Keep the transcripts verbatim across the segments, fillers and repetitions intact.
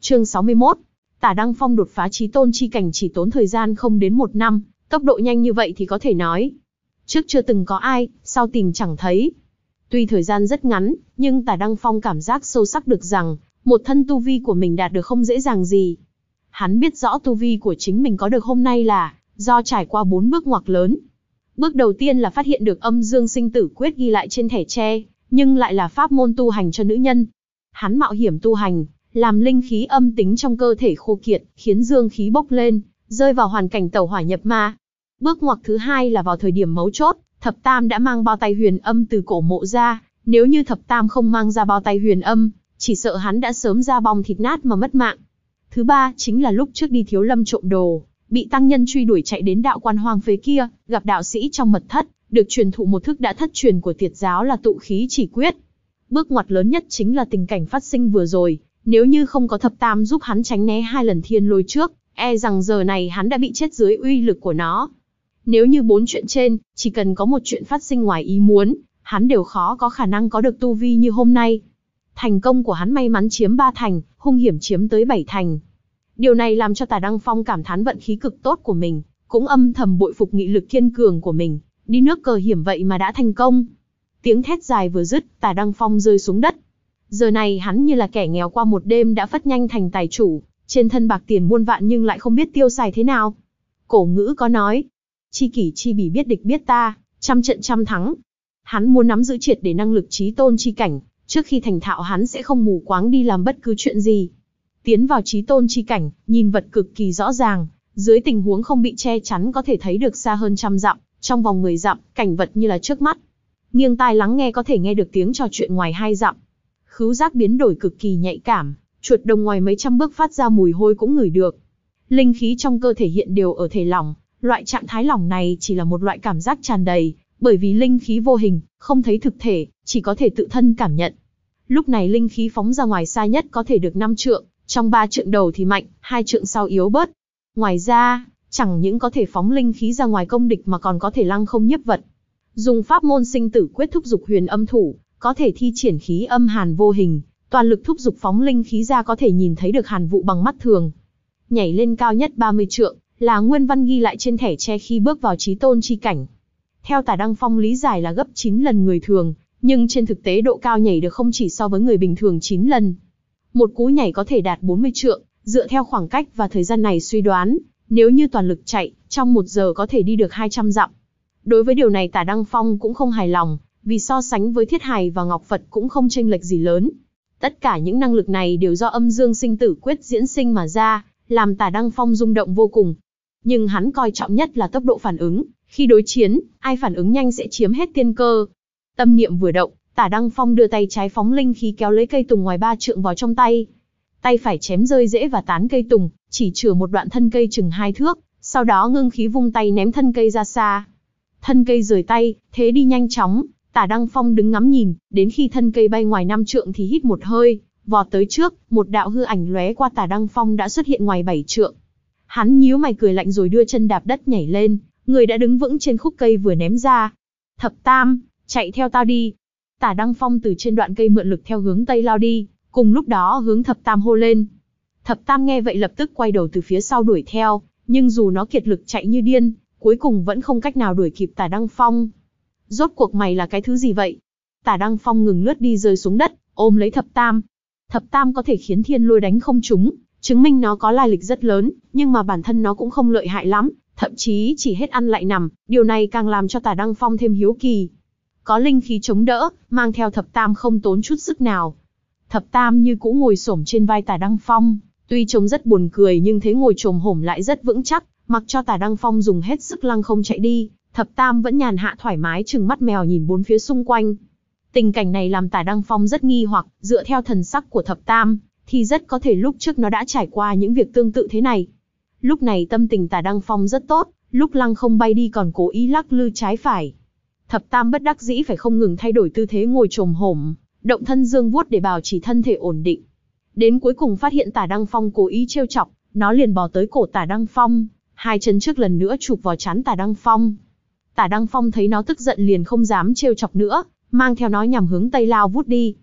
Chương sáu mươi mốt. Tả Đăng Phong đột phá chí tôn chi cảnh chỉ tốn thời gian không đến một năm, tốc độ nhanh như vậy thì có thể nói trước chưa từng có ai, sau tìm chẳng thấy. Tuy thời gian rất ngắn, nhưng Tả Đăng Phong cảm giác sâu sắc được rằng, một thân tu vi của mình đạt được không dễ dàng gì. Hắn biết rõ tu vi của chính mình có được hôm nay là do trải qua bốn bước ngoặt lớn. Bước đầu tiên là phát hiện được âm dương sinh tử quyết ghi lại trên thẻ tre, nhưng lại là pháp môn tu hành cho nữ nhân. Hắn mạo hiểm tu hành, làm linh khí âm tính trong cơ thể khô kiệt, khiến dương khí bốc lên, rơi vào hoàn cảnh tẩu hỏa nhập ma. Bước ngoặt thứ hai là vào thời điểm mấu chốt, Thập Tam đã mang bao tay huyền âm từ cổ mộ ra, nếu như Thập Tam không mang ra bao tay huyền âm, chỉ sợ hắn đã sớm ra bong thịt nát mà mất mạng. Thứ ba chính là lúc trước đi Thiếu Lâm trộm đồ, bị tăng nhân truy đuổi chạy đến đạo quan hoang phế kia, gặp đạo sĩ trong mật thất, được truyền thụ một thức đã thất truyền của Tiệt giáo là tụ khí chỉ quyết. Bước ngoặt lớn nhất chính là tình cảnh phát sinh vừa rồi, nếu như không có Thập Tam giúp hắn tránh né hai lần thiên lôi trước, e rằng giờ này hắn đã bị chết dưới uy lực của nó. Nếu như bốn chuyện trên, chỉ cần có một chuyện phát sinh ngoài ý muốn, hắn đều khó có khả năng có được tu vi như hôm nay. Thành công của hắn may mắn chiếm ba thành, hung hiểm chiếm tới bảy thành. Điều này làm cho Tả Đăng Phong cảm thán vận khí cực tốt của mình, cũng âm thầm bội phục nghị lực kiên cường của mình, đi nước cờ hiểm vậy mà đã thành công. Tiếng thét dài vừa dứt, Tả Đăng Phong rơi xuống đất. Giờ này hắn như là kẻ nghèo qua một đêm đã phất nhanh thành tài chủ, trên thân bạc tiền muôn vạn nhưng lại không biết tiêu xài thế nào. Cổ ngữ có nói, chi kỷ chi bỉ biết địch biết ta, trăm trận trăm thắng. Hắn muốn nắm giữ triệt để năng lực chí tôn chi cảnh, trước khi thành thạo hắn sẽ không mù quáng đi làm bất cứ chuyện gì. Tiến vào chí tôn chi cảnh, nhìn vật cực kỳ rõ ràng, dưới tình huống không bị che chắn có thể thấy được xa hơn trăm dặm, trong vòng mười dặm, cảnh vật như là trước mắt. Nghiêng tai lắng nghe có thể nghe được tiếng trò chuyện ngoài hai dặm. Khứu giác biến đổi cực kỳ nhạy cảm, chuột đồng ngoài mấy trăm bước phát ra mùi hôi cũng ngửi được. Linh khí trong cơ thể hiện đều ở thể lỏng, loại trạng thái lỏng này chỉ là một loại cảm giác tràn đầy, bởi vì linh khí vô hình, không thấy thực thể, chỉ có thể tự thân cảm nhận. Lúc này linh khí phóng ra ngoài xa nhất có thể được năm trượng, trong ba trượng đầu thì mạnh, hai trượng sau yếu bớt. Ngoài ra, chẳng những có thể phóng linh khí ra ngoài công địch mà còn có thể lăng không nhiếp vật. Dùng pháp môn sinh tử quyết thúc dục huyền âm thủ, có thể thi triển khí âm hàn vô hình, toàn lực thúc dục phóng linh khí ra có thể nhìn thấy được hàn vụ bằng mắt thường. Nhảy lên cao nhất ba mươi trượng, là nguyên văn ghi lại trên thẻ tre khi bước vào chí tôn chi cảnh. Theo Tả Đăng Phong lý giải là gấp chín lần người thường, nhưng trên thực tế độ cao nhảy được không chỉ so với người bình thường chín lần. Một cú nhảy có thể đạt bốn mươi trượng, dựa theo khoảng cách và thời gian này suy đoán, nếu như toàn lực chạy, trong một giờ có thể đi được hai trăm dặm. Đối với điều này Tả Đăng Phong cũng không hài lòng, vì so sánh với Thiết Hài và Ngọc Phật cũng không chênh lệch gì lớn. Tất cả những năng lực này đều do âm dương sinh tử quyết diễn sinh mà ra, làm Tả Đăng Phong rung động vô cùng. Nhưng hắn coi trọng nhất là tốc độ phản ứng, khi đối chiến, ai phản ứng nhanh sẽ chiếm hết tiên cơ. Tâm niệm vừa động, Tả Đăng Phong đưa tay trái phóng linh khí kéo lấy cây tùng ngoài ba trượng vào trong tay. Tay phải chém rơi rễ và tán cây tùng, chỉ chừa một đoạn thân cây chừng hai thước, sau đó ngưng khí vung tay ném thân cây ra xa. Thân cây rời tay, thế đi nhanh chóng, Tả Đăng Phong đứng ngắm nhìn, đến khi thân cây bay ngoài năm trượng thì hít một hơi, vọt tới trước, một đạo hư ảnh lóe qua Tả Đăng Phong đã xuất hiện ngoài bảy trượng. Hắn nhíu mày cười lạnh rồi đưa chân đạp đất nhảy lên, người đã đứng vững trên khúc cây vừa ném ra. Thập Tam, chạy theo tao đi. Tả Đăng Phong từ trên đoạn cây mượn lực theo hướng tây lao đi, cùng lúc đó hướng Thập Tam hô lên. Thập Tam nghe vậy lập tức quay đầu từ phía sau đuổi theo, nhưng dù nó kiệt lực chạy như điên, cuối cùng vẫn không cách nào đuổi kịp Tả Đăng Phong. Rốt cuộc mày là cái thứ gì vậy? Tả Đăng Phong ngừng lướt đi rơi xuống đất, ôm lấy Thập Tam. Thập Tam có thể khiến thiên lôi đánh không trúng, chứng minh nó có lai lịch rất lớn, nhưng mà bản thân nó cũng không lợi hại lắm, thậm chí chỉ hết ăn lại nằm, điều này càng làm cho Tả Đăng Phong thêm hiếu kỳ. Có linh khí chống đỡ, mang theo Thập Tam không tốn chút sức nào. Thập Tam như cũ ngồi xổm trên vai Tả Đăng Phong, tuy trông rất buồn cười nhưng thế ngồi chồm hổm lại rất vững chắc, mặc cho Tả Đăng Phong dùng hết sức lăng không chạy đi, Thập Tam vẫn nhàn hạ thoải mái trừng mắt mèo nhìn bốn phía xung quanh. Tình cảnh này làm Tả Đăng Phong rất nghi hoặc, dựa theo thần sắc của Thập Tam, thì rất có thể lúc trước nó đã trải qua những việc tương tự thế này. Lúc này tâm tình Tả Đăng Phong rất tốt, lúc lăng không bay đi còn cố ý lắc lư trái phải. Thập Tam bất đắc dĩ phải không ngừng thay đổi tư thế ngồi chồm hổm, động thân dương vuốt để bảo trì thân thể ổn định. Đến cuối cùng phát hiện Tả Đăng Phong cố ý trêu chọc, nó liền bò tới cổ Tả Đăng Phong, hai chân trước lần nữa chụp vào trán Tả Đăng Phong. Tả Đăng Phong thấy nó tức giận liền không dám trêu chọc nữa, mang theo nó nhằm hướng tây lao vút đi.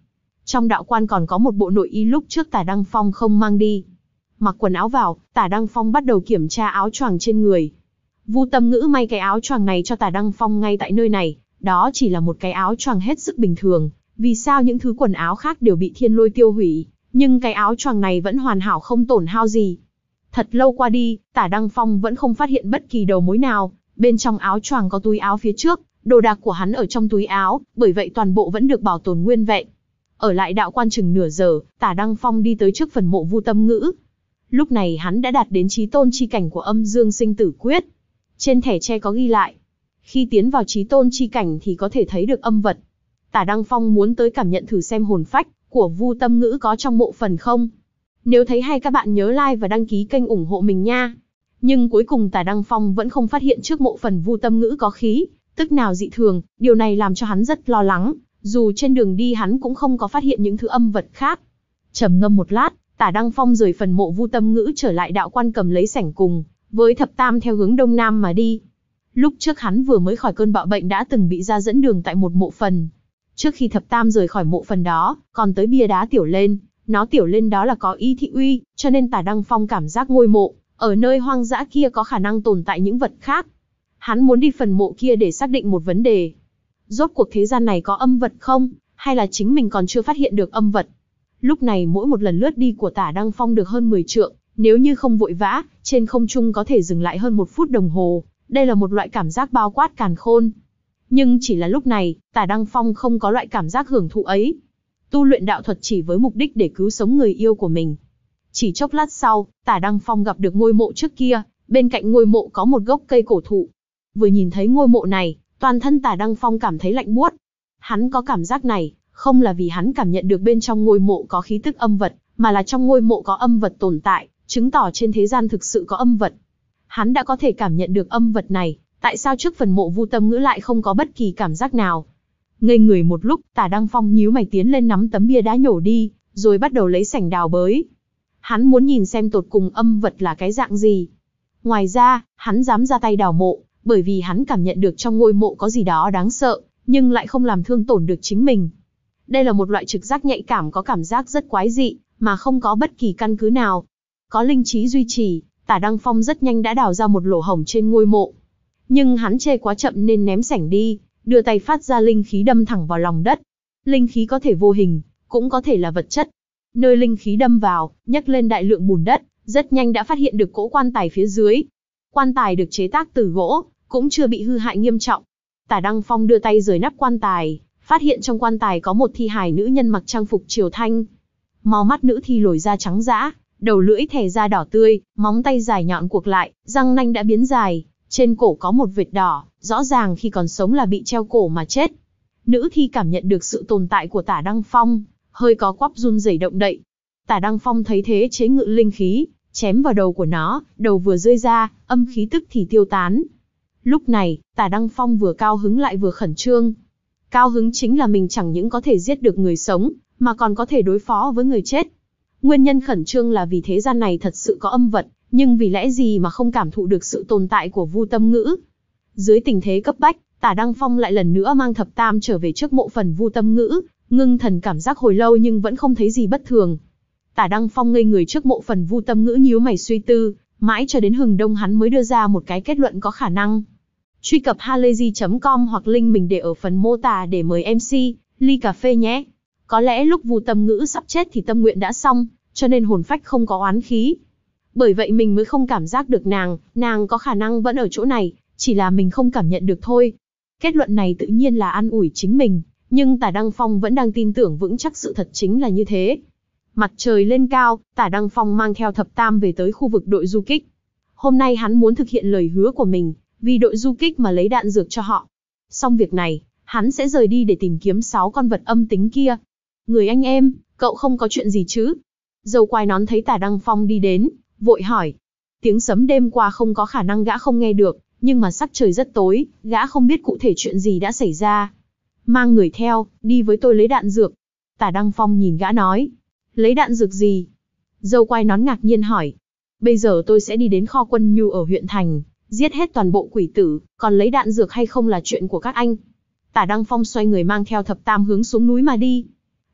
Trong đạo quan còn có một bộ nội y lúc trước Tả Đăng Phong không mang đi. Mặc quần áo vào, Tả Đăng Phong bắt đầu kiểm tra áo choàng trên người. Vu Tâm Ngữ may cái áo choàng này cho Tả Đăng Phong ngay tại nơi này, đó chỉ là một cái áo choàng hết sức bình thường, vì sao những thứ quần áo khác đều bị thiên lôi tiêu hủy, nhưng cái áo choàng này vẫn hoàn hảo không tổn hao gì. Thật lâu qua đi, Tả Đăng Phong vẫn không phát hiện bất kỳ đầu mối nào, bên trong áo choàng có túi áo phía trước, đồ đạc của hắn ở trong túi áo, bởi vậy toàn bộ vẫn được bảo tồn nguyên vẹn. Ở lại đạo quan chừng nửa giờ, Tả Đăng Phong đi tới trước phần mộ Vu Tâm Ngữ. Lúc này hắn đã đạt đến chí tôn chi cảnh của Âm Dương Sinh Tử Quyết. Trên thẻ tre có ghi lại, khi tiến vào chí tôn chi cảnh thì có thể thấy được âm vật. Tả Đăng Phong muốn tới cảm nhận thử xem hồn phách của Vu Tâm Ngữ có trong mộ phần không. Nếu thấy hay các bạn nhớ like và đăng ký kênh ủng hộ mình nha. Nhưng cuối cùng Tả Đăng Phong vẫn không phát hiện trước mộ phần Vu Tâm Ngữ có khí tức nào dị thường, điều này làm cho hắn rất lo lắng, dù trên đường đi hắn cũng không có phát hiện những thứ âm vật khác. Trầm ngâm một lát, Tả Đăng Phong rời phần mộ Vu Tâm Ngữ trở lại đạo quan, cầm lấy sảnh cùng với thập tam theo hướng đông nam mà đi. Lúc trước hắn vừa mới khỏi cơn bạo bệnh đã từng bị ra dẫn đường tại một mộ phần. Trước khi thập tam rời khỏi mộ phần đó, còn tới bia đá tiểu lên, nó tiểu lên đó là có ý thị uy, cho nên Tả Đăng Phong cảm giác ngôi mộ ở nơi hoang dã kia có khả năng tồn tại những vật khác. Hắn muốn đi phần mộ kia để xác định một vấn đề. Rốt cuộc thế gian này có âm vật không, hay là chính mình còn chưa phát hiện được âm vật? Lúc này mỗi một lần lướt đi của Tả Đăng Phong được hơn mười trượng, nếu như không vội vã, trên không trung có thể dừng lại hơn một phút đồng hồ. Đây là một loại cảm giác bao quát càn khôn. Nhưng chỉ là lúc này, Tả Đăng Phong không có loại cảm giác hưởng thụ ấy. Tu luyện đạo thuật chỉ với mục đích để cứu sống người yêu của mình. Chỉ chốc lát sau, Tả Đăng Phong gặp được ngôi mộ trước kia, bên cạnh ngôi mộ có một gốc cây cổ thụ. Vừa nhìn thấy ngôi mộ này, toàn thân Tả Đăng Phong cảm thấy lạnh buốt. Hắn có cảm giác này, không là vì hắn cảm nhận được bên trong ngôi mộ có khí tức âm vật, mà là trong ngôi mộ có âm vật tồn tại, chứng tỏ trên thế gian thực sự có âm vật. Hắn đã có thể cảm nhận được âm vật này, tại sao trước phần mộ Vu Tâm Ngữ lại không có bất kỳ cảm giác nào? Ngây người một lúc, Tả Đăng Phong nhíu mày tiến lên nắm tấm bia đá nhổ đi, rồi bắt đầu lấy sảnh đào bới. Hắn muốn nhìn xem tột cùng âm vật là cái dạng gì. Ngoài ra, hắn dám ra tay đào mộ, bởi vì hắn cảm nhận được trong ngôi mộ có gì đó đáng sợ, nhưng lại không làm thương tổn được chính mình. Đây là một loại trực giác nhạy cảm có cảm giác rất quái dị, mà không có bất kỳ căn cứ nào. Có linh trí duy trì, Tả Đăng Phong rất nhanh đã đào ra một lỗ hổng trên ngôi mộ. Nhưng hắn chê quá chậm nên ném sảnh đi, đưa tay phát ra linh khí đâm thẳng vào lòng đất. Linh khí có thể vô hình, cũng có thể là vật chất. Nơi linh khí đâm vào, nhấc lên đại lượng bùn đất, rất nhanh đã phát hiện được cỗ quan tài phía dưới. Quan tài được chế tác từ gỗ, cũng chưa bị hư hại nghiêm trọng. Tả Đăng Phong đưa tay rời nắp quan tài, phát hiện trong quan tài có một thi hài nữ nhân mặc trang phục triều thanh. Màu mắt nữ thi lồi da trắng dã, đầu lưỡi thè ra đỏ tươi, móng tay dài nhọn cuộc lại, răng nanh đã biến dài, trên cổ có một vệt đỏ, rõ ràng khi còn sống là bị treo cổ mà chết. Nữ thi cảm nhận được sự tồn tại của Tả Đăng Phong, hơi có quắp run rẩy động đậy. Tả Đăng Phong thấy thế chế ngự linh khí, chém vào đầu của nó, đầu vừa rơi ra, âm khí tức thì tiêu tán. Lúc này, Tả Đăng Phong vừa cao hứng lại vừa khẩn trương. Cao hứng chính là mình chẳng những có thể giết được người sống, mà còn có thể đối phó với người chết. Nguyên nhân khẩn trương là vì thế gian này thật sự có âm vật, nhưng vì lẽ gì mà không cảm thụ được sự tồn tại của Vu Tâm Ngữ. Dưới tình thế cấp bách, Tả Đăng Phong lại lần nữa mang thập tam trở về trước mộ phần Vu Tâm Ngữ, ngưng thần cảm giác hồi lâu nhưng vẫn không thấy gì bất thường. Tả Đăng Phong ngây người trước mộ phần Vu Tâm Ngữ nhíu mày suy tư, mãi cho đến hừng đông hắn mới đưa ra một cái kết luận có khả năng. Truy cập halayzi chấm com hoặc link mình để ở phần mô tả để mời em xê, ly cà phê nhé. Có lẽ lúc Vu Tâm Ngữ sắp chết thì tâm nguyện đã xong, cho nên hồn phách không có oán khí. Bởi vậy mình mới không cảm giác được nàng, nàng có khả năng vẫn ở chỗ này, chỉ là mình không cảm nhận được thôi. Kết luận này tự nhiên là an ủi chính mình, nhưng Tả Đăng Phong vẫn đang tin tưởng vững chắc sự thật chính là như thế. Mặt trời lên cao, Tả Đăng Phong mang theo thập tam về tới khu vực đội du kích. Hôm nay hắn muốn thực hiện lời hứa của mình, vì đội du kích mà lấy đạn dược cho họ. Xong việc này, hắn sẽ rời đi để tìm kiếm sáu con vật âm tính kia. Người anh em, cậu không có chuyện gì chứ? Dâu quai nón thấy Tả Đăng Phong đi đến, vội hỏi. Tiếng sấm đêm qua không có khả năng gã không nghe được, nhưng mà sắc trời rất tối, gã không biết cụ thể chuyện gì đã xảy ra. Mang người theo, đi với tôi lấy đạn dược. Tả Đăng Phong nhìn gã nói. Lấy đạn dược gì? Dâu quai nón ngạc nhiên hỏi. Bây giờ tôi sẽ đi đến kho quân nhu ở huyện thành, giết hết toàn bộ quỷ tử, còn lấy đạn dược hay không là chuyện của các anh. Tả Đăng Phong xoay người mang theo thập tam hướng xuống núi mà đi.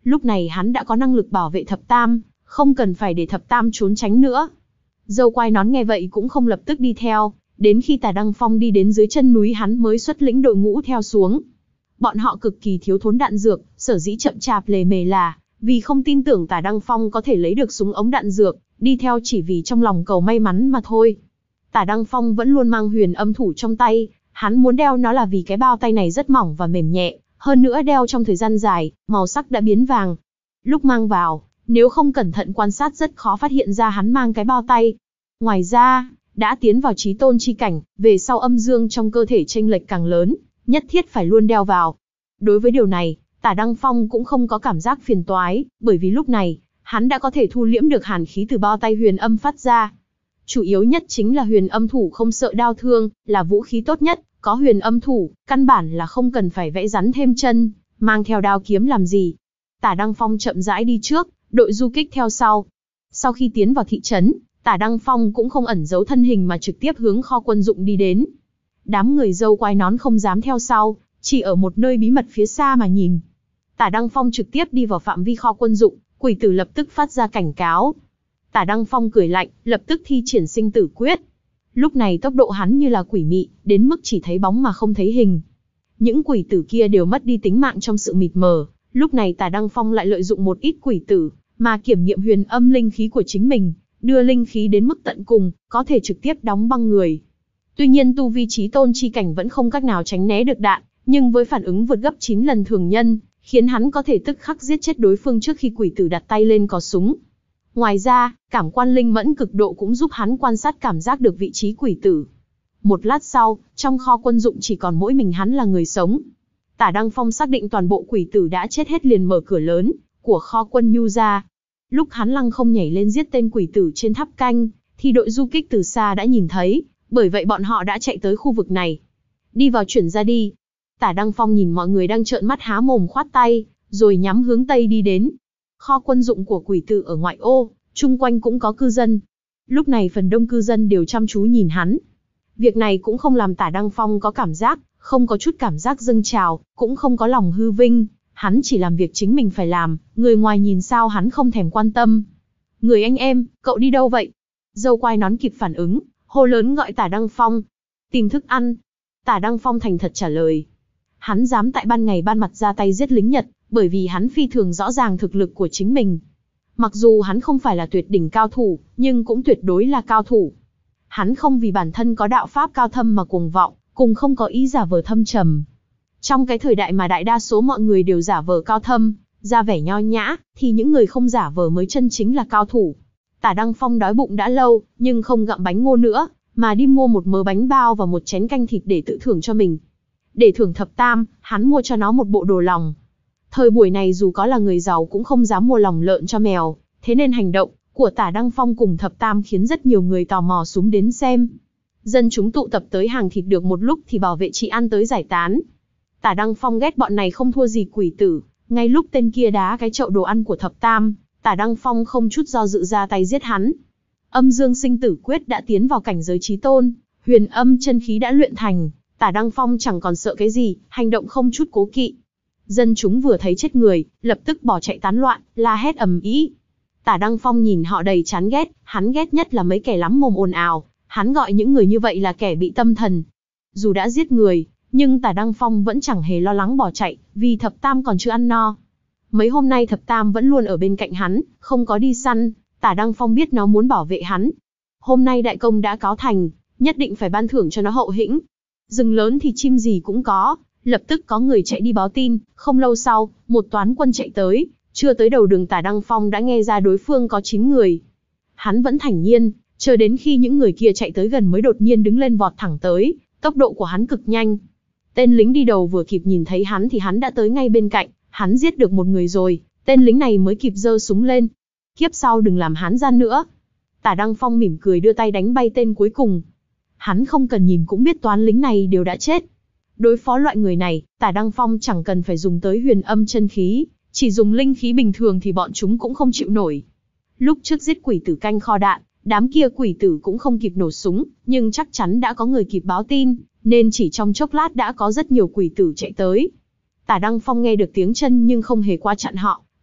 Lúc này hắn đã có năng lực bảo vệ thập tam, không cần phải để thập tam trốn tránh nữa. Dâu quai nón nghe vậy cũng không lập tức đi theo, đến khi Tả Đăng Phong đi đến dưới chân núi hắn mới xuất lĩnh đội ngũ theo xuống. Bọn họ cực kỳ thiếu thốn đạn dược, sở dĩ chậm chạp lề mề là vì không tin tưởng Tả Đăng Phong có thể lấy được súng ống đạn dược, đi theo chỉ vì trong lòng cầu may mắn mà thôi. Tả Đăng Phong vẫn luôn mang huyền âm thủ trong tay, hắn muốn đeo nó là vì cái bao tay này rất mỏng và mềm nhẹ, hơn nữa đeo trong thời gian dài, màu sắc đã biến vàng. Lúc mang vào, nếu không cẩn thận quan sát rất khó phát hiện ra hắn mang cái bao tay. Ngoài ra, đã tiến vào chí tôn chi cảnh, về sau âm dương trong cơ thể chênh lệch càng lớn, nhất thiết phải luôn đeo vào. Đối với điều này, Tả Đăng Phong cũng không có cảm giác phiền toái, bởi vì lúc này, hắn đã có thể thu liễm được hàn khí từ bao tay huyền âm phát ra. Chủ yếu nhất chính là huyền âm thủ không sợ đau thương, là vũ khí tốt nhất, có huyền âm thủ, căn bản là không cần phải vẽ rắn thêm chân, mang theo đao kiếm làm gì. Tả Đăng Phong chậm rãi đi trước, đội du kích theo sau. Sau khi tiến vào thị trấn, Tả Đăng Phong cũng không ẩn giấu thân hình mà trực tiếp hướng kho quân dụng đi đến. Đám người dâu quai nón không dám theo sau, chỉ ở một nơi bí mật phía xa mà nhìn. Tả Đăng Phong trực tiếp đi vào phạm vi kho quân dụng, quỷ tử lập tức phát ra cảnh cáo. Tả Đăng Phong cười lạnh, lập tức thi triển sinh tử quyết. Lúc này tốc độ hắn như là quỷ mị, đến mức chỉ thấy bóng mà không thấy hình. Những quỷ tử kia đều mất đi tính mạng trong sự mịt mờ, lúc này Tả Đăng Phong lại lợi dụng một ít quỷ tử, mà kiểm nghiệm huyền âm linh khí của chính mình, đưa linh khí đến mức tận cùng, có thể trực tiếp đóng băng người. Tuy nhiên tu vi chí tôn chi cảnh vẫn không cách nào tránh né được đạn, nhưng với phản ứng vượt gấp chín lần thường nhân, khiến hắn có thể tức khắc giết chết đối phương trước khi quỷ tử đặt tay lên cò súng. Ngoài ra, cảm quan linh mẫn cực độ cũng giúp hắn quan sát cảm giác được vị trí quỷ tử. Một lát sau, trong kho quân dụng chỉ còn mỗi mình hắn là người sống. Tả Đăng Phong xác định toàn bộ quỷ tử đã chết hết liền mở cửa lớn của kho quân nhu ra. Lúc hắn lăng không nhảy lên giết tên quỷ tử trên tháp canh, thì đội du kích từ xa đã nhìn thấy, bởi vậy bọn họ đã chạy tới khu vực này. Đi vào chuyển ra đi. Tả Đăng Phong nhìn mọi người đang trợn mắt há mồm khoát tay, rồi nhắm hướng tây đi đến. Kho quân dụng của quỷ tử ở ngoại ô, chung quanh cũng có cư dân. Lúc này phần đông cư dân đều chăm chú nhìn hắn. Việc này cũng không làm Tả Đăng Phong có cảm giác, không có chút cảm giác dâng trào, cũng không có lòng hư vinh. Hắn chỉ làm việc chính mình phải làm, người ngoài nhìn sao hắn không thèm quan tâm. Người anh em, cậu đi đâu vậy? Dâu quai nón kịp phản ứng, hô lớn gọi Tả Đăng Phong. Tìm thức ăn. Tả Đăng Phong thành thật trả lời. Hắn dám tại ban ngày ban mặt ra tay giết lính Nhật, bởi vì hắn phi thường rõ ràng thực lực của chính mình. Mặc dù hắn không phải là tuyệt đỉnh cao thủ, nhưng cũng tuyệt đối là cao thủ. Hắn không vì bản thân có đạo pháp cao thâm mà cuồng vọng, cùng không có ý giả vờ thâm trầm. Trong cái thời đại mà đại đa số mọi người đều giả vờ cao thâm, ra vẻ nho nhã, thì những người không giả vờ mới chân chính là cao thủ. Tả Đăng Phong đói bụng đã lâu, nhưng không gặm bánh ngô nữa, mà đi mua một mớ bánh bao và một chén canh thịt để tự thưởng cho mình. Để thưởng thập tam, hắn mua cho nó một bộ đồ lòng. Thời buổi này dù có là người giàu cũng không dám mua lòng lợn cho mèo, thế nên hành động của Tả Đăng Phong cùng thập tam khiến rất nhiều người tò mò xúm đến xem. Dân chúng tụ tập tới hàng thịt được một lúc thì bảo vệ trị an tới giải tán. Tả Đăng Phong ghét bọn này không thua gì quỷ tử, ngay lúc tên kia đá cái chậu đồ ăn của thập tam, Tả Đăng Phong không chút do dự ra tay giết hắn. Âm dương sinh tử quyết đã tiến vào cảnh giới chí tôn, huyền âm chân khí đã luyện thành, Tả Đăng Phong chẳng còn sợ cái gì, hành động không chút cố kỵ. Dân chúng vừa thấy chết người, lập tức bỏ chạy tán loạn, la hét ầm ĩ. Tả Đăng Phong nhìn họ đầy chán ghét, hắn ghét nhất là mấy kẻ lắm mồm ồn ào, hắn gọi những người như vậy là kẻ bị tâm thần. Dù đã giết người, nhưng Tả Đăng Phong vẫn chẳng hề lo lắng bỏ chạy, vì thập tam còn chưa ăn no. Mấy hôm nay thập tam vẫn luôn ở bên cạnh hắn, không có đi săn, Tả Đăng Phong biết nó muốn bảo vệ hắn. Hôm nay đại công đã cáo thành, nhất định phải ban thưởng cho nó hậu hĩnh. Rừng lớn thì chim gì cũng có, lập tức có người chạy đi báo tin, không lâu sau, một toán quân chạy tới, chưa tới đầu đường Tả Đăng Phong đã nghe ra đối phương có chín người. Hắn vẫn thản nhiên, chờ đến khi những người kia chạy tới gần mới đột nhiên đứng lên vọt thẳng tới, tốc độ của hắn cực nhanh. Tên lính đi đầu vừa kịp nhìn thấy hắn thì hắn đã tới ngay bên cạnh, hắn giết được một người rồi, tên lính này mới kịp giơ súng lên. Kiếp sau đừng làm hắn gian nữa. Tả Đăng Phong mỉm cười đưa tay đánh bay tên cuối cùng. Hắn không cần nhìn cũng biết toán lính này đều đã chết. Đối phó loại người này, Tả Đăng Phong chẳng cần phải dùng tới huyền âm chân khí, chỉ dùng linh khí bình thường thì bọn chúng cũng không chịu nổi. Lúc trước giết quỷ tử canh kho đạn, đám kia quỷ tử cũng không kịp nổ súng, nhưng chắc chắn đã có người kịp báo tin, nên chỉ trong chốc lát đã có rất nhiều quỷ tử chạy tới. Tả Đăng Phong nghe được tiếng chân nhưng không hề qua chặn họ,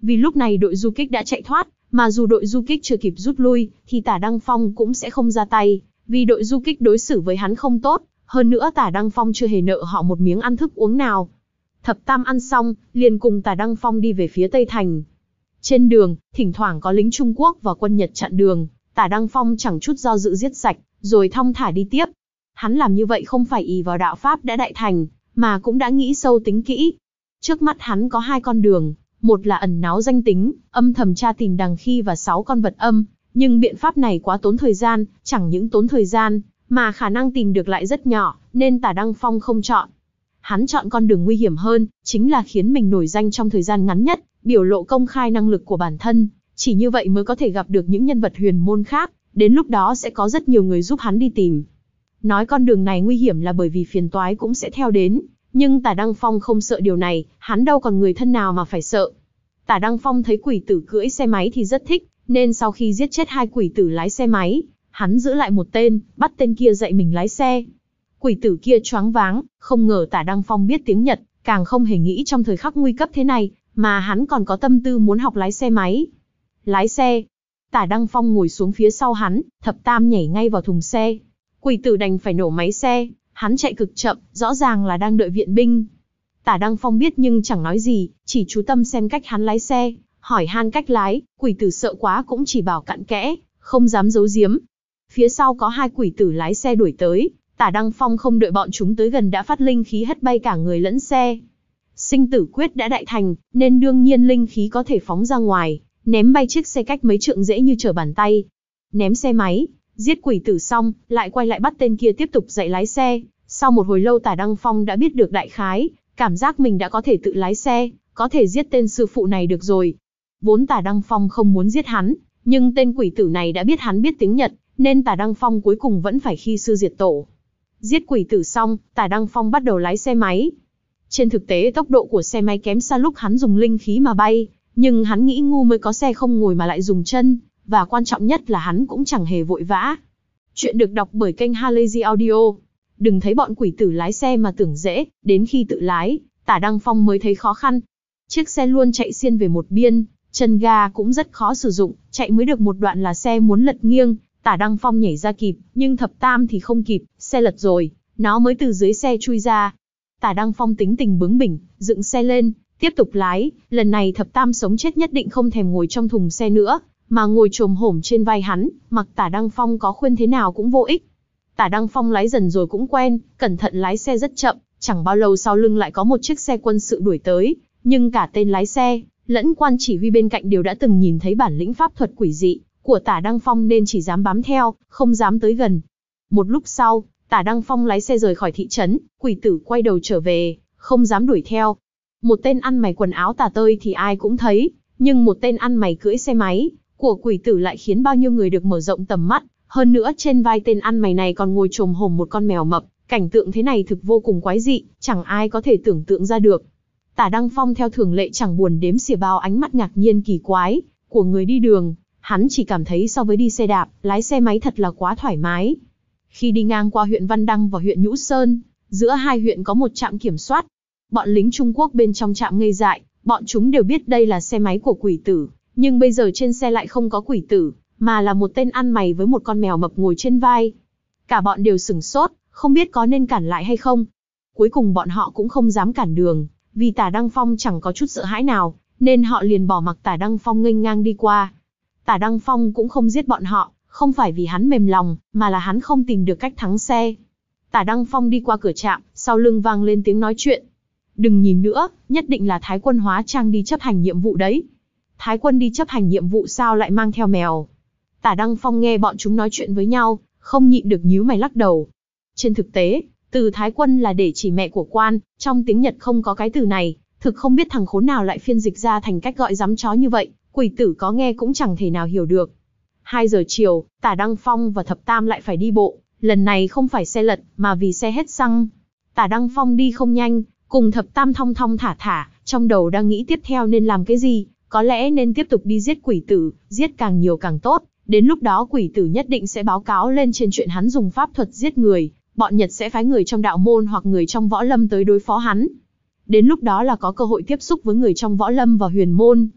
Vì lúc này đội du kích đã chạy thoát, mà dù đội du kích chưa kịp rút lui, thì Tả Đăng Phong cũng sẽ không ra tay, vì đội du kích đối xử với hắn không tốt, hơn nữa Tả Đăng Phong chưa hề nợ họ một miếng ăn thức uống nào. Thập Tam ăn xong, liền cùng Tả Đăng Phong đi về phía Tây Thành. Trên đường, thỉnh thoảng có lính Trung Quốc và quân Nhật chặn đường, Tả Đăng Phong chẳng chút do dự giết sạch, rồi thong thả đi tiếp. Hắn làm như vậy không phải ỷ vào đạo pháp đã đại thành, mà cũng đã nghĩ sâu tính kỹ. Trước mắt hắn có hai con đường, một là ẩn náu danh tính, âm thầm tra tìm đằng khi và sáu con vật âm, nhưng biện pháp này quá tốn thời gian, chẳng những tốn thời gian, mà khả năng tìm được lại rất nhỏ, nên Tả Đăng Phong không chọn. Hắn chọn con đường nguy hiểm hơn, chính là khiến mình nổi danh trong thời gian ngắn nhất, biểu lộ công khai năng lực của bản thân, chỉ như vậy mới có thể gặp được những nhân vật huyền môn khác, đến lúc đó sẽ có rất nhiều người giúp hắn đi tìm. Nói con đường này nguy hiểm là bởi vì phiền toái cũng sẽ theo đến, nhưng Tả Đăng Phong không sợ điều này, hắn đâu còn người thân nào mà phải sợ. Tả Đăng Phong thấy quỷ tử cưỡi xe máy thì rất thích, nên sau khi giết chết hai quỷ tử lái xe máy, hắn giữ lại một tên, bắt tên kia dạy mình lái xe. Quỷ tử kia choáng váng, không ngờ Tả Đăng Phong biết tiếng Nhật, càng không hề nghĩ trong thời khắc nguy cấp thế này, mà hắn còn có tâm tư muốn học lái xe máy. Lái xe. Tả Đăng Phong ngồi xuống phía sau hắn, Thập Tam nhảy ngay vào thùng xe. Quỷ tử đành phải nổ máy xe, hắn chạy cực chậm, rõ ràng là đang đợi viện binh. Tả Đăng Phong biết nhưng chẳng nói gì, chỉ chú tâm xem cách hắn lái xe, hỏi han cách lái, quỷ tử sợ quá cũng chỉ bảo cặn kẽ, không dám giấu giếm. Phía sau có hai quỷ tử lái xe đuổi tới, Tả Đăng Phong không đợi bọn chúng tới gần đã phát linh khí hất bay cả người lẫn xe. Sinh tử quyết đã đại thành, nên đương nhiên linh khí có thể phóng ra ngoài, ném bay chiếc xe cách mấy trượng dễ như trở bàn tay. Ném xe máy, giết quỷ tử xong, lại quay lại bắt tên kia tiếp tục dạy lái xe. Sau một hồi lâu Tả Đăng Phong đã biết được đại khái, cảm giác mình đã có thể tự lái xe, có thể giết tên sư phụ này được rồi. Vốn Tả Đăng Phong không muốn giết hắn, nhưng tên quỷ tử này đã biết hắn biết tiếng Nhật, nên Tả Đăng Phong cuối cùng vẫn phải khi sư diệt tổ. Giết quỷ tử xong, Tả Đăng Phong bắt đầu lái xe máy. Trên thực tế tốc độ của xe máy kém xa lúc hắn dùng linh khí mà bay, nhưng hắn nghĩ ngu mới có xe không ngồi mà lại dùng chân, và quan trọng nhất là hắn cũng chẳng hề vội vã. Chuyện được đọc bởi kênh Halazy Audio. Đừng thấy bọn quỷ tử lái xe mà tưởng dễ, đến khi tự lái, Tả Đăng Phong mới thấy khó khăn. Chiếc xe luôn chạy xiên về một biên, chân ga cũng rất khó sử dụng, chạy mới được một đoạn là xe muốn lật nghiêng, Tả Đăng Phong nhảy ra kịp, nhưng Thập Tam thì không kịp, xe lật rồi, nó mới từ dưới xe chui ra. Tả Đăng Phong tính tình bướng bỉnh, dựng xe lên, tiếp tục lái, lần này Thập Tam sống chết nhất định không thèm ngồi trong thùng xe nữa, mà ngồi chồm hổm trên vai hắn, mặc Tả Đăng Phong có khuyên thế nào cũng vô ích. Tả Đăng Phong lái dần rồi cũng quen, cẩn thận lái xe rất chậm, chẳng bao lâu sau lưng lại có một chiếc xe quân sự đuổi tới, nhưng cả tên lái xe, lẫn quan chỉ huy bên cạnh đều đã từng nhìn thấy bản lĩnh pháp thuật quỷ dị của Tả Đăng Phong nên chỉ dám bám theo, không dám tới gần. Một lúc sau, Tả Đăng Phong lái xe rời khỏi thị trấn, quỷ tử quay đầu trở về, không dám đuổi theo. Một tên ăn mày quần áo tả tơi thì ai cũng thấy, nhưng một tên ăn mày cưỡi xe máy của quỷ tử lại khiến bao nhiêu người được mở rộng tầm mắt. Hơn nữa trên vai tên ăn mày này còn ngồi chồm hổm một con mèo mập, cảnh tượng thế này thực vô cùng quái dị, chẳng ai có thể tưởng tượng ra được. Tả Đăng Phong theo thường lệ chẳng buồn đếm xỉa bao ánh mắt ngạc nhiên kỳ quái của người đi đường, hắn chỉ cảm thấy so với đi xe đạp, lái xe máy thật là quá thoải mái. Khi đi ngang qua huyện Văn Đăng và huyện Nhũ Sơn, giữa hai huyện có một trạm kiểm soát. Bọn lính Trung Quốc bên trong trạm ngây dại, bọn chúng đều biết đây là xe máy của quỷ tử, nhưng bây giờ trên xe lại không có quỷ tử, mà là một tên ăn mày với một con mèo mập ngồi trên vai. Cả bọn đều sửng sốt, không biết có nên cản lại hay không. Cuối cùng bọn họ cũng không dám cản đường, vì Tả Đăng Phong chẳng có chút sợ hãi nào, nên họ liền bỏ mặc Tả Đăng Phong nghênh ngang đi qua. Tả Đăng Phong cũng không giết bọn họ, không phải vì hắn mềm lòng, mà là hắn không tìm được cách thắng xe. Tả Đăng Phong đi qua cửa trạm, sau lưng vang lên tiếng nói chuyện. Đừng nhìn nữa, nhất định là Thái quân hóa trang đi chấp hành nhiệm vụ đấy. Thái quân đi chấp hành nhiệm vụ sao lại mang theo mèo? Tả Đăng Phong nghe bọn chúng nói chuyện với nhau, không nhịn được nhíu mày lắc đầu. Trên thực tế, từ Thái quân là để chỉ mẹ của quan, trong tiếng Nhật không có cái từ này, thực không biết thằng khốn nào lại phiên dịch ra thành cách gọi giấm chó như vậy, quỷ tử có nghe cũng chẳng thể nào hiểu được. Hai giờ chiều, Tả Đăng Phong và Thập Tam lại phải đi bộ, lần này không phải xe lật, mà vì xe hết xăng. Tả Đăng Phong đi không nhanh, cùng Thập Tam thong thong thả thả, trong đầu đang nghĩ tiếp theo nên làm cái gì, có lẽ nên tiếp tục đi giết quỷ tử, giết càng nhiều càng tốt. Đến lúc đó quỷ tử nhất định sẽ báo cáo lên trên chuyện hắn dùng pháp thuật giết người, bọn Nhật sẽ phái người trong đạo môn hoặc người trong võ lâm tới đối phó hắn. Đến lúc đó là có cơ hội tiếp xúc với người trong võ lâm và huyền môn.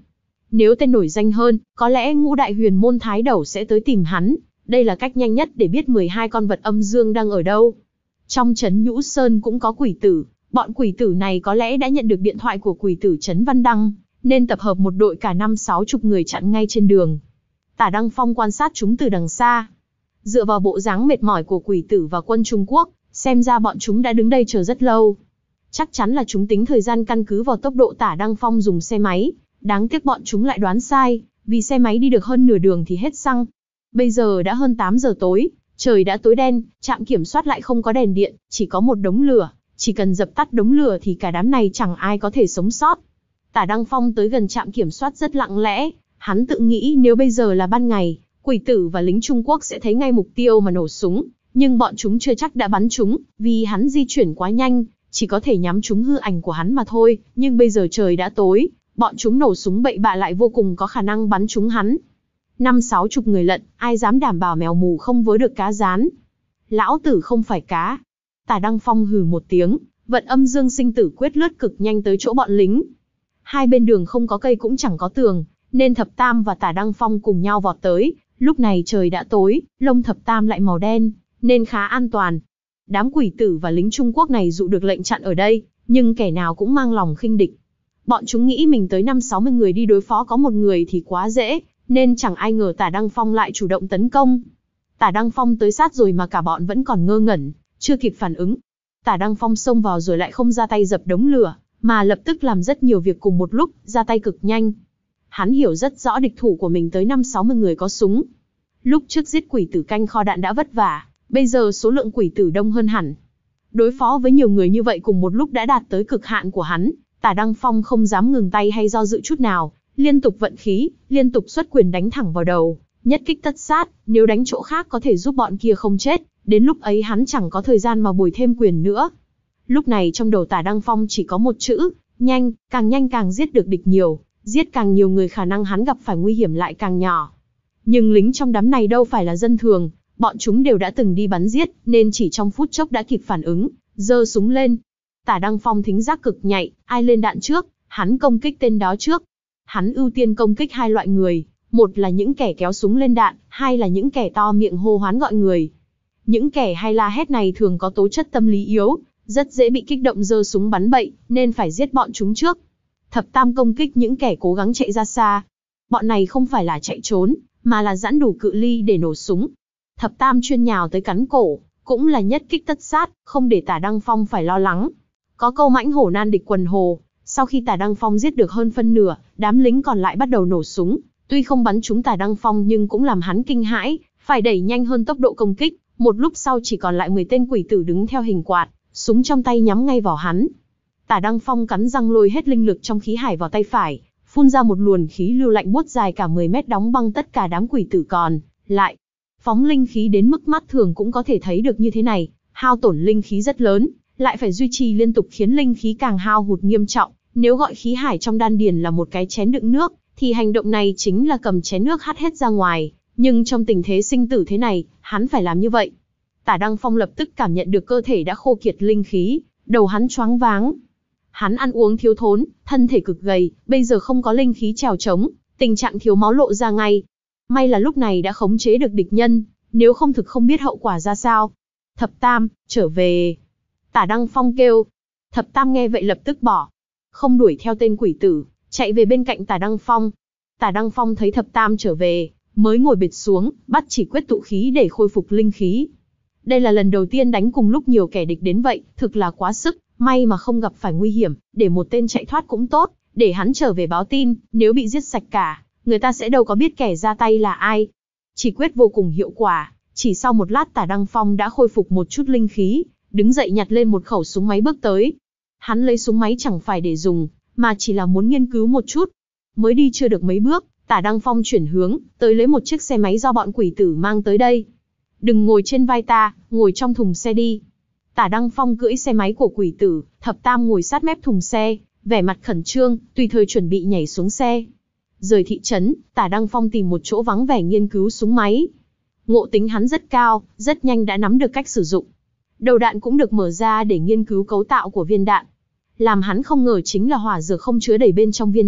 Nếu tên nổi danh hơn, có lẽ ngũ đại huyền môn thái đầu sẽ tới tìm hắn. Đây là cách nhanh nhất để biết mười hai con vật âm dương đang ở đâu. Trong trấn Nhũ Sơn cũng có quỷ tử, bọn quỷ tử này có lẽ đã nhận được điện thoại của quỷ tử trấn Văn Đăng, nên tập hợp một đội cả năm sáu chục người chặn ngay trên đường. Tả Đăng Phong quan sát chúng từ đằng xa. Dựa vào bộ dáng mệt mỏi của quỷ tử và quân Trung Quốc, xem ra bọn chúng đã đứng đây chờ rất lâu. Chắc chắn là chúng tính thời gian căn cứ vào tốc độ Tả Đăng Phong dùng xe máy. Đáng tiếc bọn chúng lại đoán sai, vì xe máy đi được hơn nửa đường thì hết xăng. Bây giờ đã hơn tám giờ tối, trời đã tối đen, trạm kiểm soát lại không có đèn điện, chỉ có một đống lửa. Chỉ cần dập tắt đống lửa thì cả đám này chẳng ai có thể sống sót. Tả Đăng Phong tới gần trạm kiểm soát rất lặng lẽ, hắn tự nghĩ nếu bây giờ là ban ngày, quỷ tử và lính Trung Quốc sẽ thấy ngay mục tiêu mà nổ súng, nhưng bọn chúng chưa chắc đã bắn chúng, vì hắn di chuyển quá nhanh, chỉ có thể nhắm trúng hư ảnh của hắn mà thôi, nhưng bây giờ trời đã tối, bọn chúng nổ súng bậy bạ lại vô cùng có khả năng bắn trúng hắn. Năm sáu chục người lận, ai dám đảm bảo mèo mù không vớ được cá rán. Lão tử không phải cá. Tả Đăng Phong hừ một tiếng, vận âm dương sinh tử quyết lướt cực nhanh tới chỗ bọn lính. Hai bên đường không có cây cũng chẳng có tường, nên Thập Tam và Tả Đăng Phong cùng nhau vọt tới. Lúc này trời đã tối, lông Thập Tam lại màu đen, nên khá an toàn. Đám quỷ tử và lính Trung Quốc này dụ được lệnh chặn ở đây, nhưng kẻ nào cũng mang lòng khinh địch. Bọn chúng nghĩ mình tới năm sáu mươi người đi đối phó có một người thì quá dễ, nên chẳng ai ngờ Tả Đăng Phong lại chủ động tấn công. Tả Đăng Phong tới sát rồi mà cả bọn vẫn còn ngơ ngẩn, chưa kịp phản ứng. Tả Đăng Phong xông vào rồi lại không ra tay dập đống lửa, mà lập tức làm rất nhiều việc cùng một lúc, ra tay cực nhanh. Hắn hiểu rất rõ địch thủ của mình tới năm sáu mươi người có súng. Lúc trước giết quỷ tử canh kho đạn đã vất vả, bây giờ số lượng quỷ tử đông hơn hẳn. Đối phó với nhiều người như vậy cùng một lúc đã đạt tới cực hạn của hắn, Tả Đăng Phong không dám ngừng tay hay do dự chút nào, liên tục vận khí, liên tục xuất quyền đánh thẳng vào đầu, nhất kích tất sát, nếu đánh chỗ khác có thể giúp bọn kia không chết, đến lúc ấy hắn chẳng có thời gian mà bồi thêm quyền nữa. Lúc này trong đầu Tả Đăng Phong chỉ có một chữ, nhanh, càng nhanh càng giết được địch nhiều, giết càng nhiều người khả năng hắn gặp phải nguy hiểm lại càng nhỏ. Nhưng lính trong đám này đâu phải là dân thường, bọn chúng đều đã từng đi bắn giết, nên chỉ trong phút chốc đã kịp phản ứng, giơ súng lên. Tả Đăng Phong thính giác cực nhạy, ai lên đạn trước, hắn công kích tên đó trước. Hắn ưu tiên công kích hai loại người, một là những kẻ kéo súng lên đạn, hai là những kẻ to miệng hô hoán gọi người. Những kẻ hay la hét này thường có tố chất tâm lý yếu, rất dễ bị kích động giơ súng bắn bậy, nên phải giết bọn chúng trước. Thập Tam công kích những kẻ cố gắng chạy ra xa. Bọn này không phải là chạy trốn, mà là giãn đủ cự ly để nổ súng. Thập Tam chuyên nhào tới cắn cổ, cũng là nhất kích tất sát, không để Tả Đăng Phong phải lo lắng. Có câu mãnh hổ nan địch quần hồ, sau khi Tả Đăng Phong giết được hơn phân nửa, đám lính còn lại bắt đầu nổ súng. Tuy không bắn trúng Tả Đăng Phong nhưng cũng làm hắn kinh hãi, phải đẩy nhanh hơn tốc độ công kích. Một lúc sau chỉ còn lại mười tên quỷ tử đứng theo hình quạt, súng trong tay nhắm ngay vào hắn. Tả Đăng Phong cắn răng lôi hết linh lực trong khí hải vào tay phải, phun ra một luồng khí lưu lạnh buốt dài cả mười mét đóng băng tất cả đám quỷ tử còn lại. Phóng linh khí đến mức mắt thường cũng có thể thấy được như thế này, hao tổn linh khí rất lớn, lại phải duy trì liên tục khiến linh khí càng hao hụt nghiêm trọng. Nếu gọi khí hải trong đan điền là một cái chén đựng nước, thì hành động này chính là cầm chén nước hắt hết ra ngoài. Nhưng trong tình thế sinh tử thế này, hắn phải làm như vậy. Tả Đăng Phong lập tức cảm nhận được cơ thể đã khô kiệt linh khí, đầu hắn choáng váng. Hắn ăn uống thiếu thốn, thân thể cực gầy, bây giờ không có linh khí trèo trống, tình trạng thiếu máu lộ ra ngay. May là lúc này đã khống chế được địch nhân, nếu không thực không biết hậu quả ra sao. Thập Tam, trở về. Tả Đăng Phong kêu. Thập Tam nghe vậy lập tức bỏ. Không đuổi theo tên quỷ tử, chạy về bên cạnh Tả Đăng Phong. Tả Đăng Phong thấy Thập Tam trở về, mới ngồi bệt xuống, bắt chỉ quyết tụ khí để khôi phục linh khí. Đây là lần đầu tiên đánh cùng lúc nhiều kẻ địch đến vậy, thực là quá sức, may mà không gặp phải nguy hiểm, để một tên chạy thoát cũng tốt, để hắn trở về báo tin, nếu bị giết sạch cả, người ta sẽ đâu có biết kẻ ra tay là ai. Chỉ quyết vô cùng hiệu quả, chỉ sau một lát Tả Đăng Phong đã khôi phục một chút linh khí, đứng dậy nhặt lên một khẩu súng máy bước tới. Hắn lấy súng máy chẳng phải để dùng, mà chỉ là muốn nghiên cứu một chút. Mới đi chưa được mấy bước, Tả Đăng Phong chuyển hướng, tới lấy một chiếc xe máy do bọn quỷ tử mang tới đây. Đừng ngồi trên vai ta, ngồi trong thùng xe đi. Tả Đăng Phong cưỡi xe máy của quỷ tử, Thập Tam ngồi sát mép thùng xe, vẻ mặt khẩn trương, tùy thời chuẩn bị nhảy xuống xe. Rời thị trấn, Tả Đăng Phong tìm một chỗ vắng vẻ nghiên cứu súng máy. Ngộ tính hắn rất cao, rất nhanh đã nắm được cách sử dụng. Đầu đạn cũng được mở ra để nghiên cứu cấu tạo của viên đạn. Làm hắn không ngờ chính là hỏa dược không chứa đầy bên trong viên đạn,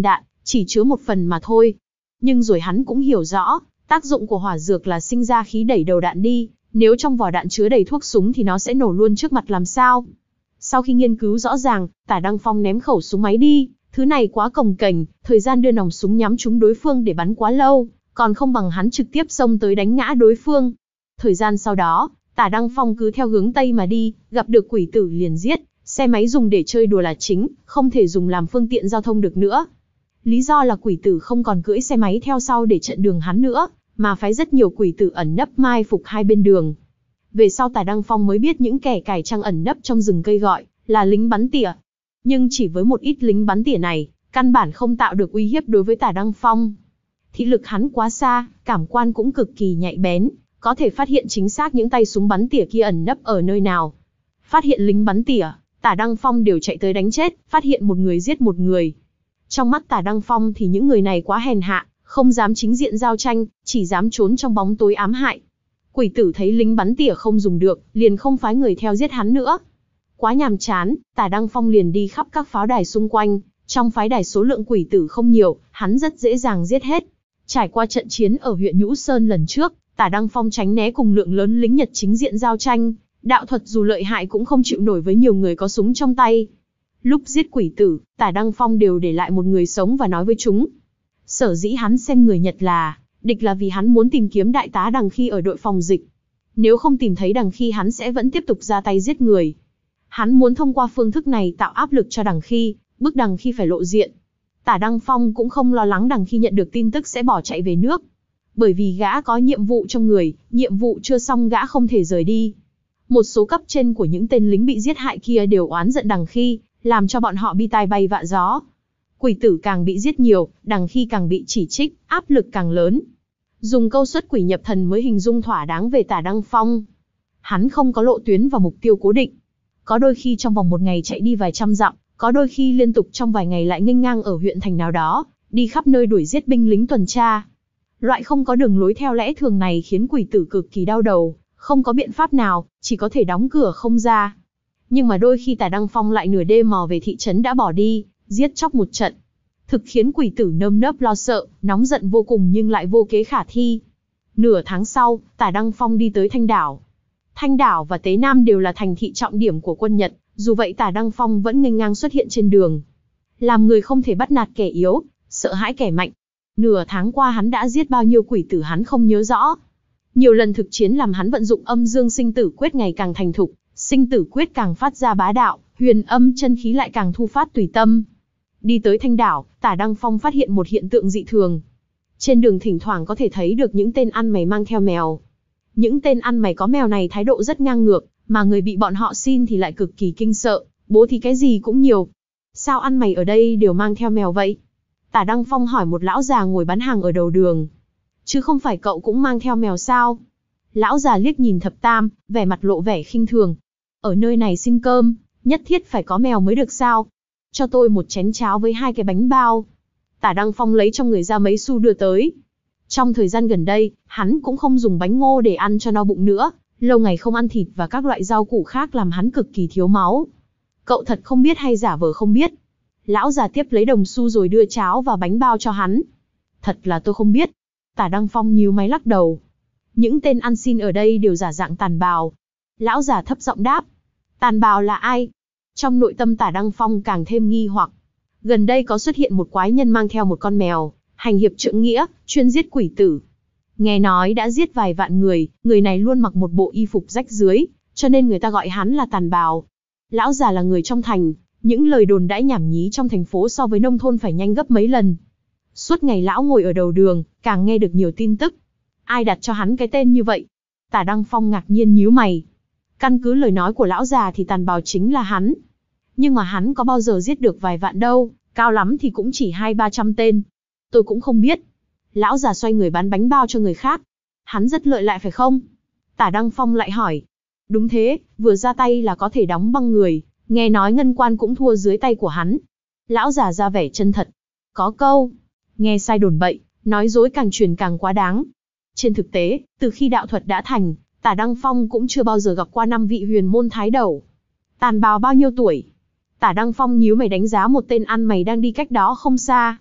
chỉ chứa một phần mà thôi. Nhưng rồi hắn cũng hiểu rõ, tác dụng của hỏa dược là sinh ra khí đẩy đầu đạn đi, nếu trong vỏ đạn chứa đầy thuốc súng thì nó sẽ nổ luôn trước mặt làm sao. Sau khi nghiên cứu rõ ràng, Tả Đăng Phong ném khẩu súng máy đi, thứ này quá cồng kềnh, thời gian đưa nòng súng nhắm trúng đối phương để bắn quá lâu, còn không bằng hắn trực tiếp xông tới đánh ngã đối phương. Thời gian sau đó, Tả Đăng Phong cứ theo hướng Tây mà đi, gặp được quỷ tử liền giết, xe máy dùng để chơi đùa là chính, không thể dùng làm phương tiện giao thông được nữa. Lý do là quỷ tử không còn cưỡi xe máy theo sau để chặn đường hắn nữa, mà phái rất nhiều quỷ tử ẩn nấp mai phục hai bên đường. Về sau Tả Đăng Phong mới biết những kẻ cải trang ẩn nấp trong rừng cây gọi là lính bắn tỉa. Nhưng chỉ với một ít lính bắn tỉa này, căn bản không tạo được uy hiếp đối với Tả Đăng Phong. Thị lực hắn quá xa, cảm quan cũng cực kỳ nhạy bén, có thể phát hiện chính xác những tay súng bắn tỉa kia ẩn nấp ở nơi nào. Phát hiện lính bắn tỉa, Tả Đăng Phong đều chạy tới đánh chết, phát hiện một người giết một người. Trong mắt Tả Đăng Phong thì những người này quá hèn hạ, không dám chính diện giao tranh, chỉ dám trốn trong bóng tối ám hại. Quỷ tử thấy lính bắn tỉa không dùng được, liền không phái người theo giết hắn nữa. Quá nhàm chán, Tả Đăng Phong liền đi khắp các pháo đài xung quanh, trong phái đài số lượng quỷ tử không nhiều, hắn rất dễ dàng giết hết. Trải qua trận chiến ở huyện Nhũ Sơn lần trước, Tả Đăng Phong tránh né cùng lượng lớn lính Nhật chính diện giao tranh, đạo thuật dù lợi hại cũng không chịu nổi với nhiều người có súng trong tay. Lúc giết quỷ tử, Tả Đăng Phong đều để lại một người sống và nói với chúng. Sở dĩ hắn xem người Nhật là địch là vì hắn muốn tìm kiếm đại tá Đằng Khi ở đội phòng dịch. Nếu không tìm thấy Đằng Khi hắn sẽ vẫn tiếp tục ra tay giết người. Hắn muốn thông qua phương thức này tạo áp lực cho Đằng Khi, bức Đằng Khi phải lộ diện. Tả Đăng Phong cũng không lo lắng Đằng Khi nhận được tin tức sẽ bỏ chạy về nước. Bởi vì gã có nhiệm vụ trong người, nhiệm vụ chưa xong gã không thể rời đi. Một số cấp trên của những tên lính bị giết hại kia đều oán giận Đằng Khi, làm cho bọn họ bi tai bay vạ gió. Quỷ tử càng bị giết nhiều, Đằng Khi càng bị chỉ trích, áp lực càng lớn. Dùng câu xuất quỷ nhập thần mới hình dung thỏa đáng về Tả Đăng Phong. Hắn không có lộ tuyến và mục tiêu cố định. Có đôi khi trong vòng một ngày chạy đi vài trăm dặm, có đôi khi liên tục trong vài ngày lại nghênh ngang ở huyện thành nào đó, đi khắp nơi đuổi giết binh lính tuần tra. Loại không có đường lối theo lẽ thường này khiến quỷ tử cực kỳ đau đầu, không có biện pháp nào, chỉ có thể đóng cửa không ra. Nhưng mà đôi khi Tả Đăng Phong lại nửa đêm mò về thị trấn đã bỏ đi, giết chóc một trận. Thực khiến quỷ tử nơm nớp lo sợ, nóng giận vô cùng nhưng lại vô kế khả thi. Nửa tháng sau, Tả Đăng Phong đi tới Thanh Đảo. Thanh Đảo và Tế Nam đều là thành thị trọng điểm của quân Nhật, dù vậy Tả Đăng Phong vẫn nghênh ngang xuất hiện trên đường. Làm người không thể bắt nạt kẻ yếu, sợ hãi kẻ mạnh. Nửa tháng qua hắn đã giết bao nhiêu quỷ tử hắn không nhớ rõ. Nhiều lần thực chiến làm hắn vận dụng âm dương sinh tử quyết ngày càng thành thục, sinh tử quyết càng phát ra bá đạo, huyền âm chân khí lại càng thu phát tùy tâm. Đi tới Thanh Đảo, Tả Đăng Phong phát hiện một hiện tượng dị thường. Trên đường thỉnh thoảng có thể thấy được những tên ăn mày mang theo mèo. Những tên ăn mày có mèo này thái độ rất ngang ngược, mà người bị bọn họ xin thì lại cực kỳ kinh sợ, bố thì cái gì cũng nhiều. Sao ăn mày ở đây đều mang theo mèo vậy? Tả Đăng Phong hỏi một lão già ngồi bán hàng ở đầu đường. Chứ không phải cậu cũng mang theo mèo sao? Lão già liếc nhìn Thập Tam, vẻ mặt lộ vẻ khinh thường. Ở nơi này xin cơm, nhất thiết phải có mèo mới được sao? Cho tôi một chén cháo với hai cái bánh bao. Tả Đăng Phong lấy trong người ra mấy xu đưa tới. Trong thời gian gần đây, hắn cũng không dùng bánh ngô để ăn cho no bụng nữa. Lâu ngày không ăn thịt và các loại rau củ khác làm hắn cực kỳ thiếu máu. Cậu thật không biết hay giả vờ không biết? Lão già tiếp lấy đồng xu rồi đưa cháo và bánh bao cho hắn. Thật là tôi không biết. Tả Đăng Phong nhíu máy lắc đầu. Những tên ăn xin ở đây đều giả dạng tàn bào. Lão già thấp giọng đáp. Tàn bào là ai? Trong nội tâm Tả Đăng Phong càng thêm nghi hoặc. Gần đây có xuất hiện một quái nhân mang theo một con mèo, hành hiệp trượng nghĩa, chuyên giết quỷ tử. Nghe nói đã giết vài vạn người, người này luôn mặc một bộ y phục rách rưới, cho nên người ta gọi hắn là tàn bào. Lão già là người trong thành, những lời đồn đãi nhảm nhí trong thành phố so với nông thôn phải nhanh gấp mấy lần. Suốt ngày lão ngồi ở đầu đường, càng nghe được nhiều tin tức. Ai đặt cho hắn cái tên như vậy? Tả Đăng Phong ngạc nhiên nhíu mày. Căn cứ lời nói của lão già thì tàn bào chính là hắn. Nhưng mà hắn có bao giờ giết được vài vạn đâu, cao lắm thì cũng chỉ hai ba trăm tên. Tôi cũng không biết. Lão già xoay người bán bánh bao cho người khác. Hắn rất lợi hại phải không? Tả Đăng Phong lại hỏi. Đúng thế, vừa ra tay là có thể đóng băng người, nghe nói ngân quan cũng thua dưới tay của hắn. Lão già ra vẻ chân thật. Có câu, nghe sai đồn bậy, nói dối càng truyền càng quá đáng. Trên thực tế, từ khi đạo thuật đã thành, Tả Đăng Phong cũng chưa bao giờ gặp qua năm vị huyền môn thái đầu. Tàn bào bao nhiêu tuổi? Tả Đăng Phong nhíu mày đánh giá một tên ăn mày đang đi cách đó không xa.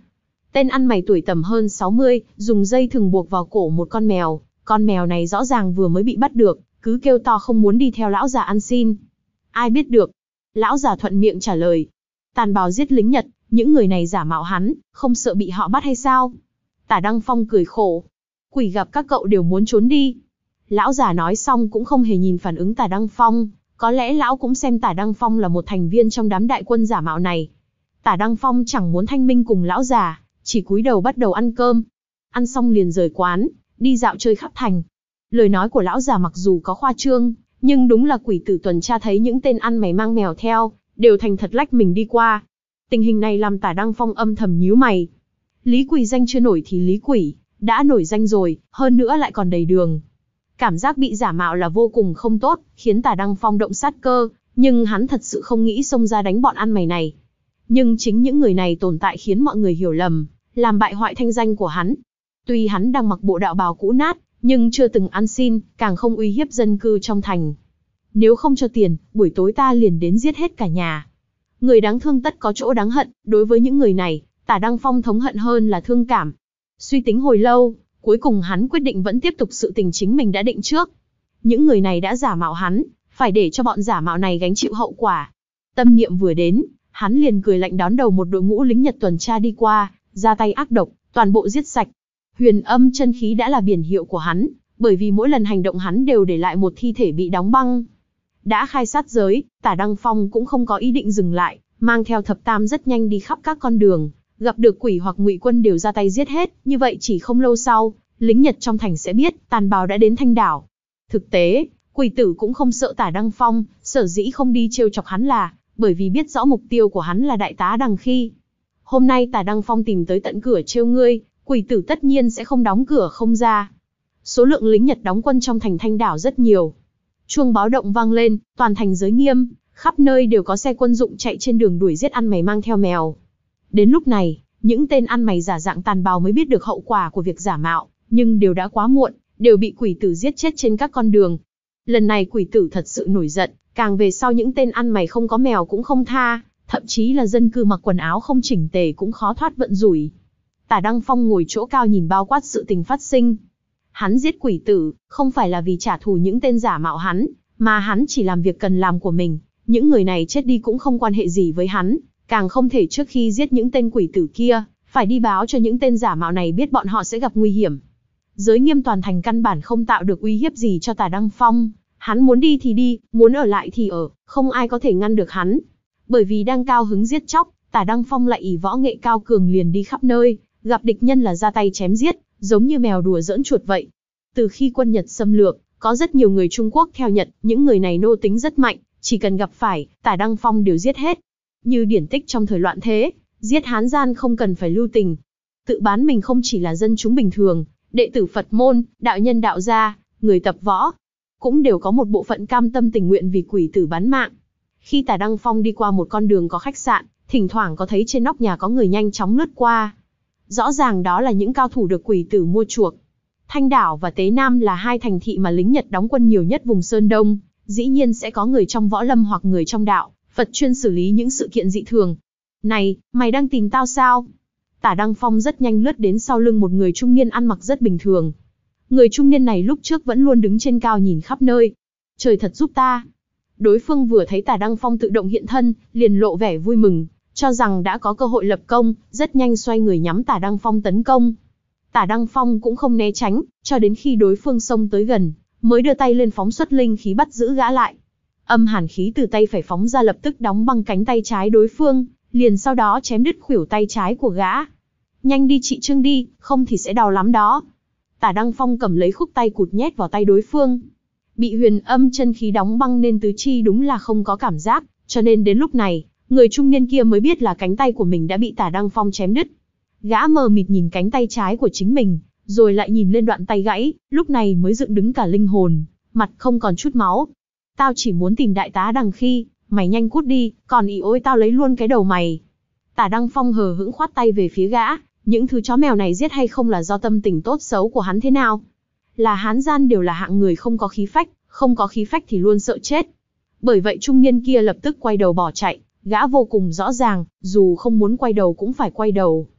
Tên ăn mày tuổi tầm hơn sáu mươi, dùng dây thừng buộc vào cổ một con mèo, con mèo này rõ ràng vừa mới bị bắt được, cứ kêu to không muốn đi theo lão già ăn xin. Ai biết được? Lão già thuận miệng trả lời. Tàn bào giết lính Nhật, những người này giả mạo hắn, không sợ bị họ bắt hay sao? Tả Đăng Phong cười khổ. Quỷ gặp các cậu đều muốn trốn đi. Lão già nói xong cũng không hề nhìn phản ứng Tả Đăng Phong, có lẽ lão cũng xem Tả Đăng Phong là một thành viên trong đám đại quân giả mạo này. Tả Đăng Phong chẳng muốn thanh minh cùng lão già, chỉ cúi đầu bắt đầu ăn cơm. Ăn xong liền rời quán, đi dạo chơi khắp thành. Lời nói của lão già mặc dù có khoa trương, nhưng đúng là quỷ tử tuần tra thấy những tên ăn mày mang mèo theo, đều thành thật lách mình đi qua. Tình hình này làm Tả Đăng Phong âm thầm nhíu mày. Lý Quỳ danh chưa nổi thì Lý Quỷ, đã nổi danh rồi, hơn nữa lại còn đầy đường. Cảm giác bị giả mạo là vô cùng không tốt, khiến Tả Đăng Phong động sát cơ, nhưng hắn thật sự không nghĩ xông ra đánh bọn ăn mày này. Nhưng chính những người này tồn tại khiến mọi người hiểu lầm, làm bại hoại thanh danh của hắn. Tuy hắn đang mặc bộ đạo bào cũ nát, nhưng chưa từng ăn xin, càng không uy hiếp dân cư trong thành. Nếu không cho tiền, buổi tối ta liền đến giết hết cả nhà. Người đáng thương tất có chỗ đáng hận, đối với những người này, Tả Đăng Phong thống hận hơn là thương cảm. Suy tính hồi lâu, cuối cùng hắn quyết định vẫn tiếp tục sự tình chính mình đã định trước. Những người này đã giả mạo hắn, phải để cho bọn giả mạo này gánh chịu hậu quả. Tâm niệm vừa đến, hắn liền cười lạnh đón đầu một đội ngũ lính Nhật tuần tra đi qua, ra tay ác độc, toàn bộ giết sạch. Huyền âm chân khí đã là biển hiệu của hắn, bởi vì mỗi lần hành động hắn đều để lại một thi thể bị đóng băng. Đã khai sát giới, Tả Đăng Phong cũng không có ý định dừng lại, mang theo thập tam rất nhanh đi khắp các con đường, gặp được quỷ hoặc ngụy quân đều ra tay giết hết, như vậy chỉ không lâu sau, lính Nhật trong thành sẽ biết tàn bào đã đến Thanh Đảo. Thực tế, quỷ tử cũng không sợ Tả Đăng Phong, sở dĩ không đi trêu chọc hắn là bởi vì biết rõ mục tiêu của hắn là đại tá Đằng Khi. Hôm nay Tả Đăng Phong tìm tới tận cửa trêu ngươi, quỷ tử tất nhiên sẽ không đóng cửa không ra. Số lượng lính Nhật đóng quân trong thành Thanh Đảo rất nhiều. Chuông báo động vang lên, toàn thành giới nghiêm, khắp nơi đều có xe quân dụng chạy trên đường đuổi giết ăn mày mang theo mèo. Đến lúc này, những tên ăn mày giả dạng tàn bào mới biết được hậu quả của việc giả mạo, nhưng đều đã quá muộn, đều bị quỷ tử giết chết trên các con đường. Lần này quỷ tử thật sự nổi giận, càng về sau những tên ăn mày không có mèo cũng không tha, thậm chí là dân cư mặc quần áo không chỉnh tề cũng khó thoát vận rủi. Tả Đăng Phong ngồi chỗ cao nhìn bao quát sự tình phát sinh. Hắn giết quỷ tử, không phải là vì trả thù những tên giả mạo hắn, mà hắn chỉ làm việc cần làm của mình. Những người này chết đi cũng không quan hệ gì với hắn, càng không thể trước khi giết những tên quỷ tử kia, phải đi báo cho những tên giả mạo này biết bọn họ sẽ gặp nguy hiểm. Giới nghiêm toàn thành căn bản không tạo được uy hiếp gì cho Tả Đăng Phong, hắn muốn đi thì đi, muốn ở lại thì ở, không ai có thể ngăn được hắn. Bởi vì đang cao hứng giết chóc, Tả Đăng Phong lại ỷ võ nghệ cao cường liền đi khắp nơi, gặp địch nhân là ra tay chém giết, giống như mèo đùa giỡn chuột vậy. Từ khi quân Nhật xâm lược, có rất nhiều người Trung Quốc theo Nhật, những người này nô tính rất mạnh, chỉ cần gặp phải, Tả Đăng Phong đều giết hết. Như điển tích trong thời loạn thế, giết Hán gian không cần phải lưu tình. Tự bán mình không chỉ là dân chúng bình thường, đệ tử Phật môn, đạo nhân đạo gia, người tập võ, cũng đều có một bộ phận cam tâm tình nguyện vì quỷ tử bán mạng. Khi Tả Đăng Phong đi qua một con đường có khách sạn, thỉnh thoảng có thấy trên nóc nhà có người nhanh chóng lướt qua. Rõ ràng đó là những cao thủ được quỷ tử mua chuộc. Thanh Đảo và Tế Nam là hai thành thị mà lính Nhật đóng quân nhiều nhất vùng Sơn Đông, dĩ nhiên sẽ có người trong võ lâm hoặc người trong đạo Phật chuyên xử lý những sự kiện dị thường. Này, mày đang tìm tao sao? Tả Đăng Phong rất nhanh lướt đến sau lưng một người trung niên ăn mặc rất bình thường. Người trung niên này lúc trước vẫn luôn đứng trên cao nhìn khắp nơi. Trời thật giúp ta. Đối phương vừa thấy Tả Đăng Phong tự động hiện thân, liền lộ vẻ vui mừng, cho rằng đã có cơ hội lập công, rất nhanh xoay người nhắm Tả Đăng Phong tấn công. Tả Đăng Phong cũng không né tránh, cho đến khi đối phương xông tới gần, mới đưa tay lên phóng xuất linh khí bắt giữ gã lại. Âm hàn khí từ tay phải phóng ra lập tức đóng băng cánh tay trái đối phương, liền sau đó chém đứt khuỷu tay trái của gã. Nhanh đi trị thương đi, không thì sẽ đau lắm đó. Tả Đăng Phong cầm lấy khúc tay cụt nhét vào tay đối phương. Bị huyền âm chân khí đóng băng nên tứ chi đúng là không có cảm giác, cho nên đến lúc này, người trung niên kia mới biết là cánh tay của mình đã bị Tả Đăng Phong chém đứt. Gã mờ mịt nhìn cánh tay trái của chính mình, rồi lại nhìn lên đoạn tay gãy, lúc này mới dựng đứng cả linh hồn, mặt không còn chút máu. Tao chỉ muốn tìm đại tá Đằng Khi, mày nhanh cút đi, còn ý ôi tao lấy luôn cái đầu mày. Tả Đăng Phong hờ hững khoát tay về phía gã, những thứ chó mèo này giết hay không là do tâm tình tốt xấu của hắn thế nào. Là Hán gian đều là hạng người không có khí phách, không có khí phách thì luôn sợ chết. Bởi vậy trung niên kia lập tức quay đầu bỏ chạy, gã vô cùng rõ ràng, dù không muốn quay đầu cũng phải quay đầu.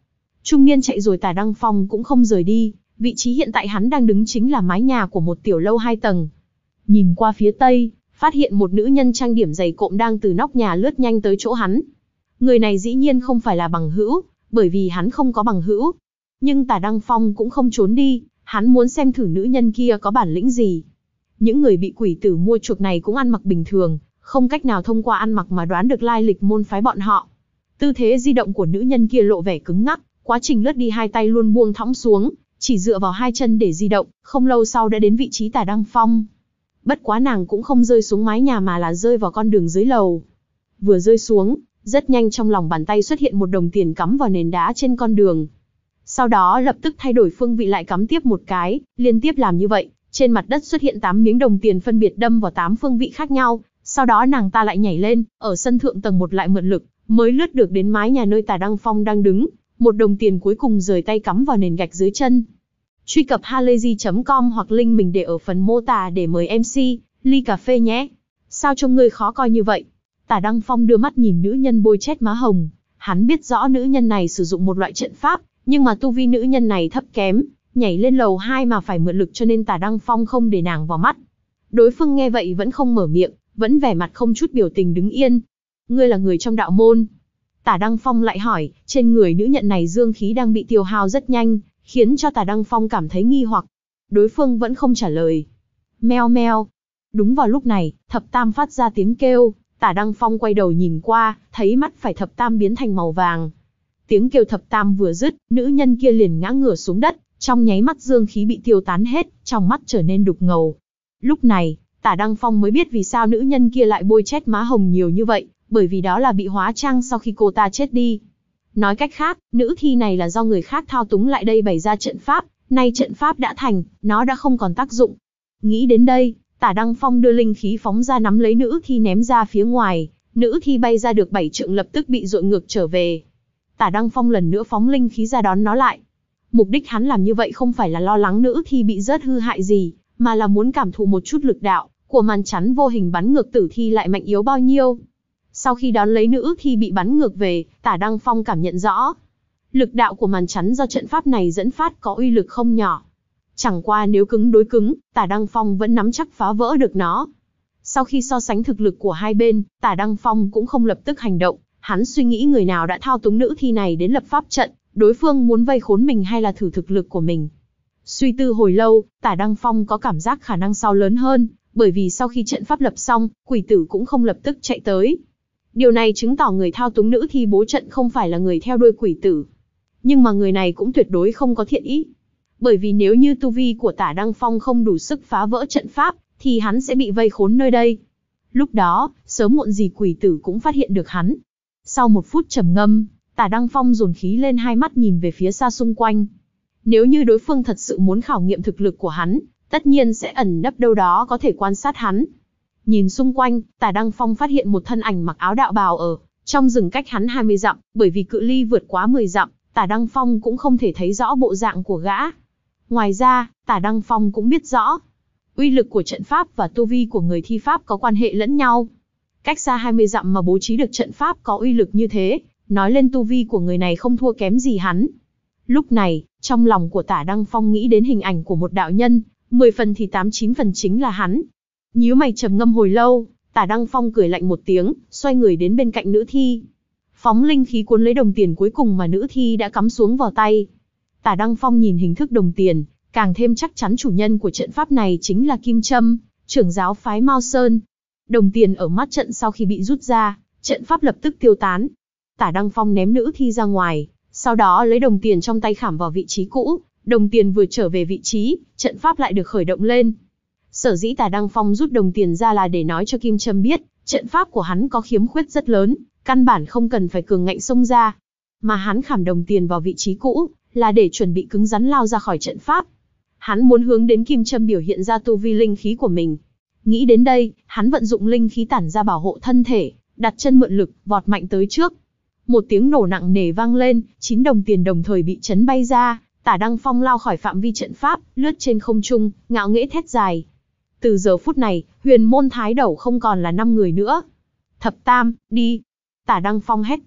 Trung niên chạy rồi Tả Đăng Phong cũng không rời đi, vị trí hiện tại hắn đang đứng chính là mái nhà của một tiểu lâu hai tầng. Nhìn qua phía tây, phát hiện một nữ nhân trang điểm dày cộm đang từ nóc nhà lướt nhanh tới chỗ hắn. Người này dĩ nhiên không phải là bằng hữu, bởi vì hắn không có bằng hữu. Nhưng Tả Đăng Phong cũng không trốn đi, hắn muốn xem thử nữ nhân kia có bản lĩnh gì. Những người bị quỷ tử mua chuộc này cũng ăn mặc bình thường, không cách nào thông qua ăn mặc mà đoán được lai lịch môn phái bọn họ. Tư thế di động của nữ nhân kia lộ vẻ cứng ngắc, quá trình lướt đi hai tay luôn buông thõng xuống, chỉ dựa vào hai chân để di động, không lâu sau đã đến vị trí Tả Đăng Phong. Bất quá nàng cũng không rơi xuống mái nhà mà là rơi vào con đường dưới lầu. Vừa rơi xuống, rất nhanh trong lòng bàn tay xuất hiện một đồng tiền cắm vào nền đá trên con đường. Sau đó lập tức thay đổi phương vị lại cắm tiếp một cái, liên tiếp làm như vậy, trên mặt đất xuất hiện tám miếng đồng tiền phân biệt đâm vào tám phương vị khác nhau, sau đó nàng ta lại nhảy lên, ở sân thượng tầng một lại mượn lực, mới lướt được đến mái nhà nơi Tả Đăng Phong đang đứng, một đồng tiền cuối cùng rời tay cắm vào nền gạch dưới chân. Truy cập halayzi chấm com hoặc link mình để ở phần mô tả để mời em xê, ly cà phê nhé. Sao trông ngươi khó coi như vậy? Tả Đăng Phong đưa mắt nhìn nữ nhân bôi chét má hồng, hắn biết rõ nữ nhân này sử dụng một loại trận pháp, nhưng mà tu vi nữ nhân này thấp kém, nhảy lên lầu hai mà phải mượn lực cho nên Tả Đăng Phong không để nàng vào mắt. Đối phương nghe vậy vẫn không mở miệng, vẫn vẻ mặt không chút biểu tình đứng yên. Ngươi là người trong đạo môn? Tả Đăng Phong lại hỏi, trên người nữ nhận này dương khí đang bị tiêu hao rất nhanh, khiến cho Tả Đăng Phong cảm thấy nghi hoặc. Đối phương vẫn không trả lời. Meo meo. Đúng vào lúc này, thập tam phát ra tiếng kêu, Tả Đăng Phong quay đầu nhìn qua, thấy mắt phải thập tam biến thành màu vàng. Tiếng kêu thập tam vừa dứt, nữ nhân kia liền ngã ngửa xuống đất, trong nháy mắt dương khí bị tiêu tán hết, trong mắt trở nên đục ngầu. Lúc này, Tả Đăng Phong mới biết vì sao nữ nhân kia lại bôi chét má hồng nhiều như vậy, bởi vì đó là bị hóa trang sau khi cô ta chết đi. Nói cách khác, nữ thi này là do người khác thao túng lại đây bày ra trận pháp, nay trận pháp đã thành, nó đã không còn tác dụng. Nghĩ đến đây, Tả Đăng Phong đưa linh khí phóng ra nắm lấy nữ thi ném ra phía ngoài, nữ thi bay ra được bảy trượng lập tức bị dội ngược trở về. Tả Đăng Phong lần nữa phóng linh khí ra đón nó lại. Mục đích hắn làm như vậy không phải là lo lắng nữ thi bị rớt hư hại gì, mà là muốn cảm thụ một chút lực đạo của màn chắn vô hình bắn ngược tử thi lại mạnh yếu bao nhiêu. Sau khi đón lấy nữ thi bị bắn ngược về, Tả Đăng Phong cảm nhận rõ. Lực đạo của màn chắn do trận pháp này dẫn phát có uy lực không nhỏ. Chẳng qua nếu cứng đối cứng, Tả Đăng Phong vẫn nắm chắc phá vỡ được nó. Sau khi so sánh thực lực của hai bên, Tả Đăng Phong cũng không lập tức hành động. Hắn suy nghĩ người nào đã thao túng nữ thi này đến lập pháp trận, đối phương muốn vây khốn mình hay là thử thực lực của mình. Suy tư hồi lâu, Tả Đăng Phong có cảm giác khả năng sau lớn hơn, bởi vì sau khi trận pháp lập xong, quỷ tử cũng không lập tức chạy tới. Điều này chứng tỏ người thao túng nữ thi bố trận không phải là người theo đuôi quỷ tử. Nhưng mà người này cũng tuyệt đối không có thiện ý. Bởi vì nếu như tu vi của Tả Đăng Phong không đủ sức phá vỡ trận pháp, thì hắn sẽ bị vây khốn nơi đây. Lúc đó, sớm muộn gì quỷ tử cũng phát hiện được hắn. Sau một phút trầm ngâm, Tả Đăng Phong dồn khí lên hai mắt nhìn về phía xa xung quanh. Nếu như đối phương thật sự muốn khảo nghiệm thực lực của hắn, tất nhiên sẽ ẩn nấp đâu đó có thể quan sát hắn. Nhìn xung quanh, Tả Đăng Phong phát hiện một thân ảnh mặc áo đạo bào ở trong rừng cách hắn hai mươi dặm, bởi vì cự ly vượt quá mười dặm, Tả Đăng Phong cũng không thể thấy rõ bộ dạng của gã. Ngoài ra, Tả Đăng Phong cũng biết rõ, uy lực của trận pháp và tu vi của người thi pháp có quan hệ lẫn nhau. Cách xa hai mươi dặm mà bố trí được trận pháp có uy lực như thế, nói lên tu vi của người này không thua kém gì hắn. Lúc này, trong lòng của Tả Đăng Phong nghĩ đến hình ảnh của một đạo nhân, mười phần thì tám chín phần chính là hắn. Nhíu mày trầm ngâm hồi lâu, Tả Đăng Phong cười lạnh một tiếng, xoay người đến bên cạnh nữ thi. Phóng linh khí cuốn lấy đồng tiền cuối cùng mà nữ thi đã cắm xuống vào tay. Tả Đăng Phong nhìn hình thức đồng tiền, càng thêm chắc chắn chủ nhân của trận pháp này chính là Kim Trâm, trưởng giáo phái Mao Sơn. Đồng tiền ở mắt trận sau khi bị rút ra, trận pháp lập tức tiêu tán. Tả Đăng Phong ném nữ thi ra ngoài, sau đó lấy đồng tiền trong tay khảm vào vị trí cũ, đồng tiền vừa trở về vị trí, trận pháp lại được khởi động lên. Sở dĩ Tả Đăng Phong rút đồng tiền ra là để nói cho Kim Trâm biết, trận pháp của hắn có khiếm khuyết rất lớn, căn bản không cần phải cường ngạnh xông ra. Mà hắn khảm đồng tiền vào vị trí cũ, là để chuẩn bị cứng rắn lao ra khỏi trận pháp. Hắn muốn hướng đến Kim Trâm biểu hiện ra tu vi linh khí của mình. Nghĩ đến đây, hắn vận dụng linh khí tản ra bảo hộ thân thể, đặt chân mượn lực, vọt mạnh tới trước. Một tiếng nổ nặng nề vang lên, chín đồng tiền đồng thời bị chấn bay ra, Tả Đăng Phong lao khỏi phạm vi trận pháp, lướt trên không trung, ngạo nghễ thét dài. Từ giờ phút này, huyền môn thái đẩu không còn là năm người nữa. Thập tam, đi. Tả Đăng Phong hét to,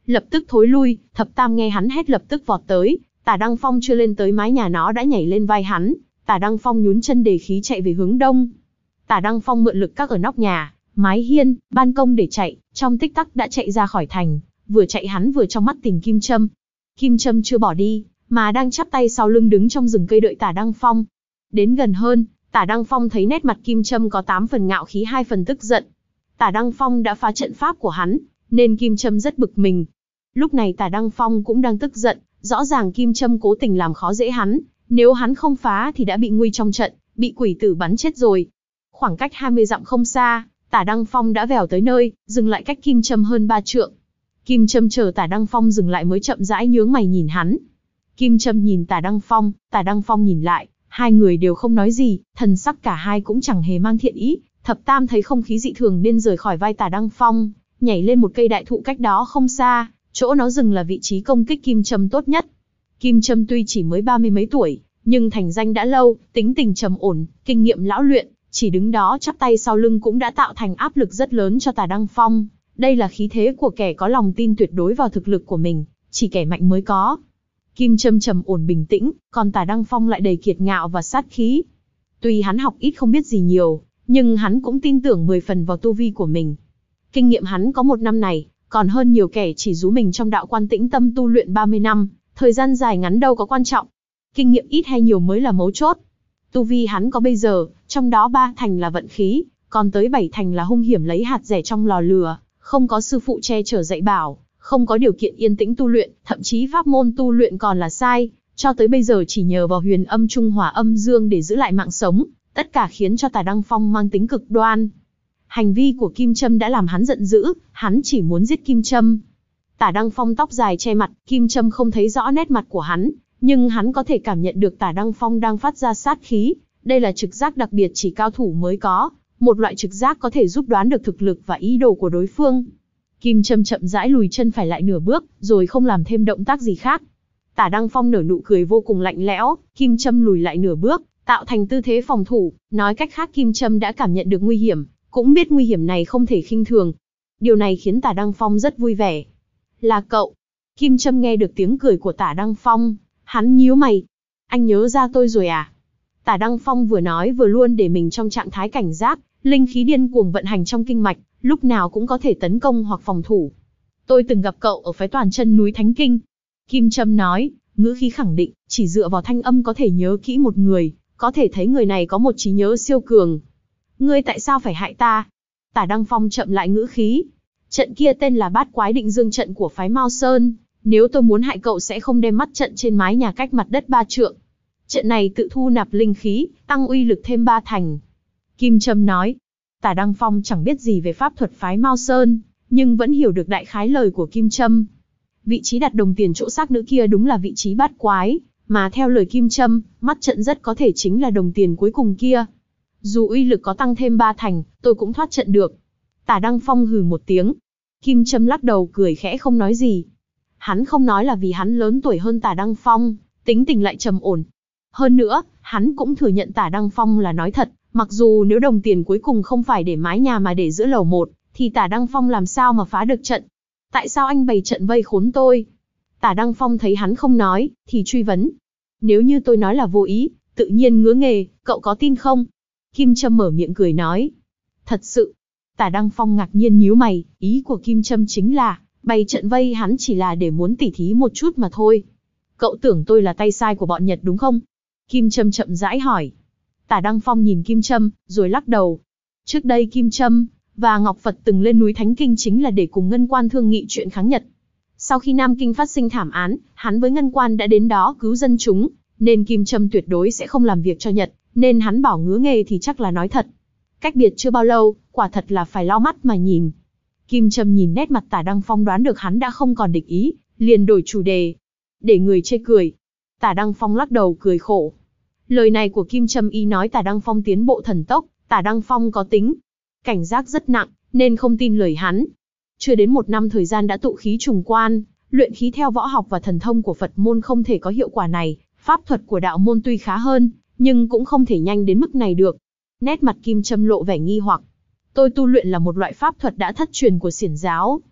lập tức thối lui. Thập Tam nghe hắn hét lập tức vọt tới, Tả Đăng Phong chưa lên tới mái nhà nó đã nhảy lên vai hắn. Tả Đăng Phong nhún chân đề khí chạy về hướng đông. Tả Đăng Phong mượn lực các ở nóc nhà, mái hiên, ban công để chạy, trong tích tắc đã chạy ra khỏi thành. Vừa chạy hắn vừa trong mắt tìm Kim Châm. Kim Châm chưa bỏ đi, mà đang chắp tay sau lưng đứng trong rừng cây đợi Tả Đăng Phong. Đến gần hơn, Tả Đăng Phong thấy nét mặt Kim Châm có tám phần ngạo khí hai phần tức giận. Tả Đăng Phong đã phá trận pháp của hắn, nên Kim Châm rất bực mình. Lúc này Tả Đăng Phong cũng đang tức giận, rõ ràng Kim Châm cố tình làm khó dễ hắn, nếu hắn không phá thì đã bị nguy trong trận, bị quỷ tử bắn chết rồi. Khoảng cách hai mươi dặm không xa, Tả Đăng Phong đã vèo tới nơi, dừng lại cách Kim Châm hơn ba trượng. Kim Châm chờ Tả Đăng Phong dừng lại mới chậm rãi nhướng mày nhìn hắn. Kim Châm nhìn Tả Đăng Phong, Tả Đăng Phong nhìn lại, hai người đều không nói gì, thần sắc cả hai cũng chẳng hề mang thiện ý. Thập Tam thấy không khí dị thường nên rời khỏi vai Tả Đăng Phong, nhảy lên một cây đại thụ cách đó không xa, chỗ nó dừng là vị trí công kích Kim Châm tốt nhất. Kim Châm tuy chỉ mới ba mươi mấy tuổi, nhưng thành danh đã lâu, tính tình trầm ổn, kinh nghiệm lão luyện, chỉ đứng đó chắp tay sau lưng cũng đã tạo thành áp lực rất lớn cho Tả Đăng Phong. Đây là khí thế của kẻ có lòng tin tuyệt đối vào thực lực của mình, chỉ kẻ mạnh mới có. Kim Châm trầm ổn bình tĩnh, còn Tả Đăng Phong lại đầy kiệt ngạo và sát khí. Tuy hắn học ít không biết gì nhiều, nhưng hắn cũng tin tưởng mười phần vào tu vi của mình. Kinh nghiệm hắn có một năm này, còn hơn nhiều kẻ chỉ rú mình trong đạo quan tĩnh tâm tu luyện ba mươi năm, thời gian dài ngắn đâu có quan trọng. Kinh nghiệm ít hay nhiều mới là mấu chốt. Tu vi hắn có bây giờ, trong đó ba thành là vận khí, còn tới bảy thành là hung hiểm lấy hạt rẻ trong lò lửa, không có sư phụ che chở dạy bảo, không có điều kiện yên tĩnh tu luyện, thậm chí pháp môn tu luyện còn là sai, cho tới bây giờ chỉ nhờ vào huyền âm trung hòa âm dương để giữ lại mạng sống, tất cả khiến cho Tả Đăng Phong mang tính cực đoan. Hành vi của Kim Châm đã làm hắn giận dữ, hắn chỉ muốn giết Kim Châm. Tả Đăng Phong tóc dài che mặt, Kim Châm không thấy rõ nét mặt của hắn, nhưng hắn có thể cảm nhận được Tả Đăng Phong đang phát ra sát khí. Đây là trực giác đặc biệt chỉ cao thủ mới có, một loại trực giác có thể giúp đoán được thực lực và ý đồ của đối phương. Kim Châm chậm rãi lùi chân phải lại nửa bước, rồi không làm thêm động tác gì khác. Tả Đăng Phong nở nụ cười vô cùng lạnh lẽo, Kim Châm lùi lại nửa bước, tạo thành tư thế phòng thủ, nói cách khác Kim Châm đã cảm nhận được nguy hiểm, cũng biết nguy hiểm này không thể khinh thường. Điều này khiến Tả Đăng Phong rất vui vẻ. Là cậu. Kim Châm nghe được tiếng cười của Tả Đăng Phong, hắn nhíu mày. Anh nhớ ra tôi rồi à? Tả Đăng Phong vừa nói vừa luôn để mình trong trạng thái cảnh giác, linh khí điên cuồng vận hành trong kinh mạch, lúc nào cũng có thể tấn công hoặc phòng thủ. Tôi từng gặp cậu ở phái toàn chân núi Thánh Kinh. Kim Châm nói, ngữ khí khẳng định, chỉ dựa vào thanh âm có thể nhớ kỹ một người, có thể thấy người này có một trí nhớ siêu cường. Ngươi tại sao phải hại ta? Tả Đăng Phong chậm lại ngữ khí. Trận kia tên là Bát Quái Định Dương trận của phái Mao Sơn, nếu tôi muốn hại cậu sẽ không đem mắt trận trên mái nhà cách mặt đất ba trượng. Trận này tự thu nạp linh khí, tăng uy lực thêm ba thành. Kim Châm nói. Tả Đăng Phong chẳng biết gì về pháp thuật phái Mao Sơn, nhưng vẫn hiểu được đại khái lời của Kim Châm. Vị trí đặt đồng tiền chỗ xác nữ kia đúng là vị trí bát quái, mà theo lời Kim Châm, mắt trận rất có thể chính là đồng tiền cuối cùng kia. Dù uy lực có tăng thêm ba thành, tôi cũng thoát trận được. Tả Đăng Phong hừ một tiếng. Kim Châm lắc đầu cười khẽ không nói gì. Hắn không nói là vì hắn lớn tuổi hơn Tả Đăng Phong, tính tình lại trầm ổn. Hơn nữa, hắn cũng thừa nhận Tả Đăng Phong là nói thật, mặc dù nếu đồng tiền cuối cùng không phải để mái nhà mà để giữa lầu một, thì Tả Đăng Phong làm sao mà phá được trận? Tại sao anh bày trận vây khốn tôi? Tả Đăng Phong thấy hắn không nói, thì truy vấn. Nếu như tôi nói là vô ý, tự nhiên ngứa nghề, cậu có tin không? Kim Châm mở miệng cười nói. Thật sự. Tả Đăng Phong ngạc nhiên nhíu mày, ý của Kim Châm chính là, bày trận vây hắn chỉ là để muốn tỉ thí một chút mà thôi. Cậu tưởng tôi là tay sai của bọn Nhật đúng không? Kim Châm chậm rãi hỏi. Tả Đăng Phong nhìn Kim Châm, rồi lắc đầu. Trước đây Kim Châm và Ngọc Phật từng lên núi Thánh Kinh chính là để cùng Ngân Quan thương nghị chuyện kháng Nhật. Sau khi Nam Kinh phát sinh thảm án, hắn với Ngân Quan đã đến đó cứu dân chúng, nên Kim Châm tuyệt đối sẽ không làm việc cho Nhật, nên hắn bảo ngứa nghề thì chắc là nói thật. Cách biệt chưa bao lâu, quả thật là phải lau mắt mà nhìn. Kim Châm nhìn nét mặt Tả Đăng Phong đoán được hắn đã không còn địch ý, liền đổi chủ đề. Để người chê cười. Tả Đăng Phong lắc đầu cười khổ. Lời này của Kim Châm y nói Tả Đăng Phong tiến bộ thần tốc, Tả Đăng Phong có tính cảnh giác rất nặng, nên không tin lời hắn. Chưa đến một năm thời gian đã tụ khí trùng quan, luyện khí theo võ học và thần thông của Phật môn không thể có hiệu quả này, pháp thuật của đạo môn tuy khá hơn, nhưng cũng không thể nhanh đến mức này được. Nét mặt Kim Châm lộ vẻ nghi hoặc. Tôi tu luyện là một loại pháp thuật đã thất truyền của xiển giáo.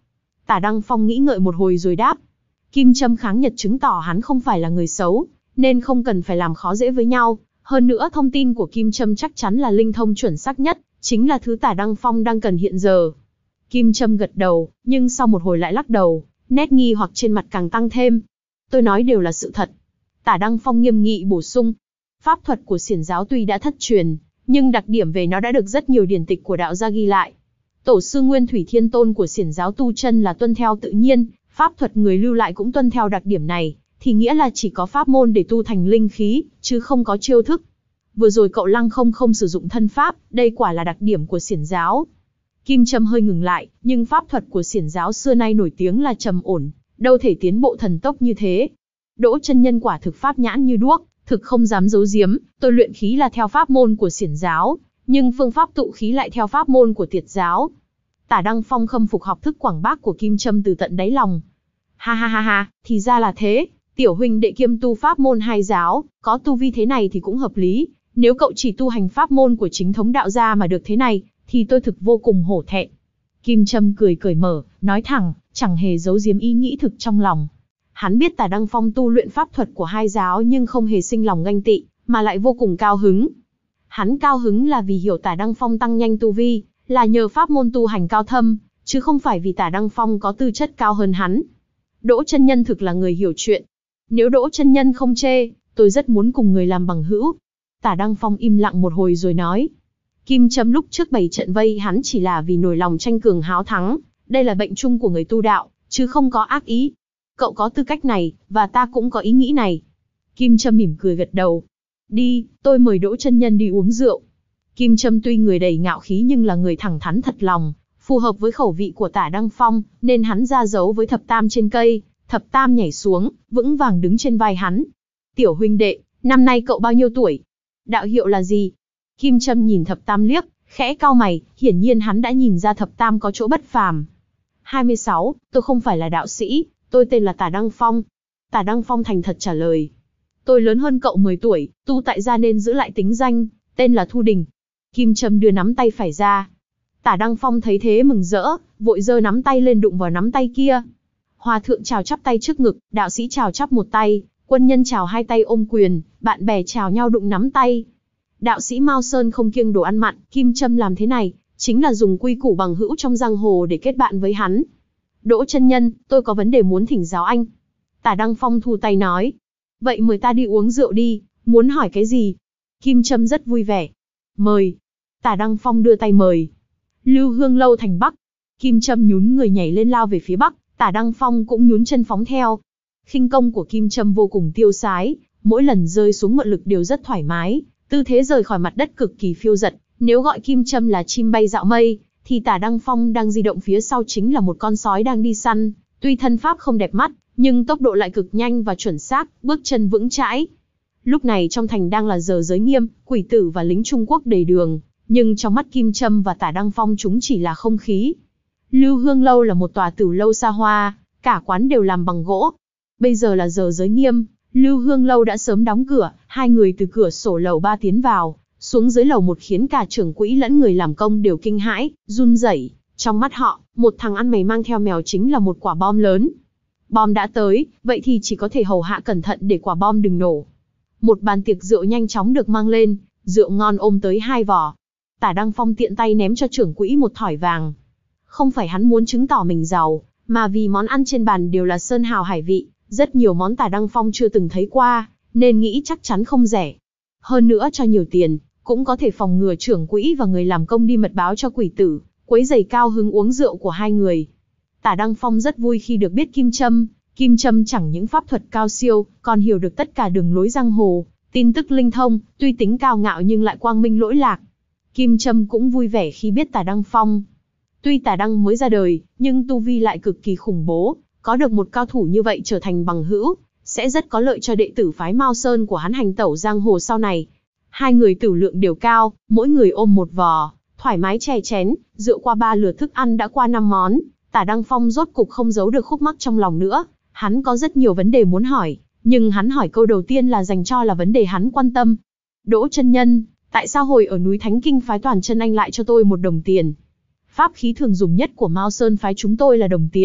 Tả Đăng Phong nghĩ ngợi một hồi rồi đáp. Kim châm kháng nhật chứng tỏ hắn không phải là người xấu, nên không cần phải làm khó dễ với nhau. Hơn nữa thông tin của Kim châm chắc chắn là linh thông chuẩn xác nhất, chính là thứ Tả Đăng Phong đang cần hiện giờ. Kim châm gật đầu, nhưng sau một hồi lại lắc đầu, nét nghi hoặc trên mặt càng tăng thêm. Tôi nói đều là sự thật. Tả Đăng Phong nghiêm nghị bổ sung. Pháp thuật của xiển giáo tuy đã thất truyền, nhưng đặc điểm về nó đã được rất nhiều điển tịch của đạo gia ghi lại. Tổ sư Nguyên Thủy Thiên Tôn của xiển giáo tu chân là tuân theo tự nhiên, pháp thuật người lưu lại cũng tuân theo đặc điểm này, thì nghĩa là chỉ có pháp môn để tu thành linh khí, chứ không có chiêu thức. Vừa rồi cậu Lăng không không sử dụng thân pháp, đây quả là đặc điểm của xiển giáo. Kim châm hơi ngừng lại, nhưng pháp thuật của xiển giáo xưa nay nổi tiếng là trầm ổn, đâu thể tiến bộ thần tốc như thế. Đỗ chân nhân quả thực pháp nhãn như đuốc, thực không dám giấu giếm, tôi luyện khí là theo pháp môn của xiển giáo, nhưng phương pháp tụ khí lại theo pháp môn của tiệt giáo. Tả Đăng Phong khâm phục học thức quảng bác của Kim châm từ tận đáy lòng. Ha ha ha ha, thì ra là thế, tiểu huynh đệ kiêm tu pháp môn hai giáo, có tu vi thế này thì cũng hợp lý. Nếu cậu chỉ tu hành pháp môn của chính thống đạo gia mà được thế này, thì tôi thực vô cùng hổ thẹn. Kim châm cười cởi mở, nói thẳng, chẳng hề giấu giếm ý nghĩ thực trong lòng. Hắn biết Tả Đăng Phong tu luyện pháp thuật của hai giáo nhưng không hề sinh lòng ganh tị, mà lại vô cùng cao hứng. Hắn cao hứng là vì hiểu Tả Đăng Phong tăng nhanh tu vi, là nhờ pháp môn tu hành cao thâm, chứ không phải vì Tả Đăng Phong có tư chất cao hơn hắn. Đỗ chân nhân thực là người hiểu chuyện. Nếu Đỗ chân nhân không chê, tôi rất muốn cùng người làm bằng hữu. Tả Đăng Phong im lặng một hồi rồi nói. Kim châm lúc trước bày trận vây hắn chỉ là vì nổi lòng tranh cường háo thắng, đây là bệnh chung của người tu đạo, chứ không có ác ý. Cậu có tư cách này, và ta cũng có ý nghĩ này. Kim châm mỉm cười gật đầu. Đi, tôi mời Đỗ chân nhân đi uống rượu. Kim châm tuy người đầy ngạo khí nhưng là người thẳng thắn thật lòng, phù hợp với khẩu vị của Tả Đăng Phong, nên hắn ra dấu với thập tam trên cây, thập tam nhảy xuống, vững vàng đứng trên vai hắn. Tiểu huynh đệ, năm nay cậu bao nhiêu tuổi? Đạo hiệu là gì? Kim châm nhìn thập tam liếc, khẽ cau mày, hiển nhiên hắn đã nhìn ra thập tam có chỗ bất phàm. hai mươi sáu, tôi không phải là đạo sĩ, tôi tên là Tả Đăng Phong. Tả Đăng Phong thành thật trả lời. Tôi lớn hơn cậu mười tuổi, tu tại gia nên giữ lại tính danh, tên là Thu Đình. Kim châm đưa nắm tay phải ra. Tả Đăng Phong thấy thế mừng rỡ, vội giơ nắm tay lên đụng vào nắm tay kia. Hòa thượng chào chắp tay trước ngực, đạo sĩ chào chắp một tay, quân nhân chào hai tay ôm quyền, bạn bè chào nhau đụng nắm tay. Đạo sĩ Mao Sơn không kiêng đồ ăn mặn, Kim châm làm thế này, chính là dùng quy củ bằng hữu trong giang hồ để kết bạn với hắn. Đỗ chân nhân, tôi có vấn đề muốn thỉnh giáo anh. Tả Đăng Phong thu tay nói. Vậy mời ta đi uống rượu đi, muốn hỏi cái gì? Kim châm rất vui vẻ. Mời. Tả Đăng Phong đưa tay mời. Lưu Hương Lâu thành Bắc. Kim châm nhún người nhảy lên lao về phía Bắc, Tả Đăng Phong cũng nhún chân phóng theo. Khinh công của Kim châm vô cùng tiêu sái, mỗi lần rơi xuống mượn lực đều rất thoải mái, tư thế rời khỏi mặt đất cực kỳ phiêu dật. Nếu gọi Kim châm là chim bay dạo mây, thì Tả Đăng Phong đang di động phía sau chính là một con sói đang đi săn. Tuy thân pháp không đẹp mắt, nhưng tốc độ lại cực nhanh và chuẩn xác, bước chân vững chãi. Lúc này trong thành đang là giờ giới nghiêm, quỷ tử và lính Trung Quốc đầy đường, nhưng trong mắt Kim châm và Tả Đăng Phong chúng chỉ là không khí. Lưu Hương Lâu là một tòa tửu lâu xa hoa, cả quán đều làm bằng gỗ. Bây giờ là giờ giới nghiêm, Lưu Hương Lâu đã sớm đóng cửa, hai người từ cửa sổ lầu ba tiến vào, xuống dưới lầu một khiến cả trưởng quỹ lẫn người làm công đều kinh hãi, run rẩy. Trong mắt họ, một thằng ăn mày mang theo mèo chính là một quả bom lớn. Bom đã tới, vậy thì chỉ có thể hầu hạ cẩn thận để quả bom đừng nổ. Một bàn tiệc rượu nhanh chóng được mang lên, rượu ngon ôm tới hai vò. Tả Đăng Phong tiện tay ném cho trưởng quỹ một thỏi vàng. Không phải hắn muốn chứng tỏ mình giàu, mà vì món ăn trên bàn đều là sơn hào hải vị, rất nhiều món Tả Đăng Phong chưa từng thấy qua, nên nghĩ chắc chắn không rẻ. Hơn nữa cho nhiều tiền, cũng có thể phòng ngừa trưởng quỹ và người làm công đi mật báo cho quỷ tử, quấy rầy cao hứng uống rượu của hai người. Tả Đăng Phong rất vui khi được biết Kim châm, Kim châm chẳng những pháp thuật cao siêu, còn hiểu được tất cả đường lối giang hồ, tin tức linh thông, tuy tính cao ngạo nhưng lại quang minh lỗi lạc. Kim châm cũng vui vẻ khi biết Tả Đăng Phong. Tuy Tả Đăng mới ra đời, nhưng tu vi lại cực kỳ khủng bố, có được một cao thủ như vậy trở thành bằng hữu, sẽ rất có lợi cho đệ tử phái Mao Sơn của hắn hành tẩu giang hồ sau này. Hai người tử lượng đều cao, mỗi người ôm một vò, thoải mái chè chén, rượu qua ba lượt thức ăn đã qua năm món. Tả Đăng Phong rốt cục không giấu được khúc mắc trong lòng nữa, hắn có rất nhiều vấn đề muốn hỏi, nhưng hắn hỏi câu đầu tiên là dành cho là vấn đề hắn quan tâm. Đỗ chân nhân, tại sao hồi ở núi Thánh Kinh phái Toàn Chân Anh lại cho tôi một đồng tiền? Pháp khí thường dùng nhất của Mao Sơn phái chúng tôi là đồng tiền,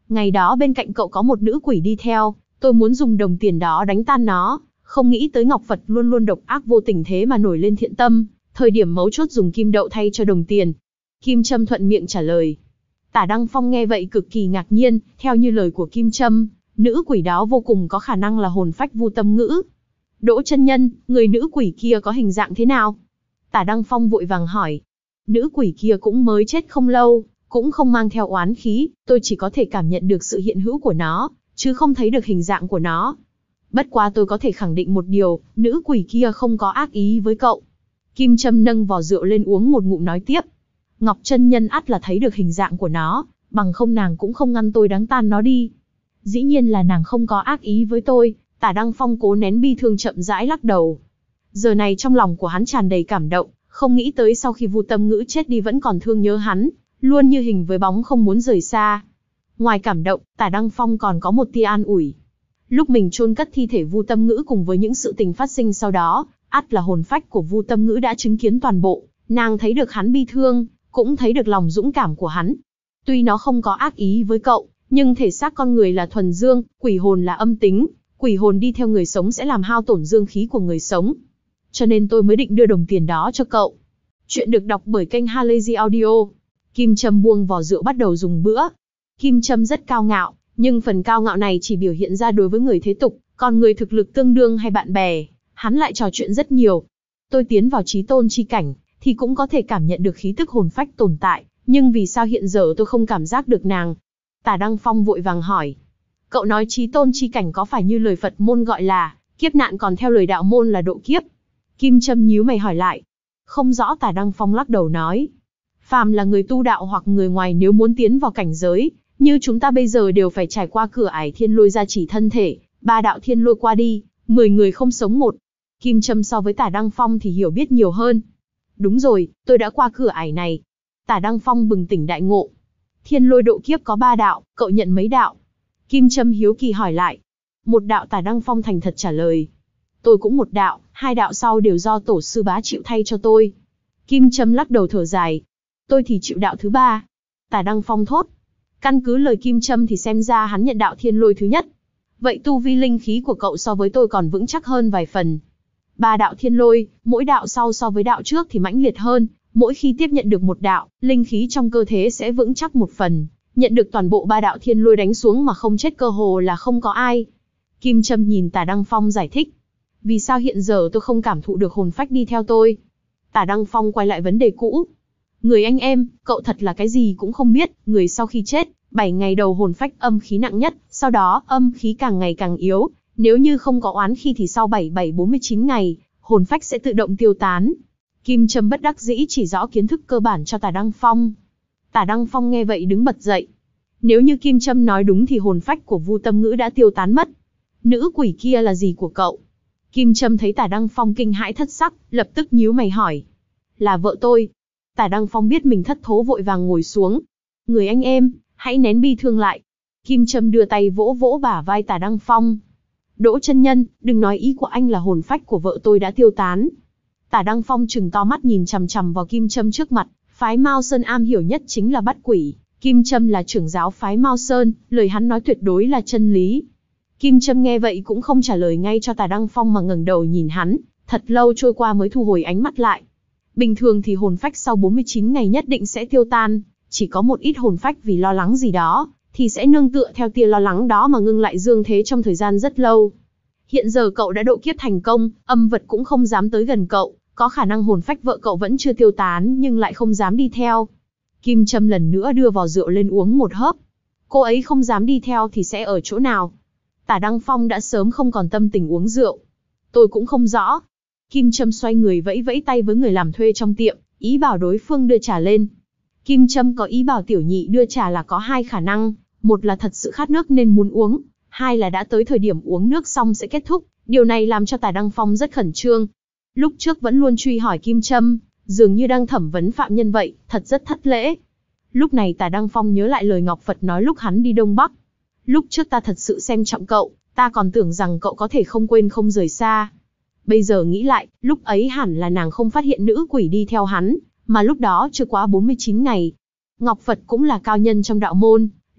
Ngày đó bên cạnh cậu có một nữ quỷ đi theo, tôi muốn dùng đồng tiền đó đánh tan nó, không nghĩ tới Ngọc Phật luôn luôn độc ác vô tình thế mà nổi lên thiện tâm, thời điểm mấu chốt dùng kim đậu thay cho đồng tiền. Kim Châm thuận miệng trả lời. Tả Đăng Phong nghe vậy cực kỳ ngạc nhiên, theo như lời của Kim Châm, nữ quỷ đó vô cùng có khả năng là hồn phách Vu Tâm Ngữ. Đỗ chân nhân, người nữ quỷ kia có hình dạng thế nào? Tả Đăng Phong vội vàng hỏi. Nữ quỷ kia cũng mới chết không lâu, cũng không mang theo oán khí, tôi chỉ có thể cảm nhận được sự hiện hữu của nó, chứ không thấy được hình dạng của nó. Bất quá tôi có thể khẳng định một điều, nữ quỷ kia không có ác ý với cậu. Kim Châm nâng vò rượu lên uống một ngụm nói tiếp. Ngọc chân nhân ắt là thấy được hình dạng của nó, bằng không nàng cũng không ngăn tôi đánh tan nó đi. Dĩ nhiên là nàng không có ác ý với tôi. Tả Đăng Phong cố nén bi thương chậm rãi lắc đầu. Giờ này trong lòng của hắn tràn đầy cảm động, không nghĩ tới sau khi Vu Tâm Ngữ chết đi vẫn còn thương nhớ hắn, luôn như hình với bóng không muốn rời xa. Ngoài cảm động, Tả Đăng Phong còn có một tia an ủi. Lúc mình chôn cất thi thể Vu Tâm Ngữ cùng với những sự tình phát sinh sau đó, ắt là hồn phách của Vu Tâm Ngữ đã chứng kiến toàn bộ, nàng thấy được hắn bi thương, cũng thấy được lòng dũng cảm của hắn. Tuy nó không có ác ý với cậu, nhưng thể xác con người là thuần dương, quỷ hồn là âm tính, quỷ hồn đi theo người sống sẽ làm hao tổn dương khí của người sống. Cho nên tôi mới định đưa đồng tiền đó cho cậu. Chuyện được đọc bởi kênh Halazy Audio. Kim Châm buông vò rượu bắt đầu dùng bữa. Kim Châm rất cao ngạo, nhưng phần cao ngạo này chỉ biểu hiện ra đối với người thế tục, còn người thực lực tương đương hay bạn bè, hắn lại trò chuyện rất nhiều. Tôi tiến vào chí tôn chi cảnh, thì cũng có thể cảm nhận được khí tức hồn phách tồn tại, nhưng vì sao hiện giờ tôi không cảm giác được nàng? Tả Đăng Phong vội vàng hỏi. Cậu nói chí tôn chi cảnh có phải như lời Phật môn gọi là kiếp nạn, còn theo lời đạo môn là độ kiếp? Kim Châm nhíu mày hỏi lại. Không rõ. Tả Đăng Phong lắc đầu nói. Phàm là người tu đạo hoặc người ngoài nếu muốn tiến vào cảnh giới như chúng ta bây giờ đều phải trải qua cửa ải thiên lôi gia chỉ thân thể, ba đạo thiên lôi qua đi, mười người không sống một. Kim Châm so với Tả Đăng Phong thì hiểu biết nhiều hơn. Đúng rồi, tôi đã qua cửa ải này. Tả Đăng Phong bừng tỉnh đại ngộ. Thiên lôi độ kiếp có ba đạo, cậu nhận mấy đạo? Kim Châm hiếu kỳ hỏi lại. Một đạo. Tả Đăng Phong thành thật trả lời. Tôi cũng một đạo, hai đạo sau đều do tổ sư bá chịu thay cho tôi. Kim Châm lắc đầu thở dài. Tôi thì chịu đạo thứ ba. Tả Đăng Phong thốt. Căn cứ lời Kim Châm thì xem ra hắn nhận đạo thiên lôi thứ nhất. Vậy tu vi linh khí của cậu so với tôi còn vững chắc hơn vài phần. Ba đạo thiên lôi, mỗi đạo sau so với đạo trước thì mãnh liệt hơn. Mỗi khi tiếp nhận được một đạo, linh khí trong cơ thể sẽ vững chắc một phần. Nhận được toàn bộ ba đạo thiên lôi đánh xuống mà không chết cơ hồ là không có ai. Kim Châm nhìn Tả Đăng Phong giải thích. Vì sao hiện giờ tôi không cảm thụ được hồn phách đi theo tôi? Tả Đăng Phong quay lại vấn đề cũ. Người anh em, cậu thật là cái gì cũng không biết. Người sau khi chết, bảy ngày đầu hồn phách âm khí nặng nhất, sau đó âm khí càng ngày càng yếu. Nếu như không có oán khí thì sau bảy bảy bốn mươi chín ngày, hồn phách sẽ tự động tiêu tán. Kim Châm bất đắc dĩ chỉ rõ kiến thức cơ bản cho Tả Đăng Phong. Tả Đăng Phong nghe vậy đứng bật dậy. Nếu như Kim Châm nói đúng thì hồn phách của Vu Tâm Ngữ đã tiêu tán mất. Nữ quỷ kia là gì của cậu? Kim Châm thấy Tả Đăng Phong kinh hãi thất sắc, lập tức nhíu mày hỏi. Là vợ tôi. Tả Đăng Phong biết mình thất thố vội vàng ngồi xuống. Người anh em, hãy nén bi thương lại. Kim Châm đưa tay vỗ vỗ bả vai Tả Đăng Phong. Đỗ chân nhân, đừng nói ý của anh là hồn phách của vợ tôi đã tiêu tán. Tả Đăng Phong trừng to mắt nhìn chằm chằm vào Kim Châm trước mặt. Phái Mao Sơn am hiểu nhất chính là bắt quỷ. Kim Châm là trưởng giáo phái Mao Sơn, lời hắn nói tuyệt đối là chân lý. Kim Châm nghe vậy cũng không trả lời ngay cho Tả Đăng Phong mà ngẩng đầu nhìn hắn, thật lâu trôi qua mới thu hồi ánh mắt lại. Bình thường thì hồn phách sau bốn mươi chín ngày nhất định sẽ tiêu tan, chỉ có một ít hồn phách vì lo lắng gì đó, thì sẽ nương tựa theo tia lo lắng đó mà ngưng lại dương thế trong thời gian rất lâu. Hiện giờ cậu đã độ kiếp thành công, âm vật cũng không dám tới gần cậu, có khả năng hồn phách vợ cậu vẫn chưa tiêu tán nhưng lại không dám đi theo. Kim Châm lần nữa đưa vò rượu lên uống một hớp. Cô ấy không dám đi theo thì sẽ ở chỗ nào? Tả Đăng Phong đã sớm không còn tâm tình uống rượu. Tôi cũng không rõ. Kim Châm xoay người vẫy vẫy tay với người làm thuê trong tiệm, ý bảo đối phương đưa trà lên. Kim Châm có ý bảo tiểu nhị đưa trà là có hai khả năng, một là thật sự khát nước nên muốn uống, hai là đã tới thời điểm uống nước xong sẽ kết thúc, điều này làm cho Tả Đăng Phong rất khẩn trương. Lúc trước vẫn luôn truy hỏi Kim Châm, dường như đang thẩm vấn phạm nhân vậy, thật rất thất lễ. Lúc này Tả Đăng Phong nhớ lại lời Ngọc Phật nói lúc hắn đi Đông Bắc. Lúc trước ta thật sự xem trọng cậu, ta còn tưởng rằng cậu có thể không quên không rời xa. Bây giờ nghĩ lại, lúc ấy hẳn là nàng không phát hiện nữ quỷ đi theo hắn, mà lúc đó chưa quá bốn mươi chín ngày. Ngọc Phật cũng là cao nhân trong đạo môn,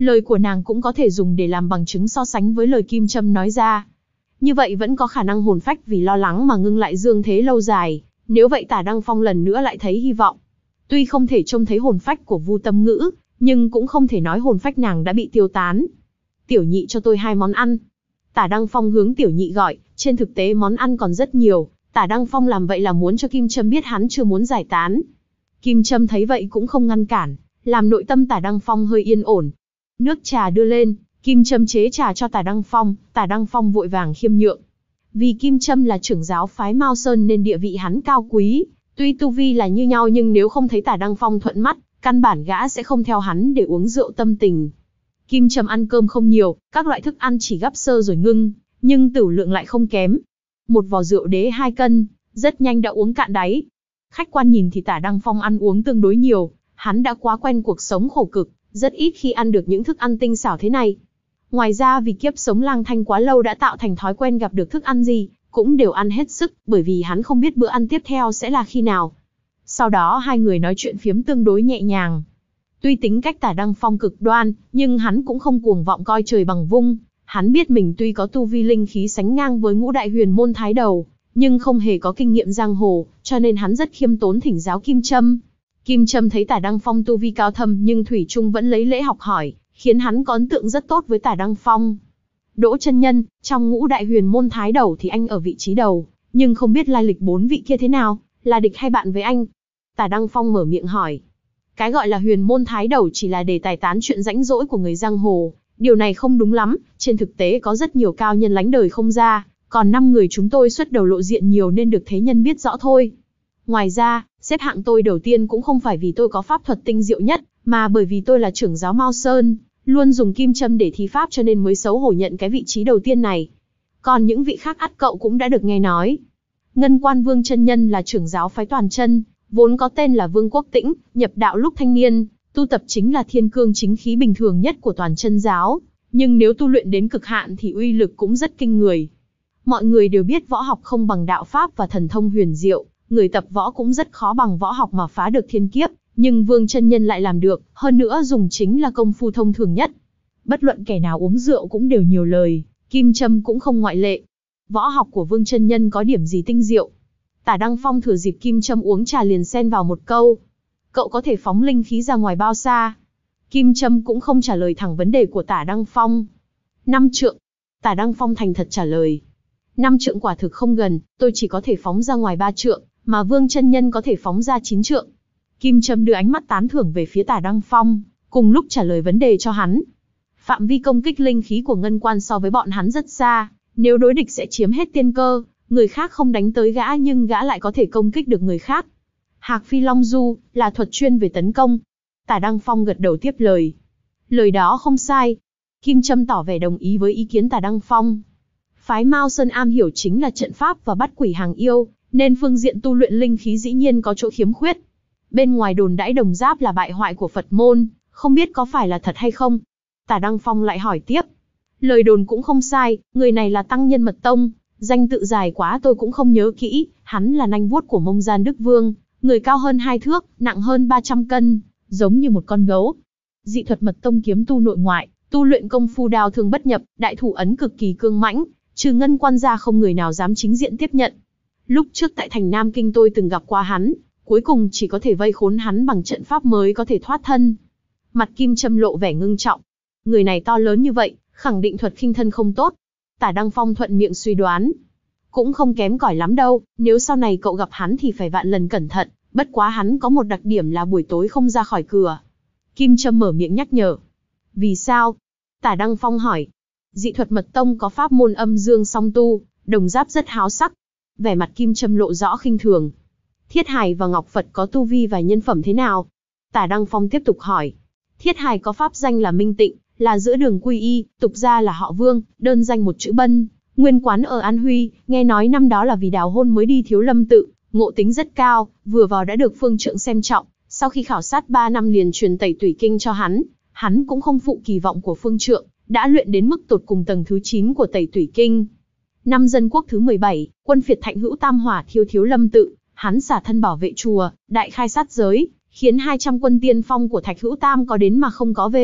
Lời của nàng cũng có thể dùng để làm bằng chứng so sánh với lời Kim Châm nói ra. Như vậy vẫn có khả năng hồn phách vì lo lắng mà ngưng lại dương thế lâu dài, nếu vậy Tả Đăng Phong lần nữa lại thấy hy vọng. Tuy không thể trông thấy hồn phách của Vu Tâm Ngữ, nhưng cũng không thể nói hồn phách nàng đã bị tiêu tán. Tiểu nhị cho tôi hai món ăn. Tả Đăng Phong hướng tiểu nhị gọi, trên thực tế món ăn còn rất nhiều, Tả Đăng Phong làm vậy là muốn cho Kim Châm biết hắn chưa muốn giải tán. Kim Châm thấy vậy cũng không ngăn cản, làm nội tâm Tả Đăng Phong hơi yên ổn. Nước trà đưa lên, Kim Châm chế trà cho Tả Đăng Phong, Tả Đăng Phong vội vàng khiêm nhượng. Vì Kim Châm là trưởng giáo phái Mao Sơn nên địa vị hắn cao quý, tuy tu vi là như nhau nhưng nếu không thấy Tả Đăng Phong thuận mắt, căn bản gã sẽ không theo hắn để uống rượu tâm tình. Kim Châm ăn cơm không nhiều, các loại thức ăn chỉ gắp sơ rồi ngưng, nhưng tửu lượng lại không kém. Một vò rượu đế hai cân, rất nhanh đã uống cạn đáy. Khách quan nhìn thì Tả Đăng Phong ăn uống tương đối nhiều, hắn đã quá quen cuộc sống khổ cực, rất ít khi ăn được những thức ăn tinh xảo thế này. Ngoài ra vì kiếp sống lang thang quá lâu đã tạo thành thói quen gặp được thức ăn gì, cũng đều ăn hết sức, bởi vì hắn không biết bữa ăn tiếp theo sẽ là khi nào. Sau đó hai người nói chuyện phiếm tương đối nhẹ nhàng. Tuy tính cách Tả Đăng Phong cực đoan, nhưng hắn cũng không cuồng vọng coi trời bằng vung. Hắn biết mình tuy có tu vi linh khí sánh ngang với ngũ đại huyền môn thái đầu, nhưng không hề có kinh nghiệm giang hồ, cho nên hắn rất khiêm tốn thỉnh giáo Kim Châm. Kim Châm thấy Tả Đăng Phong tu vi cao thâm nhưng thủy chung vẫn lấy lễ học hỏi, khiến hắn có ấn tượng rất tốt với Tả Đăng Phong. Đỗ chân nhân, trong ngũ đại huyền môn thái đầu thì anh ở vị trí đầu, nhưng không biết lai lịch bốn vị kia thế nào, là địch hay bạn với anh? Tả Đăng Phong mở miệng hỏi. Cái gọi là huyền môn thái đầu chỉ là để tài tán chuyện rãnh rỗi của người giang hồ, điều này không đúng lắm, trên thực tế có rất nhiều cao nhân lánh đời không ra, còn năm người chúng tôi xuất đầu lộ diện nhiều nên được thế nhân biết rõ thôi. Ngoài ra, xếp hạng tôi đầu tiên cũng không phải vì tôi có pháp thuật tinh diệu nhất, mà bởi vì tôi là trưởng giáo Mao Sơn, luôn dùng kim châm để thi pháp cho nên mới xấu hổ nhận cái vị trí đầu tiên này. Còn những vị khác ắt cậu cũng đã được nghe nói. Ngân Quan Vương chân nhân là trưởng giáo phái Toàn Chân, vốn có tên là Vương Quốc Tĩnh, nhập đạo lúc thanh niên, tu tập chính là thiên cương chính khí bình thường nhất của Toàn Chân giáo, nhưng nếu tu luyện đến cực hạn thì uy lực cũng rất kinh người. Mọi người đều biết võ học không bằng đạo pháp và thần thông huyền diệu, người tập võ cũng rất khó bằng võ học mà phá được thiên kiếp, nhưng Vương chân nhân lại làm được, hơn nữa dùng chính là công phu thông thường nhất. Bất luận kẻ nào uống rượu cũng đều nhiều lời, kim châm cũng không ngoại lệ. Võ học của Vương chân nhân có điểm gì tinh diệu? Tả Đăng Phong thừa dịp kim châm uống trà liền xen vào một câu. Cậu có thể phóng linh khí ra ngoài bao xa? Kim châm cũng không trả lời thẳng vấn đề của Tả Đăng Phong. Năm trượng. Tả Đăng Phong thành thật trả lời. Năm trượng quả thực không gần, tôi chỉ có thể phóng ra ngoài ba trượng, mà Vương chân nhân có thể phóng ra chín trượng. Kim châm đưa ánh mắt tán thưởng về phía Tả Đăng Phong, cùng lúc trả lời vấn đề cho hắn. Phạm vi công kích linh khí của Ngân Quan so với bọn hắn rất xa, nếu đối địch sẽ chiếm hết tiên cơ, người khác không đánh tới gã nhưng gã lại có thể công kích được người khác. Hạc Phi Long Du là thuật chuyên về tấn công. Tả Đăng Phong gật đầu tiếp lời. Lời đó không sai. Kim châm tỏ vẻ đồng ý với ý kiến Tả Đăng Phong. Phái Mao Sơn am hiểu chính là trận pháp và bắt quỷ hàng yêu, nên phương diện tu luyện linh khí dĩ nhiên có chỗ khiếm khuyết. Bên ngoài đồn đãi Đồng Giáp là bại hoại của Phật môn, không biết có phải là thật hay không? Tả Đăng Phong lại hỏi tiếp. Lời đồn cũng không sai, người này là tăng nhân Mật Tông, danh tự dài quá tôi cũng không nhớ kỹ, hắn là nanh vuốt của Mông Gian Đức Vương, người cao hơn hai thước, nặng hơn ba trăm cân, giống như một con gấu. Dị thuật Mật Tông kiếm tu nội ngoại, tu luyện công phu đao thương bất nhập, đại thủ ấn cực kỳ cương mãnh, trừ Ngân Quan ra không người nào dám chính diện tiếp nhận. Lúc trước tại thành Nam Kinh tôi từng gặp qua hắn, cuối cùng chỉ có thể vây khốn hắn bằng trận pháp mới có thể thoát thân. Mặt Kim châm lộ vẻ ngưng trọng. Người này to lớn như vậy, khẳng định thuật khinh thân không tốt. Tả Đăng Phong thuận miệng suy đoán. Cũng không kém cỏi lắm đâu, nếu sau này cậu gặp hắn thì phải vạn lần cẩn thận, bất quá hắn có một đặc điểm là buổi tối không ra khỏi cửa. Kim châm mở miệng nhắc nhở. Vì sao? Tả Đăng Phong hỏi. Dị thuật Mật Tông có pháp môn âm dương song tu, Đồng Giáp rất háo sắc. Vẻ mặt Kim châm lộ rõ khinh thường. Thiết Hài và Ngọc Phật có tu vi và nhân phẩm thế nào? Tả Đăng Phong tiếp tục hỏi. Thiết Hài có pháp danh là Minh Tịnh, là giữa đường quy y, tục ra là họ Vương, đơn danh một chữ Bân, nguyên quán ở An Huy, nghe nói năm đó là vì đào hôn mới đi Thiếu Lâm tự, ngộ tính rất cao, vừa vào đã được phương trượng xem trọng, sau khi khảo sát ba năm liền truyền tẩy tủy kinh cho hắn, hắn cũng không phụ kỳ vọng của phương trượng, đã luyện đến mức tột cùng tầng thứ chín của tẩy tủy kinh. Năm Dân Quốc thứ mười bảy, quân phiệt Thạnh Hữu Tam Hỏa thiêu Thiếu Lâm tự, hắn xả thân bảo vệ chùa, đại khai sát giới, khiến hai trăm quân tiên phong của Thạch Hữu Tam có đến mà không có về,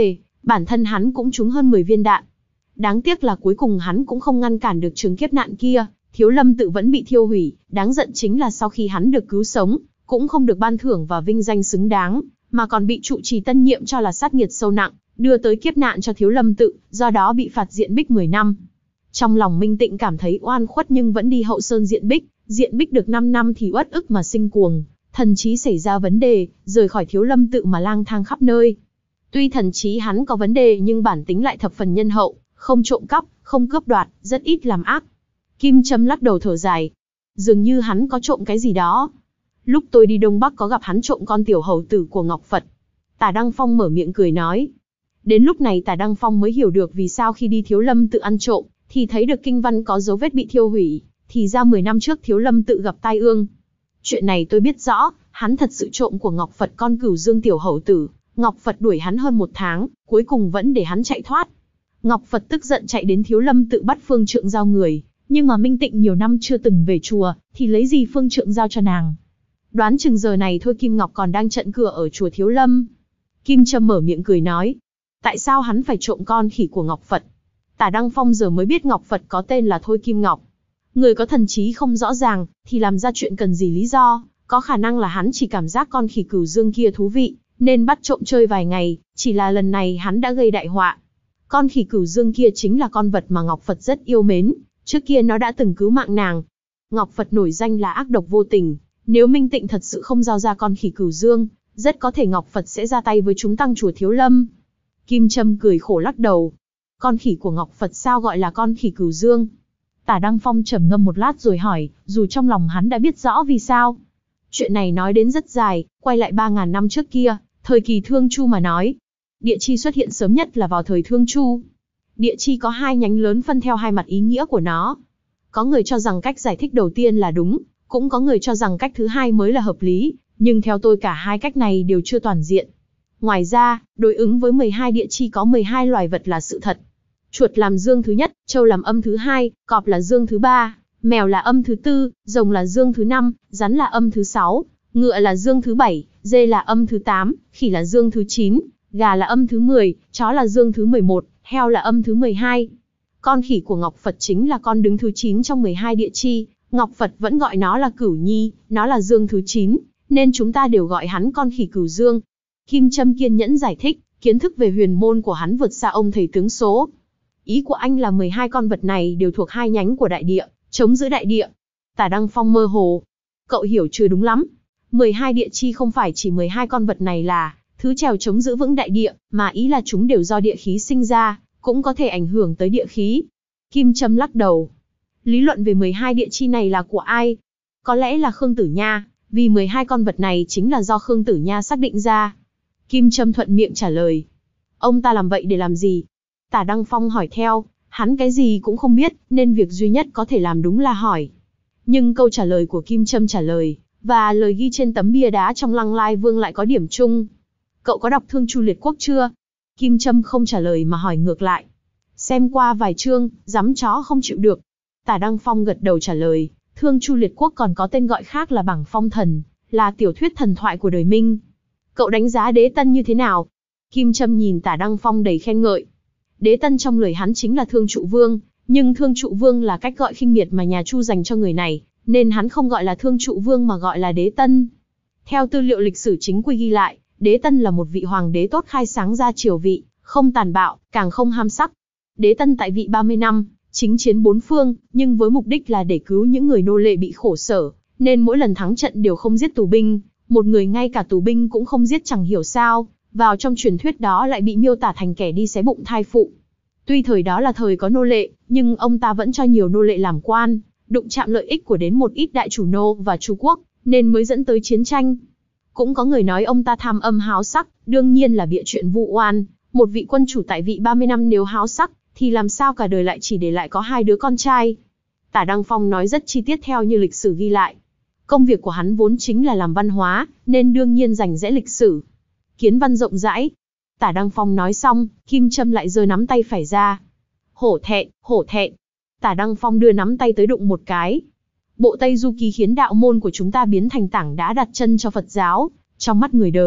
Bản thân hắn cũng trúng hơn mười viên đạn. Đáng tiếc là cuối cùng hắn cũng không ngăn cản được trường kiếp nạn kia, Thiếu Lâm tự vẫn bị thiêu hủy, đáng giận chính là sau khi hắn được cứu sống, cũng không được ban thưởng và vinh danh xứng đáng, mà còn bị trụ trì tân nhiệm cho là sát nghiệt sâu nặng, đưa tới kiếp nạn cho Thiếu Lâm tự, do đó bị phạt diện bích mười năm. Trong lòng Minh Tịnh cảm thấy oan khuất nhưng vẫn đi hậu sơn diện bích, diện bích được năm năm thì uất ức mà sinh cuồng, thần trí xảy ra vấn đề, rời khỏi Thiếu Lâm tự mà lang thang khắp nơi. Tuy thần trí hắn có vấn đề nhưng bản tính lại thập phần nhân hậu, không trộm cắp, không cướp đoạt, rất ít làm ác. Kim Châm lắc đầu thở dài. Dường như hắn có trộm cái gì đó. Lúc tôi đi Đông Bắc có gặp hắn trộm con tiểu hầu tử của Ngọc Phật. Tả Đăng Phong mở miệng cười nói. Đến lúc này Tả Đăng Phong mới hiểu được vì sao khi đi Thiếu Lâm tự ăn trộm, thì thấy được kinh văn có dấu vết bị thiêu hủy, thì ra mười năm trước Thiếu Lâm tự gặp tai ương. Chuyện này tôi biết rõ, hắn thật sự trộm của Ngọc Phật con cửu dương tiểu hầu tử. Ngọc Phật đuổi hắn hơn một tháng, cuối cùng vẫn để hắn chạy thoát. Ngọc Phật tức giận chạy đến Thiếu Lâm tự bắt Phương Trượng Giao người, nhưng mà Minh Tịnh nhiều năm chưa từng về chùa, thì lấy gì Phương Trượng Giao cho nàng. Đoán chừng giờ này thôi Kim Ngọc còn đang trận cửa ở chùa Thiếu Lâm. Kim Châm mở miệng cười nói, tại sao hắn phải trộm con khỉ của Ngọc Phật? Tả Đăng Phong giờ mới biết Ngọc Phật có tên là Thôi Kim Ngọc. Người có thần trí không rõ ràng, thì làm ra chuyện cần gì lý do, có khả năng là hắn chỉ cảm giác con khỉ cửu dương kia thú vị, nên bắt trộm chơi vài ngày, chỉ là lần này hắn đã gây đại họa. Con khỉ cửu dương kia chính là con vật mà Ngọc Phật rất yêu mến, trước kia nó đã từng cứu mạng nàng. Ngọc Phật nổi danh là ác độc vô tình, nếu Minh Tịnh thật sự không giao ra con khỉ cửu dương, rất có thể Ngọc Phật sẽ ra tay với chúng tăng chùa Thiếu Lâm. Kim Châm cười khổ lắc đầu. Con khỉ của Ngọc Phật sao gọi là con khỉ cửu dương? Tả Đăng Phong trầm ngâm một lát rồi hỏi, dù trong lòng hắn đã biết rõ vì sao. Chuyện này nói đến rất dài, quay lại ba ngàn năm trước kia, thời kỳ Thương Chu mà nói. Địa chi xuất hiện sớm nhất là vào thời Thương Chu. Địa chi có hai nhánh lớn phân theo hai mặt ý nghĩa của nó. Có người cho rằng cách giải thích đầu tiên là đúng, cũng có người cho rằng cách thứ hai mới là hợp lý, nhưng theo tôi cả hai cách này đều chưa toàn diện. Ngoài ra, đối ứng với mười hai địa chi có mười hai loài vật là sự thật. Chuột làm dương thứ nhất, trâu làm âm thứ hai, cọp là dương thứ ba, mèo là âm thứ tư, rồng là dương thứ năm, rắn là âm thứ sáu, ngựa là dương thứ bảy, dê là âm thứ tám, khỉ là dương thứ chín, gà là âm thứ mười, chó là dương thứ mười một, heo là âm thứ mười hai. Con khỉ của Ngọc Phật chính là con đứng thứ chín trong mười hai địa chi, Ngọc Phật vẫn gọi nó là Cửu Nhi, nó là dương thứ chín, nên chúng ta đều gọi hắn con khỉ Cửu Dương. Kim Châm kiên nhẫn giải thích, kiến thức về huyền môn của hắn vượt xa ông thầy tướng số. Ý của anh là mười hai con vật này đều thuộc hai nhánh của đại địa, chống giữ đại địa. Tả Đăng Phong mơ hồ. Cậu hiểu chưa đúng lắm. mười hai địa chi không phải chỉ mười hai con vật này là thứ trèo chống giữ vững đại địa, mà ý là chúng đều do địa khí sinh ra, cũng có thể ảnh hưởng tới địa khí. Kim Châm lắc đầu. Lý luận về mười hai địa chi này là của ai? Có lẽ là Khương Tử Nha, vì mười hai con vật này chính là do Khương Tử Nha xác định ra. Kim Châm thuận miệng trả lời. Ông ta làm vậy để làm gì? Tả Đăng Phong hỏi theo, hắn cái gì cũng không biết, nên việc duy nhất có thể làm đúng là hỏi. Nhưng câu trả lời của Kim Châm trả lời, và lời ghi trên tấm bia đá trong Lăng Lai Vương lại có điểm chung. Cậu có đọc Thương Chu Liệt Quốc chưa? Kim Châm không trả lời mà hỏi ngược lại. Xem qua vài chương, dám chó không chịu được. Tả Đăng Phong gật đầu trả lời, Thương Chu Liệt Quốc còn có tên gọi khác là Bảng Phong Thần, là tiểu thuyết thần thoại của đời Minh. Cậu đánh giá Đế Tân như thế nào? Kim Châm nhìn Tả Đăng Phong đầy khen ngợi. Đế Tân trong lời hắn chính là Thương Trụ Vương, nhưng Thương Trụ Vương là cách gọi khinh miệt mà nhà Chu dành cho người này, nên hắn không gọi là Thương Trụ Vương mà gọi là Đế Tân. Theo tư liệu lịch sử chính quy ghi lại, Đế Tân là một vị hoàng đế tốt khai sáng ra triều vị, không tàn bạo, càng không ham sắc. Đế Tân tại vị ba mươi năm, chính chiến bốn phương, nhưng với mục đích là để cứu những người nô lệ bị khổ sở, nên mỗi lần thắng trận đều không giết tù binh, một người ngay cả tù binh cũng không giết chẳng hiểu sao, vào trong truyền thuyết đó lại bị miêu tả thành kẻ đi xé bụng thai phụ. Tuy thời đó là thời có nô lệ, nhưng ông ta vẫn cho nhiều nô lệ làm quan, đụng chạm lợi ích của đến một ít đại chủ nô và Chu quốc, nên mới dẫn tới chiến tranh. Cũng có người nói ông ta tham âm háo sắc, đương nhiên là bịa chuyện vu oan, một vị quân chủ tại vị ba mươi năm nếu háo sắc, thì làm sao cả đời lại chỉ để lại có hai đứa con trai. Tả Đăng Phong nói rất chi tiết theo như lịch sử ghi lại. Công việc của hắn vốn chính là làm văn hóa, nên đương nhiên rành rẽ lịch sử. Kiến văn rộng rãi. Tả Đăng Phong nói xong, Kim Châm lại giơ nắm tay phải ra. Hổ thẹn, hổ thẹn. Tả Đăng Phong đưa nắm tay tới đụng một cái. Bộ Tây Du Ký khiến đạo môn của chúng ta biến thành tảng đá đặt chân cho Phật giáo. Trong mắt người đời,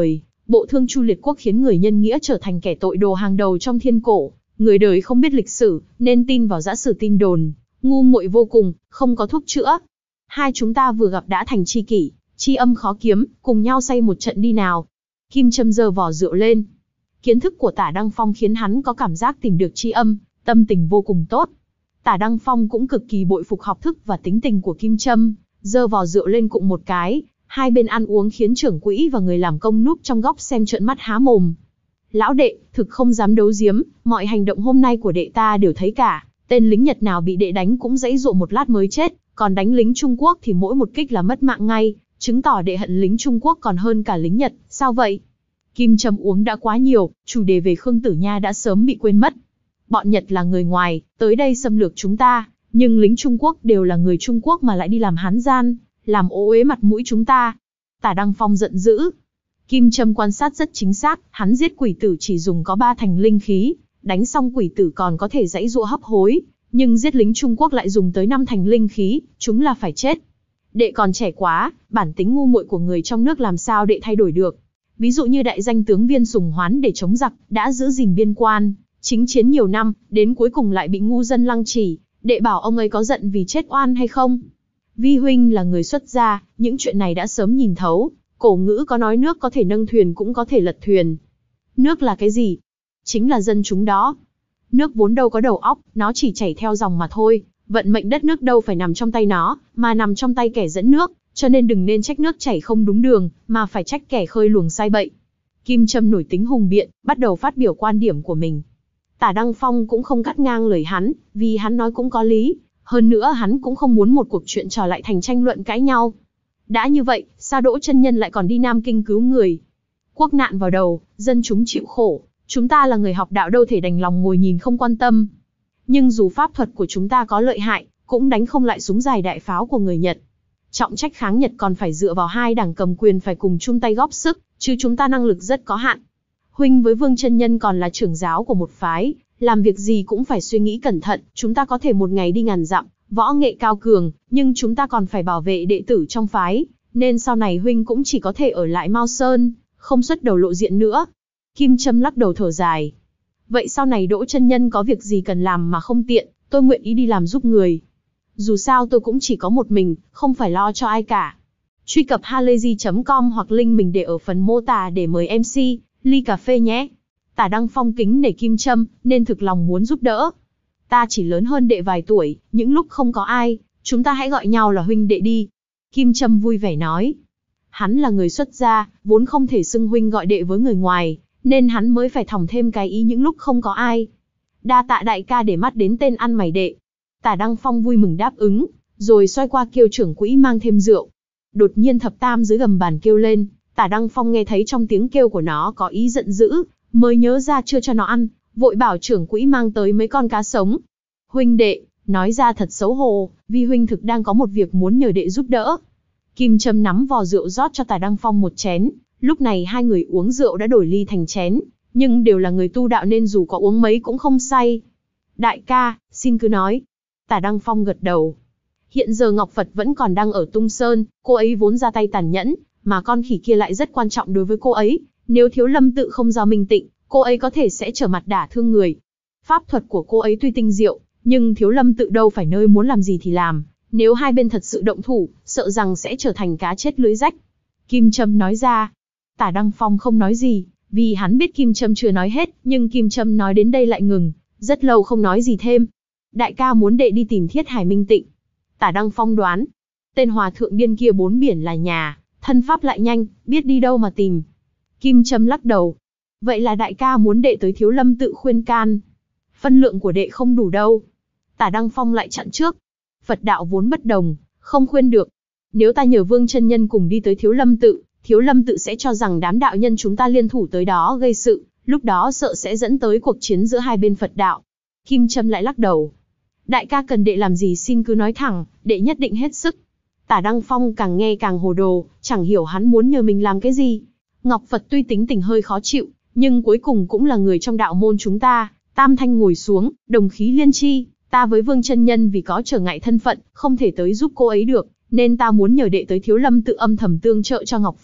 Bộ thương Chu liệt quốc khiến người nhân nghĩa trở thành kẻ tội đồ hàng đầu trong thiên cổ. Người đời không biết lịch sử, nên tin vào dã sử tin đồn, ngu muội vô cùng, không có thuốc chữa. Hai chúng ta vừa gặp đã thành tri kỷ, tri âm khó kiếm, cùng nhau say một trận đi nào. Kim Châm giơ vò rượu lên. Kiến thức của Tả Đăng Phong khiến hắn có cảm giác tìm được tri âm, tâm tình vô cùng tốt. Tả Đăng Phong cũng cực kỳ bội phục học thức và tính tình của Kim Châm, giơ vò rượu lên cụng một cái, hai bên ăn uống khiến trưởng quỹ và người làm công núp trong góc xem trợn mắt há mồm. Lão đệ, thực không dám đấu giếm, mọi hành động hôm nay của đệ ta đều thấy cả, tên lính Nhật nào bị đệ đánh cũng giãy giụa một lát mới chết, còn đánh lính Trung Quốc thì mỗi một kích là mất mạng ngay, chứng tỏ đệ hận lính Trung Quốc còn hơn cả lính Nhật, sao vậy? Kim Châm uống đã quá nhiều, chủ đề về Khương Tử Nha đã sớm bị quên mất. Bọn Nhật là người ngoài, tới đây xâm lược chúng ta, nhưng lính Trung Quốc đều là người Trung Quốc mà lại đi làm hán gian, làm ô uế mặt mũi chúng ta. Tả Đăng Phong giận dữ. Kim Châm quan sát rất chính xác, hắn giết quỷ tử chỉ dùng có ba thành linh khí, đánh xong quỷ tử còn có thể giãy giụa hấp hối, nhưng giết lính Trung Quốc lại dùng tới năm thành linh khí, chúng là phải chết. Đệ còn trẻ quá, bản tính ngu muội của người trong nước làm sao đệ thay đổi được. Ví dụ như đại danh tướng Viên Sùng Hoán để chống giặc, đã giữ gìn biên quan, chính chiến nhiều năm, đến cuối cùng lại bị ngu dân lăng trì, đệ bảo ông ấy có giận vì chết oan hay không? Vi huynh là người xuất gia, những chuyện này đã sớm nhìn thấu, cổ ngữ có nói nước có thể nâng thuyền cũng có thể lật thuyền. Nước là cái gì? Chính là dân chúng đó. Nước vốn đâu có đầu óc, nó chỉ chảy theo dòng mà thôi, vận mệnh đất nước đâu phải nằm trong tay nó, mà nằm trong tay kẻ dẫn nước, cho nên đừng nên trách nước chảy không đúng đường, mà phải trách kẻ khơi luồng sai bậy. Kim Châm nổi tính hùng biện, bắt đầu phát biểu quan điểm của mình. Tả Đăng Phong cũng không cắt ngang lời hắn, vì hắn nói cũng có lý, hơn nữa hắn cũng không muốn một cuộc chuyện trò lại thành tranh luận cãi nhau. Đã như vậy, sao Đỗ chân nhân lại còn đi Nam Kinh cứu người? Quốc nạn vào đầu, dân chúng chịu khổ, chúng ta là người học đạo đâu thể đành lòng ngồi nhìn không quan tâm. Nhưng dù pháp thuật của chúng ta có lợi hại, cũng đánh không lại súng dài đại pháo của người Nhật. Trọng trách kháng Nhật còn phải dựa vào hai đảng cầm quyền phải cùng chung tay góp sức, chứ chúng ta năng lực rất có hạn. Huynh với Vương chân nhân còn là trưởng giáo của một phái, làm việc gì cũng phải suy nghĩ cẩn thận, chúng ta có thể một ngày đi ngàn dặm, võ nghệ cao cường, nhưng chúng ta còn phải bảo vệ đệ tử trong phái, nên sau này huynh cũng chỉ có thể ở lại Mao Sơn, không xuất đầu lộ diện nữa. Kim Châm lắc đầu thở dài. Vậy sau này Đỗ chân nhân có việc gì cần làm mà không tiện, tôi nguyện ý đi làm giúp người. Dù sao tôi cũng chỉ có một mình, không phải lo cho ai cả. Truy cập halayzi chấm com hoặc link mình để ở phần mô tả để mời em xê, ly cà phê nhé. Tả Đăng Phong kính nể Kim Châm, nên thực lòng muốn giúp đỡ. Ta chỉ lớn hơn đệ vài tuổi, những lúc không có ai, chúng ta hãy gọi nhau là huynh đệ đi. Kim Châm vui vẻ nói. Hắn là người xuất gia, vốn không thể xưng huynh gọi đệ với người ngoài, nên hắn mới phải thòng thêm cái ý những lúc không có ai. Đa tạ đại ca để mắt đến tên ăn mày đệ. Tả Đăng Phong vui mừng đáp ứng, rồi xoay qua kêu trưởng quỹ mang thêm rượu. Đột nhiên thập tam dưới gầm bàn kêu lên, Tả Đăng Phong nghe thấy trong tiếng kêu của nó có ý giận dữ, mới nhớ ra chưa cho nó ăn, vội bảo trưởng quỹ mang tới mấy con cá sống. Huynh đệ, nói ra thật xấu hổ, vì huynh thực đang có một việc muốn nhờ đệ giúp đỡ. Kim Châm nắm vò rượu rót cho Tả Đăng Phong một chén, lúc này hai người uống rượu đã đổi ly thành chén, nhưng đều là người tu đạo nên dù có uống mấy cũng không say. Đại ca, xin cứ nói. Tả Đăng Phong gật đầu. Hiện giờ Ngọc Phật vẫn còn đang ở Tung Sơn, cô ấy vốn ra tay tàn nhẫn, mà con khỉ kia lại rất quan trọng đối với cô ấy. Nếu Thiếu Lâm tự không giao minh tịnh, cô ấy có thể sẽ trở mặt đả thương người. Pháp thuật của cô ấy tuy tinh diệu, nhưng Thiếu Lâm tự đâu phải nơi muốn làm gì thì làm. Nếu hai bên thật sự động thủ, sợ rằng sẽ trở thành cá chết lưới rách. Kim Châm nói ra. Tả Đăng Phong không nói gì, vì hắn biết Kim Châm chưa nói hết, nhưng Kim Châm nói đến đây lại ngừng, rất lâu không nói gì thêm. Đại ca muốn đệ đi tìm Thiết Hải Minh Tịnh. Tả Đăng Phong đoán, tên hòa thượng điên kia bốn biển là nhà, thân pháp lại nhanh, biết đi đâu mà tìm. Kim Châm lắc đầu. Vậy là đại ca muốn đệ tới Thiếu Lâm tự khuyên can. Phân lượng của đệ không đủ đâu. Tả Đăng Phong lại chặn trước. Phật đạo vốn bất đồng, không khuyên được. Nếu ta nhờ Vương chân nhân cùng đi tới Thiếu Lâm tự, Thiếu Lâm tự sẽ cho rằng đám đạo nhân chúng ta liên thủ tới đó gây sự, lúc đó sợ sẽ dẫn tới cuộc chiến giữa hai bên Phật đạo. Kim Châm lại lắc đầu. Đại ca cần đệ làm gì xin cứ nói thẳng, đệ nhất định hết sức. Tả Đăng Phong càng nghe càng hồ đồ, chẳng hiểu hắn muốn nhờ mình làm cái gì. Ngọc Phật tuy tính tình hơi khó chịu, nhưng cuối cùng cũng là người trong đạo môn chúng ta. Tam thanh ngồi xuống, đồng khí liên chi, ta với Vương chân nhân vì có trở ngại thân phận, không thể tới giúp cô ấy được, nên ta muốn nhờ đệ tới Thiếu Lâm tự âm thầm tương trợ cho Ngọc Phật.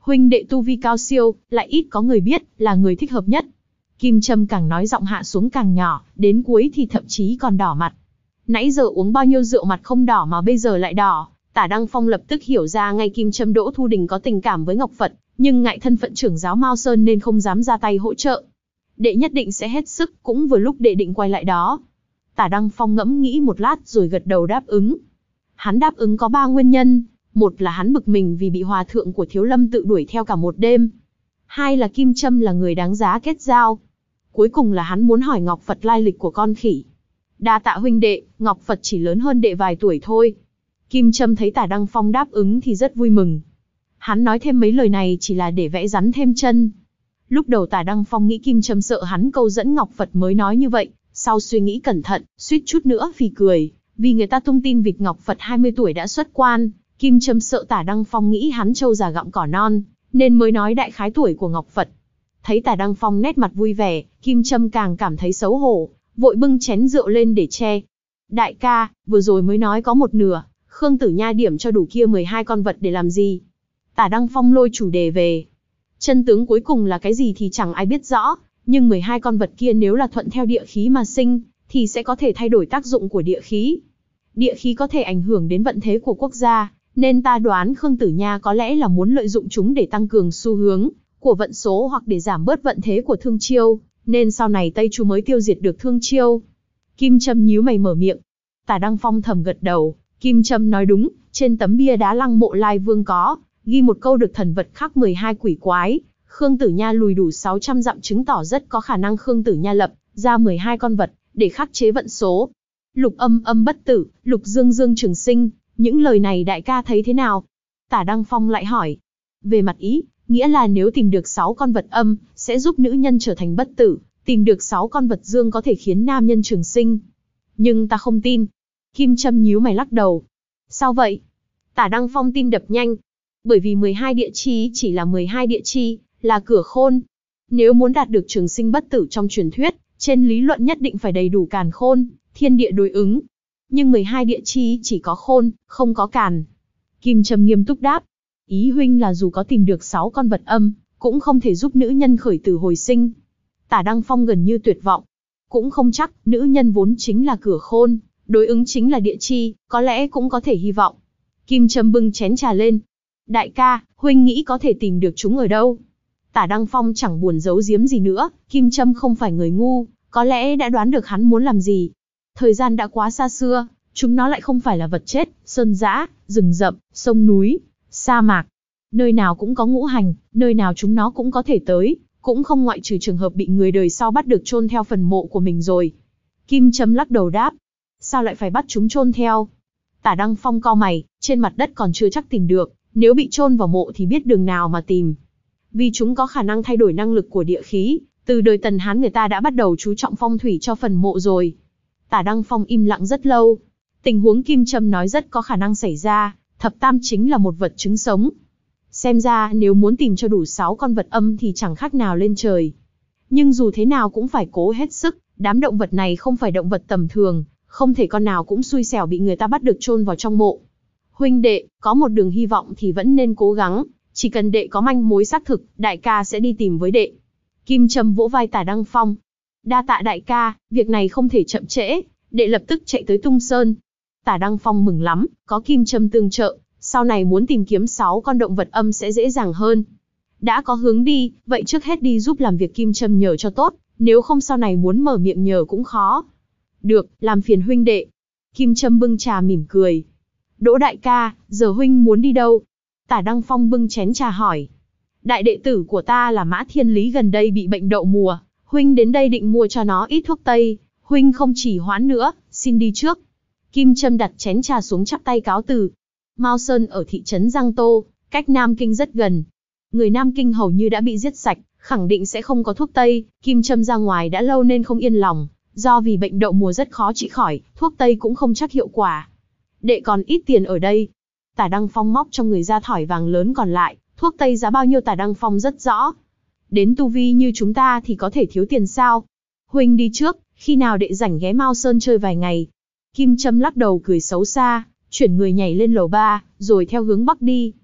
Huynh đệ tu vi cao siêu, lại ít có người biết, là người thích hợp nhất. Kim Trâm càng nói giọng hạ xuống càng nhỏ, đến cuối thì thậm chí còn đỏ mặt. Nãy giờ uống bao nhiêu rượu mặt không đỏ mà bây giờ lại đỏ. Tả Đăng Phong lập tức hiểu ra ngay Kim Trâm Đỗ Thu Đình có tình cảm với Ngọc Phật, nhưng ngại thân phận trưởng giáo Mao Sơn nên không dám ra tay hỗ trợ. Đệ nhất định sẽ hết sức, cũng vừa lúc đệ định quay lại đó. Tả Đăng Phong ngẫm nghĩ một lát rồi gật đầu đáp ứng. Hắn đáp ứng có ba nguyên nhân. Một là hắn bực mình vì bị hòa thượng của Thiếu Lâm tự đuổi theo cả một đêm. Hai là Kim Trâm là người đáng giá kết giao. Cuối cùng là hắn muốn hỏi Ngọc Phật lai lịch của con khỉ. Đa tạ huynh đệ, Ngọc Phật chỉ lớn hơn đệ vài tuổi thôi. Kim Trâm thấy Tả Đăng Phong đáp ứng thì rất vui mừng. Hắn nói thêm mấy lời này chỉ là để vẽ rắn thêm chân. Lúc đầu Tả Đăng Phong nghĩ Kim Trâm sợ hắn câu dẫn Ngọc Phật mới nói như vậy, sau suy nghĩ cẩn thận, suýt chút nữa phì cười, vì người ta tung tin vịt Ngọc Phật hai mươi tuổi đã xuất quan, Kim Trâm sợ Tả Đăng Phong nghĩ hắn trâu già gặm cỏ non, nên mới nói đại khái tuổi của Ngọc Phật. Thấy Tả Đăng Phong nét mặt vui vẻ, Kim Trâm càng cảm thấy xấu hổ, vội bưng chén rượu lên để che. Đại ca, vừa rồi mới nói có một nửa, Khương Tử Nha điểm cho đủ kia mười hai con vật để làm gì? Tả Đăng Phong lôi chủ đề về. Chân tướng cuối cùng là cái gì thì chẳng ai biết rõ, nhưng mười hai con vật kia nếu là thuận theo địa khí mà sinh, thì sẽ có thể thay đổi tác dụng của địa khí. Địa khí có thể ảnh hưởng đến vận thế của quốc gia, nên ta đoán Khương Tử Nha có lẽ là muốn lợi dụng chúng để tăng cường xu hướng của vận số hoặc để giảm bớt vận thế của Thương Chiêu, nên sau này Tây Chu mới tiêu diệt được Thương Chiêu. Kim Trâm nhíu mày mở miệng. Tả Đăng Phong thầm gật đầu, Kim Trâm nói đúng, trên tấm bia đá Lăng Mộ Lai Vương có ghi một câu được thần vật khắc mười hai quỷ quái, Khương Tử Nha lùi đủ sáu trăm dặm chứng tỏ rất có khả năng Khương Tử Nha lập ra mười hai con vật để khắc chế vận số. Lục âm âm bất tử, lục dương dương trường sinh, những lời này đại ca thấy thế nào? Tả Đăng Phong lại hỏi. Về mặt ý, nghĩa là nếu tìm được sáu con vật âm, sẽ giúp nữ nhân trở thành bất tử, tìm được sáu con vật dương có thể khiến nam nhân trường sinh. Nhưng ta không tin. Kim Trâm nhíu mày lắc đầu. Sao vậy? Tả Đăng Phong tim đập nhanh. Bởi vì mười hai địa chi chỉ là mười hai địa chi, là cửa khôn. Nếu muốn đạt được trường sinh bất tử trong truyền thuyết, trên lý luận nhất định phải đầy đủ càn khôn, thiên địa đối ứng. Nhưng mười hai địa chi chỉ có khôn, không có càn. Kim Trâm nghiêm túc đáp. Ý huynh là dù có tìm được sáu con vật âm, cũng không thể giúp nữ nhân khởi tử hồi sinh. Tả Đăng Phong gần như tuyệt vọng. Cũng không chắc, nữ nhân vốn chính là cửa khôn, đối ứng chính là địa chi, có lẽ cũng có thể hy vọng. Kim Trâm bưng chén trà lên. Đại ca, huynh nghĩ có thể tìm được chúng ở đâu? Tả Đăng Phong chẳng buồn giấu giếm gì nữa, Kim Trâm không phải người ngu, có lẽ đã đoán được hắn muốn làm gì. Thời gian đã quá xa xưa, chúng nó lại không phải là vật chết, sơn dã, rừng rậm, sông núi, sa mạc. Nơi nào cũng có ngũ hành, nơi nào chúng nó cũng có thể tới, cũng không ngoại trừ trường hợp bị người đời sau bắt được chôn theo phần mộ của mình rồi. Kim Trâm lắc đầu đáp. Sao lại phải bắt chúng chôn theo? Tả Đăng Phong cau mày, trên mặt đất còn chưa chắc tìm được, nếu bị chôn vào mộ thì biết đường nào mà tìm. Vì chúng có khả năng thay đổi năng lực của địa khí, từ đời Tần Hán người ta đã bắt đầu chú trọng phong thủy cho phần mộ rồi. Tả Đăng Phong im lặng rất lâu. Tình huống Kim Trâm nói rất có khả năng xảy ra, thập tam chính là một vật chứng sống. Xem ra nếu muốn tìm cho đủ sáu con vật âm thì chẳng khác nào lên trời. Nhưng dù thế nào cũng phải cố hết sức, đám động vật này không phải động vật tầm thường, không thể con nào cũng xui xẻo bị người ta bắt được chôn vào trong mộ. Huynh đệ, có một đường hy vọng thì vẫn nên cố gắng, chỉ cần đệ có manh mối xác thực, đại ca sẽ đi tìm với đệ. Kim Trâm vỗ vai Tả Đăng Phong. Đa tạ đại ca, việc này không thể chậm trễ, đệ lập tức chạy tới Tung Sơn. Tả Đăng Phong mừng lắm, có Kim Trâm tương trợ, sau này muốn tìm kiếm sáu con động vật âm sẽ dễ dàng hơn. Đã có hướng đi, vậy trước hết đi giúp làm việc Kim Trâm nhờ cho tốt, nếu không sau này muốn mở miệng nhờ cũng khó. Được, làm phiền huynh đệ. Kim Trâm bưng trà mỉm cười. Đỗ đại ca, giờ huynh muốn đi đâu? Tả Đăng Phong bưng chén trà hỏi. Đại đệ tử của ta là Mã Thiên Lý gần đây bị bệnh đậu mùa, huynh đến đây định mua cho nó ít thuốc tây, huynh không chỉ hoãn nữa, xin đi trước. Kim Trâm đặt chén trà xuống chắp tay cáo từ. Mao Sơn ở thị trấn Giang Tô, cách Nam Kinh rất gần. Người Nam Kinh hầu như đã bị giết sạch, khẳng định sẽ không có thuốc tây. Kim Trâm ra ngoài đã lâu nên không yên lòng, do vì bệnh đậu mùa rất khó trị khỏi, thuốc tây cũng không chắc hiệu quả. Đệ còn ít tiền ở đây. Tả Đăng Phong móc trong người ra thỏi vàng lớn còn lại, thuốc tây giá bao nhiêu Tả Đăng Phong rất rõ. Đến tu vi như chúng ta thì có thể thiếu tiền sao? Huynh đi trước, khi nào đệ rảnh ghé Mao Sơn chơi vài ngày. Kim Trâm lắc đầu cười xấu xa, chuyển người nhảy lên lầu ba, rồi theo hướng bắc đi.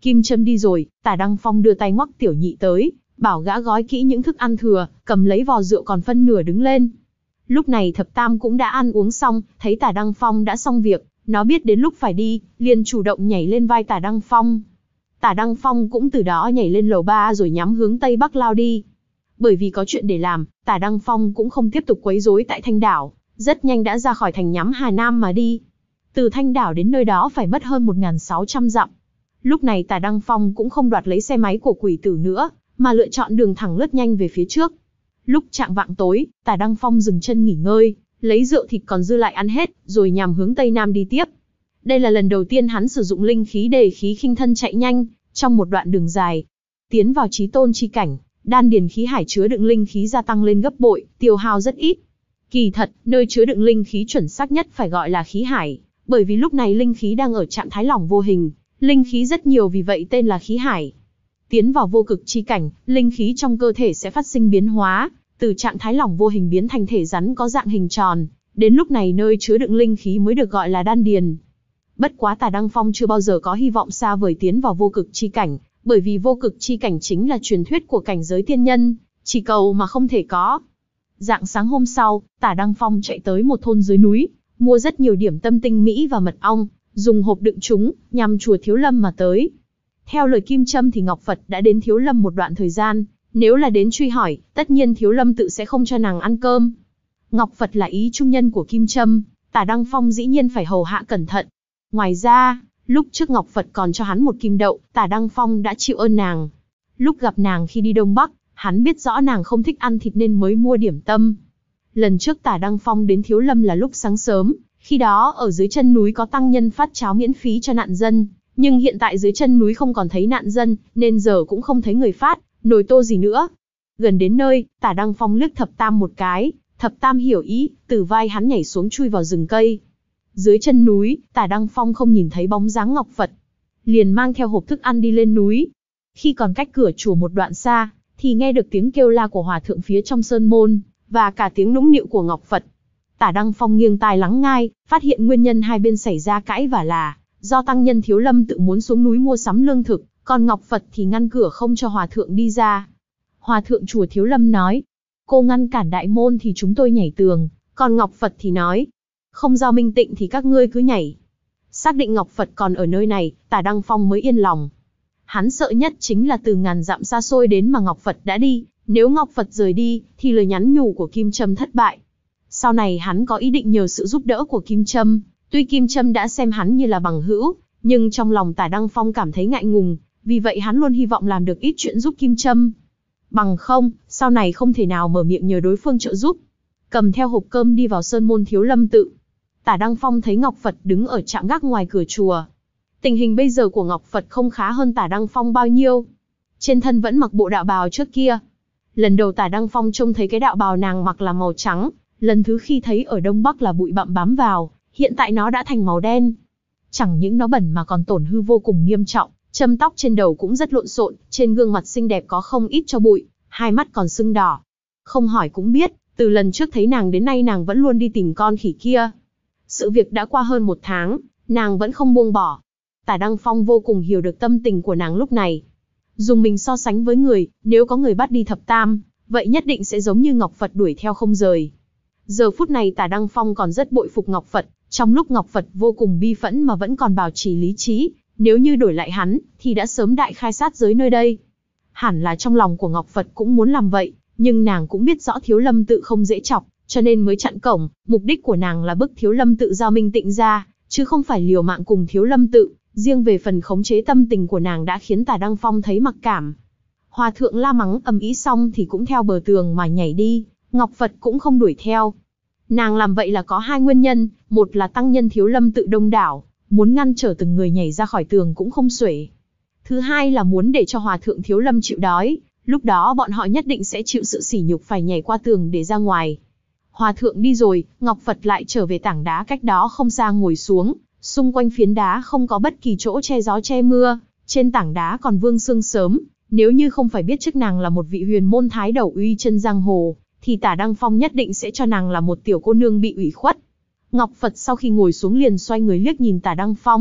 Kim Châm đi rồi, Tả Đăng Phong đưa tay ngoắc Tiểu Nhị tới, bảo gã gói kỹ những thức ăn thừa, cầm lấy vò rượu còn phân nửa đứng lên. Lúc này Thập Tam cũng đã ăn uống xong, thấy Tả Đăng Phong đã xong việc, nó biết đến lúc phải đi, liền chủ động nhảy lên vai Tả Đăng Phong. Tả Đăng Phong cũng từ đó nhảy lên lầu ba rồi nhắm hướng Tây Bắc lao đi. Bởi vì có chuyện để làm, Tả Đăng Phong cũng không tiếp tục quấy rối tại Thanh Đảo, rất nhanh đã ra khỏi thành nhắm Hà Nam mà đi. Từ Thanh Đảo đến nơi đó phải mất hơn một nghìn sáu trăm dặm. Lúc này Tả Đăng Phong cũng không đoạt lấy xe máy của Quỷ Tử nữa, mà lựa chọn đường thẳng lướt nhanh về phía trước. Lúc chạng vạng tối, Tả Đăng Phong dừng chân nghỉ ngơi, lấy rượu thịt còn dư lại ăn hết, rồi nhằm hướng Tây Nam đi tiếp. Đây là lần đầu tiên hắn sử dụng linh khí đề khí khinh thân chạy nhanh, trong một đoạn đường dài. Tiến vào chí tôn chi cảnh, đan điền khí hải chứa đựng linh khí gia tăng lên gấp bội, tiêu hao rất ít. Kỳ thật, nơi chứa đựng linh khí chuẩn xác nhất phải gọi là khí hải, bởi vì lúc này linh khí đang ở trạng thái lỏng vô hình, linh khí rất nhiều vì vậy tên là khí hải. Tiến vào vô cực chi cảnh, linh khí trong cơ thể sẽ phát sinh biến hóa, từ trạng thái lỏng vô hình biến thành thể rắn có dạng hình tròn, đến lúc này nơi chứa đựng linh khí mới được gọi là đan điền. Bất quá Tả Đăng Phong chưa bao giờ có hy vọng xa vời tiến vào vô cực chi cảnh, bởi vì vô cực chi cảnh chính là truyền thuyết của cảnh giới tiên nhân, chỉ cầu mà không thể có. Rạng sáng hôm sau, Tả Đăng Phong chạy tới một thôn dưới núi, mua rất nhiều điểm tâm tinh mỹ và mật ong, dùng hộp đựng chúng, nhằm chùa Thiếu Lâm mà tới. Theo lời Kim Châm thì Ngọc Phật đã đến Thiếu Lâm một đoạn thời gian, nếu là đến truy hỏi, tất nhiên Thiếu Lâm tự sẽ không cho nàng ăn cơm. Ngọc Phật là ý trung nhân của Kim Châm, Tả Đăng Phong dĩ nhiên phải hầu hạ cẩn thận. Ngoài ra, lúc trước Ngọc Phật còn cho hắn một kim đậu, Tả Đăng Phong đã chịu ơn nàng. Lúc gặp nàng khi đi Đông Bắc, hắn biết rõ nàng không thích ăn thịt nên mới mua điểm tâm. Lần trước Tả Đăng Phong đến Thiếu Lâm là lúc sáng sớm, khi đó ở dưới chân núi có tăng nhân phát cháo miễn phí cho nạn dân, nhưng hiện tại dưới chân núi không còn thấy nạn dân, nên giờ cũng không thấy người phát nồi tô gì nữa. Gần đến nơi, Tả Đăng Phong liếc Thập Tam một cái, Thập Tam hiểu ý, từ vai hắn nhảy xuống chui vào rừng cây. Dưới chân núi, Tả Đăng Phong không nhìn thấy bóng dáng Ngọc Phật, liền mang theo hộp thức ăn đi lên núi. Khi còn cách cửa chùa một đoạn xa, thì nghe được tiếng kêu la của hòa thượng phía trong sơn môn, và cả tiếng nũng nịu của Ngọc Phật. Tả Đăng Phong nghiêng tai lắng ngai, phát hiện nguyên nhân hai bên xảy ra cãi vả là do tăng nhân Thiếu Lâm tự muốn xuống núi mua sắm lương thực, còn Ngọc Phật thì ngăn cửa không cho hòa thượng đi ra. Hòa thượng chùa Thiếu Lâm nói, cô ngăn cản đại môn thì chúng tôi nhảy tường, còn Ngọc Phật thì nói, không giao minh tịnh thì các ngươi cứ nhảy. Xác định Ngọc Phật còn ở nơi này, Tả Đăng Phong mới yên lòng. Hắn sợ nhất chính là từ ngàn dặm xa xôi đến mà Ngọc Phật đã đi, nếu Ngọc Phật rời đi, thì lời nhắn nhủ của Kim Châm thất bại. Sau này hắn có ý định nhờ sự giúp đỡ của Kim Châm, tuy Kim Châm đã xem hắn như là bằng hữu, nhưng trong lòng Tả Đăng Phong cảm thấy ngại ngùng, vì vậy hắn luôn hy vọng làm được ít chuyện giúp Kim Châm. Bằng không, sau này không thể nào mở miệng nhờ đối phương trợ giúp. Cầm theo hộp cơm đi vào sơn môn Thiếu Lâm tự. Tả Đăng Phong thấy Ngọc Phật đứng ở trạm gác ngoài cửa chùa. Tình hình bây giờ của Ngọc Phật không khá hơn Tả Đăng Phong bao nhiêu. Trên thân vẫn mặc bộ đạo bào trước kia. Lần đầu Tả Đăng Phong trông thấy cái đạo bào nàng mặc là màu trắng, lần thứ khi thấy ở Đông Bắc là bụi bặm bám vào, hiện tại nó đã thành màu đen. Chẳng những nó bẩn mà còn tổn hư vô cùng nghiêm trọng, châm tóc trên đầu cũng rất lộn xộn, trên gương mặt xinh đẹp có không ít tro bụi, hai mắt còn sưng đỏ. Không hỏi cũng biết, từ lần trước thấy nàng đến nay nàng vẫn luôn đi tìm con khỉ kia. Sự việc đã qua hơn một tháng, nàng vẫn không buông bỏ. Tả Đăng Phong vô cùng hiểu được tâm tình của nàng lúc này. Dùng mình so sánh với người, nếu có người bắt đi Thập Tam, vậy nhất định sẽ giống như Ngọc Phật đuổi theo không rời. Giờ phút này Tả Đăng Phong còn rất bội phục Ngọc Phật, trong lúc Ngọc Phật vô cùng bi phẫn mà vẫn còn bảo trì lý trí, nếu như đổi lại hắn, thì đã sớm đại khai sát giới nơi đây. Hẳn là trong lòng của Ngọc Phật cũng muốn làm vậy, nhưng nàng cũng biết rõ Thiếu Lâm tự không dễ chọc, cho nên mới chặn cổng, mục đích của nàng là bức Thiếu Lâm tự giao minh tịnh ra, chứ không phải liều mạng cùng Thiếu Lâm tự. Riêng về phần khống chế tâm tình của nàng đã khiến Tả Đăng Phong thấy mặc cảm. Hòa thượng la mắng ầm ĩ xong thì cũng theo bờ tường mà nhảy đi, Ngọc Phật cũng không đuổi theo. Nàng làm vậy là có hai nguyên nhân, một là tăng nhân Thiếu Lâm tự đông đảo, muốn ngăn trở từng người nhảy ra khỏi tường cũng không xuể. Thứ hai là muốn để cho Hòa thượng Thiếu Lâm chịu đói, lúc đó bọn họ nhất định sẽ chịu sự sỉ nhục phải nhảy qua tường để ra ngoài. Hòa thượng đi rồi, Ngọc Phật lại trở về tảng đá cách đó không xa ngồi xuống, xung quanh phiến đá không có bất kỳ chỗ che gió che mưa, trên tảng đá còn vương sương sớm, nếu như không phải biết trước nàng là một vị huyền môn thái đầu uy chân giang hồ, thì Tả Đăng Phong nhất định sẽ cho nàng là một tiểu cô nương bị ủy khuất. Ngọc Phật sau khi ngồi xuống liền xoay người liếc nhìn Tả Đăng Phong,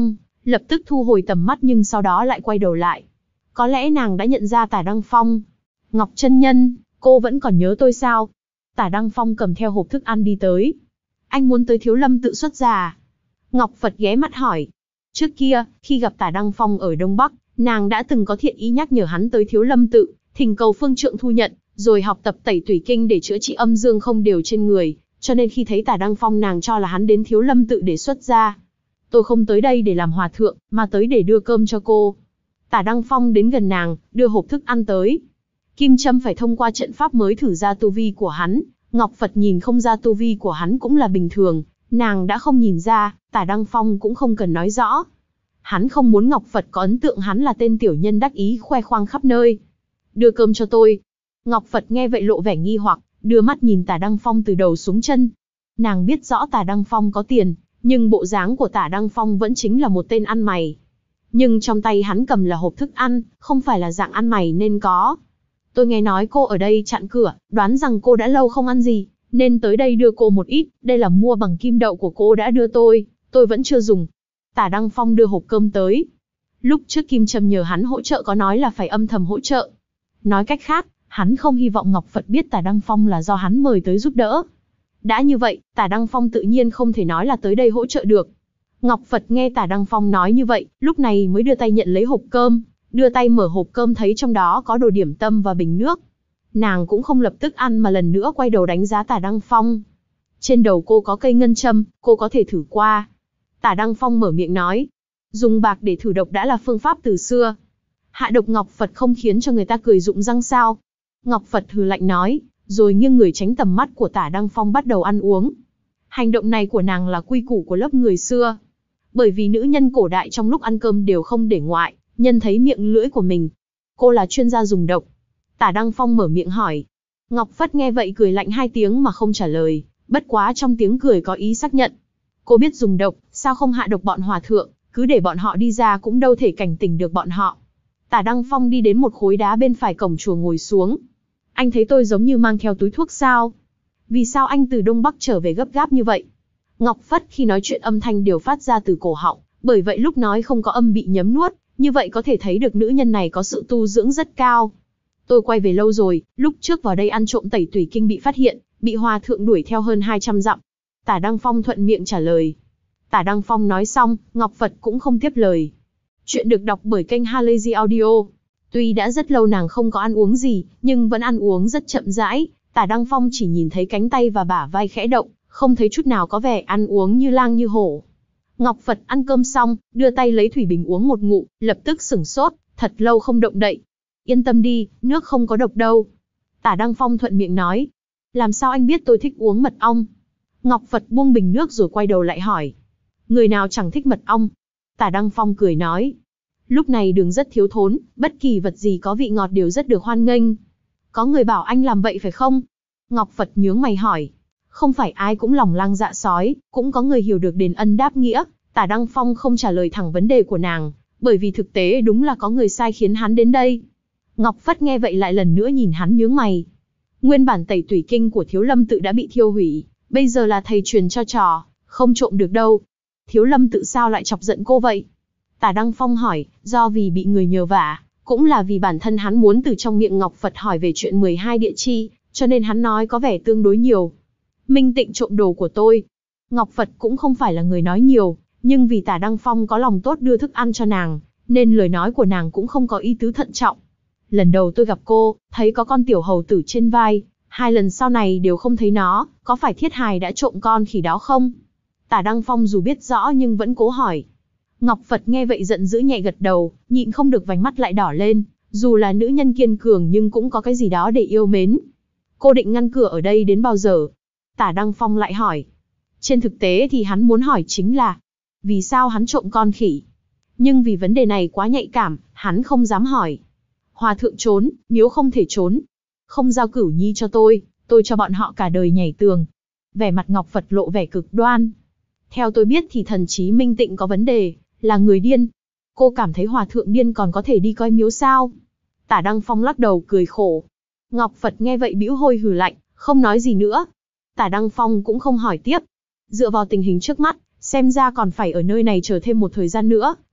lập tức thu hồi tầm mắt nhưng sau đó lại quay đầu lại. Có lẽ nàng đã nhận ra Tả Đăng Phong. Ngọc chân nhân, cô vẫn còn nhớ tôi sao? Tả Đăng Phong cầm theo hộp thức ăn đi tới. Anh muốn tới Thiếu Lâm tự xuất gia à? Ngọc Phật ghé mắt hỏi. Trước kia, khi gặp Tả Đăng Phong ở Đông Bắc, nàng đã từng có thiện ý nhắc nhở hắn tới Thiếu Lâm tự, thỉnh cầu phương trượng thu nhận, rồi học tập tẩy tủy kinh để chữa trị âm dương không đều trên người, cho nên khi thấy Tả Đăng Phong nàng cho là hắn đến Thiếu Lâm tự để xuất gia. Tôi không tới đây để làm hòa thượng, mà tới để đưa cơm cho cô. Tả Đăng Phong đến gần nàng, đưa hộp thức ăn tới. Kim châm phải thông qua trận pháp mới thử ra tu vi của hắn, Ngọc Phật nhìn không ra tu vi của hắn cũng là bình thường, nàng đã không nhìn ra, Tả Đăng Phong cũng không cần nói rõ. Hắn không muốn Ngọc Phật có ấn tượng hắn là tên tiểu nhân đắc ý khoe khoang khắp nơi. Đưa cơm cho tôi. Ngọc Phật nghe vậy lộ vẻ nghi hoặc, đưa mắt nhìn Tả Đăng Phong từ đầu xuống chân. Nàng biết rõ Tả Đăng Phong có tiền, nhưng bộ dáng của Tả Đăng Phong vẫn chính là một tên ăn mày. Nhưng trong tay hắn cầm là hộp thức ăn, không phải là dạng ăn mày nên có. Tôi nghe nói cô ở đây chặn cửa, đoán rằng cô đã lâu không ăn gì, nên tới đây đưa cô một ít, đây là mua bằng kim đậu của cô đã đưa tôi, tôi vẫn chưa dùng. Tả Đăng Phong đưa hộp cơm tới. Lúc trước Kim Trâm nhờ hắn hỗ trợ có nói là phải âm thầm hỗ trợ. Nói cách khác, hắn không hy vọng Ngọc Phật biết Tả Đăng Phong là do hắn mời tới giúp đỡ. Đã như vậy, Tả Đăng Phong tự nhiên không thể nói là tới đây hỗ trợ được. Ngọc Phật nghe Tả Đăng Phong nói như vậy, lúc này mới đưa tay nhận lấy hộp cơm, đưa tay mở hộp cơm thấy trong đó có đồ điểm tâm và bình nước. Nàng cũng không lập tức ăn mà lần nữa quay đầu đánh giá Tả Đăng Phong. Trên đầu cô có cây ngân châm, cô có thể thử qua. Tả Đăng Phong mở miệng nói, dùng bạc để thử độc đã là phương pháp từ xưa. Hạ độc Ngọc Phật không khiến cho người ta cười rụng răng sao? Ngọc Phật hừ lạnh nói, rồi nghiêng người tránh tầm mắt của Tả Đăng Phong bắt đầu ăn uống. Hành động này của nàng là quy củ của lớp người xưa. Bởi vì nữ nhân cổ đại trong lúc ăn cơm đều không để ngoại, nhân thấy miệng lưỡi của mình. Cô là chuyên gia dùng độc. Tả Đăng Phong mở miệng hỏi. Ngọc Phất nghe vậy cười lạnh hai tiếng mà không trả lời, bất quá trong tiếng cười có ý xác nhận. Cô biết dùng độc, sao không hạ độc bọn hòa thượng, cứ để bọn họ đi ra cũng đâu thể cảnh tỉnh được bọn họ. Tả Đăng Phong đi đến một khối đá bên phải cổng chùa ngồi xuống. Anh thấy tôi giống như mang theo túi thuốc sao? Vì sao anh từ Đông Bắc trở về gấp gáp như vậy? Ngọc Phất khi nói chuyện âm thanh đều phát ra từ cổ họng, bởi vậy lúc nói không có âm bị nhấm nuốt, như vậy có thể thấy được nữ nhân này có sự tu dưỡng rất cao. Tôi quay về lâu rồi, lúc trước vào đây ăn trộm tẩy tủy kinh bị phát hiện, bị hòa thượng đuổi theo hơn hai trăm dặm. Tả Đăng Phong thuận miệng trả lời. Tả Đăng Phong nói xong, Ngọc Phật cũng không tiếp lời. Chuyện được đọc bởi kênh Halazy Audio. Tuy đã rất lâu nàng không có ăn uống gì, nhưng vẫn ăn uống rất chậm rãi. Tả Đăng Phong chỉ nhìn thấy cánh tay và bả vai khẽ động, không thấy chút nào có vẻ ăn uống như lang như hổ. Ngọc Phật ăn cơm xong, đưa tay lấy thủy bình uống một ngụm, lập tức sửng sốt, thật lâu không động đậy. Yên tâm đi, nước không có độc đâu. Tả Đăng Phong thuận miệng nói. Làm sao anh biết tôi thích uống mật ong? Ngọc Phật buông bình nước rồi quay đầu lại hỏi. Người nào chẳng thích mật ong? Tả Đăng Phong cười nói. Lúc này đường rất thiếu thốn, bất kỳ vật gì có vị ngọt đều rất được hoan nghênh. Có người bảo anh làm vậy phải không? Ngọc Phật nhướng mày hỏi. Không phải ai cũng lòng lang dạ sói, cũng có người hiểu được đền ân đáp nghĩa. Tả Đăng Phong không trả lời thẳng vấn đề của nàng, bởi vì thực tế đúng là có người sai khiến hắn đến đây. Ngọc Phất nghe vậy lại lần nữa nhìn hắn nhướng mày. Nguyên bản tẩy tủy kinh của Thiếu Lâm tự đã bị thiêu hủy, bây giờ là thầy truyền cho trò, không trộm được đâu. Thiếu Lâm tự sao lại chọc giận cô vậy? Tả Đăng Phong hỏi, do vì bị người nhờ vả, cũng là vì bản thân hắn muốn từ trong miệng Ngọc Phật hỏi về chuyện mười hai địa chi, cho nên hắn nói có vẻ tương đối nhiều. Minh Tịnh trộm đồ của tôi. Ngọc Phật cũng không phải là người nói nhiều, nhưng vì Tả Đăng Phong có lòng tốt đưa thức ăn cho nàng, nên lời nói của nàng cũng không có ý tứ thận trọng. Lần đầu tôi gặp cô, thấy có con tiểu hầu tử trên vai, hai lần sau này đều không thấy nó, có phải Thiết Hài đã trộm con khỉ đó không? Tả Đăng Phong dù biết rõ nhưng vẫn cố hỏi. Ngọc Phật nghe vậy giận dữ nhẹ gật đầu, nhịn không được vành mắt lại đỏ lên, dù là nữ nhân kiên cường nhưng cũng có cái gì đó để yêu mến. Cô định ngăn cửa ở đây đến bao giờ? Tả Đăng Phong lại hỏi. Trên thực tế thì hắn muốn hỏi chính là, vì sao hắn trộm con khỉ? Nhưng vì vấn đề này quá nhạy cảm, hắn không dám hỏi. Hòa thượng trốn, miếu không thể trốn. Không giao Cửu Nhi cho tôi, tôi cho bọn họ cả đời nhảy tường. Vẻ mặt Ngọc Phật lộ vẻ cực đoan. Theo tôi biết thì thần trí Minh Tịnh có vấn đề, là người điên. Cô cảm thấy hòa thượng điên còn có thể đi coi miếu sao? Tả Đăng Phong lắc đầu cười khổ. Ngọc Phật nghe vậy bĩu hôi hừ lạnh, không nói gì nữa. Tả Đăng Phong cũng không hỏi tiếp. Dựa vào tình hình trước mắt, xem ra còn phải ở nơi này chờ thêm một thời gian nữa,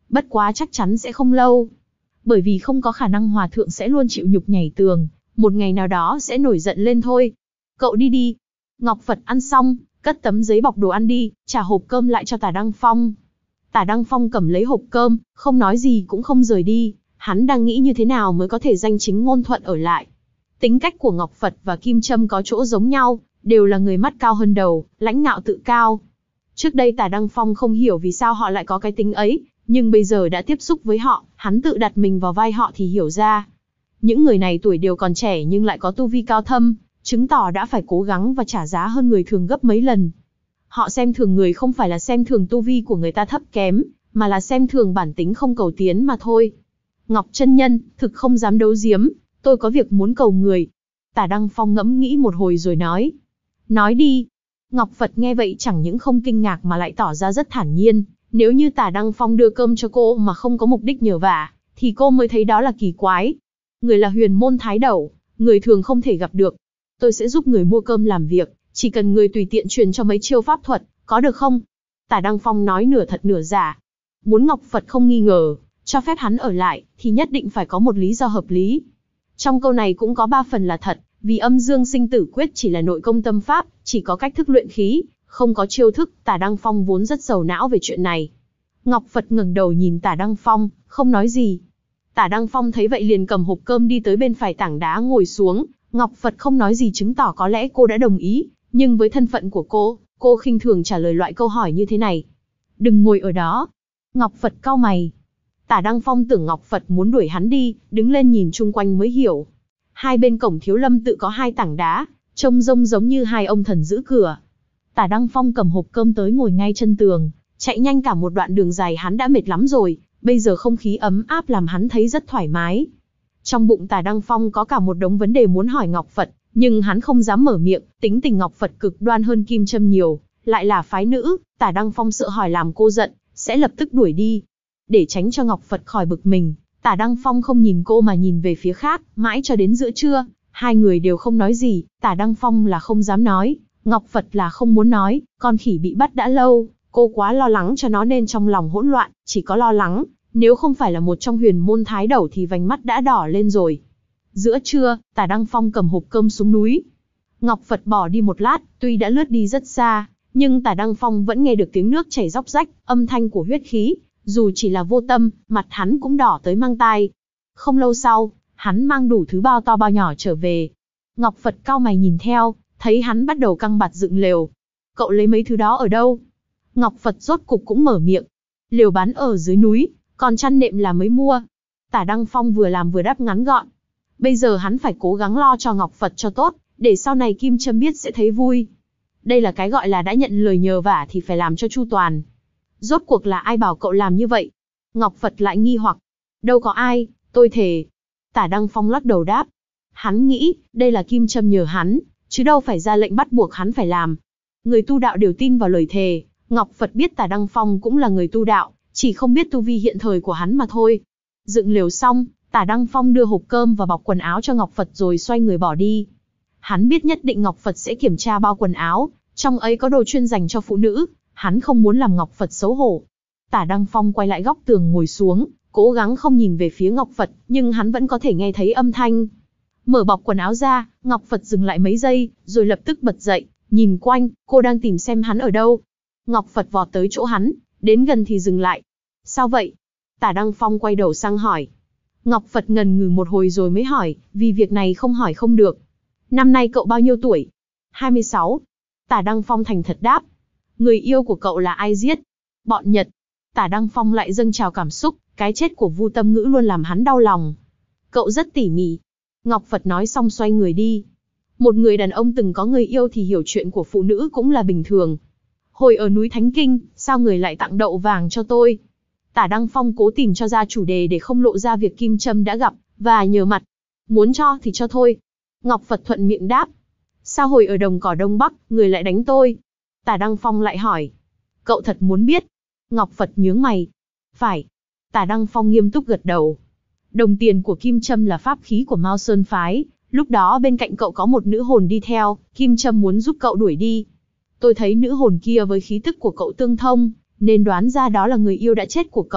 Bất quá chắc chắn sẽ không lâu. Bởi vì không có khả năng hòa thượng sẽ luôn chịu nhục nhảy tường, một ngày nào đó sẽ nổi giận lên thôi. Cậu đi đi. Ngọc Phật ăn xong, cất tấm giấy bọc đồ ăn đi, trả hộp cơm lại cho Tả Đăng Phong. Tả Đăng Phong cầm lấy hộp cơm, không nói gì cũng không rời đi. Hắn đang nghĩ như thế nào mới có thể danh chính ngôn thuận ở lại. Tính cách của Ngọc Phật và Kim Trâm có chỗ giống nhau, đều là người mắt cao hơn đầu, lãnh ngạo tự cao. Trước đây Tả Đăng Phong không hiểu vì sao họ lại có cái tính ấy, nhưng bây giờ đã tiếp xúc với họ, hắn tự đặt mình vào vai họ thì hiểu ra. Những người này tuổi đều còn trẻ nhưng lại có tu vi cao thâm, chứng tỏ đã phải cố gắng và trả giá hơn người thường gấp mấy lần. Họ xem thường người không phải là xem thường tu vi của người ta thấp kém, mà là xem thường bản tính không cầu tiến mà thôi. Ngọc chân nhân, thực không dám đấu giếm, tôi có việc muốn cầu người. Tả Đăng Phong ngẫm nghĩ một hồi rồi nói. Nói đi. Ngọc Phật nghe vậy chẳng những không kinh ngạc mà lại tỏ ra rất thản nhiên. Nếu như Tả Đăng Phong đưa cơm cho cô mà không có mục đích nhờ vả, thì cô mới thấy đó là kỳ quái. Người là huyền môn thái đẩu, người thường không thể gặp được. Tôi sẽ giúp người mua cơm làm việc, chỉ cần người tùy tiện truyền cho mấy chiêu pháp thuật, có được không? Tả Đăng Phong nói nửa thật nửa giả. Muốn Ngọc Phật không nghi ngờ, cho phép hắn ở lại, thì nhất định phải có một lý do hợp lý. Trong câu này cũng có ba phần là thật, vì âm dương sinh tử quyết chỉ là nội công tâm pháp, chỉ có cách thức luyện khí, không có chiêu thức. Tả Đăng Phong vốn rất sầu não về chuyện này. Ngọc Phật ngẩng đầu nhìn Tả Đăng Phong, không nói gì. Tả Đăng Phong thấy vậy liền cầm hộp cơm đi tới bên phải tảng đá ngồi xuống. Ngọc Phật không nói gì chứng tỏ có lẽ cô đã đồng ý, nhưng với thân phận của cô, cô khinh thường trả lời loại câu hỏi như thế này. Đừng ngồi ở đó. Ngọc Phật cau mày. Tả Đăng Phong tưởng Ngọc Phật muốn đuổi hắn đi, đứng lên nhìn chung quanh mới hiểu. Hai bên cổng Thiếu Lâm tự có hai tảng đá, trông rông giống như hai ông thần giữ cửa. Tả Đăng Phong cầm hộp cơm tới ngồi ngay chân tường, chạy nhanh cả một đoạn đường dài hắn đã mệt lắm rồi, bây giờ không khí ấm áp làm hắn thấy rất thoải mái. Trong bụng Tả Đăng Phong có cả một đống vấn đề muốn hỏi Ngọc Phật, nhưng hắn không dám mở miệng, tính tình Ngọc Phật cực đoan hơn Kim Trâm nhiều, lại là phái nữ, Tả Đăng Phong sợ hỏi làm cô giận, sẽ lập tức đuổi đi. Để tránh cho Ngọc Phật khỏi bực mình, Tả Đăng Phong không nhìn cô mà nhìn về phía khác, mãi cho đến giữa trưa, hai người đều không nói gì. Tả Đăng Phong là không dám nói, Ngọc Phật là không muốn nói, con khỉ bị bắt đã lâu, cô quá lo lắng cho nó nên trong lòng hỗn loạn, chỉ có lo lắng, nếu không phải là một trong huyền môn thái đẩu thì vành mắt đã đỏ lên rồi. Giữa trưa, Tả Đăng Phong cầm hộp cơm xuống núi. Ngọc Phật bỏ đi một lát, tuy đã lướt đi rất xa, nhưng Tả Đăng Phong vẫn nghe được tiếng nước chảy róc rách, âm thanh của huyết khí. Dù chỉ là vô tâm, mặt hắn cũng đỏ tới mang tai. Không lâu sau, hắn mang đủ thứ bao to bao nhỏ trở về. Ngọc Phật cau mày nhìn theo, thấy hắn bắt đầu căng bạt dựng lều. Cậu lấy mấy thứ đó ở đâu? Ngọc Phật rốt cục cũng mở miệng. Lều bán ở dưới núi, còn chăn nệm là mới mua. Tả Đăng Phong vừa làm vừa đáp ngắn gọn. Bây giờ hắn phải cố gắng lo cho Ngọc Phật cho tốt, để sau này Kim Trâm biết sẽ thấy vui. Đây là cái gọi là đã nhận lời nhờ vả thì phải làm cho chu toàn. Rốt cuộc là ai bảo cậu làm như vậy? Ngọc Phật lại nghi hoặc. Đâu có ai, tôi thề. Tả Đăng Phong lắc đầu đáp. Hắn nghĩ, đây là Kim Trâm nhờ hắn, chứ đâu phải ra lệnh bắt buộc hắn phải làm. Người tu đạo đều tin vào lời thề, Ngọc Phật biết Tả Đăng Phong cũng là người tu đạo, chỉ không biết tu vi hiện thời của hắn mà thôi. Dựng lều xong, Tả Đăng Phong đưa hộp cơm và bọc quần áo cho Ngọc Phật rồi xoay người bỏ đi. Hắn biết nhất định Ngọc Phật sẽ kiểm tra bao quần áo, trong ấy có đồ chuyên dành cho phụ nữ. Hắn không muốn làm Ngọc Phật xấu hổ. Tả Đăng Phong quay lại góc tường ngồi xuống, cố gắng không nhìn về phía Ngọc Phật, nhưng hắn vẫn có thể nghe thấy âm thanh. Mở bọc quần áo ra, Ngọc Phật dừng lại mấy giây, rồi lập tức bật dậy, nhìn quanh, cô đang tìm xem hắn ở đâu. Ngọc Phật vọt tới chỗ hắn, đến gần thì dừng lại. Sao vậy? Tả Đăng Phong quay đầu sang hỏi. Ngọc Phật ngần ngừ một hồi rồi mới hỏi, vì việc này không hỏi không được. Năm nay cậu bao nhiêu tuổi? hai mươi sáu. Tả Đăng Phong thành thật đáp. Người yêu của cậu là ai giết? Bọn Nhật. Tả Đăng Phong lại dâng trào cảm xúc, cái chết của Vu Tâm Ngữ luôn làm hắn đau lòng. Cậu rất tỉ mỉ. Ngọc Phật nói xong xoay người đi. Một người đàn ông từng có người yêu thì hiểu chuyện của phụ nữ cũng là bình thường. Hồi ở núi Thánh Kinh, sao người lại tặng đậu vàng cho tôi? Tả Đăng Phong cố tìm cho ra chủ đề để không lộ ra việc Kim Trâm đã gặp, và nhờ mặt. Muốn cho thì cho thôi. Ngọc Phật thuận miệng đáp. Sao hồi ở đồng cỏ Đông Bắc, người lại đánh tôi? Tả Đăng Phong lại hỏi. Cậu thật muốn biết? Ngọc Phật nhướng mày. Phải. Tả Đăng Phong nghiêm túc gật đầu. Đồng tiền của Kim Trâm là pháp khí của Mao Sơn Phái. Lúc đó bên cạnh cậu có một nữ hồn đi theo, Kim Trâm muốn giúp cậu đuổi đi. Tôi thấy nữ hồn kia với khí tức của cậu tương thông, nên đoán ra đó là người yêu đã chết của cậu,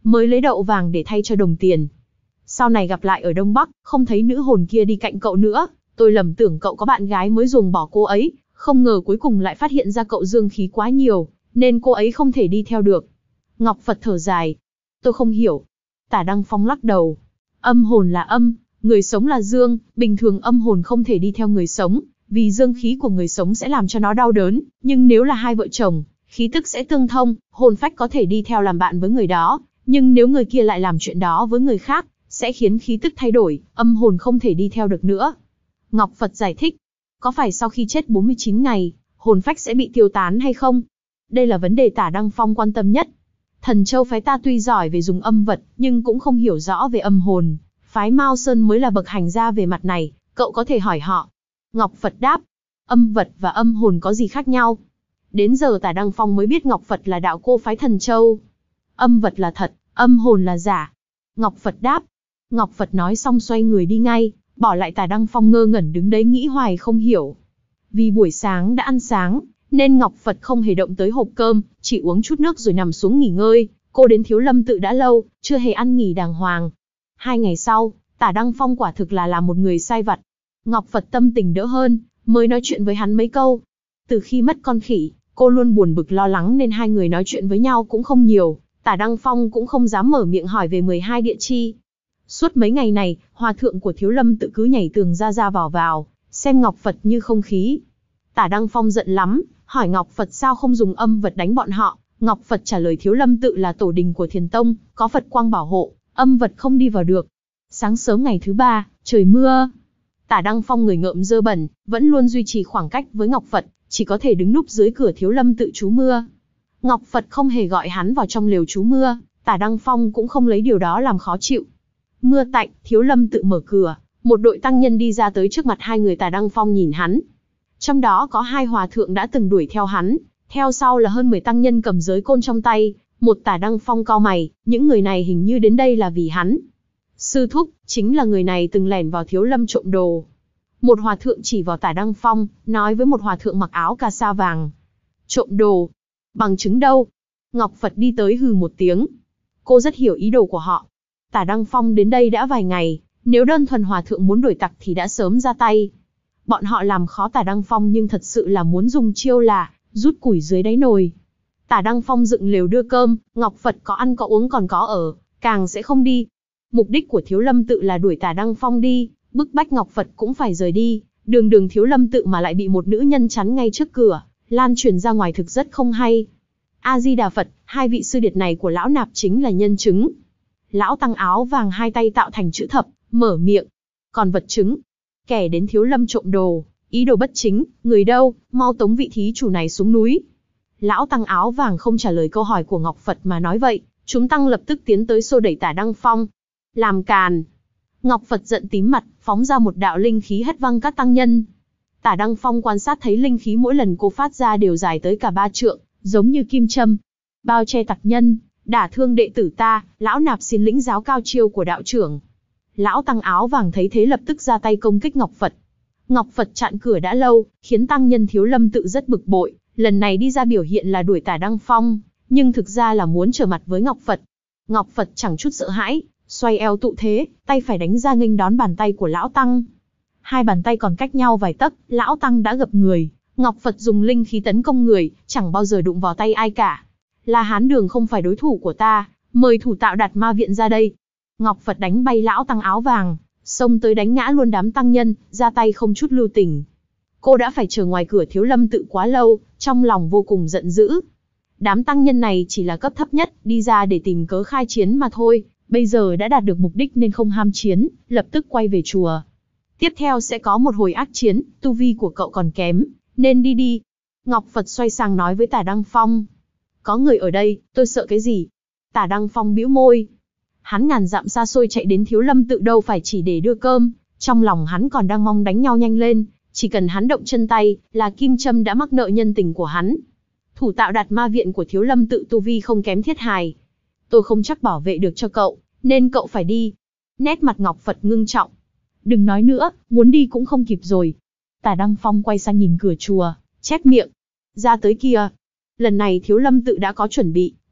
mới lấy đậu vàng để thay cho đồng tiền. Sau này gặp lại ở Đông Bắc, không thấy nữ hồn kia đi cạnh cậu nữa, tôi lầm tưởng cậu có bạn gái mới ruồng bỏ cô ấy, không ngờ cuối cùng lại phát hiện ra cậu dương khí quá nhiều, nên cô ấy không thể đi theo được. Ngọc Phật thở dài. Tôi không hiểu. Tả Đăng Phong lắc đầu. Âm hồn là âm, người sống là dương, bình thường âm hồn không thể đi theo người sống, vì dương khí của người sống sẽ làm cho nó đau đớn, nhưng nếu là hai vợ chồng, khí tức sẽ tương thông, hồn phách có thể đi theo làm bạn với người đó, nhưng nếu người kia lại làm chuyện đó với người khác, sẽ khiến khí tức thay đổi, âm hồn không thể đi theo được nữa. Ngọc Phật giải thích. Có phải sau khi chết bốn mươi chín ngày, hồn phách sẽ bị tiêu tán hay không? Đây là vấn đề Tả Đăng Phong quan tâm nhất. Thần Châu phái ta tuy giỏi về dùng âm vật, nhưng cũng không hiểu rõ về âm hồn. Phái Mao Sơn mới là bậc hành gia về mặt này, cậu có thể hỏi họ. Ngọc Phật đáp. Âm vật và âm hồn có gì khác nhau? Đến giờ Tả Đăng Phong mới biết Ngọc Phật là đạo cô phái Thần Châu. Âm vật là thật, âm hồn là giả. Ngọc Phật đáp. Ngọc Phật nói xong xoay người đi ngay, bỏ lại Tả Đăng Phong ngơ ngẩn đứng đấy nghĩ hoài không hiểu. Vì buổi sáng đã ăn sáng, nên Ngọc Phật không hề động tới hộp cơm, chỉ uống chút nước rồi nằm xuống nghỉ ngơi. Cô đến Thiếu Lâm Tự đã lâu, chưa hề ăn nghỉ đàng hoàng. Hai ngày sau, Tả Đăng Phong quả thực là làm một người sai vặt. Ngọc Phật tâm tình đỡ hơn, mới nói chuyện với hắn mấy câu. Từ khi mất con khỉ, cô luôn buồn bực lo lắng nên hai người nói chuyện với nhau cũng không nhiều. Tả Đăng Phong cũng không dám mở miệng hỏi về mười hai địa chi. Suốt mấy ngày này, hòa thượng của Thiếu Lâm Tự cứ nhảy tường ra ra vào vào, xem Ngọc Phật như không khí. Tả Đăng Phong giận lắm, hỏi Ngọc Phật sao không dùng âm vật đánh bọn họ. Ngọc Phật trả lời Thiếu Lâm Tự là tổ đình của Thiền Tông, có Phật quang bảo hộ, âm vật không đi vào được. Sáng sớm ngày thứ ba, trời mưa. Tả Đăng Phong người ngợm dơ bẩn, vẫn luôn duy trì khoảng cách với Ngọc Phật, chỉ có thể đứng núp dưới cửa Thiếu Lâm Tự trú mưa. Ngọc Phật không hề gọi hắn vào trong lều trú mưa, Tả Đăng Phong cũng không lấy điều đó làm khó chịu. Mưa tạnh, Thiếu Lâm Tự mở cửa, một đội tăng nhân đi ra tới trước mặt hai người. Tả Đăng Phong nhìn hắn. Trong đó có hai hòa thượng đã từng đuổi theo hắn, theo sau là hơn mười tăng nhân cầm giới côn trong tay. Một Tả Đăng Phong cau mày, những người này hình như đến đây là vì hắn. Sư thúc, chính là người này từng lẻn vào Thiếu Lâm trộm đồ. Một hòa thượng chỉ vào Tả Đăng Phong, nói với một hòa thượng mặc áo cà sa vàng. Trộm đồ? Bằng chứng đâu? Ngọc Phật đi tới hừ một tiếng. Cô rất hiểu ý đồ của họ. Tả Đăng Phong đến đây đã vài ngày, nếu đơn thuần hòa thượng muốn đuổi tặc thì đã sớm ra tay. Bọn họ làm khó Tả Đăng Phong nhưng thật sự là muốn dùng chiêu là rút củi dưới đáy nồi. Tả Đăng Phong dựng lều đưa cơm, Ngọc Phật có ăn có uống còn có ở, càng sẽ không đi. Mục đích của Thiếu Lâm Tự là đuổi Tả Đăng Phong đi, bức bách Ngọc Phật cũng phải rời đi. Đường đường Thiếu Lâm Tự mà lại bị một nữ nhân chắn ngay trước cửa, lan truyền ra ngoài thực rất không hay. A Di Đà Phật, hai vị sư điệt này của lão nạp chính là nhân chứng. Lão tăng áo vàng hai tay tạo thành chữ thập, mở miệng. Còn vật chứng, kẻ đến Thiếu Lâm trộm đồ, ý đồ bất chính, người đâu, mau tống vị thí chủ này xuống núi. Lão tăng áo vàng không trả lời câu hỏi của Ngọc Phật mà nói vậy, chúng tăng lập tức tiến tới xô đẩy Tả Đăng Phong. Làm càn. Ngọc Phật giận tím mặt, phóng ra một đạo linh khí hất văng các tăng nhân. Tả Đăng Phong quan sát thấy linh khí mỗi lần cô phát ra đều dài tới cả ba trượng, giống như kim châm. Bao che tặc nhân, đả thương đệ tử ta, lão nạp xin lĩnh giáo cao chiêu của đạo trưởng. Lão tăng áo vàng thấy thế lập tức ra tay công kích Ngọc Phật. Ngọc Phật chặn cửa đã lâu, khiến tăng nhân Thiếu Lâm Tự rất bực bội, lần này đi ra biểu hiện là đuổi Tả Đăng Phong, nhưng thực ra là muốn trở mặt với Ngọc Phật. Ngọc Phật chẳng chút sợ hãi, xoay eo tụ thế, tay phải đánh ra nghênh đón bàn tay của lão tăng. Hai bàn tay còn cách nhau vài tấc, lão tăng đã gập người, Ngọc Phật dùng linh khí tấn công người, chẳng bao giờ đụng vào tay ai cả. La Hán Đường không phải đối thủ của ta, mời thủ tạo Đạt Ma Viện ra đây. Ngọc Phật đánh bay lão tăng áo vàng, xông tới đánh ngã luôn đám tăng nhân, ra tay không chút lưu tình. Cô đã phải chờ ngoài cửa Thiếu Lâm Tự quá lâu, trong lòng vô cùng giận dữ. Đám tăng nhân này chỉ là cấp thấp nhất, đi ra để tìm cớ khai chiến mà thôi, bây giờ đã đạt được mục đích nên không ham chiến, lập tức quay về chùa. Tiếp theo sẽ có một hồi ác chiến, tu vi của cậu còn kém, nên đi đi. Ngọc Phật xoay sang nói với Tả Đăng Phong. Có người ở đây, tôi sợ cái gì? Tả Đăng Phong bĩu môi. Hắn ngàn dặm xa xôi chạy đến Thiếu Lâm Tự đâu phải chỉ để đưa cơm, trong lòng hắn còn đang mong đánh nhau nhanh lên, chỉ cần hắn động chân tay, là kim châm đã mắc nợ nhân tình của hắn. Thủ tạo Đạt Ma Viện của Thiếu Lâm Tự tu vi không kém Thiết Hài. Tôi không chắc bảo vệ được cho cậu, nên cậu phải đi. Nét mặt Ngọc Phật ngưng trọng. Đừng nói nữa, muốn đi cũng không kịp rồi. Tả Đăng Phong quay sang nhìn cửa chùa, chép miệng. Ra tới kia. Lần này Thiếu Lâm Tự đã có chuẩn bị,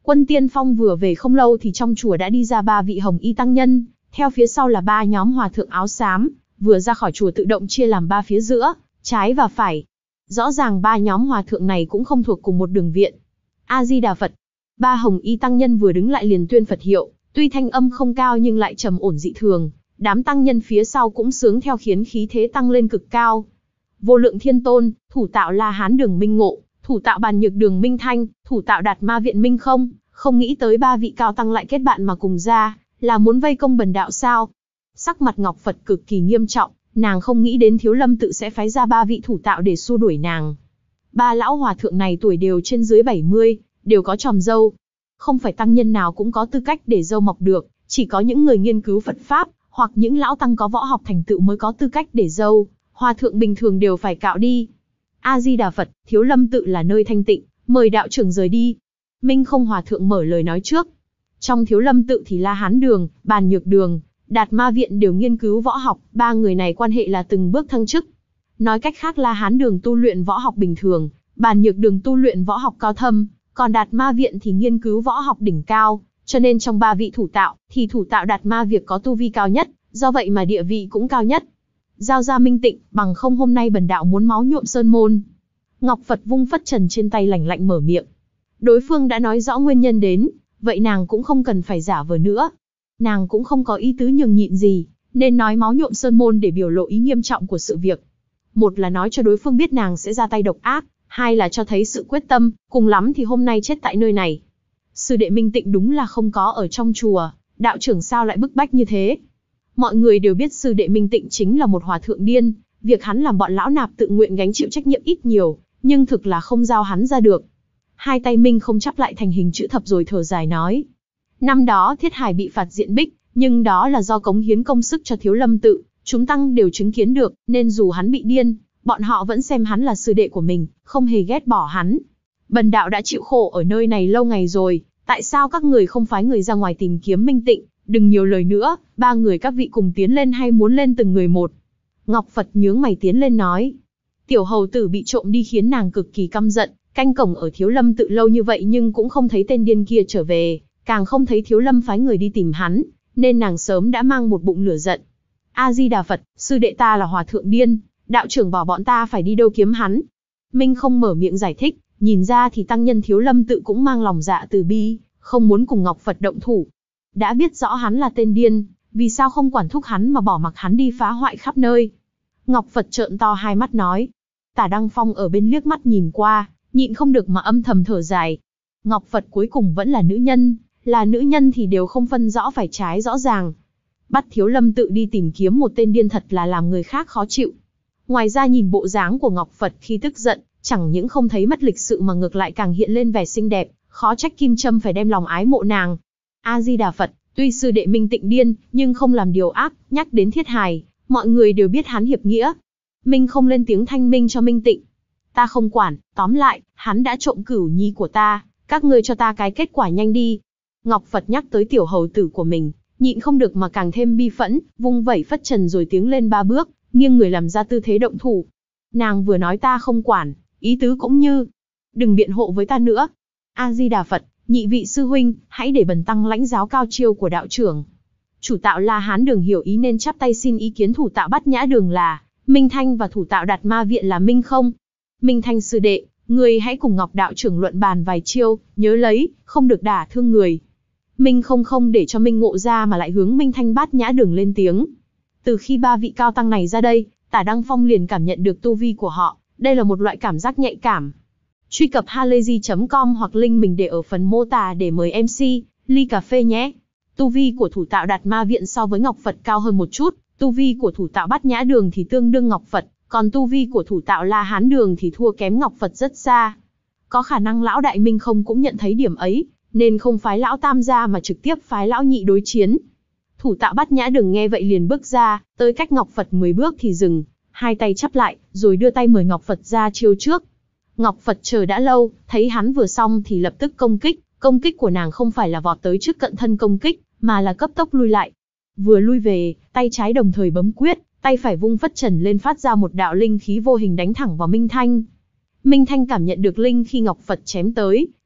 Quân Tiên Phong vừa về không lâu thì trong chùa đã đi ra ba vị hồng y tăng nhân, theo phía sau là ba nhóm hòa thượng áo xám, vừa ra khỏi chùa tự động chia làm ba phía giữa, trái và phải. Rõ ràng ba nhóm hòa thượng này cũng không thuộc cùng một đường viện. A Di Đà Phật. Ba hồng y tăng nhân vừa đứng lại liền tuyên Phật hiệu, tuy thanh âm không cao nhưng lại trầm ổn dị thường, đám tăng nhân phía sau cũng sướng theo khiến khí thế tăng lên cực cao. Vô Lượng Thiên Tôn, thủ tạo La Hán Đường Minh Ngộ, thủ tạo Bàn Nhược Đường Minh Thanh, thủ tạo Đạt Ma Viện Minh Không, không nghĩ tới ba vị cao tăng lại kết bạn mà cùng ra, là muốn vây công bần đạo sao? Sắc mặt Ngọc Phật cực kỳ nghiêm trọng, nàng không nghĩ đến Thiếu Lâm tự sẽ phái ra ba vị thủ tạo để xua đuổi nàng. Ba lão hòa thượng này tuổi đều trên dưới bảy mươi, đều có chòm râu. Không phải tăng nhân nào cũng có tư cách để râu mọc được, chỉ có những người nghiên cứu Phật Pháp, hoặc những lão tăng có võ học thành tựu mới có tư cách để râu, hòa thượng bình thường đều phải cạo đi. A Di Đà Phật, Thiếu Lâm tự là nơi thanh tịnh, mời đạo trưởng rời đi. Minh Không hòa thượng mở lời nói trước. Trong Thiếu Lâm tự thì La Hán Đường, Bàn Nhược Đường, Đạt Ma Viện đều nghiên cứu võ học, ba người này quan hệ là từng bước thăng chức. Nói cách khác, La Hán Đường tu luyện võ học bình thường, Bàn Nhược Đường tu luyện võ học cao thâm, còn Đạt Ma Viện thì nghiên cứu võ học đỉnh cao, cho nên trong ba vị thủ tạo, thì thủ tạo Đạt Ma Việc có tu vi cao nhất, do vậy mà địa vị cũng cao nhất. Giao ra minh tịnh, bằng không hôm nay bần đạo muốn máu nhuộm sơn môn. Ngọc Phật vung phất trần trên tay lạnh lạnh mở miệng. Đối phương đã nói rõ nguyên nhân đến, vậy nàng cũng không cần phải giả vờ nữa. Nàng cũng không có ý tứ nhường nhịn gì, nên nói máu nhuộm sơn môn để biểu lộ ý nghiêm trọng của sự việc. Một là nói cho đối phương biết nàng sẽ ra tay độc ác, hai là cho thấy sự quyết tâm, cùng lắm thì hôm nay chết tại nơi này. Sư đệ Minh Tịnh đúng là không có ở trong chùa, đạo trưởng sao lại bức bách như thế? Mọi người đều biết sư đệ Minh Tịnh chính là một hòa thượng điên, việc hắn làm bọn lão nạp tự nguyện gánh chịu trách nhiệm ít nhiều, nhưng thực là không giao hắn ra được. Hai tay Minh Không chắp lại thành hình chữ thập rồi thở dài nói. Năm đó Thiết Hải bị phạt diện bích, nhưng đó là do cống hiến công sức cho Thiếu Lâm tự, chúng tăng đều chứng kiến được, nên dù hắn bị điên, bọn họ vẫn xem hắn là sư đệ của mình, không hề ghét bỏ hắn. Bần đạo đã chịu khổ ở nơi này lâu ngày rồi, tại sao các người không phái người ra ngoài tìm kiếm Minh Tịnh? Đừng nhiều lời nữa, ba người các vị cùng tiến lên hay muốn lên từng người một? Ngọc Phật nhướng mày tiến lên nói. Tiểu hầu tử bị trộm đi khiến nàng cực kỳ căm giận, canh cổng ở Thiếu Lâm tự lâu như vậy nhưng cũng không thấy tên điên kia trở về, càng không thấy Thiếu Lâm phái người đi tìm hắn, nên nàng sớm đã mang một bụng lửa giận. A Di Đà Phật, sư đệ ta là hòa thượng điên, đạo trưởng bảo bọn ta phải đi đâu kiếm hắn? Minh Không mở miệng giải thích, nhìn ra thì tăng nhân Thiếu Lâm tự cũng mang lòng dạ từ bi, không muốn cùng Ngọc Phật động thủ. Đã biết rõ hắn là tên điên, vì sao không quản thúc hắn mà bỏ mặc hắn đi phá hoại khắp nơi? Ngọc Phật trợn to hai mắt nói. Tả Đăng Phong ở bên liếc mắt nhìn qua, nhịn không được mà âm thầm thở dài. Ngọc Phật cuối cùng vẫn là nữ nhân, là nữ nhân thì đều không phân rõ phải trái rõ ràng. Bắt Thiếu Lâm tự đi tìm kiếm một tên điên thật là làm người khác khó chịu. Ngoài ra nhìn bộ dáng của Ngọc Phật khi tức giận, chẳng những không thấy mất lịch sự mà ngược lại càng hiện lên vẻ xinh đẹp, khó trách Kim Trâm phải đem lòng ái mộ nàng. A Di Đà Phật, tuy sư đệ Minh Tịnh điên, nhưng không làm điều ác, nhắc đến Thiết Hài, mọi người đều biết hắn hiệp nghĩa. Minh Không lên tiếng thanh minh cho Minh Tịnh. Ta không quản, tóm lại, hắn đã trộm cửu nhi của ta, các ngươi cho ta cái kết quả nhanh đi. Ngọc Phật nhắc tới tiểu hầu tử của mình, nhịn không được mà càng thêm bi phẫn, vung vẩy phất trần rồi tiến lên ba bước, nghiêng người làm ra tư thế động thủ. Nàng vừa nói ta không quản, ý tứ cũng như, đừng biện hộ với ta nữa. A Di Đà Phật, nhị vị sư huynh, hãy để bần tăng lãnh giáo cao chiêu của đạo trưởng. Chủ tạo La Hán Đường hiểu ý nên chắp tay xin ý kiến thủ tạo Bát Nhã Đường là Minh Thanh và thủ tạo Đạt Ma Viện là Minh Không. Minh Thanh sư đệ, người hãy cùng Ngọc đạo trưởng luận bàn vài chiêu, nhớ lấy, không được đả thương người. Minh Không không để cho Minh Ngộ ra mà lại hướng Minh Thanh Bát Nhã Đường lên tiếng. Từ khi ba vị cao tăng này ra đây, Tả Đăng Phong liền cảm nhận được tu vi của họ, đây là một loại cảm giác nhạy cảm. Truy cập halayzi chấm com hoặc link mình để ở phần mô tả để mời em xê, ly cà phê nhé. Tu vi của thủ tạo Đạt Ma Viện so với Ngọc Phật cao hơn một chút, tu vi của thủ tạo Bát Nhã Đường thì tương đương Ngọc Phật, còn tu vi của thủ tạo La Hán Đường thì thua kém Ngọc Phật rất xa. Có khả năng lão đại Minh Không cũng nhận thấy điểm ấy, nên không phái lão tam ra mà trực tiếp phái lão nhị đối chiến. Thủ tạo Bát Nhã Đường nghe vậy liền bước ra, tới cách Ngọc Phật mười bước thì dừng, hai tay chắp lại, rồi đưa tay mời Ngọc Phật ra chiêu trước. Ngọc Phật chờ đã lâu, thấy hắn vừa xong thì lập tức công kích, công kích của nàng không phải là vọt tới trước cận thân công kích, mà là cấp tốc lui lại. Vừa lui về, tay trái đồng thời bấm quyết, tay phải vung phất trần lên phát ra một đạo linh khí vô hình đánh thẳng vào Minh Thanh. Minh Thanh cảm nhận được linh khi Ngọc Phật chém tới,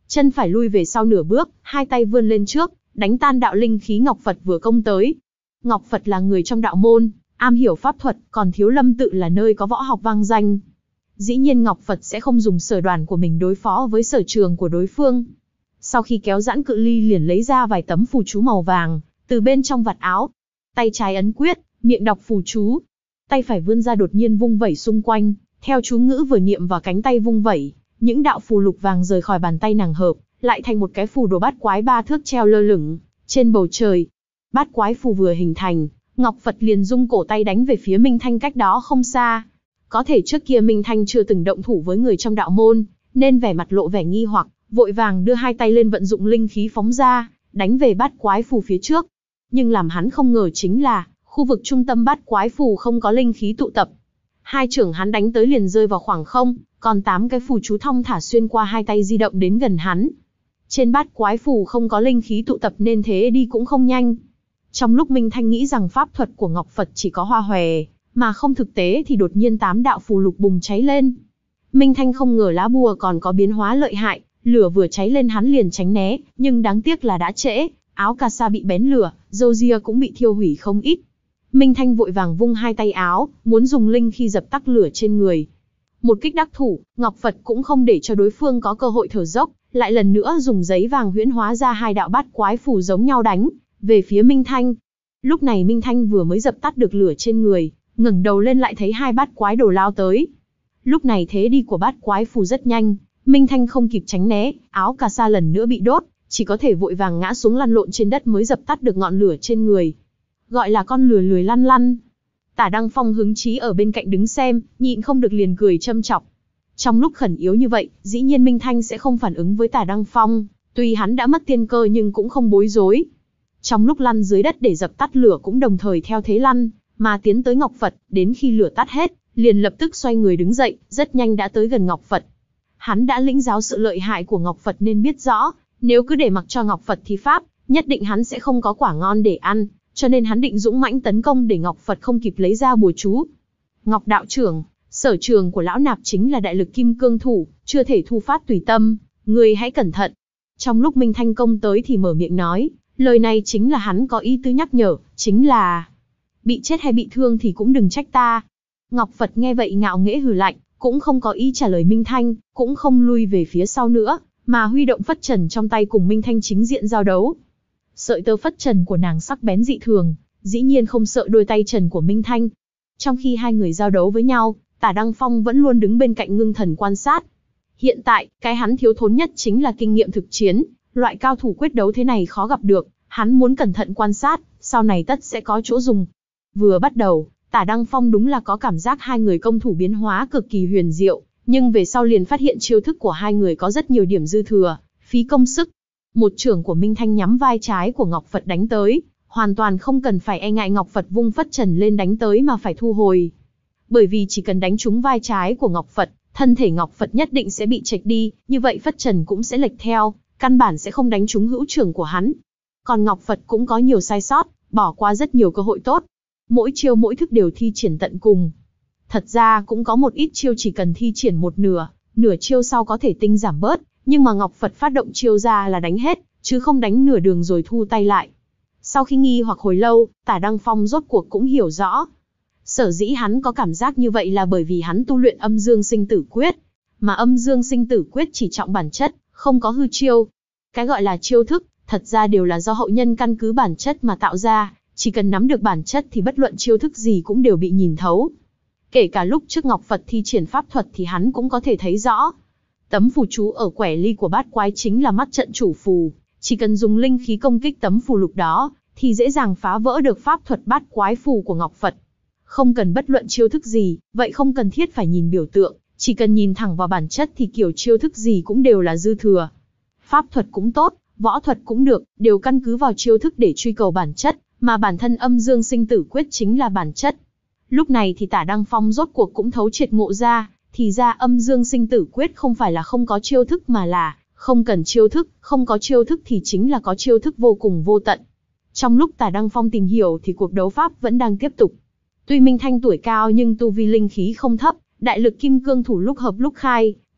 chân phải lui về sau nửa bước, hai tay vươn lên trước, đánh tan đạo linh khí Ngọc Phật vừa công tới. Ngọc Phật là người trong đạo môn, am hiểu pháp thuật, còn Thiếu Lâm tự là nơi có võ học vang danh. Dĩ nhiên Ngọc Phật sẽ không dùng sở đoàn của mình đối phó với sở trường của đối phương. Sau khi kéo giãn cự ly liền lấy ra vài tấm phù chú màu vàng, từ bên trong vạt áo. Tay trái ấn quyết, miệng đọc phù chú. Tay phải vươn ra đột nhiên vung vẩy xung quanh, theo chú ngữ vừa niệm vào cánh tay vung vẩy, những đạo phù lục vàng rời khỏi bàn tay nàng hợp, lại thành một cái phù đồ bát quái ba thước treo lơ lửng trên bầu trời. Bát quái phù vừa hình thành, Ngọc Phật liền rung cổ tay đánh về phía Minh Thanh cách đó không xa. Có thể trước kia Minh Thanh chưa từng động thủ với người trong đạo môn, nên vẻ mặt lộ vẻ nghi hoặc, vội vàng đưa hai tay lên vận dụng linh khí phóng ra, đánh về bát quái phù phía trước. Nhưng làm hắn không ngờ chính là, khu vực trung tâm bát quái phù không có linh khí tụ tập. Hai chưởng hắn đánh tới liền rơi vào khoảng không, còn tám cái phù chú thong thả xuyên qua hai tay di động đến gần hắn. Trên bát quái phù không có linh khí tụ tập nên thế đi cũng không nhanh. Trong lúc Minh Thanh nghĩ rằng pháp thuật của Ngọc Phật chỉ có hoa hòe, mà không thực tế thì đột nhiên tám đạo phù lục bùng cháy lên. Minh Thanh không ngờ lá bùa còn có biến hóa lợi hại, lửa vừa cháy lên hắn liền tránh né, nhưng đáng tiếc là đã trễ, áo cà sa bị bén lửa, râu ria cũng bị thiêu hủy không ít. Minh Thanh vội vàng vung hai tay áo, muốn dùng linh khí dập tắt lửa trên người. Một kích đắc thủ, Ngọc Phật cũng không để cho đối phương có cơ hội thở dốc, lại lần nữa dùng giấy vàng huyễn hóa ra hai đạo bát quái phù giống nhau đánh về phía Minh Thanh. Lúc này Minh Thanh vừa mới dập tắt được lửa trên người, ngẩng đầu lên lại thấy hai bát quái đồ lao tới. Lúc này thế đi của bát quái phù rất nhanh, Minh Thanh không kịp tránh né, áo cà sa lần nữa bị đốt, chỉ có thể vội vàng ngã xuống lăn lộn trên đất mới dập tắt được ngọn lửa trên người. Gọi là con lừa lười lăn lăn. Tả Đăng Phong hứng chí ở bên cạnh đứng xem, nhịn không được liền cười châm chọc. Trong lúc khẩn yếu như vậy, dĩ nhiên Minh Thanh sẽ không phản ứng với Tả Đăng Phong, tuy hắn đã mất tiên cơ nhưng cũng không bối rối. Trong lúc lăn dưới đất để dập tắt lửa cũng đồng thời theo thế lăn, mà tiến tới Ngọc Phật, đến khi lửa tắt hết, liền lập tức xoay người đứng dậy, rất nhanh đã tới gần Ngọc Phật. Hắn đã lĩnh giáo sự lợi hại của Ngọc Phật nên biết rõ, nếu cứ để mặc cho Ngọc Phật thi pháp, nhất định hắn sẽ không có quả ngon để ăn, cho nên hắn định dũng mãnh tấn công để Ngọc Phật không kịp lấy ra bùa chú. Ngọc đạo trưởng, sở trường của lão nạp chính là đại lực kim cương thủ, chưa thể thu phát tùy tâm, ngươi hãy cẩn thận. Trong lúc Minh Thanh công tới thì mở miệng nói, lời này chính là hắn có ý tứ nhắc nhở, chính là bị chết hay bị thương thì cũng đừng trách ta. Ngọc Phật nghe vậy ngạo nghễ hừ lạnh, cũng không có ý trả lời Minh Thanh, cũng không lui về phía sau nữa, mà huy động phất trần trong tay cùng Minh Thanh chính diện giao đấu. Sợi tơ phất trần của nàng sắc bén dị thường, dĩ nhiên không sợ đôi tay trần của Minh Thanh. Trong khi hai người giao đấu với nhau, Tả Đăng Phong vẫn luôn đứng bên cạnh ngưng thần quan sát. Hiện tại, cái hắn thiếu thốn nhất chính là kinh nghiệm thực chiến, loại cao thủ quyết đấu thế này khó gặp được, hắn muốn cẩn thận quan sát, sau này tất sẽ có chỗ dùng. Vừa bắt đầu, Tả Đăng Phong đúng là có cảm giác hai người công thủ biến hóa cực kỳ huyền diệu, nhưng về sau liền phát hiện chiêu thức của hai người có rất nhiều điểm dư thừa, phí công sức. Một chưởng của Minh Thanh nhắm vai trái của Ngọc Phật đánh tới, hoàn toàn không cần phải e ngại Ngọc Phật vung phất trần lên đánh tới mà phải thu hồi. Bởi vì chỉ cần đánh trúng vai trái của Ngọc Phật, thân thể Ngọc Phật nhất định sẽ bị chệch đi, như vậy phất trần cũng sẽ lệch theo, căn bản sẽ không đánh trúng hữu chưởng của hắn. Còn Ngọc Phật cũng có nhiều sai sót, bỏ qua rất nhiều cơ hội tốt. Mỗi chiêu mỗi thức đều thi triển tận cùng. Thật ra cũng có một ít chiêu chỉ cần thi triển một nửa, nửa chiêu sau có thể tinh giảm bớt, nhưng mà Ngọc Phật phát động chiêu ra là đánh hết, chứ không đánh nửa đường rồi thu tay lại. Sau khi nghi hoặc hồi lâu, Tả Đăng Phong rốt cuộc cũng hiểu rõ. Sở dĩ hắn có cảm giác như vậy là bởi vì hắn tu luyện âm dương sinh tử quyết, mà âm dương sinh tử quyết chỉ trọng bản chất, không có hư chiêu. Cái gọi là chiêu thức, thật ra đều là do hậu nhân căn cứ bản chất mà tạo ra, chỉ cần nắm được bản chất thì bất luận chiêu thức gì cũng đều bị nhìn thấu. Kể cả lúc trước Ngọc Phật thi triển pháp thuật thì hắn cũng có thể thấy rõ. Tấm phù chú ở quẻ ly của bát quái chính là mắt trận chủ phù, chỉ cần dùng linh khí công kích tấm phù lục đó, thì dễ dàng phá vỡ được pháp thuật bát quái phù của Ngọc Phật. Không cần bất luận chiêu thức gì, vậy không cần thiết phải nhìn biểu tượng, chỉ cần nhìn thẳng vào bản chất thì kiểu chiêu thức gì cũng đều là dư thừa. Pháp thuật cũng tốt, võ thuật cũng được, đều căn cứ vào chiêu thức để truy cầu bản chất, mà bản thân âm dương sinh tử quyết chính là bản chất. Lúc này thì Tả Đăng Phong rốt cuộc cũng thấu triệt ngộ ra, thì ra âm dương sinh tử quyết không phải là không có chiêu thức mà là không cần chiêu thức, không có chiêu thức thì chính là có chiêu thức vô cùng vô tận. Trong lúc Tả Đăng Phong tìm hiểu thì cuộc đấu pháp vẫn đang tiếp tục. Tuy Minh Thanh tuổi cao nhưng tu vi linh khí không thấp, đại lực kim cương thủ lúc hợp lúc khai,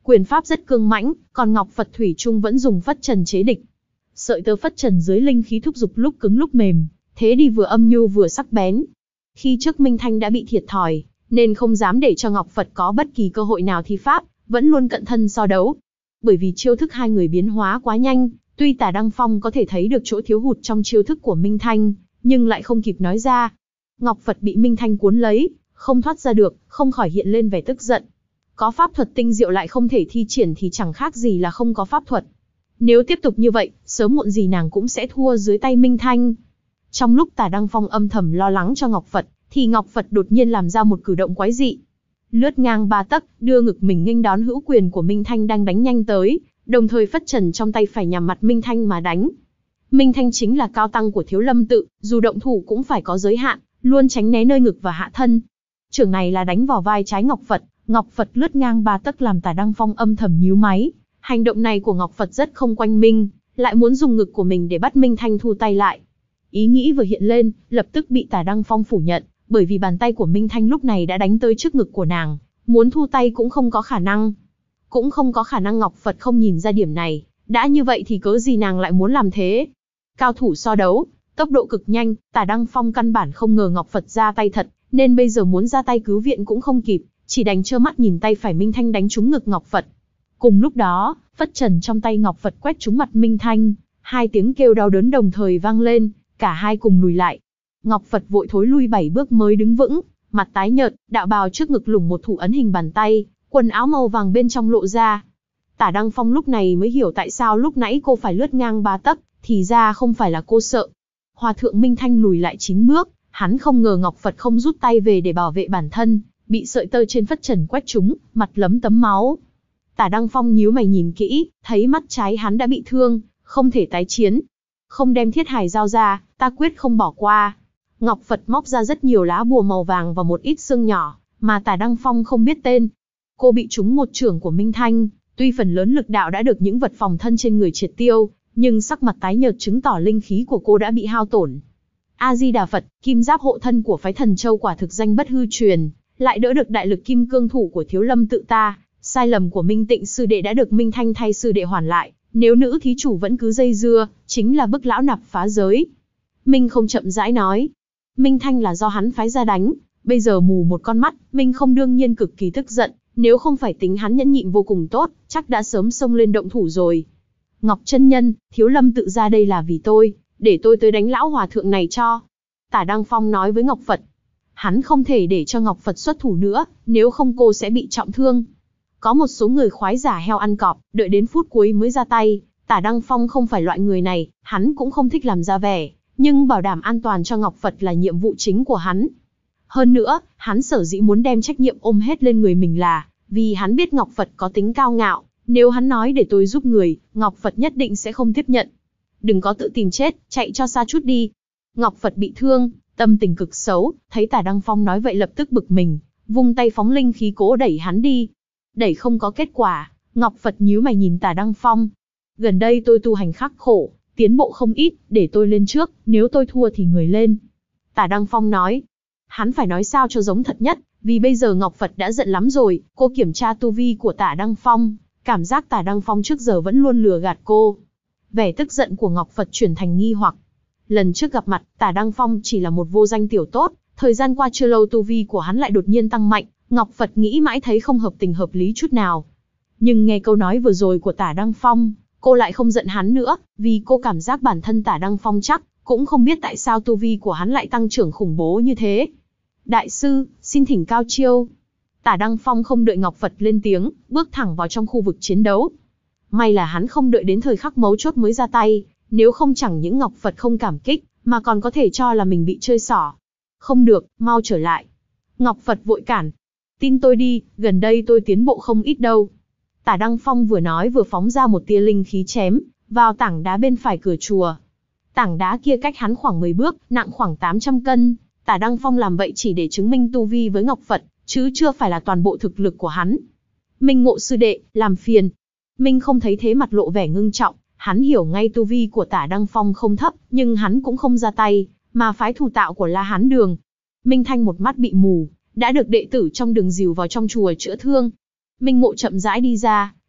Quyền pháp rất cương mãnh, còn Ngọc Phật thủy chung vẫn dùng phất trần chế địch. Sợi tơ phất trần dưới linh khí thúc giục lúc cứng lúc mềm, thế đi vừa âm nhu vừa sắc bén. Khi trước Minh Thanh đã bị thiệt thòi, nên không dám để cho Ngọc Phật có bất kỳ cơ hội nào thi pháp, vẫn luôn cận thân so đấu. Bởi vì chiêu thức hai người biến hóa quá nhanh, tuy Tả Đăng Phong có thể thấy được chỗ thiếu hụt trong chiêu thức của Minh Thanh, nhưng lại không kịp nói ra. Ngọc Phật bị Minh Thanh cuốn lấy, không thoát ra được, không khỏi hiện lên vẻ tức giận. Có pháp thuật tinh diệu lại không thể thi triển thì chẳng khác gì là không có pháp thuật. Nếu tiếp tục như vậy, sớm muộn gì nàng cũng sẽ thua dưới tay Minh Thanh. Trong lúc Tả Đăng Phong âm thầm lo lắng cho Ngọc Phật, thì Ngọc Phật đột nhiên làm ra một cử động quái dị. Lướt ngang ba tấc, đưa ngực mình nghênh đón hữu quyền của Minh Thanh đang đánh nhanh tới, đồng thời phất trần trong tay phải nhằm mặt Minh Thanh mà đánh. Minh Thanh chính là cao tăng của Thiếu Lâm tự, dù động thủ cũng phải có giới hạn, luôn tránh né nơi ngực và hạ thân. Chưởng này là đánh vào vai trái Ngọc Phật, Ngọc Phật lướt ngang ba tấc làm Tả Đăng Phong âm thầm nhíu máy. Hành động này của Ngọc Phật rất không quanh minh, lại muốn dùng ngực của mình để bắt Minh Thanh thu tay lại. Ý nghĩ vừa hiện lên, lập tức bị Tả Đăng Phong phủ nhận, bởi vì bàn tay của Minh Thanh lúc này đã đánh tới trước ngực của nàng, muốn thu tay cũng không có khả năng. Cũng không có khả năng Ngọc Phật không nhìn ra điểm này, đã như vậy thì cớ gì nàng lại muốn làm thế. Cao thủ so đấu, tốc độ cực nhanh, Tả Đăng Phong căn bản không ngờ Ngọc Phật ra tay thật, nên bây giờ muốn ra tay cứu viện cũng không kịp, chỉ đành trơ mắt nhìn tay phải Minh Thanh đánh trúng ngực Ngọc Phật. Cùng lúc đó, phất trần trong tay Ngọc Phật quét trúng mặt Minh Thanh, hai tiếng kêu đau đớn đồng thời vang lên, cả hai cùng lùi lại. Ngọc Phật vội thối lui bảy bước mới đứng vững, mặt tái nhợt, đạo bào trước ngực lủng một thủ ấn hình bàn tay, quần áo màu vàng bên trong lộ ra. Tả Đăng Phong lúc này mới hiểu tại sao lúc nãy cô phải lướt ngang ba tấc, thì ra không phải là cô sợ. Hòa thượng Minh Thanh lùi lại chín bước, hắn không ngờ Ngọc Phật không rút tay về để bảo vệ bản thân, bị sợi tơ trên phất trần quét trúng, mặt lấm tấm máu. Tả Đăng Phong nhíu mày nhìn kỹ, thấy mắt trái hắn đã bị thương, không thể tái chiến. Không đem thiết hài giao ra, ta quyết không bỏ qua. Ngọc Phật móc ra rất nhiều lá bùa màu vàng và một ít xương nhỏ, mà Tả Đăng Phong không biết tên. Cô bị trúng một chưởng của Minh Thanh, tuy phần lớn lực đạo đã được những vật phòng thân trên người triệt tiêu, nhưng sắc mặt tái nhợt chứng tỏ linh khí của cô đã bị hao tổn. A-di-đà Phật, kim giáp hộ thân của phái Thần Châu quả thực danh bất hư truyền, lại đỡ được đại lực kim cương thủ của Thiếu Lâm tự ta. Sai lầm của Minh Tịnh sư đệ đã được Minh Thanh thay sư đệ hoàn lại, nếu nữ thí chủ vẫn cứ dây dưa, chính là bức lão nạp phá giới. Minh không chậm rãi nói, Minh Thanh là do hắn phái ra đánh, bây giờ mù một con mắt, Minh không đương nhiên cực kỳ tức giận, nếu không phải tính hắn nhẫn nhịn vô cùng tốt, chắc đã sớm xông lên động thủ rồi. Ngọc chân nhân, Thiếu Lâm tự ra đây là vì tôi, để tôi tới đánh lão hòa thượng này cho. Tả Đăng Phong nói với Ngọc Phật, hắn không thể để cho Ngọc Phật xuất thủ nữa, nếu không cô sẽ bị trọng thương. Có một số người khoái giả heo ăn cọp, đợi đến phút cuối mới ra tay, Tả Đăng Phong không phải loại người này, hắn cũng không thích làm ra vẻ, nhưng bảo đảm an toàn cho Ngọc Phật là nhiệm vụ chính của hắn. Hơn nữa, hắn sở dĩ muốn đem trách nhiệm ôm hết lên người mình là, vì hắn biết Ngọc Phật có tính cao ngạo, nếu hắn nói để tôi giúp người, Ngọc Phật nhất định sẽ không tiếp nhận. Đừng có tự tìm chết, chạy cho xa chút đi. Ngọc Phật bị thương, tâm tình cực xấu, thấy Tả Đăng Phong nói vậy lập tức bực mình, vung tay phóng linh khí cố đẩy hắn đi. Đẩy không có kết quả, Ngọc Phật nhíu mày nhìn Tả Đăng Phong. Gần đây tôi tu hành khắc khổ, tiến bộ không ít, để tôi lên trước, nếu tôi thua thì người lên. Tả Đăng Phong nói. Hắn phải nói sao cho giống thật nhất, vì bây giờ Ngọc Phật đã giận lắm rồi. Cô kiểm tra tu vi của Tả Đăng Phong, cảm giác Tả Đăng Phong trước giờ vẫn luôn lừa gạt cô. Vẻ tức giận của Ngọc Phật chuyển thành nghi hoặc. Lần trước gặp mặt, Tả Đăng Phong chỉ là một vô danh tiểu tốt, thời gian qua chưa lâu tu vi của hắn lại đột nhiên tăng mạnh, Ngọc Phật nghĩ mãi thấy không hợp tình hợp lý chút nào. Nhưng nghe câu nói vừa rồi của Tả Đăng Phong, cô lại không giận hắn nữa, vì cô cảm giác bản thân Tả Đăng Phong chắc cũng không biết tại sao tu vi của hắn lại tăng trưởng khủng bố như thế. Đại sư, xin thỉnh cao chiêu. Tả Đăng Phong không đợi Ngọc Phật lên tiếng, bước thẳng vào trong khu vực chiến đấu. May là hắn không đợi đến thời khắc mấu chốt mới ra tay, nếu không chẳng những Ngọc Phật không cảm kích, mà còn có thể cho là mình bị chơi xỏ. Không được, mau trở lại. Ngọc Phật vội cản. Tin tôi đi, gần đây tôi tiến bộ không ít đâu. Tả Đăng Phong vừa nói vừa phóng ra một tia linh khí chém vào tảng đá bên phải cửa chùa. Tảng đá kia cách hắn khoảng mười bước, nặng khoảng tám trăm cân. Tả Đăng Phong làm vậy chỉ để chứng minh tu vi với Ngọc Phật, chứ chưa phải là toàn bộ thực lực của hắn. Minh Ngộ sư đệ, làm phiền. Minh không thấy thế mặt lộ vẻ ngưng trọng, hắn hiểu ngay tu vi của Tả Đăng Phong không thấp, nhưng hắn cũng không ra tay, mà phái thủ tạo của La Hán Đường. Minh Thanh một mắt bị mù, đã được đệ tử trong đường dìu vào trong chùa chữa thương. Minh Ngộ chậm rãi đi ra,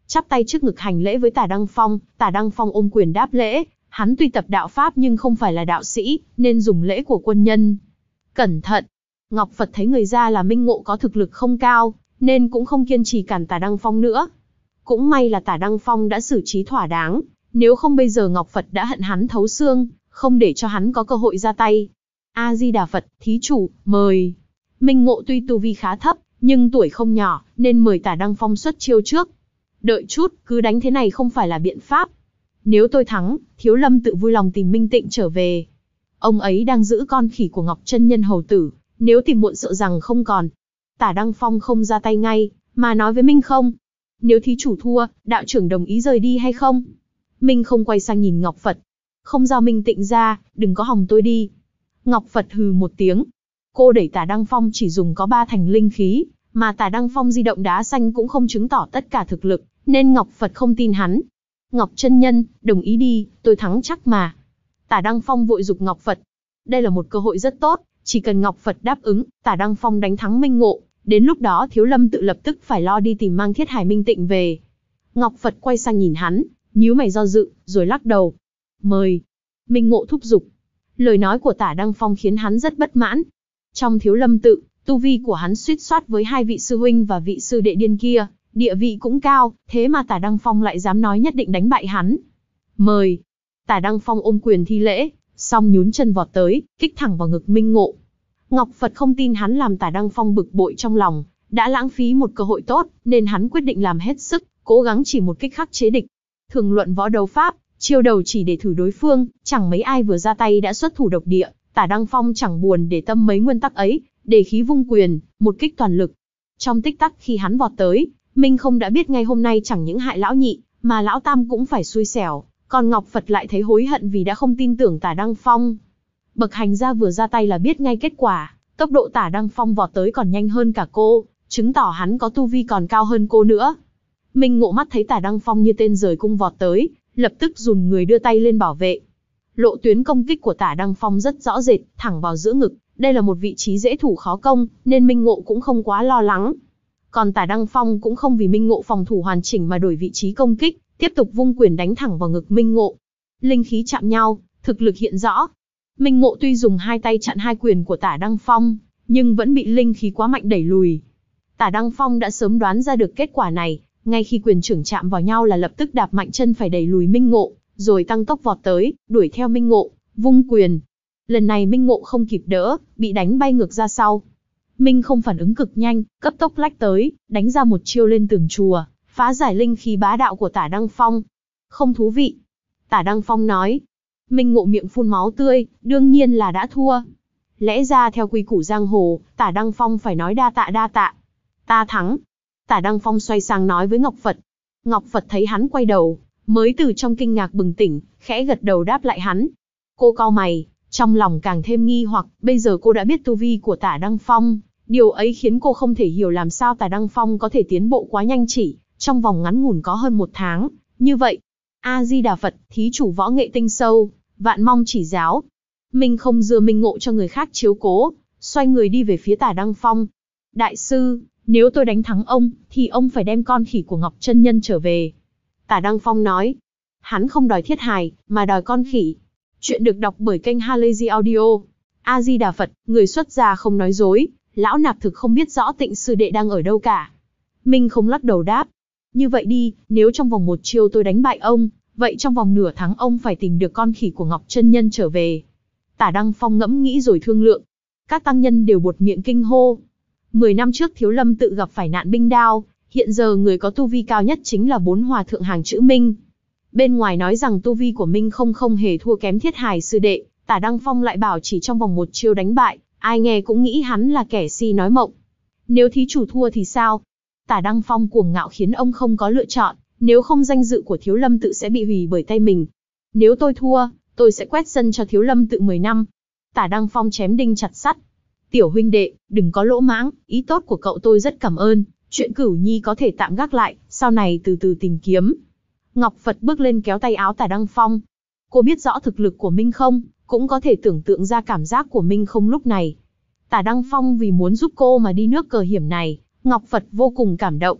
chắp tay trước ngực hành lễ với Tả Đăng Phong. Tả Đăng Phong ôm quyền đáp lễ, hắn tuy tập đạo pháp nhưng không phải là đạo sĩ, nên dùng lễ của quân nhân. Cẩn thận! Ngọc Phật thấy người ra là Minh Ngộ có thực lực không cao, nên cũng không kiên trì cản Tả Đăng Phong nữa. Cũng may là Tả Đăng Phong đã xử trí thỏa đáng, nếu không bây giờ Ngọc Phật đã hận hắn thấu xương, không để cho hắn có cơ hội ra tay. A Di Đà Phật, thí chủ, mời. Minh Ngộ tuy tu vi khá thấp, nhưng tuổi không nhỏ, nên mời Tả Đăng Phong xuất chiêu trước. Đợi chút, cứ đánh thế này không phải là biện pháp. Nếu tôi thắng, Thiếu Lâm tự vui lòng tìm Minh Tịnh trở về. Ông ấy đang giữ con khỉ của Ngọc Chân Nhân hầu tử, nếu tìm muộn sợ rằng không còn. Tả Đăng Phong không ra tay ngay, mà nói với Minh Không. Nếu thí chủ thua, đạo trưởng đồng ý rời đi hay không? Minh Không quay sang nhìn Ngọc Phật. Không giao Minh Tịnh ra, đừng có hòng tôi đi. Ngọc Phật hừ một tiếng. Cô đẩy Tả Đăng Phong chỉ dùng có ba thành linh khí, mà Tả Đăng Phong di động đá xanh cũng không chứng tỏ tất cả thực lực, nên Ngọc Phật không tin hắn. Ngọc Chân Nhân, đồng ý đi, tôi thắng chắc mà. Tả Đăng Phong vội giục Ngọc Phật. Đây là một cơ hội rất tốt, chỉ cần Ngọc Phật đáp ứng, Tả Đăng Phong đánh thắng Minh Ngộ, đến lúc đó Thiếu Lâm tự lập tức phải lo đi tìm mang Thiết Hải Minh Tịnh về. Ngọc Phật quay sang nhìn hắn, nhíu mày do dự, rồi lắc đầu. Mời. Minh Ngộ thúc giục. Lời nói của Tả Đăng Phong khiến hắn rất bất mãn. Trong Thiếu Lâm tự, tu vi của hắn suýt soát với hai vị sư huynh và vị sư đệ điên kia, địa vị cũng cao, thế mà Tả Đăng Phong lại dám nói nhất định đánh bại hắn. Mời. Tả Đăng Phong ôm quyền thi lễ, xong nhún chân vọt tới, kích thẳng vào ngực Minh Ngộ. Ngọc Phật không tin hắn làm Tả Đăng Phong bực bội trong lòng, đã lãng phí một cơ hội tốt, nên hắn quyết định làm hết sức, cố gắng chỉ một kích khắc chế địch. Thường luận võ đấu pháp, chiêu đầu chỉ để thử đối phương, chẳng mấy ai vừa ra tay đã xuất thủ độc địa. Tả Đăng Phong chẳng buồn để tâm mấy nguyên tắc ấy, để khí vung quyền, một kích toàn lực. Trong tích tắc khi hắn vọt tới, Minh Không đã biết ngay hôm nay chẳng những hại lão nhị, mà lão tam cũng phải xui xẻo, còn Ngọc Phật lại thấy hối hận vì đã không tin tưởng Tả Đăng Phong. Bậc hành gia vừa ra tay là biết ngay kết quả, tốc độ Tả Đăng Phong vọt tới còn nhanh hơn cả cô, chứng tỏ hắn có tu vi còn cao hơn cô nữa. Minh Ngộ mắt thấy Tả Đăng Phong như tên giời cung vọt tới, lập tức dùn người đưa tay lên bảo vệ. Lộ tuyến công kích của Tả Đăng Phong rất rõ rệt, thẳng vào giữa ngực, đây là một vị trí dễ thủ khó công, nên Minh Ngộ cũng không quá lo lắng. Còn Tả Đăng Phong cũng không vì Minh Ngộ phòng thủ hoàn chỉnh mà đổi vị trí công kích, tiếp tục vung quyền đánh thẳng vào ngực Minh Ngộ. Linh khí chạm nhau, thực lực hiện rõ. Minh Ngộ tuy dùng hai tay chặn hai quyền của Tả Đăng Phong, nhưng vẫn bị linh khí quá mạnh đẩy lùi. Tả Đăng Phong đã sớm đoán ra được kết quả này, ngay khi quyền trưởng chạm vào nhau là lập tức đạp mạnh chân phải đẩy lùi Minh Ngộ, rồi tăng tốc vọt tới, đuổi theo Minh Ngộ, vung quyền. Lần này Minh Ngộ không kịp đỡ, bị đánh bay ngược ra sau. Minh Không phản ứng cực nhanh, cấp tốc lách tới, đánh ra một chiêu lên tường chùa, phá giải linh khí bá đạo của Tả Đăng Phong. Không thú vị. Tả Đăng Phong nói. Minh Ngộ miệng phun máu tươi, đương nhiên là đã thua. Lẽ ra theo quy củ giang hồ, Tả Đăng Phong phải nói đa tạ đa tạ. Ta thắng. Tả Đăng Phong xoay sang nói với Ngọc Phật. Ngọc Phật thấy hắn quay đầu, mới từ trong kinh ngạc bừng tỉnh, khẽ gật đầu đáp lại hắn. Cô cau mày, trong lòng càng thêm nghi hoặc, bây giờ cô đã biết tu vi của Tả Đăng Phong, điều ấy khiến cô không thể hiểu làm sao Tả Đăng Phong có thể tiến bộ quá nhanh chỉ, trong vòng ngắn ngủn có hơn một tháng, như vậy. A-di-đà Phật, thí chủ võ nghệ tinh sâu, vạn mong chỉ giáo. Minh Không dừa Minh Ngộ cho người khác chiếu cố, xoay người đi về phía Tả Đăng Phong. Đại sư, nếu tôi đánh thắng ông, thì ông phải đem con khỉ của Ngọc Chân Nhân trở về. Tả Đăng Phong nói, hắn không đòi thiết hài, mà đòi con khỉ. Chuyện được đọc bởi kênh Halazy Audio. A-di-đà Phật, người xuất gia không nói dối, lão nạp thực không biết rõ Tịnh sư đệ đang ở đâu cả. Minh Không lắc đầu đáp, như vậy đi, nếu trong vòng một chiêu tôi đánh bại ông, vậy trong vòng nửa tháng ông phải tìm được con khỉ của Ngọc Chân Nhân trở về. Tả Đăng Phong ngẫm nghĩ rồi thương lượng. Các tăng nhân đều buột miệng kinh hô. Mười năm trước Thiếu Lâm tự gặp phải nạn binh đao, hiện giờ người có tu vi cao nhất chính là bốn hòa thượng hàng chữ Minh. Bên ngoài nói rằng tu vi của Minh Không không hề thua kém Thiết Hài sư đệ, Tả Đăng Phong lại bảo chỉ trong vòng một chiêu đánh bại, ai nghe cũng nghĩ hắn là kẻ si nói mộng. Nếu thí chủ thua thì sao? Tả Đăng Phong cuồng ngạo khiến ông không có lựa chọn, nếu không danh dự của Thiếu Lâm tự sẽ bị hủy bởi tay mình. Nếu tôi thua, tôi sẽ quét sân cho Thiếu Lâm tự mười năm. Tả Đăng Phong chém đinh chặt sắt. Tiểu huynh đệ, đừng có lỗ mãng, ý tốt của cậu tôi rất cảm ơn, chuyện Cửu Nhi có thể tạm gác lại, sau này từ từ tìm kiếm. Ngọc Phật bước lên kéo tay áo Tả Đăng Phong. Cô biết rõ thực lực của Minh Không, cũng có thể tưởng tượng ra cảm giác của Minh Không lúc này. Tả Đăng Phong vì muốn giúp cô mà đi nước cờ hiểm này, Ngọc Phật vô cùng cảm động.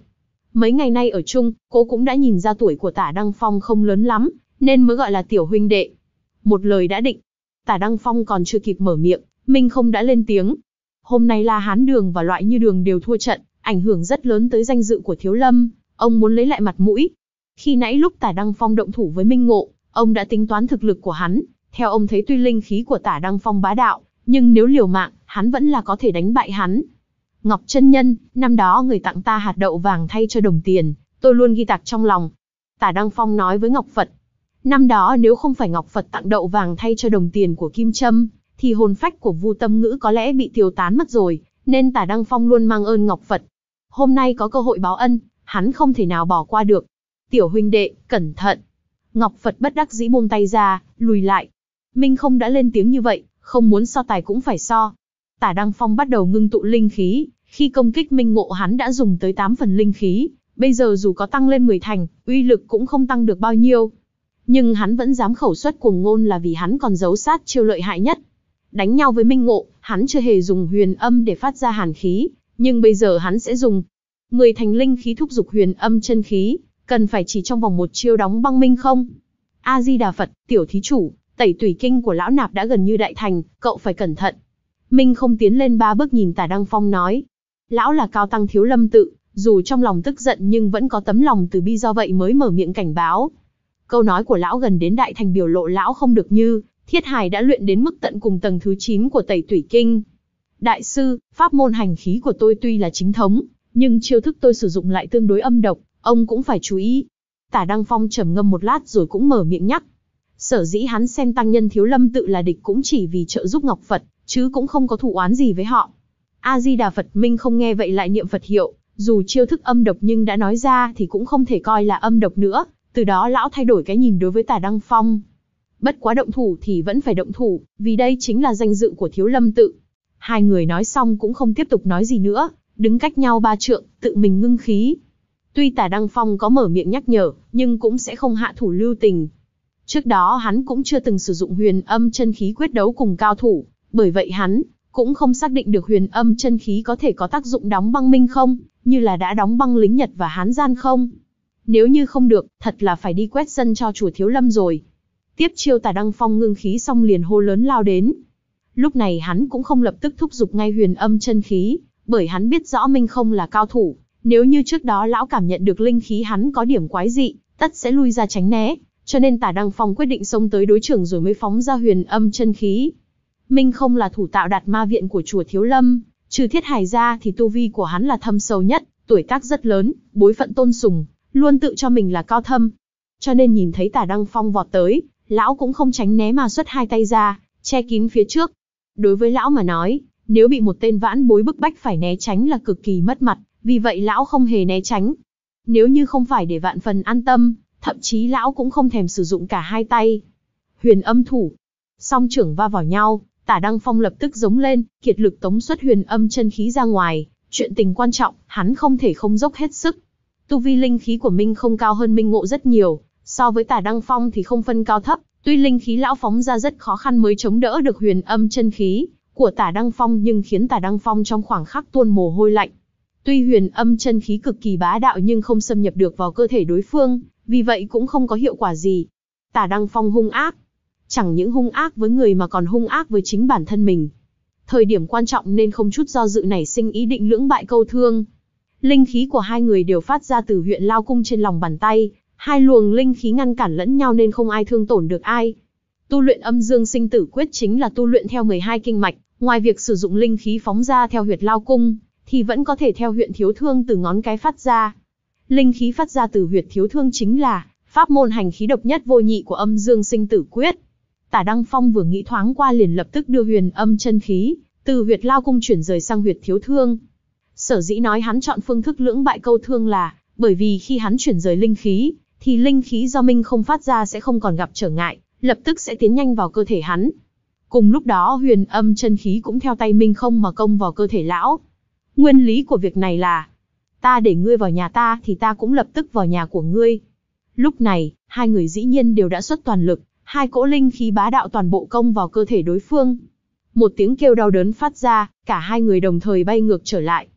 Mấy ngày nay ở chung, cô cũng đã nhìn ra tuổi của Tả Đăng Phong không lớn lắm, nên mới gọi là tiểu huynh đệ. Một lời đã định. Tả Đăng Phong còn chưa kịp mở miệng, Minh Không đã lên tiếng. Hôm nay La Hán Đường và Loại Như Đường đều thua trận, ảnh hưởng rất lớn tới danh dự của Thiếu Lâm, ông muốn lấy lại mặt mũi. Khi nãy lúc Tả Đăng Phong động thủ với Minh Ngộ, ông đã tính toán thực lực của hắn, theo ông thấy tuy linh khí của Tả Đăng Phong bá đạo, nhưng nếu liều mạng, hắn vẫn là có thể đánh bại hắn. Ngọc chân nhân, năm đó người tặng ta hạt đậu vàng thay cho đồng tiền, tôi luôn ghi tạc trong lòng. Tả Đăng Phong nói với Ngọc Phật. Năm đó nếu không phải Ngọc Phật tặng đậu vàng thay cho đồng tiền của Kim Trâm, thì hồn phách của Vu Tâm Ngữ có lẽ bị tiêu tán mất rồi, nên Tả Đăng Phong luôn mang ơn Ngọc Phật. Hôm nay có cơ hội báo ân, hắn không thể nào bỏ qua được. Tiểu huynh đệ, cẩn thận. Ngọc Phật bất đắc dĩ buông tay ra, lùi lại. Minh Không đã lên tiếng như vậy, không muốn so tài cũng phải so. Tả Đăng Phong bắt đầu ngưng tụ linh khí, khi công kích Minh Ngộ hắn đã dùng tới tám phần linh khí, bây giờ dù có tăng lên mười thành, uy lực cũng không tăng được bao nhiêu. Nhưng hắn vẫn dám khẩu xuất cuồng ngôn là vì hắn còn giấu sát chiêu lợi hại nhất. Đánh nhau với Minh Ngộ, hắn chưa hề dùng huyền âm để phát ra hàn khí, nhưng bây giờ hắn sẽ dùng mười thành linh khí thúc giục huyền âm chân khí, cần phải chỉ trong vòng một chiêu đóng băng Minh Không. A Di Đà Phật, tiểu thí chủ, tẩy tủy kinh của lão nạp đã gần như đại thành, cậu phải cẩn thận. Minh Không tiến lên ba bước nhìn Tả Đăng Phong nói. Lão là cao tăng Thiếu Lâm tự, dù trong lòng tức giận nhưng vẫn có tấm lòng từ bi, do vậy mới mở miệng cảnh báo. Câu nói của lão gần đến đại thành biểu lộ lão không được như Thiết Hải đã luyện đến mức tận cùng tầng thứ chín của tẩy tủy kinh. Đại sư, pháp môn hành khí của tôi tuy là chính thống, nhưng chiêu thức tôi sử dụng lại tương đối âm độc, ông cũng phải chú ý. Tả Đăng Phong trầm ngâm một lát rồi cũng mở miệng nhắc. Sở dĩ hắn xem tăng nhân Thiếu Lâm tự là địch cũng chỉ vì trợ giúp Ngọc Phật, chứ cũng không có thù oán gì với họ. A Di Đà Phật. Minh Không nghe vậy lại niệm Phật hiệu, dù chiêu thức âm độc nhưng đã nói ra thì cũng không thể coi là âm độc nữa, từ đó lão thay đổi cái nhìn đối với Tả Đăng Phong. Bất quá động thủ thì vẫn phải động thủ, vì đây chính là danh dự của Thiếu Lâm tự. Hai người nói xong cũng không tiếp tục nói gì nữa, đứng cách nhau ba trượng, tự mình ngưng khí. Tuy Tả Đăng Phong có mở miệng nhắc nhở, nhưng cũng sẽ không hạ thủ lưu tình. Trước đó hắn cũng chưa từng sử dụng huyền âm chân khí quyết đấu cùng cao thủ, bởi vậy hắn cũng không xác định được huyền âm chân khí có thể có tác dụng đóng băng Minh Không, như là đã đóng băng lính Nhật và Hán gian không. Nếu như không được, thật là phải đi quét sân cho chùa Thiếu Lâm rồi. Tiếp chiêu Tả Đăng Phong ngưng khí xong liền hô lớn lao đến. Lúc này hắn cũng không lập tức thúc giục ngay huyền âm chân khí, bởi hắn biết rõ Minh Không là cao thủ. Nếu như trước đó lão cảm nhận được linh khí hắn có điểm quái dị, tất sẽ lui ra tránh né, cho nên Tả Đăng Phong quyết định xông tới đối trưởng rồi mới phóng ra huyền âm chân khí. Minh Không là thủ tạo Đạt Ma viện của chùa Thiếu Lâm, trừ Thiết Hải ra thì tu vi của hắn là thâm sâu nhất, tuổi tác rất lớn, bối phận tôn sùng, luôn tự cho mình là cao thâm. Cho nên nhìn thấy Tả Đăng Phong vọt tới, lão cũng không tránh né mà xuất hai tay ra, che kín phía trước. Đối với lão mà nói, nếu bị một tên vãn bối bức bách phải né tránh là cực kỳ mất mặt, vì vậy lão không hề né tránh. Nếu như không phải để vạn phần an tâm, thậm chí lão cũng không thèm sử dụng cả hai tay. Huyền âm thủ. Song trưởng va vào nhau, Tả Đăng Phong lập tức giống lên, kiệt lực tống xuất huyền âm chân khí ra ngoài. Chuyện tình quan trọng, hắn không thể không dốc hết sức. Tu vi linh khí của Minh Không cao hơn Minh Ngộ rất nhiều, so với Tả Đăng Phong thì không phân cao thấp. Tuy linh khí lão phóng ra rất khó khăn mới chống đỡ được huyền âm chân khí của Tả Đăng Phong, nhưng khiến Tả Đăng Phong trong khoảng khắc tuôn mồ hôi lạnh. Tuy huyền âm chân khí cực kỳ bá đạo nhưng không xâm nhập được vào cơ thể đối phương, vì vậy cũng không có hiệu quả gì. Tả Đăng Phong hung ác, chẳng những hung ác với người mà còn hung ác với chính bản thân mình. Thời điểm quan trọng nên không chút do dự nảy sinh ý định lưỡng bại câu thương. Linh khí của hai người đều phát ra từ huyện Lao Cung trên lòng bàn tay, hai luồng linh khí ngăn cản lẫn nhau nên không ai thương tổn được ai. Tu luyện Âm Dương Sinh Tử Quyết chính là tu luyện theo mười hai kinh mạch, ngoài việc sử dụng linh khí phóng ra theo huyệt Lao Cung, thì vẫn có thể theo huyện Thiếu Thương từ ngón cái phát ra. Linh khí phát ra từ huyệt Thiếu Thương chính là pháp môn hành khí độc nhất vô nhị của Âm Dương Sinh Tử Quyết. Tả Đăng Phong vừa nghĩ thoáng qua liền lập tức đưa huyền âm chân khí từ huyệt Lao Cung chuyển rời sang huyệt Thiếu Thương. Sở dĩ nói hắn chọn phương thức lưỡng bại câu thương là bởi vì khi hắn chuyển rời linh khí, thì linh khí do Minh Không phát ra sẽ không còn gặp trở ngại, lập tức sẽ tiến nhanh vào cơ thể hắn. Cùng lúc đó huyền âm chân khí cũng theo tay Minh Không mà công vào cơ thể lão. Nguyên lý của việc này là, ta để ngươi vào nhà ta thì ta cũng lập tức vào nhà của ngươi. Lúc này, hai người dĩ nhiên đều đã xuất toàn lực, hai cỗ linh khí bá đạo toàn bộ công vào cơ thể đối phương. Một tiếng kêu đau đớn phát ra, cả hai người đồng thời bay ngược trở lại.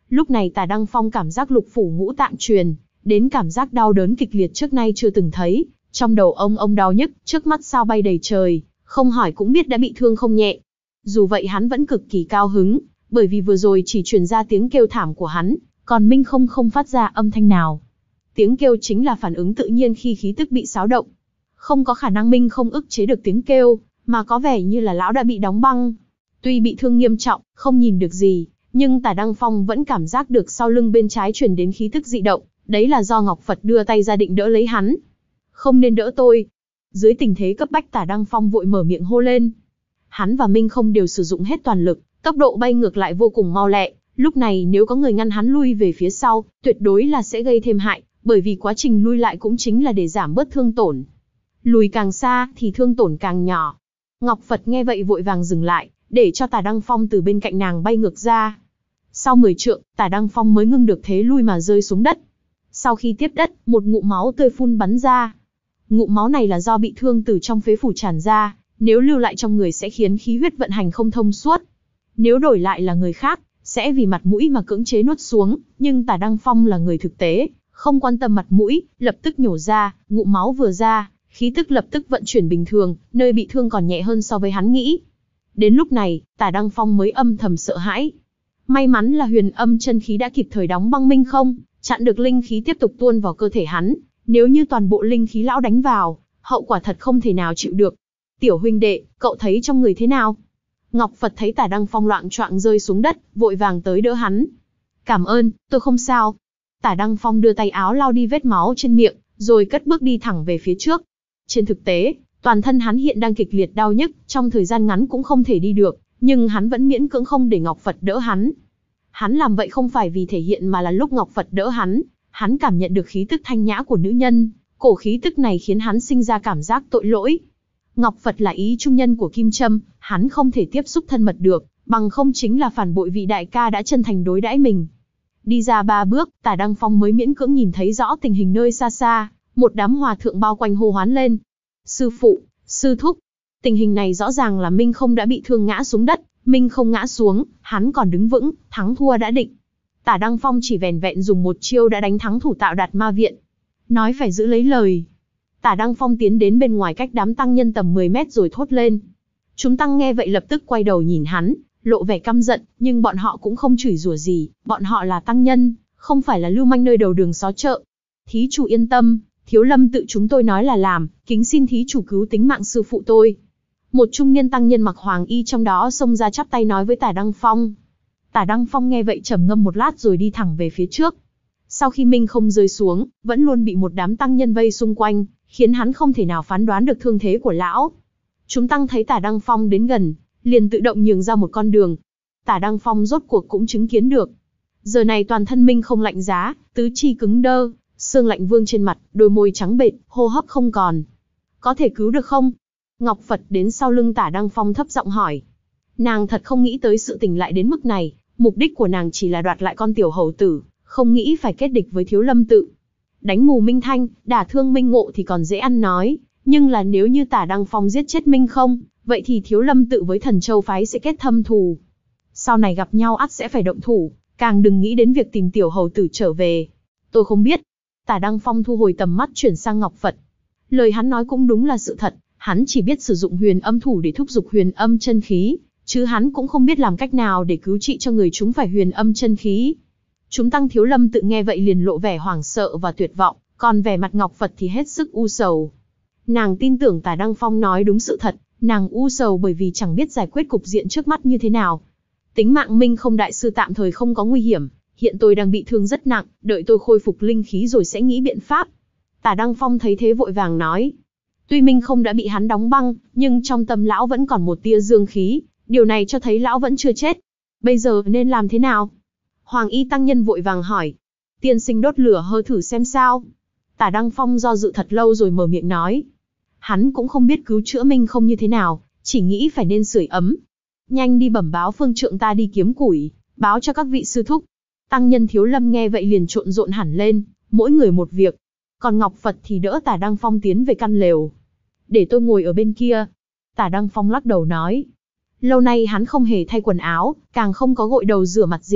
Lúc này Tả Đăng Phong cảm giác lục phủ ngũ tạng truyền đến cảm giác đau đớn kịch liệt trước nay chưa từng thấy, trong đầu ông ông đau nhức, trước mắt sao bay đầy trời, không hỏi cũng biết đã bị thương không nhẹ. Dù vậy hắn vẫn cực kỳ cao hứng, bởi vì vừa rồi chỉ truyền ra tiếng kêu thảm của hắn, còn Minh Không không phát ra âm thanh nào. Tiếng kêu chính là phản ứng tự nhiên khi khí tức bị xáo động. Không có khả năng Minh Không ức chế được tiếng kêu, mà có vẻ như là lão đã bị đóng băng. Tuy bị thương nghiêm trọng, không nhìn được gì, nhưng Tả Đăng Phong vẫn cảm giác được sau lưng bên trái truyền đến khí tức dị động, đấy là do Ngọc Phật đưa tay ra định đỡ lấy hắn. Không nên đỡ tôi. Dưới tình thế cấp bách Tả Đăng Phong vội mở miệng hô lên. Hắn và Minh Không đều sử dụng hết toàn lực, tốc độ bay ngược lại vô cùng mau lẹ, lúc này nếu có người ngăn hắn lui về phía sau, tuyệt đối là sẽ gây thêm hại, bởi vì quá trình lui lại cũng chính là để giảm bớt thương tổn. Lùi càng xa thì thương tổn càng nhỏ. Ngọc Phật nghe vậy vội vàng dừng lại, để cho Tả Đăng Phong từ bên cạnh nàng bay ngược ra. Sau mười trượng, Tả Đăng Phong mới ngưng được thế lui mà rơi xuống đất. Sau khi tiếp đất, một ngụm máu tươi phun bắn ra. Ngụm máu này là do bị thương từ trong phế phủ tràn ra, nếu lưu lại trong người sẽ khiến khí huyết vận hành không thông suốt. Nếu đổi lại là người khác, sẽ vì mặt mũi mà cưỡng chế nuốt xuống, nhưng Tả Đăng Phong là người thực tế, không quan tâm mặt mũi, lập tức nhổ ra, ngụm máu vừa ra, khí tức lập tức vận chuyển bình thường, nơi bị thương còn nhẹ hơn so với hắn nghĩ. Đến lúc này, Tả Đăng Phong mới âm thầm sợ hãi. May mắn là huyền âm chân khí đã kịp thời đóng băng Minh Không, chặn được linh khí tiếp tục tuôn vào cơ thể hắn, nếu như toàn bộ linh khí lão đánh vào, hậu quả thật không thể nào chịu được. Tiểu huynh đệ, cậu thấy trong người thế nào? Ngọc Phật thấy Tả Đăng Phong loạng choạng rơi xuống đất, vội vàng tới đỡ hắn. Cảm ơn, tôi không sao. Tả Đăng Phong đưa tay áo lau đi vết máu trên miệng, rồi cất bước đi thẳng về phía trước. Trên thực tế, toàn thân hắn hiện đang kịch liệt đau nhức, trong thời gian ngắn cũng không thể đi được, nhưng hắn vẫn miễn cưỡng không để Ngọc Phật đỡ hắn. Hắn làm vậy không phải vì thể hiện mà là lúc Ngọc Phật đỡ hắn, hắn cảm nhận được khí tức thanh nhã của nữ nhân, cổ khí tức này khiến hắn sinh ra cảm giác tội lỗi. Ngọc Phật là ý trung nhân của Kim Trâm, hắn không thể tiếp xúc thân mật được, bằng không chính là phản bội vị đại ca đã chân thành đối đãi mình. Đi ra ba bước, Tả Đăng Phong mới miễn cưỡng nhìn thấy rõ tình hình nơi xa xa, một đám hòa thượng bao quanh hô hoán lên. Sư phụ, sư thúc. Tình hình này rõ ràng là Minh Không đã bị thương ngã xuống đất, Minh Không ngã xuống, hắn còn đứng vững, thắng thua đã định. Tả Đăng Phong chỉ vẻn vẹn dùng một chiêu đã đánh thắng thủ Tạo Đạt Ma Viện. Nói phải giữ lấy lời. Tả Đăng Phong tiến đến bên ngoài cách đám tăng nhân tầm mười mét rồi thốt lên. Chúng tăng nghe vậy lập tức quay đầu nhìn hắn, lộ vẻ căm giận, nhưng bọn họ cũng không chửi rủa gì, bọn họ là tăng nhân, không phải là lưu manh nơi đầu đường xó chợ. Thí chủ yên tâm, Thiếu Lâm tự chúng tôi nói là làm, kính xin thí chủ cứu tính mạng sư phụ tôi. Một trung niên tăng nhân mặc hoàng y trong đó xông ra chắp tay nói với Tả Đăng Phong. Tả Đăng Phong nghe vậy trầm ngâm một lát rồi đi thẳng về phía trước. Sau khi Minh Không rơi xuống, vẫn luôn bị một đám tăng nhân vây xung quanh, khiến hắn không thể nào phán đoán được thương thế của lão. Chúng tăng thấy Tả Đăng Phong đến gần, liền tự động nhường ra một con đường. Tả Đăng Phong rốt cuộc cũng chứng kiến được. Giờ này toàn thân Minh Không lạnh giá, tứ chi cứng đơ, xương lạnh vương trên mặt, đôi môi trắng bệch, hô hấp không còn. Có thể cứu được không? Ngọc Phật đến sau lưng Tả Đăng Phong thấp giọng hỏi. Nàng thật không nghĩ tới sự tình lại đến mức này, mục đích của nàng chỉ là đoạt lại con tiểu hầu tử, không nghĩ phải kết địch với Thiếu Lâm tự. Đánh mù Minh Thanh, đả thương Minh Ngộ thì còn dễ ăn nói, nhưng là nếu như Tả Đăng Phong giết chết Minh Không, vậy thì Thiếu Lâm tự với Thần Châu phái sẽ kết thâm thù. Sau này gặp nhau ắt sẽ phải động thủ, càng đừng nghĩ đến việc tìm tiểu hầu tử trở về. Tôi không biết. Tả Đăng Phong thu hồi tầm mắt chuyển sang Ngọc Phật. Lời hắn nói cũng đúng là sự thật, hắn chỉ biết sử dụng huyền âm thủ để thúc giục huyền âm chân khí, chứ hắn cũng không biết làm cách nào để cứu trị cho người chúng phải huyền âm chân khí. Chúng tăng Thiếu Lâm tự nghe vậy liền lộ vẻ hoảng sợ và tuyệt vọng, còn vẻ mặt Ngọc Phật thì hết sức u sầu. Nàng tin tưởng Tả Đăng Phong nói đúng sự thật, nàng u sầu bởi vì chẳng biết giải quyết cục diện trước mắt như thế nào. Tính mạng Minh Không đại sư tạm thời không có nguy hiểm, hiện tôi đang bị thương rất nặng, đợi tôi khôi phục linh khí rồi sẽ nghĩ biện pháp. Tả Đăng Phong thấy thế vội vàng nói. Tuy Minh Không đã bị hắn đóng băng, nhưng trong tâm lão vẫn còn một tia dương khí, điều này cho thấy lão vẫn chưa chết. Bây giờ nên làm thế nào? Hoàng y tăng nhân vội vàng hỏi. Tiên sinh đốt lửa hơ thử xem sao. Tả Đăng Phong do dự thật lâu rồi mở miệng nói. Hắn cũng không biết cứu chữa Minh Không như thế nào, chỉ nghĩ phải nên sưởi ấm. Nhanh đi bẩm báo phương trượng ta đi kiếm củi, báo cho các vị sư thúc. Tăng nhân Thiếu Lâm nghe vậy liền trộn rộn hẳn lên, mỗi người một việc. Còn Ngọc Phật thì đỡ Tả Đăng Phong tiến về căn lều. Để tôi ngồi ở bên kia. Tả Đăng Phong lắc đầu nói. Lâu nay hắn không hề thay quần áo, càng không có gội đầu rửa mặt gì,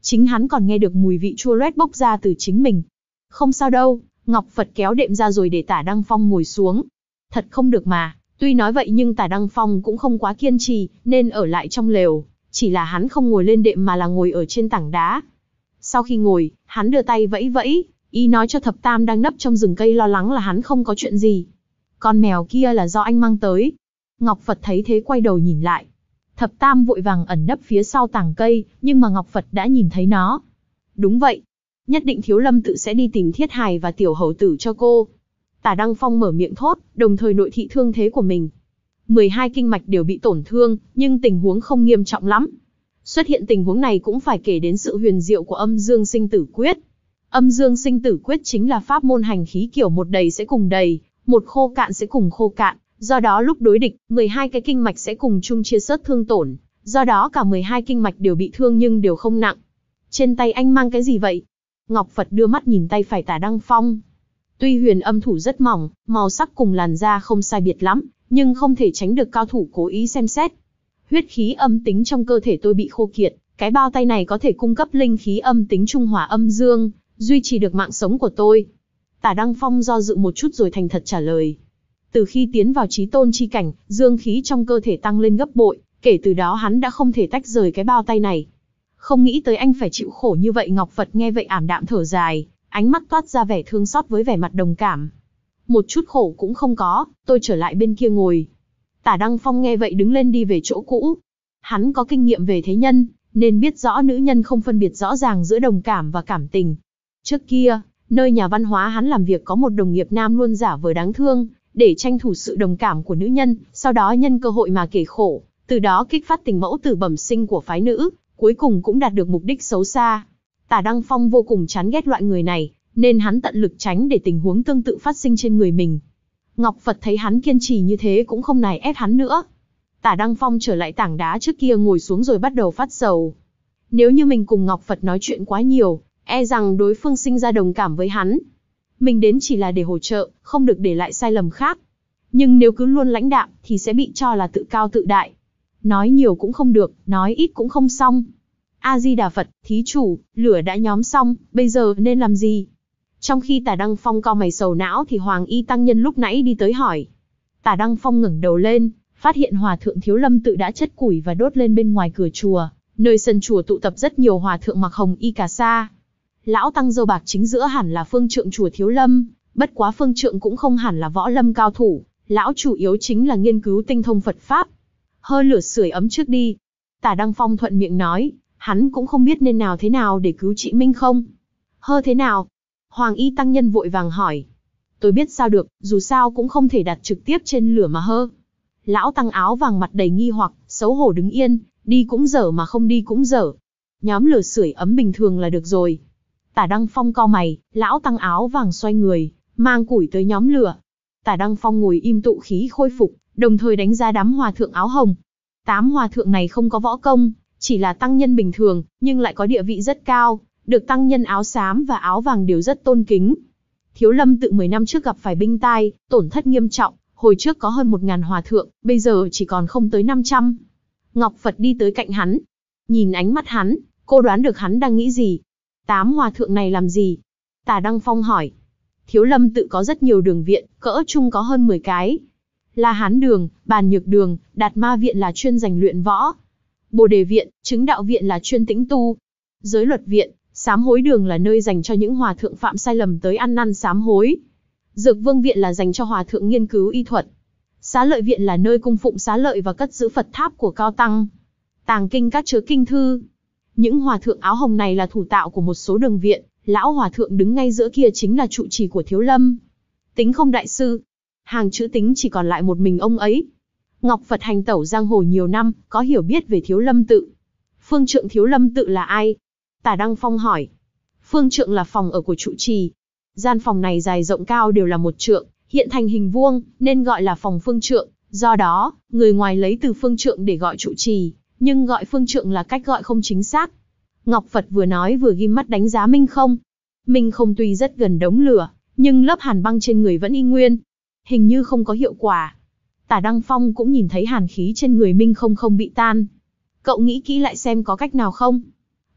Chính hắn còn nghe được mùi vị chua loét bốc ra từ chính mình. Không sao đâu, Ngọc Phật kéo đệm ra rồi để Tả Đăng Phong ngồi xuống. Thật không được mà, tuy nói vậy nhưng Tả Đăng Phong cũng không quá kiên trì, nên ở lại trong lều. Chỉ là hắn không ngồi lên đệm mà là ngồi ở trên tảng đá. Sau khi ngồi, hắn đưa tay vẫy vẫy, ý nói cho Thập Tam đang nấp trong rừng cây lo lắng là hắn không có chuyện gì. Con mèo kia là do anh mang tới. Ngọc Phật thấy thế quay đầu nhìn lại. Thập Tam vội vàng ẩn nấp phía sau tảng cây, nhưng mà Ngọc Phật đã nhìn thấy nó. Đúng vậy, nhất định Thiếu Lâm Tự sẽ đi tìm Thiết Hài và Tiểu Hầu Tử cho cô. Tả Đăng Phong mở miệng thốt, đồng thời nội thị thương thế của mình. mười hai kinh mạch đều bị tổn thương, nhưng tình huống không nghiêm trọng lắm. Xuất hiện tình huống này cũng phải kể đến sự huyền diệu của Âm Dương Sinh Tử Quyết. Âm Dương Sinh Tử Quyết chính là pháp môn hành khí kiểu một đầy sẽ cùng đầy, một khô cạn sẽ cùng khô cạn. Do đó lúc đối địch, mười hai cái kinh mạch sẽ cùng chung chia sớt thương tổn. Do đó cả mười hai kinh mạch đều bị thương nhưng đều không nặng. Trên tay anh mang cái gì vậy? Ngọc Phật đưa mắt nhìn tay phải Tả Đăng Phong. Tuy huyền âm thủ rất mỏng, màu sắc cùng làn da không sai biệt lắm, nhưng không thể tránh được cao thủ cố ý xem xét. Huyết khí âm tính trong cơ thể tôi bị khô kiệt, cái bao tay này có thể cung cấp linh khí âm tính trung hòa âm dương, duy trì được mạng sống của tôi. Tả Đăng Phong do dự một chút rồi thành thật trả lời. Từ khi tiến vào chí tôn chi cảnh, dương khí trong cơ thể tăng lên gấp bội, kể từ đó hắn đã không thể tách rời cái bao tay này. Không nghĩ tới anh phải chịu khổ như vậy. Ngọc Phật nghe vậy ảm đạm thở dài, ánh mắt toát ra vẻ thương xót với vẻ mặt đồng cảm. Một chút khổ cũng không có, tôi trở lại bên kia ngồi. Tả Đăng Phong nghe vậy đứng lên đi về chỗ cũ. Hắn có kinh nghiệm về thế nhân, nên biết rõ nữ nhân không phân biệt rõ ràng giữa đồng cảm và cảm tình. Trước kia, nơi nhà văn hóa hắn làm việc có một đồng nghiệp nam luôn giả vờ đáng thương, để tranh thủ sự đồng cảm của nữ nhân, sau đó nhân cơ hội mà kể khổ, từ đó kích phát tình mẫu tử bẩm sinh của phái nữ, cuối cùng cũng đạt được mục đích xấu xa. Tả Đăng Phong vô cùng chán ghét loại người này, nên hắn tận lực tránh để tình huống tương tự phát sinh trên người mình. Ngọc Phật thấy hắn kiên trì như thế cũng không nài ép hắn nữa. Tả Đăng Phong trở lại tảng đá trước kia ngồi xuống rồi bắt đầu phát sầu. Nếu như mình cùng Ngọc Phật nói chuyện quá nhiều, e rằng đối phương sinh ra đồng cảm với hắn. Mình đến chỉ là để hỗ trợ, không được để lại sai lầm khác. Nhưng nếu cứ luôn lãnh đạm thì sẽ bị cho là tự cao tự đại. Nói nhiều cũng không được, nói ít cũng không xong. A-di-đà Phật, thí chủ, lửa đã nhóm xong, bây giờ nên làm gì? Trong khi Tả Đăng Phong cau mày sầu não thì Hoàng Y Tăng Nhân lúc nãy đi tới hỏi. Tả Đăng Phong ngẩng đầu lên, phát hiện Hòa Thượng Thiếu Lâm Tự đã chất củi và đốt lên bên ngoài cửa chùa, nơi sân chùa tụ tập rất nhiều hòa thượng mặc hồng y cà sa. Lão Tăng dâu bạc chính giữa hẳn là phương trượng chùa Thiếu Lâm, bất quá phương trượng cũng không hẳn là võ lâm cao thủ, lão chủ yếu chính là nghiên cứu tinh thông Phật Pháp. Hơ lửa sưởi ấm trước đi. Tả Đăng Phong thuận miệng nói, hắn cũng không biết nên nào thế nào để cứu chị Minh không. Hơ thế nào? Hoàng Y Tăng Nhân vội vàng hỏi. Tôi biết sao được, dù sao cũng không thể đặt trực tiếp trên lửa mà hơ. Lão Tăng áo vàng mặt đầy nghi hoặc, xấu hổ đứng yên, đi cũng dở mà không đi cũng dở. Nhóm lửa sưởi ấm bình thường là được rồi. Tả Đăng Phong cau mày, lão Tăng áo vàng xoay người, mang củi tới nhóm lửa. Tả Đăng Phong ngồi im tụ khí khôi phục, đồng thời đánh giá đám hòa thượng áo hồng. Tám hòa thượng này không có võ công, chỉ là tăng nhân bình thường, nhưng lại có địa vị rất cao, được tăng nhân áo xám và áo vàng đều rất tôn kính. Thiếu Lâm Tự mười năm trước gặp phải binh tai, tổn thất nghiêm trọng, hồi trước có hơn một ngàn hòa thượng, bây giờ chỉ còn không tới năm trăm. Ngọc Phật đi tới cạnh hắn, nhìn ánh mắt hắn, cô đoán được hắn đang nghĩ gì. Tám hòa thượng này làm gì? Tả Đăng Phong hỏi. Thiếu Lâm Tự có rất nhiều đường viện, cỡ chung có hơn mười cái. La Hán Đường, Bàn Nhược Đường, Đạt Ma Viện là chuyên dành luyện võ. Bồ Đề Viện, Chứng Đạo Viện là chuyên tĩnh tu. Giới Luật Viện, Sám Hối Đường là nơi dành cho những hòa thượng phạm sai lầm tới ăn năn sám hối. Dược Vương Viện là dành cho hòa thượng nghiên cứu y thuật. Xá Lợi Viện là nơi cung phụng xá lợi và cất giữ Phật tháp của cao tăng. Tàng kinh các chứa kinh thư. Những hòa thượng áo hồng này là thủ tạo của một số đường viện, lão hòa thượng đứng ngay giữa kia chính là trụ trì của Thiếu Lâm. Tính không đại sư, hàng chữ Tính chỉ còn lại một mình ông ấy. Ngọc Phật hành tẩu giang hồ nhiều năm, có hiểu biết về Thiếu Lâm Tự. Phương trượng Thiếu Lâm Tự là ai? Tả Đăng Phong hỏi. Phương trượng là phòng ở của trụ trì. Gian phòng này dài rộng cao đều là một trượng, hiện thành hình vuông, nên gọi là phòng phương trượng. Do đó, người ngoài lấy từ phương trượng để gọi trụ trì, nhưng gọi phương trượng là cách gọi không chính xác. Ngọc Phật vừa nói vừa ghim mắt đánh giá Minh Không. Minh Không tuy rất gần đống lửa, nhưng lớp hàn băng trên người vẫn y nguyên. Hình như không có hiệu quả. Tả Đăng Phong cũng nhìn thấy hàn khí trên người Minh Không không bị tan. Cậu nghĩ kỹ lại xem có cách nào không?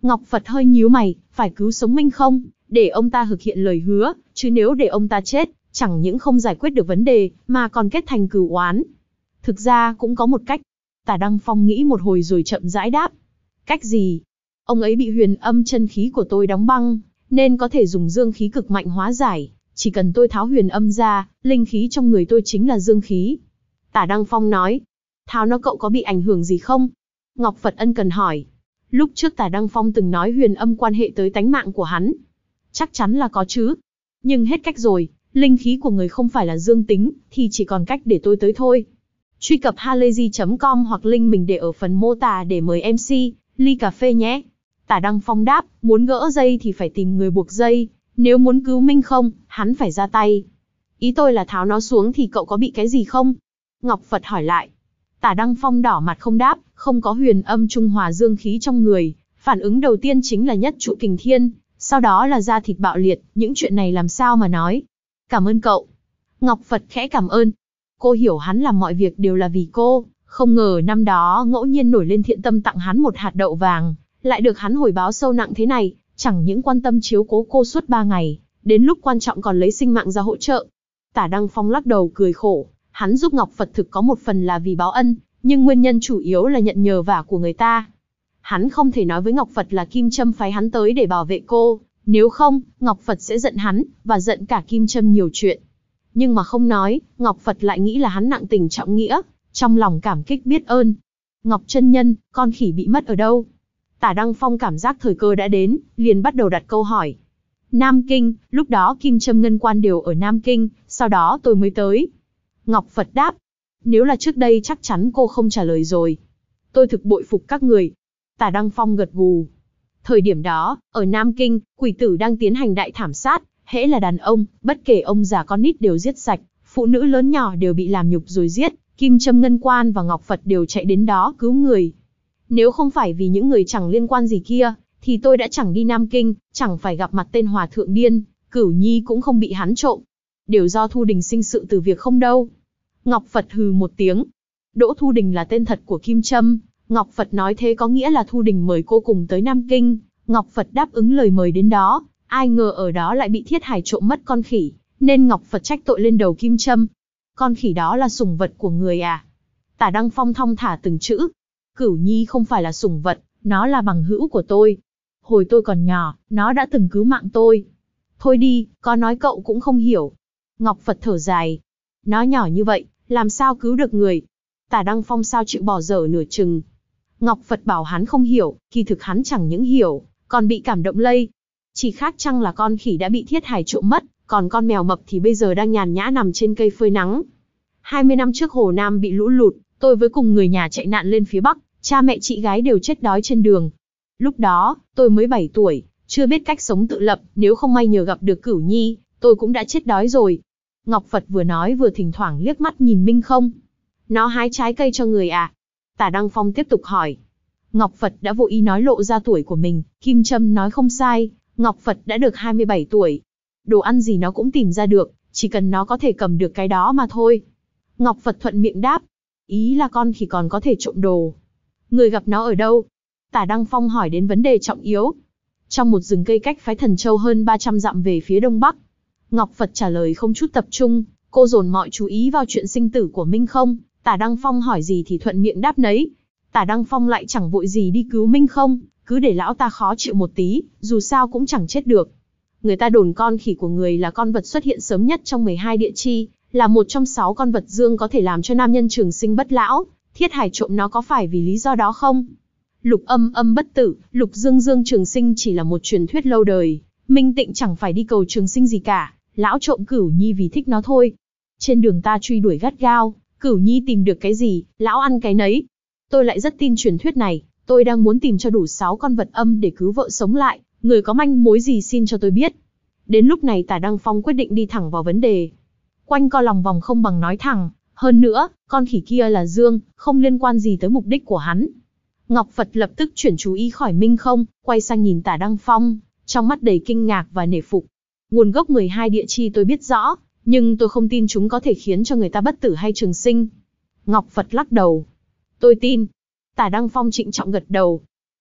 Ngọc Phật hơi nhíu mày, phải cứu sống Minh không, để ông ta thực hiện lời hứa, chứ nếu để ông ta chết, chẳng những không giải quyết được vấn đề, mà còn kết thành cừu oán. Thực ra cũng có một cách. Tả Đăng Phong nghĩ một hồi rồi chậm rãi đáp. Cách gì? Ông ấy bị huyền âm chân khí của tôi đóng băng, nên có thể dùng dương khí cực mạnh hóa giải. Chỉ cần tôi tháo huyền âm ra, linh khí trong người tôi chính là dương khí. Tả Đăng Phong nói. Tháo nó cậu có bị ảnh hưởng gì không? Ngọc Phật ân cần hỏi. Lúc trước Tả Đăng Phong từng nói huyền âm quan hệ tới tánh mạng của hắn. Chắc chắn là có chứ. Nhưng hết cách rồi, linh khí của người không phải là dương tính, thì chỉ còn cách để tôi tới thôi. Truy cập halayzi chấm com hoặc link mình để ở phần mô tả để mời em xê, ly cà phê nhé. Tả Đăng Phong đáp, muốn gỡ dây thì phải tìm người buộc dây. Nếu muốn cứu Minh không, hắn phải ra tay. Ý tôi là tháo nó xuống thì cậu có bị cái gì không? Ngọc Phật hỏi lại. Tả Đăng Phong đỏ mặt không đáp, không có huyền âm trung hòa dương khí trong người. Phản ứng đầu tiên chính là nhất trụ kình thiên, sau đó là da thịt bạo liệt, những chuyện này làm sao mà nói. Cảm ơn cậu. Ngọc Phật khẽ cảm ơn. Cô hiểu hắn làm mọi việc đều là vì cô, không ngờ năm đó ngẫu nhiên nổi lên thiện tâm tặng hắn một hạt đậu vàng, lại được hắn hồi báo sâu nặng thế này, chẳng những quan tâm chiếu cố cô suốt ba ngày, đến lúc quan trọng còn lấy sinh mạng ra hỗ trợ. Tả Đăng Phong lắc đầu cười khổ, hắn giúp Ngọc Phật thực có một phần là vì báo ân, nhưng nguyên nhân chủ yếu là nhận nhờ vả của người ta. Hắn không thể nói với Ngọc Phật là Kim Châm phái hắn tới để bảo vệ cô, nếu không, Ngọc Phật sẽ giận hắn, và giận cả Kim Châm nhiều chuyện. Nhưng mà không nói, Ngọc Phật lại nghĩ là hắn nặng tình trọng nghĩa, trong lòng cảm kích biết ơn. Ngọc chân nhân, con khỉ bị mất ở đâu? Tả Đăng Phong cảm giác thời cơ đã đến, liền bắt đầu đặt câu hỏi. Nam Kinh, lúc đó Kim Châm Ngân Quan đều ở Nam Kinh, sau đó tôi mới tới. Ngọc Phật đáp. Nếu là trước đây chắc chắn cô không trả lời rồi. Tôi thực bội phục các người. Tả Đăng Phong gật gù. Thời điểm đó, ở Nam Kinh, quỷ tử đang tiến hành đại thảm sát, hễ là đàn ông, bất kể ông già con nít đều giết sạch, phụ nữ lớn nhỏ đều bị làm nhục rồi giết, Kim Châm Ngân Quan và Ngọc Phật đều chạy đến đó cứu người. Nếu không phải vì những người chẳng liên quan gì kia, thì tôi đã chẳng đi Nam Kinh, chẳng phải gặp mặt tên hòa thượng điên, Cửu Nhi cũng không bị hắn trộm. Đều do Thu Đình sinh sự từ việc không đâu. Ngọc Phật hừ một tiếng. Đỗ Thu Đình là tên thật của Kim Châm. Ngọc Phật nói thế có nghĩa là Thu Đình mời cô cùng tới Nam Kinh. Ngọc Phật đáp ứng lời mời đến đó. Ai ngờ ở đó lại bị Thiết Hải trộm mất con khỉ, nên Ngọc Phật trách tội lên đầu Kim Châm. Con khỉ đó là sủng vật của người à? Tả Đăng Phong thong thả từng chữ. Cửu Nhi không phải là sủng vật, nó là bằng hữu của tôi. Hồi tôi còn nhỏ, nó đã từng cứu mạng tôi. Thôi đi, có nói cậu cũng không hiểu. Ngọc Phật thở dài. Nó nhỏ như vậy, làm sao cứu được người? Tả Đăng Phong sao chịu bỏ dở nửa chừng. Ngọc Phật bảo hắn không hiểu, kỳ thực hắn chẳng những hiểu, còn bị cảm động lây. Chỉ khác chăng là con khỉ đã bị Thiết Hải trộm mất, còn con mèo mập thì bây giờ đang nhàn nhã nằm trên cây phơi nắng. hai mươi năm trước Hồ Nam bị lũ lụt, tôi với cùng người nhà chạy nạn lên phía Bắc, cha mẹ chị gái đều chết đói trên đường. Lúc đó, tôi mới bảy tuổi, chưa biết cách sống tự lập, nếu không may nhờ gặp được Cửu Nhi, tôi cũng đã chết đói rồi. Ngọc Phật vừa nói vừa thỉnh thoảng liếc mắt nhìn Minh không. Nó hái trái cây cho người à? Tả Đăng Phong tiếp tục hỏi. Ngọc Phật đã vô ý nói lộ ra tuổi của mình, Kim Châm nói không sai, Ngọc Phật đã được hai mươi bảy tuổi. Đồ ăn gì nó cũng tìm ra được, chỉ cần nó có thể cầm được cái đó mà thôi. Ngọc Phật thuận miệng đáp. Ý là con khỉ còn có thể trộm đồ. Người gặp nó ở đâu? Tả Đăng Phong hỏi đến vấn đề trọng yếu. Trong một rừng cây cách phái Thần Châu hơn ba trăm dặm về phía đông bắc. Ngọc Phật trả lời không chút tập trung, cô dồn mọi chú ý vào chuyện sinh tử của Minh không. Tả Đăng Phong hỏi gì thì thuận miệng đáp nấy. Tả Đăng Phong lại chẳng vội gì đi cứu Minh không, cứ để lão ta khó chịu một tí, dù sao cũng chẳng chết được. Người ta đồn con khỉ của người là con vật xuất hiện sớm nhất trong mười hai địa chi, là một trong sáu con vật dương có thể làm cho nam nhân trường sinh bất lão. Thiết Hải trộm nó có phải vì lý do đó không? Lục âm âm bất tử, lục dương dương trường sinh chỉ là một truyền thuyết lâu đời. Minh Tịnh chẳng phải đi cầu trường sinh gì cả, lão trộm Cửu Nhi vì thích nó thôi. Trên đường ta truy đuổi gắt gao, Cửu Nhi tìm được cái gì, lão ăn cái nấy. Tôi lại rất tin truyền thuyết này, tôi đang muốn tìm cho đủ sáu con vật âm để cứu vợ sống lại, người có manh mối gì xin cho tôi biết. Đến lúc này Tả Đăng Phong quyết định đi thẳng vào vấn đề. Quanh co lòng vòng không bằng nói thẳng, hơn nữa, con khỉ kia là dương, không liên quan gì tới mục đích của hắn. Ngọc Phật lập tức chuyển chú ý khỏi Minh không, quay sang nhìn Tả Đăng Phong, trong mắt đầy kinh ngạc và nể phục. Nguồn gốc mười hai địa chi tôi biết rõ, nhưng tôi không tin chúng có thể khiến cho người ta bất tử hay trường sinh. Ngọc Phật lắc đầu. Tôi tin. Tả Đăng Phong trịnh trọng gật đầu.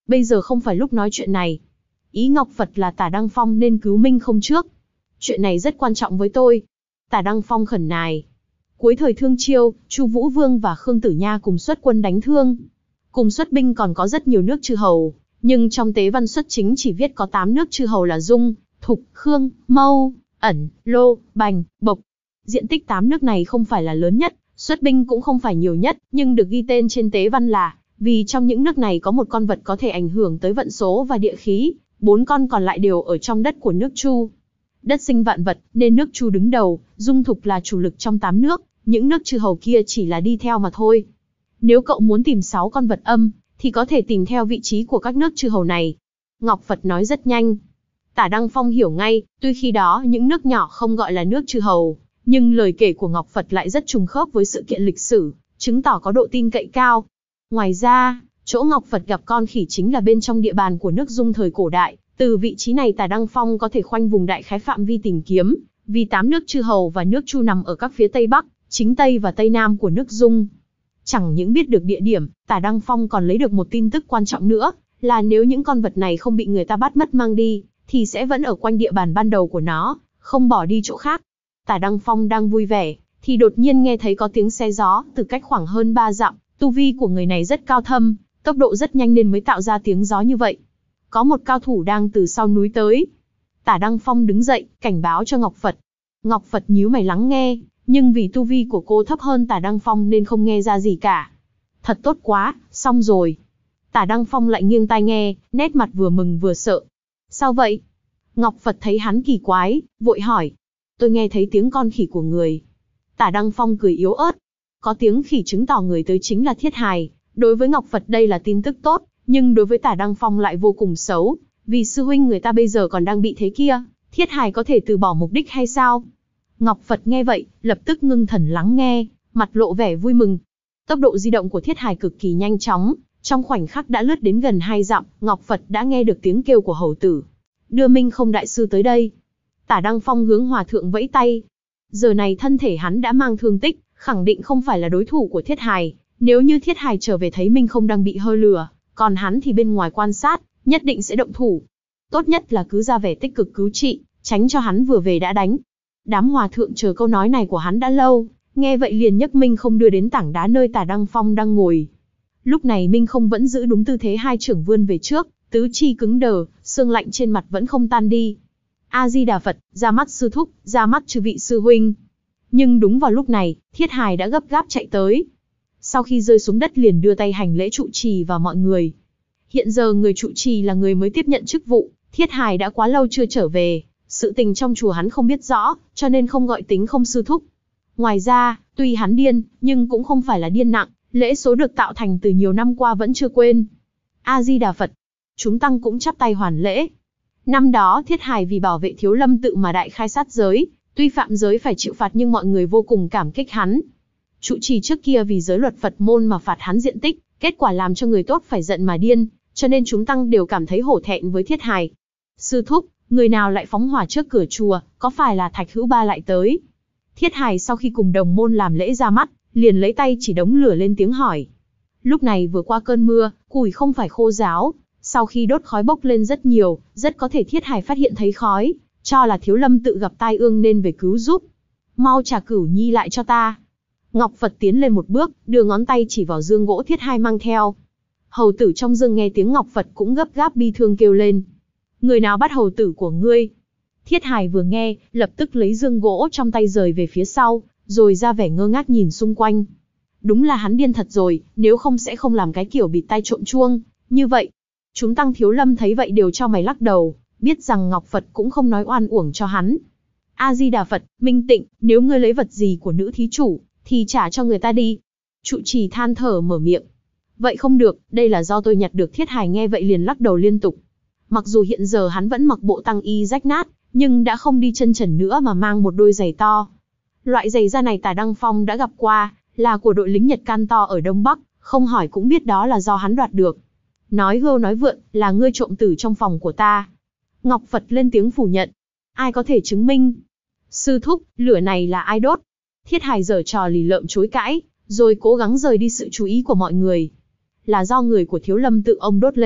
bây giờ không phải lúc nói chuyện này. Ý Ngọc Phật là Tả Đăng Phong nên cứu Minh không trước. Chuyện này rất quan trọng với tôi. Tả Đăng Phong khẩn nài. Cuối thời Thương Chiêu, Chu Vũ Vương và Khương Tử Nha cùng xuất quân đánh Thương. Cùng xuất binh còn có rất nhiều nước chư hầu, nhưng trong tế văn xuất chính chỉ viết có tám nước chư hầu là Dung, Thục, Khương, Mâu, Ẩn, Lô, Bành, Bộc. Diện tích tám nước này không phải là lớn nhất, xuất binh cũng không phải nhiều nhất, nhưng được ghi tên trên tế văn là vì trong những nước này có một con vật có thể ảnh hưởng tới vận số và địa khí, bốn con còn lại đều ở trong đất của nước Chu. Đất sinh vạn vật, nên nước Chu đứng đầu, Dung Thục là chủ lực trong tám nước, những nước chư hầu kia chỉ là đi theo mà thôi. Nếu cậu muốn tìm sáu con vật âm, thì có thể tìm theo vị trí của các nước chư hầu này. Ngọc Phật nói rất nhanh. Tả Đăng Phong hiểu ngay, tuy khi đó những nước nhỏ không gọi là nước chư hầu, nhưng lời kể của Ngọc Phật lại rất trùng khớp với sự kiện lịch sử, chứng tỏ có độ tin cậy cao. Ngoài ra, chỗ Ngọc Phật gặp con khỉ chính là bên trong địa bàn của nước Dung thời cổ đại. Từ vị trí này Tả Đăng Phong có thể khoanh vùng đại khái phạm vi tìm kiếm, vì tám nước chư hầu và nước Chu nằm ở các phía Tây Bắc, chính Tây và Tây Nam của nước Dung. Chẳng những biết được địa điểm, Tả Đăng Phong còn lấy được một tin tức quan trọng nữa, là nếu những con vật này không bị người ta bắt mất mang đi, thì sẽ vẫn ở quanh địa bàn ban đầu của nó, không bỏ đi chỗ khác. Tả Đăng Phong đang vui vẻ, thì đột nhiên nghe thấy có tiếng xe gió từ cách khoảng hơn ba dặm, tu vi của người này rất cao thâm, tốc độ rất nhanh nên mới tạo ra tiếng gió như vậy. Có một cao thủ đang từ sau núi tới. Tả Đăng Phong đứng dậy, cảnh báo cho Ngọc Phật. Ngọc Phật nhíu mày lắng nghe, nhưng vì tu vi của cô thấp hơn Tả Đăng Phong nên không nghe ra gì cả. Thật tốt quá, xong rồi. Tả Đăng Phong lại nghiêng tai nghe, nét mặt vừa mừng vừa sợ. Sao vậy? Ngọc Phật thấy hắn kỳ quái, vội hỏi. Tôi nghe thấy tiếng con khỉ của người. Tả Đăng Phong cười yếu ớt. Có tiếng khỉ chứng tỏ người tới chính là Thiết Hài. Đối với Ngọc Phật đây là tin tức tốt, nhưng đối với Tả Đăng Phong lại vô cùng xấu. Vì sư huynh người ta bây giờ còn đang bị thế kia, Thiết Hài có thể từ bỏ mục đích hay sao? Ngọc Phật nghe vậy, lập tức ngưng thần lắng nghe, mặt lộ vẻ vui mừng. Tốc độ di động của Thiết Hài cực kỳ nhanh chóng, trong khoảnh khắc đã lướt đến gần hai dặm, Ngọc Phật đã nghe được tiếng kêu của hầu tử. Đưa Minh Không đại sư tới đây. Tả Đăng Phong hướng hòa thượng vẫy tay. Giờ này thân thể hắn đã mang thương tích, khẳng định không phải là đối thủ của Thiết Hài. Nếu như Thiết Hài trở về thấy Minh Không đang bị hơi lừa, còn hắn thì bên ngoài quan sát, nhất định sẽ động thủ. Tốt nhất là cứ ra vẻ tích cực cứu trị, tránh cho hắn vừa về đã đánh. Đám hòa thượng chờ câu nói này của hắn đã lâu, nghe vậy liền nhấc Minh Không đưa đến tảng đá nơi Tả Đăng Phong đang ngồi. Lúc này Minh Không vẫn giữ đúng tư thế hai trưởng vươn về trước, tứ chi cứng đờ, xương lạnh trên mặt vẫn không tan đi. A Di Đà Phật, ra mắt sư thúc, ra mắt chư vị sư huynh. Nhưng đúng vào lúc này, Thiết Hài đã gấp gáp chạy tới. Sau khi rơi xuống đất liền đưa tay hành lễ trụ trì và mọi người. Hiện giờ người trụ trì là người mới tiếp nhận chức vụ, Thiết Hài đã quá lâu chưa trở về, sự tình trong chùa hắn không biết rõ, cho nên không gọi tính không sư thúc. Ngoài ra, tuy hắn điên, nhưng cũng không phải là điên nặng, lễ số được tạo thành từ nhiều năm qua vẫn chưa quên. A Di Đà Phật. Chúng tăng cũng chắp tay hoàn lễ. Năm đó Thiết Hài vì bảo vệ Thiếu Lâm tự mà đại khai sát giới, tuy phạm giới phải chịu phạt nhưng mọi người vô cùng cảm kích hắn. Trụ trì trước kia vì giới luật Phật môn mà phạt hắn diện tích, kết quả làm cho người tốt phải giận mà điên, cho nên chúng tăng đều cảm thấy hổ thẹn với Thiết Hài. Sư thúc, người nào lại phóng hỏa trước cửa chùa, có phải là Thạch Hữu Ba lại tới? Thiết Hài sau khi cùng đồng môn làm lễ ra mắt, liền lấy tay chỉ đống lửa lên tiếng hỏi. Lúc này vừa qua cơn mưa, củi không phải khô ráo, sau khi đốt khói bốc lên rất nhiều, rất có thể Thiết Hài phát hiện thấy khói, cho là Thiếu Lâm tự gặp tai ương nên về cứu giúp. Mau trả Cửu Nhi lại cho ta. Ngọc Phật tiến lên một bước, đưa ngón tay chỉ vào dương gỗ Thiết Hài mang theo. Hầu tử trong dương nghe tiếng Ngọc Phật cũng gấp gáp bi thương kêu lên. Người nào bắt hầu tử của ngươi? Thiết Hài vừa nghe, lập tức lấy dương gỗ trong tay rời về phía sau, rồi ra vẻ ngơ ngác nhìn xung quanh. Đúng là hắn điên thật rồi, nếu không sẽ không làm cái kiểu bịt tai trộm chuông, như vậy. Chúng tăng Thiếu Lâm thấy vậy đều cho mày lắc đầu, biết rằng Ngọc Phật cũng không nói oan uổng cho hắn. A Di Đà Phật, Minh Tịnh, nếu ngươi lấy vật gì của nữ thí chủ, thì trả cho người ta đi. Trụ trì than thở mở miệng. Vậy không được, đây là do tôi nhặt được. Thiết Hài nghe vậy liền lắc đầu liên tục. Mặc dù hiện giờ hắn vẫn mặc bộ tăng y rách nát, nhưng đã không đi chân trần nữa mà mang một đôi giày to. Loại giày da này Tả Đăng Phong đã gặp qua, là của đội lính Nhật Can to ở Đông Bắc, không hỏi cũng biết đó là do hắn đoạt được. Nói hưu nói vượn, là ngươi trộm tử trong phòng của ta. Ngọc Phật lên tiếng phủ nhận. Ai có thể chứng minh? Sư thúc, lửa này là ai đốt? Thiết Hài giở trò lì lợm chối cãi, rồi cố gắng rời đi sự chú ý của mọi người. Là do người của Thiếu Lâm tự ông đốt lên,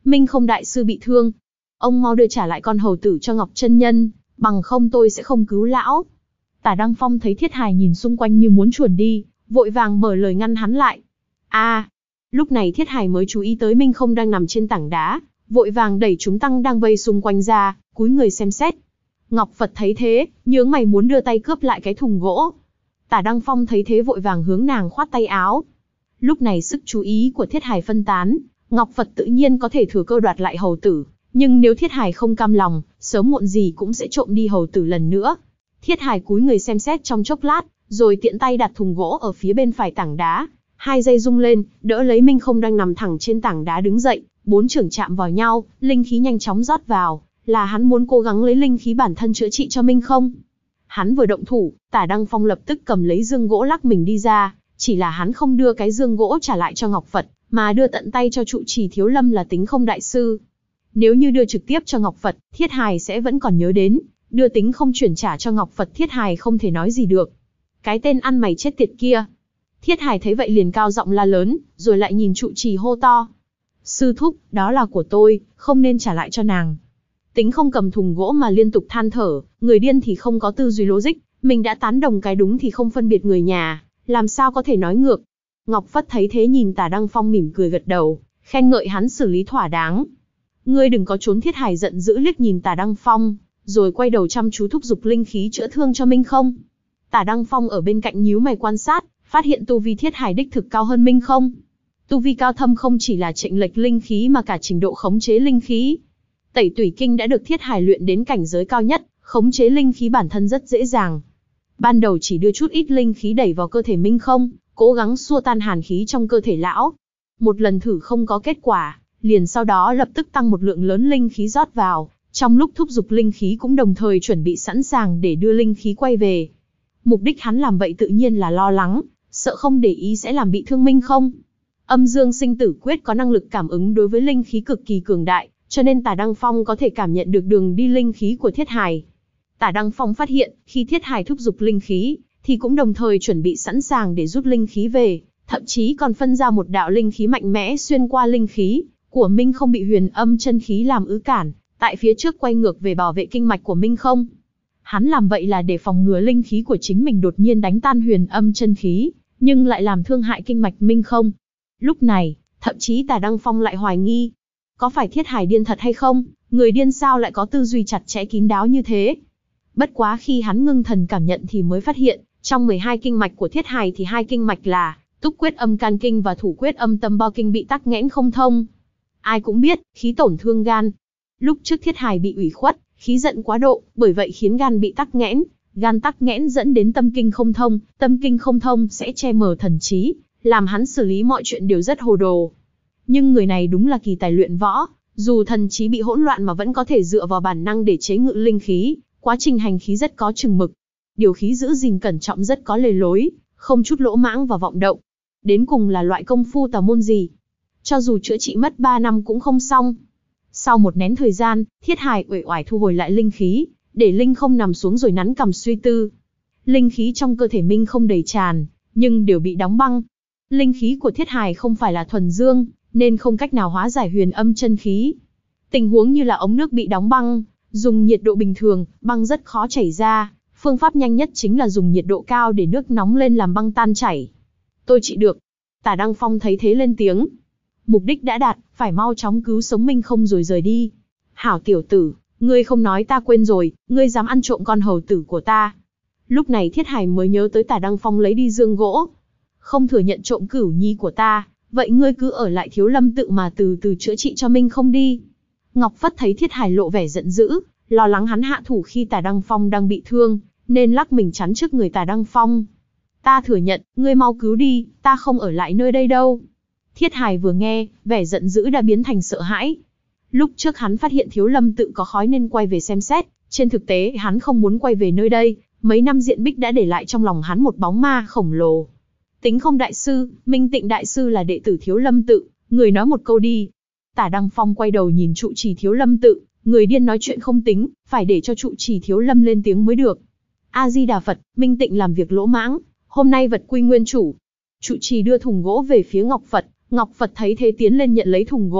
Minh Không đại sư bị thương. Ông mau đưa trả lại con hầu tử cho Ngọc chân nhân, bằng không tôi sẽ không cứu lão. Tả Đăng Phong thấy Thiết Hải nhìn xung quanh như muốn chuồn đi, vội vàng mở lời ngăn hắn lại. A, à, lúc này Thiết Hải mới chú ý tới Minh Không đang nằm trên tảng đá, vội vàng đẩy chúng tăng đang vây xung quanh ra, cúi người xem xét. Ngọc Phật thấy thế, nhướng mày muốn đưa tay cướp lại cái thùng gỗ. Tả Đăng Phong thấy thế vội vàng hướng nàng khoát tay áo. Lúc này sức chú ý của Thiết Hải phân tán, Ngọc Phật tự nhiên có thể thừa cơ đoạt lại hầu tử, nhưng nếu Thiết Hải không cam lòng, sớm muộn gì cũng sẽ trộm đi hầu tử lần nữa. Thiết Hải cúi người xem xét trong chốc lát, rồi tiện tay đặt thùng gỗ ở phía bên phải tảng đá, hai dây rung lên, đỡ lấy Minh Không đang nằm thẳng trên tảng đá đứng dậy, bốn chưởng chạm vào nhau, linh khí nhanh chóng rót vào, là hắn muốn cố gắng lấy linh khí bản thân chữa trị cho Minh Không. Hắn vừa động thủ, Tả Đăng Phong lập tức cầm lấy dương gỗ lắc mình đi ra, chỉ là hắn không đưa cái dương gỗ trả lại cho Ngọc Phật, mà đưa tận tay cho trụ trì Thiếu Lâm là Tính Không đại sư. Nếu như đưa trực tiếp cho Ngọc Phật, Thiết Hải sẽ vẫn còn nhớ đến, đưa Tính Không chuyển trả cho Ngọc Phật, Thiết Hải không thể nói gì được. Cái tên ăn mày chết tiệt kia. Thiết Hải thấy vậy liền cao giọng la lớn, rồi lại nhìn trụ trì hô to. Sư thúc, đó là của tôi, không nên trả lại cho nàng. Tính Không cầm thùng gỗ mà liên tục than thở, người điên thì không có tư duy logic, mình đã tán đồng cái đúng thì không phân biệt người nhà, làm sao có thể nói ngược. Ngọc Phất thấy thế nhìn Tả Đăng Phong mỉm cười gật đầu, khen ngợi hắn xử lý thỏa đáng. Ngươi đừng có trốn. Thiết Hải giận dữ liếc nhìn Tả Đăng Phong, rồi quay đầu chăm chú thúc giục linh khí chữa thương cho Minh Không. Tả Đăng Phong ở bên cạnh nhíu mày quan sát, phát hiện tu vi Thiết Hải đích thực cao hơn Minh Không. Tu vi cao thâm không chỉ là chênh lệch linh khí mà cả trình độ khống chế linh khí. Tẩy Tủy Kinh đã được Thiết Hải luyện đến cảnh giới cao nhất, khống chế linh khí bản thân rất dễ dàng. Ban đầu chỉ đưa chút ít linh khí đẩy vào cơ thể Minh Không, cố gắng xua tan hàn khí trong cơ thể lão. Một lần thử không có kết quả, liền sau đó lập tức tăng một lượng lớn linh khí rót vào, trong lúc thúc giục linh khí cũng đồng thời chuẩn bị sẵn sàng để đưa linh khí quay về. Mục đích hắn làm vậy tự nhiên là lo lắng, sợ không để ý sẽ làm bị thương Minh Không. Âm Dương Sinh Tử Quyết có năng lực cảm ứng đối với linh khí cực kỳ cường đại, cho nên Tả Đăng Phong có thể cảm nhận được đường đi linh khí của Thiết Hải. Tả Đăng Phong phát hiện, khi Thiết Hải thúc giục linh khí, thì cũng đồng thời chuẩn bị sẵn sàng để rút linh khí về, thậm chí còn phân ra một đạo linh khí mạnh mẽ xuyên qua linh khí của Minh Không bị huyền âm chân khí làm ứ cản, tại phía trước quay ngược về bảo vệ kinh mạch của Minh Không. Hắn làm vậy là để phòng ngừa linh khí của chính mình đột nhiên đánh tan huyền âm chân khí, nhưng lại làm thương hại kinh mạch Minh Không. Lúc này, thậm chí Tả Đăng Phong lại hoài nghi, có phải Thiết Hải điên thật hay không? Người điên sao lại có tư duy chặt chẽ kín đáo như thế? Bất quá khi hắn ngưng thần cảm nhận thì mới phát hiện, trong mười hai kinh mạch của Thiết Hải thì hai kinh mạch là Túc Quyết Âm Can Kinh và Thủ Quyết Âm Tâm Bao Kinh bị tắc nghẽn không thông. Ai cũng biết, khí tổn thương gan. Lúc trước Thiết Hải bị ủy khuất, khí giận quá độ, bởi vậy khiến gan bị tắc nghẽn, gan tắc nghẽn dẫn đến tâm kinh không thông, tâm kinh không thông sẽ che mờ thần trí, làm hắn xử lý mọi chuyện đều rất hồ đồ. Nhưng người này đúng là kỳ tài luyện võ, dù thần trí bị hỗn loạn mà vẫn có thể dựa vào bản năng để chế ngự linh khí, quá trình hành khí rất có chừng mực. Điều khí giữ gìn cẩn trọng rất có lề lối, không chút lỗ mãng và vọng động. Đến cùng là loại công phu tà môn gì? Cho dù chữa trị mất ba năm cũng không xong. Sau một nén thời gian, Thiết Hải uể oải thu hồi lại linh khí, để Linh Không nằm xuống rồi nắn cằm suy tư. Linh khí trong cơ thể Minh Không đầy tràn, nhưng đều bị đóng băng. Linh khí của Thiết Hải không phải là thuần dương, nên không cách nào hóa giải huyền âm chân khí. Tình huống như là ống nước bị đóng băng, dùng nhiệt độ bình thường, băng rất khó chảy ra. Phương pháp nhanh nhất chính là dùng nhiệt độ cao để nước nóng lên làm băng tan chảy. Tôi trị được. Tả Đăng Phong thấy thế lên tiếng. Mục đích đã đạt, phải mau chóng cứu sống Minh Không rồi rời đi. Hảo tiểu tử, ngươi không nói ta quên rồi, ngươi dám ăn trộm con hầu tử của ta. Lúc này Thiết Hải mới nhớ tới Tả Đăng Phong lấy đi dương gỗ. Không thừa nhận trộm cửu nhi của ta, vậy ngươi cứ ở lại Thiếu Lâm tự mà từ từ chữa trị cho Minh Không đi. Ngọc Phất thấy Thiết Hải lộ vẻ giận dữ, lo lắng hắn hạ thủ khi Tả Đăng Phong đang bị thương, nên lắc mình chắn trước người Tả Đăng Phong. Ta thừa nhận, ngươi mau cứu đi, ta không ở lại nơi đây đâu. Thiết Hải vừa nghe, vẻ giận dữ đã biến thành sợ hãi. Lúc trước hắn phát hiện Thiếu Lâm tự có khói nên quay về xem xét, trên thực tế hắn không muốn quay về nơi đây, mấy năm diện bích đã để lại trong lòng hắn một bóng ma khổng lồ. Tính Không đại sư, Minh Tịnh đại sư là đệ tử Thiếu Lâm tự, người nói một câu đi. Tả Đăng Phong quay đầu nhìn trụ trì Thiếu Lâm tự, người điên nói chuyện không tính, phải để cho trụ trì Thiếu Lâm lên tiếng mới được. A Di Đà Phật, Minh Tịnh làm việc lỗ mãng, hôm nay vật quy nguyên chủ. Trụ trì đưa thùng gỗ về phía Ngọc Phật, Ngọc Phật thấy thế tiến lên nhận lấy thùng gỗ,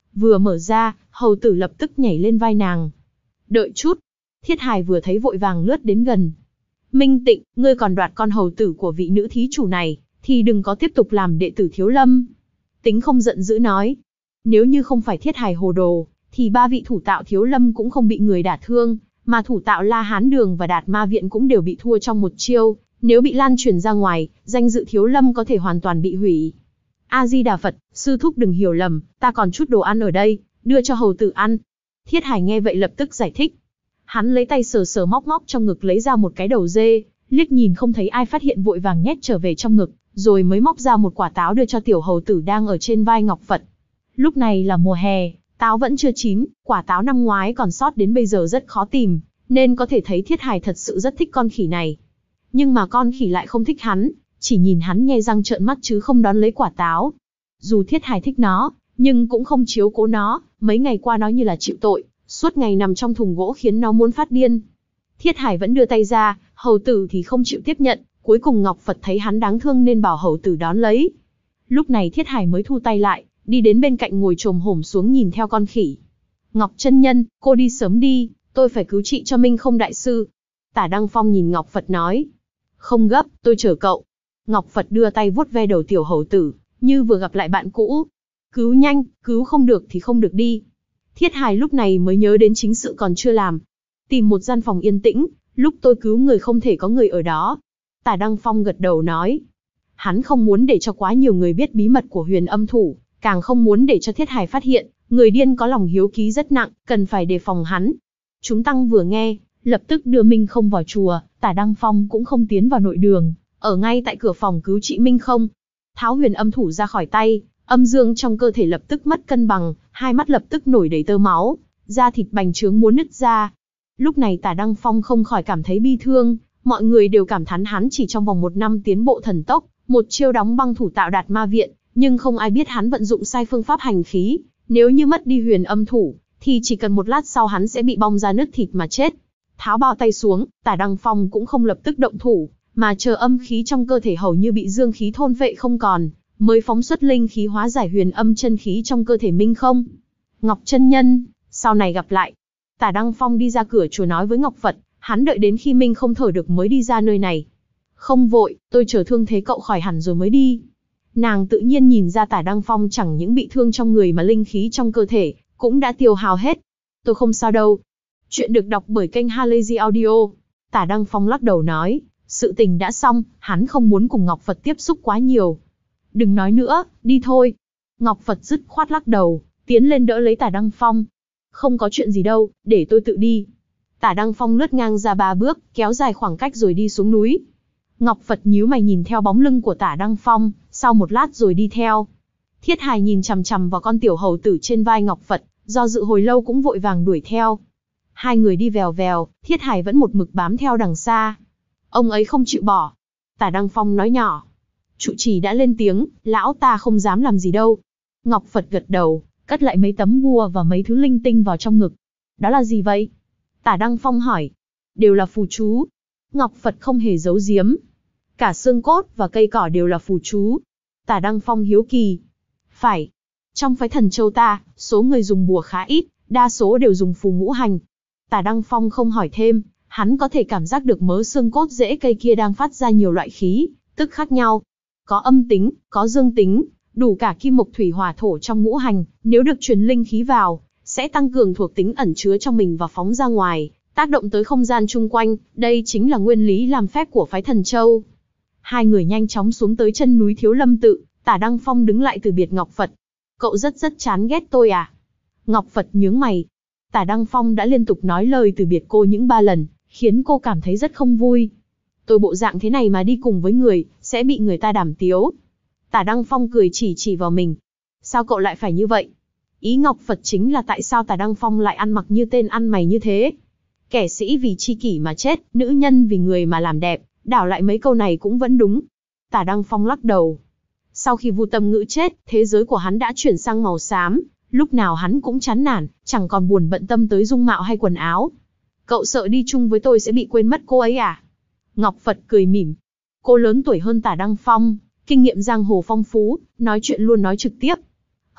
Vừa mở ra, hầu tử lập tức nhảy lên vai nàng. Đợi chút. Thiết Hài vừa thấy vội vàng lướt đến gần. Minh Tịnh, ngươi còn đoạt con hầu tử của vị nữ thí chủ này, thì đừng có tiếp tục làm đệ tử Thiếu Lâm. Tính không giận dữ nói. Nếu như không phải Thiết Hài hồ đồ, thì ba vị thủ tạo Thiếu Lâm cũng không bị người đả thương, mà thủ tạo La Hán Đường và Đạt Ma Viện cũng đều bị thua trong một chiêu. Nếu bị lan truyền ra ngoài, danh dự Thiếu Lâm có thể hoàn toàn bị hủy. A-di-đà Phật, sư thúc đừng hiểu lầm, ta còn chút đồ ăn ở đây, đưa cho hầu tử ăn. Thiết Hài nghe vậy lập tức giải thích. Hắn lấy tay sờ sờ móc móc trong ngực lấy ra một cái đầu dê, liếc nhìn không thấy ai phát hiện vội vàng nhét trở về trong ngực, rồi mới móc ra một quả táo đưa cho tiểu hầu tử đang ở trên vai Ngọc Phật. Lúc này là mùa hè, táo vẫn chưa chín, quả táo năm ngoái còn sót đến bây giờ rất khó tìm, nên có thể thấy Thiết Hài thật sự rất thích con khỉ này. Nhưng mà con khỉ lại không thích hắn, chỉ nhìn hắn nhe răng trợn mắt chứ không đón lấy quả táo. Dù Thiết Hài thích nó, nhưng cũng không chiếu cố nó, mấy ngày qua nó như là chịu tội, suốt ngày nằm trong thùng gỗ khiến nó muốn phát điên. Thiết Hài vẫn đưa tay ra, hầu tử thì không chịu tiếp nhận, cuối cùng Ngọc Phật thấy hắn đáng thương nên bảo hầu tử đón lấy. Lúc này Thiết Hài mới thu tay lại, đi đến bên cạnh ngồi chồm hổm xuống nhìn theo con khỉ. Ngọc chân nhân, cô đi sớm đi, tôi phải cứu trị cho Minh Không đại sư. Tả Đăng Phong nhìn Ngọc Phật nói. Không gấp, tôi chở cậu. Ngọc Phật đưa tay vuốt ve đầu tiểu hầu tử, như vừa gặp lại bạn cũ. Cứu nhanh, cứu không được thì không được đi. Thiết Hài lúc này mới nhớ đến chính sự còn chưa làm. Tìm một gian phòng yên tĩnh, lúc tôi cứu người không thể có người ở đó. Tả Đăng Phong gật đầu nói. Hắn không muốn để cho quá nhiều người biết bí mật của Huyền Âm Thủ, càng không muốn để cho Thiết Hài phát hiện, người điên có lòng hiếu ký rất nặng, cần phải đề phòng hắn. Chúng tăng vừa nghe, lập tức đưa Minh Không vào chùa, Tả Đăng Phong cũng không tiến vào nội đường, ở ngay tại cửa phòng cứu trị Minh Không. Tháo Huyền Âm Thủ ra khỏi tay, âm dương trong cơ thể lập tức mất cân bằng, hai mắt lập tức nổi đầy tơ máu, da thịt bành trướng muốn nứt ra. Lúc này Tả Đăng Phong không khỏi cảm thấy bi thương, mọi người đều cảm thán hắn chỉ trong vòng một năm tiến bộ thần tốc, một chiêu đóng băng thủ tạo Đạt Ma Viện, nhưng không ai biết hắn vận dụng sai phương pháp hành khí, nếu như mất đi Huyền Âm Thủ, thì chỉ cần một lát sau hắn sẽ bị bong ra nứt thịt mà chết. Tháo bao tay xuống, Tả Đăng Phong cũng không lập tức động thủ, mà chờ âm khí trong cơ thể hầu như bị dương khí thôn phệ không còn, mới phóng xuất linh khí hóa giải huyền âm chân khí trong cơ thể Minh Không. Ngọc chân nhân, sau này gặp lại. Tả Đăng Phong đi ra cửa chùa nói với Ngọc Phật, hắn đợi đến khi Minh Không thở được mới đi ra nơi này. Không vội, tôi chờ thương thế cậu khỏi hẳn rồi mới đi. Nàng tự nhiên nhìn ra Tả Đăng Phong chẳng những bị thương trong người mà linh khí trong cơ thể cũng đã tiêu hao hết. Tôi không sao đâu. Chuyện được đọc bởi kênh Halazy Audio. Tả Đăng Phong lắc đầu nói, sự tình đã xong, hắn không muốn cùng Ngọc Phật tiếp xúc quá nhiều. Đừng nói nữa, đi thôi. Ngọc Phật dứt khoát lắc đầu, tiến lên đỡ lấy Tả Đăng Phong. Không có chuyện gì đâu, để tôi tự đi. Tả Đăng Phong lướt ngang ra ba bước, kéo dài khoảng cách rồi đi xuống núi. Ngọc Phật nhíu mày nhìn theo bóng lưng của Tả Đăng Phong, sau một lát rồi đi theo. Thiết Hài nhìn chằm chằm vào con tiểu hầu tử trên vai Ngọc Phật, do dự hồi lâu cũng vội vàng đuổi theo. Hai người đi vèo vèo, Thiết Hài vẫn một mực bám theo đằng xa. Ông ấy không chịu bỏ. Tả Đăng Phong nói nhỏ. Trụ trì đã lên tiếng, lão ta không dám làm gì đâu. Ngọc Phật gật đầu, cất lại mấy tấm bùa và mấy thứ linh tinh vào trong ngực. Đó là gì vậy? Tả Đăng Phong hỏi. Đều là phù chú. Ngọc Phật không hề giấu giếm. Cả xương cốt và cây cỏ đều là phù chú. Tả Đăng Phong hiếu kỳ. Phải. Trong phái Thần Châu ta, số người dùng bùa khá ít, đa số đều dùng phù ngũ hành. Tả Đăng Phong không hỏi thêm, hắn có thể cảm giác được mớ xương cốt rễ cây kia đang phát ra nhiều loại khí, tức khác nhau. Có âm tính, có dương tính, đủ cả kim mộc thủy hỏa thổ trong ngũ hành, nếu được truyền linh khí vào, sẽ tăng cường thuộc tính ẩn chứa trong mình và phóng ra ngoài, tác động tới không gian chung quanh, đây chính là nguyên lý làm phép của phái Thần Châu. Hai người nhanh chóng xuống tới chân núi Thiếu Lâm Tự, Tả Đăng Phong đứng lại từ biệt Ngọc Phật. Cậu rất rất chán ghét tôi à? Ngọc Phật nhướng mày. Tả Đăng Phong đã liên tục nói lời từ biệt cô những ba lần, khiến cô cảm thấy rất không vui. Tôi bộ dạng thế này mà đi cùng với người, sẽ bị người ta đàm tiếu. Tả Đăng Phong cười chỉ chỉ vào mình. Sao cậu lại phải như vậy? Ý Ngọc Phật chính là tại sao Tả Đăng Phong lại ăn mặc như tên ăn mày như thế? Kẻ sĩ vì chi kỷ mà chết, nữ nhân vì người mà làm đẹp, đảo lại mấy câu này cũng vẫn đúng. Tả Đăng Phong lắc đầu. Sau khi Vu Tâm Ngữ chết, thế giới của hắn đã chuyển sang màu xám, lúc nào hắn cũng chán nản, chẳng còn buồn bận tâm tới dung mạo hay quần áo. Cậu sợ đi chung với tôi sẽ bị quên mất cô ấy à? Ngọc Phật cười mỉm. Cô lớn tuổi hơn Tả Đăng Phong, kinh nghiệm giang hồ phong phú, nói chuyện luôn nói trực tiếp.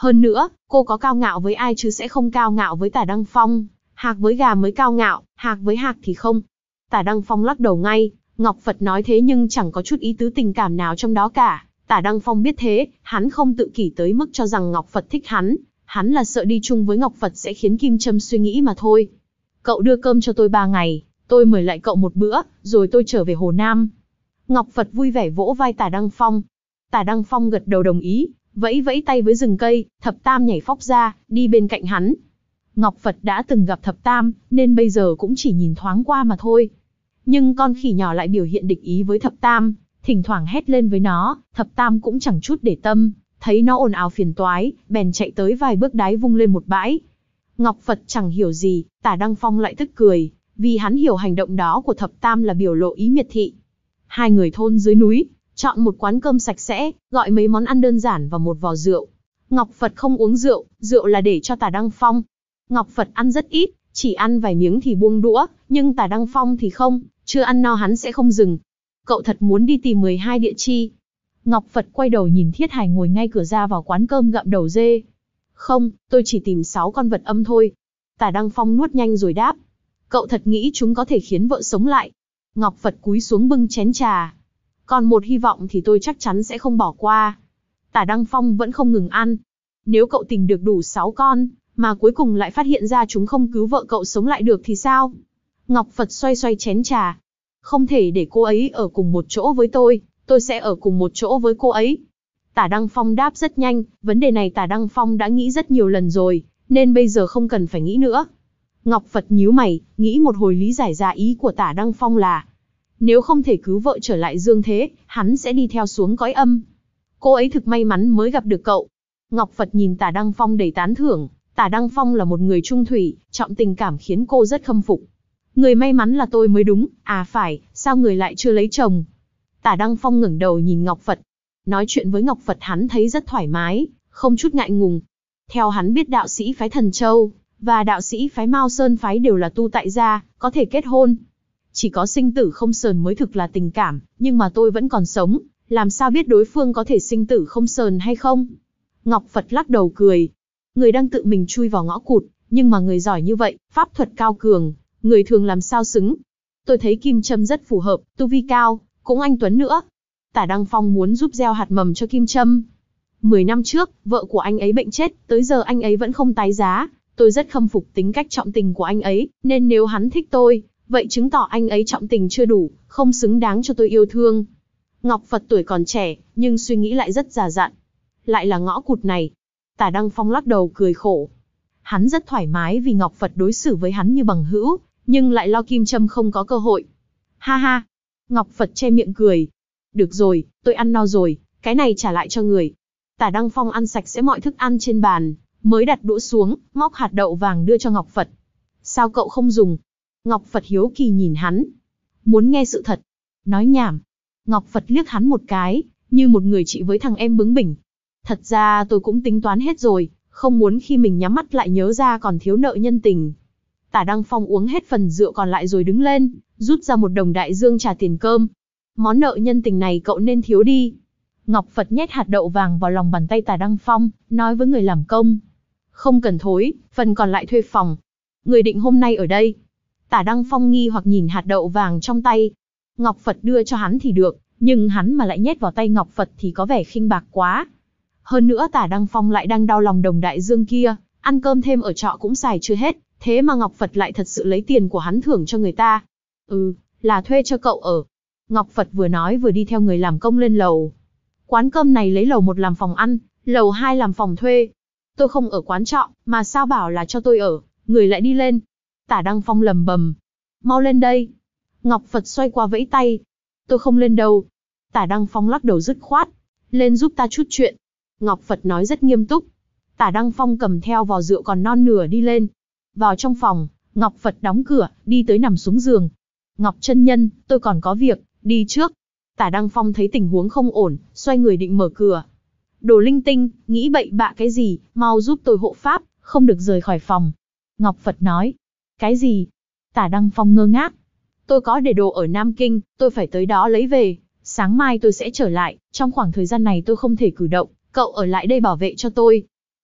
Hơn nữa, cô có cao ngạo với ai chứ sẽ không cao ngạo với Tả Đăng Phong. Hạc với gà mới cao ngạo, hạc với hạc thì không. Tả Đăng Phong lắc đầu ngay, Ngọc Phật nói thế nhưng chẳng có chút ý tứ tình cảm nào trong đó cả. Tả Đăng Phong biết thế, hắn không tự kỷ tới mức cho rằng Ngọc Phật thích hắn. Hắn là sợ đi chung với Ngọc Phật sẽ khiến Kim Trâm suy nghĩ mà thôi. Cậu đưa cơm cho tôi ba ngày, tôi mời lại cậu một bữa, rồi tôi trở về Hồ Nam. Ngọc Phật vui vẻ vỗ vai Tả Đăng Phong. Tả Đăng Phong gật đầu đồng ý, vẫy vẫy tay với rừng cây, Thập Tam nhảy phóc ra, đi bên cạnh hắn. Ngọc Phật đã từng gặp Thập Tam, nên bây giờ cũng chỉ nhìn thoáng qua mà thôi. Nhưng con khỉ nhỏ lại biểu hiện địch ý với Thập Tam, thỉnh thoảng hét lên với nó, Thập Tam cũng chẳng chút để tâm, thấy nó ồn ào phiền toái, bèn chạy tới vài bước đái vung lên một bãi. Ngọc Phật chẳng hiểu gì, Tả Đăng Phong lại tức cười, vì hắn hiểu hành động đó của Thập Tam là biểu lộ ý miệt thị. Hai người thôn dưới núi, chọn một quán cơm sạch sẽ, gọi mấy món ăn đơn giản và một vò rượu. Ngọc Phật không uống rượu, rượu là để cho Tả Đăng Phong. Ngọc Phật ăn rất ít, chỉ ăn vài miếng thì buông đũa, nhưng Tả Đăng Phong thì không, chưa ăn no hắn sẽ không dừng. Cậu thật muốn đi tìm mười hai địa chi? Ngọc Phật quay đầu nhìn Thiết Hải ngồi ngay cửa ra vào quán cơm gặm đầu dê. Không, tôi chỉ tìm sáu con vật âm thôi. Tả Đăng Phong nuốt nhanh rồi đáp. Cậu thật nghĩ chúng có thể khiến vợ sống lại? Ngọc Phật cúi xuống bưng chén trà. Còn một hy vọng thì tôi chắc chắn sẽ không bỏ qua. Tả Đăng Phong vẫn không ngừng ăn. Nếu cậu tìm được đủ sáu con, mà cuối cùng lại phát hiện ra chúng không cứu vợ cậu sống lại được thì sao? Ngọc Phật xoay xoay chén trà. Không thể để cô ấy ở cùng một chỗ với tôi, tôi sẽ ở cùng một chỗ với cô ấy. Tả Đăng Phong đáp rất nhanh, vấn đề này Tả Đăng Phong đã nghĩ rất nhiều lần rồi, nên bây giờ không cần phải nghĩ nữa. Ngọc Phật nhíu mày, nghĩ một hồi lý giải ra ý của Tả Đăng Phong là, nếu không thể cứu vợ trở lại dương thế, hắn sẽ đi theo xuống cõi âm. Cô ấy thực may mắn mới gặp được cậu. Ngọc Phật nhìn Tả Đăng Phong đầy tán thưởng, Tả Đăng Phong là một người trung thủy, trọng tình cảm khiến cô rất khâm phục. Người may mắn là tôi mới đúng, à phải, sao người lại chưa lấy chồng? Tả Đăng Phong ngẩng đầu nhìn Ngọc Phật. Nói chuyện với Ngọc Phật hắn thấy rất thoải mái, không chút ngại ngùng. Theo hắn biết đạo sĩ phái Thần Châu, và đạo sĩ phái Mao Sơn phái đều là tu tại gia, có thể kết hôn. Chỉ có sinh tử không sờn mới thực là tình cảm, nhưng mà tôi vẫn còn sống, làm sao biết đối phương có thể sinh tử không sờn hay không? Ngọc Phật lắc đầu cười. Người đang tự mình chui vào ngõ cụt, nhưng mà người giỏi như vậy, pháp thuật cao cường, người thường làm sao xứng. Tôi thấy Kim Trâm rất phù hợp, tu vi cao, cũng anh tuấn nữa. Tả Đăng Phong muốn giúp gieo hạt mầm cho Kim Trâm. Mười năm trước, vợ của anh ấy bệnh chết, tới giờ anh ấy vẫn không tái giá. Tôi rất khâm phục tính cách trọng tình của anh ấy, nên nếu hắn thích tôi, vậy chứng tỏ anh ấy trọng tình chưa đủ, không xứng đáng cho tôi yêu thương. Ngọc Phật tuổi còn trẻ, nhưng suy nghĩ lại rất già dặn. Lại là ngõ cụt này. Tả Đăng Phong lắc đầu cười khổ. Hắn rất thoải mái vì Ngọc Phật đối xử với hắn như bằng hữu, nhưng lại lo Kim Trâm không có cơ hội. Ha ha. Ngọc Phật che miệng cười. Được rồi, tôi ăn no rồi, cái này trả lại cho người. Tả Đăng Phong ăn sạch sẽ mọi thức ăn trên bàn, mới đặt đũa xuống, móc hạt đậu vàng đưa cho Ngọc Phật. Sao cậu không dùng? Ngọc Phật hiếu kỳ nhìn hắn. Muốn nghe sự thật. Nói nhảm. Ngọc Phật liếc hắn một cái, như một người chị với thằng em bướng bỉnh. Thật ra tôi cũng tính toán hết rồi, không muốn khi mình nhắm mắt lại nhớ ra còn thiếu nợ nhân tình. Tả Đăng Phong uống hết phần rượu còn lại rồi đứng lên, rút ra một đồng đại dương trả tiền cơm. Món nợ nhân tình này cậu nên thiếu đi. Ngọc Phật nhét hạt đậu vàng vào lòng bàn tay Tả Đăng Phong, nói với người làm công. Không cần thối, phần còn lại thuê phòng. Người định hôm nay ở đây. Tả Đăng Phong nghi hoặc nhìn hạt đậu vàng trong tay. Ngọc Phật đưa cho hắn thì được, nhưng hắn mà lại nhét vào tay Ngọc Phật thì có vẻ khinh bạc quá. Hơn nữa Tả Đăng Phong lại đang đau lòng đồng đại dương kia, ăn cơm thêm ở trọ cũng xài chưa hết, thế mà Ngọc Phật lại thật sự lấy tiền của hắn thưởng cho người ta. Ừ, là thuê cho cậu ở. Ngọc Phật vừa nói vừa đi theo người làm công lên lầu. Quán cơm này lấy lầu một làm phòng ăn, lầu hai làm phòng thuê. Tôi không ở quán trọ, mà sao bảo là cho tôi ở, người lại đi lên. Tả Đăng Phong lầm bầm. Mau lên đây. Ngọc Phật xoay qua vẫy tay. Tôi không lên đâu. Tả Đăng Phong lắc đầu dứt khoát. Lên giúp ta chút chuyện. Ngọc Phật nói rất nghiêm túc. Tả Đăng Phong cầm theo vò rượu còn non nửa đi lên. Vào trong phòng, Ngọc Phật đóng cửa, đi tới nằm xuống giường. Ngọc chân nhân, tôi còn có việc, đi trước. Tả Đăng Phong thấy tình huống không ổn, xoay người định mở cửa. Đồ linh tinh, nghĩ bậy bạ cái gì, mau giúp tôi hộ pháp, không được rời khỏi phòng. Ngọc Phật nói. Cái gì? Tả Đăng Phong ngơ ngác. Tôi có để đồ ở Nam Kinh, tôi phải tới đó lấy về. Sáng mai tôi sẽ trở lại, trong khoảng thời gian này tôi không thể cử động, cậu ở lại đây bảo vệ cho tôi.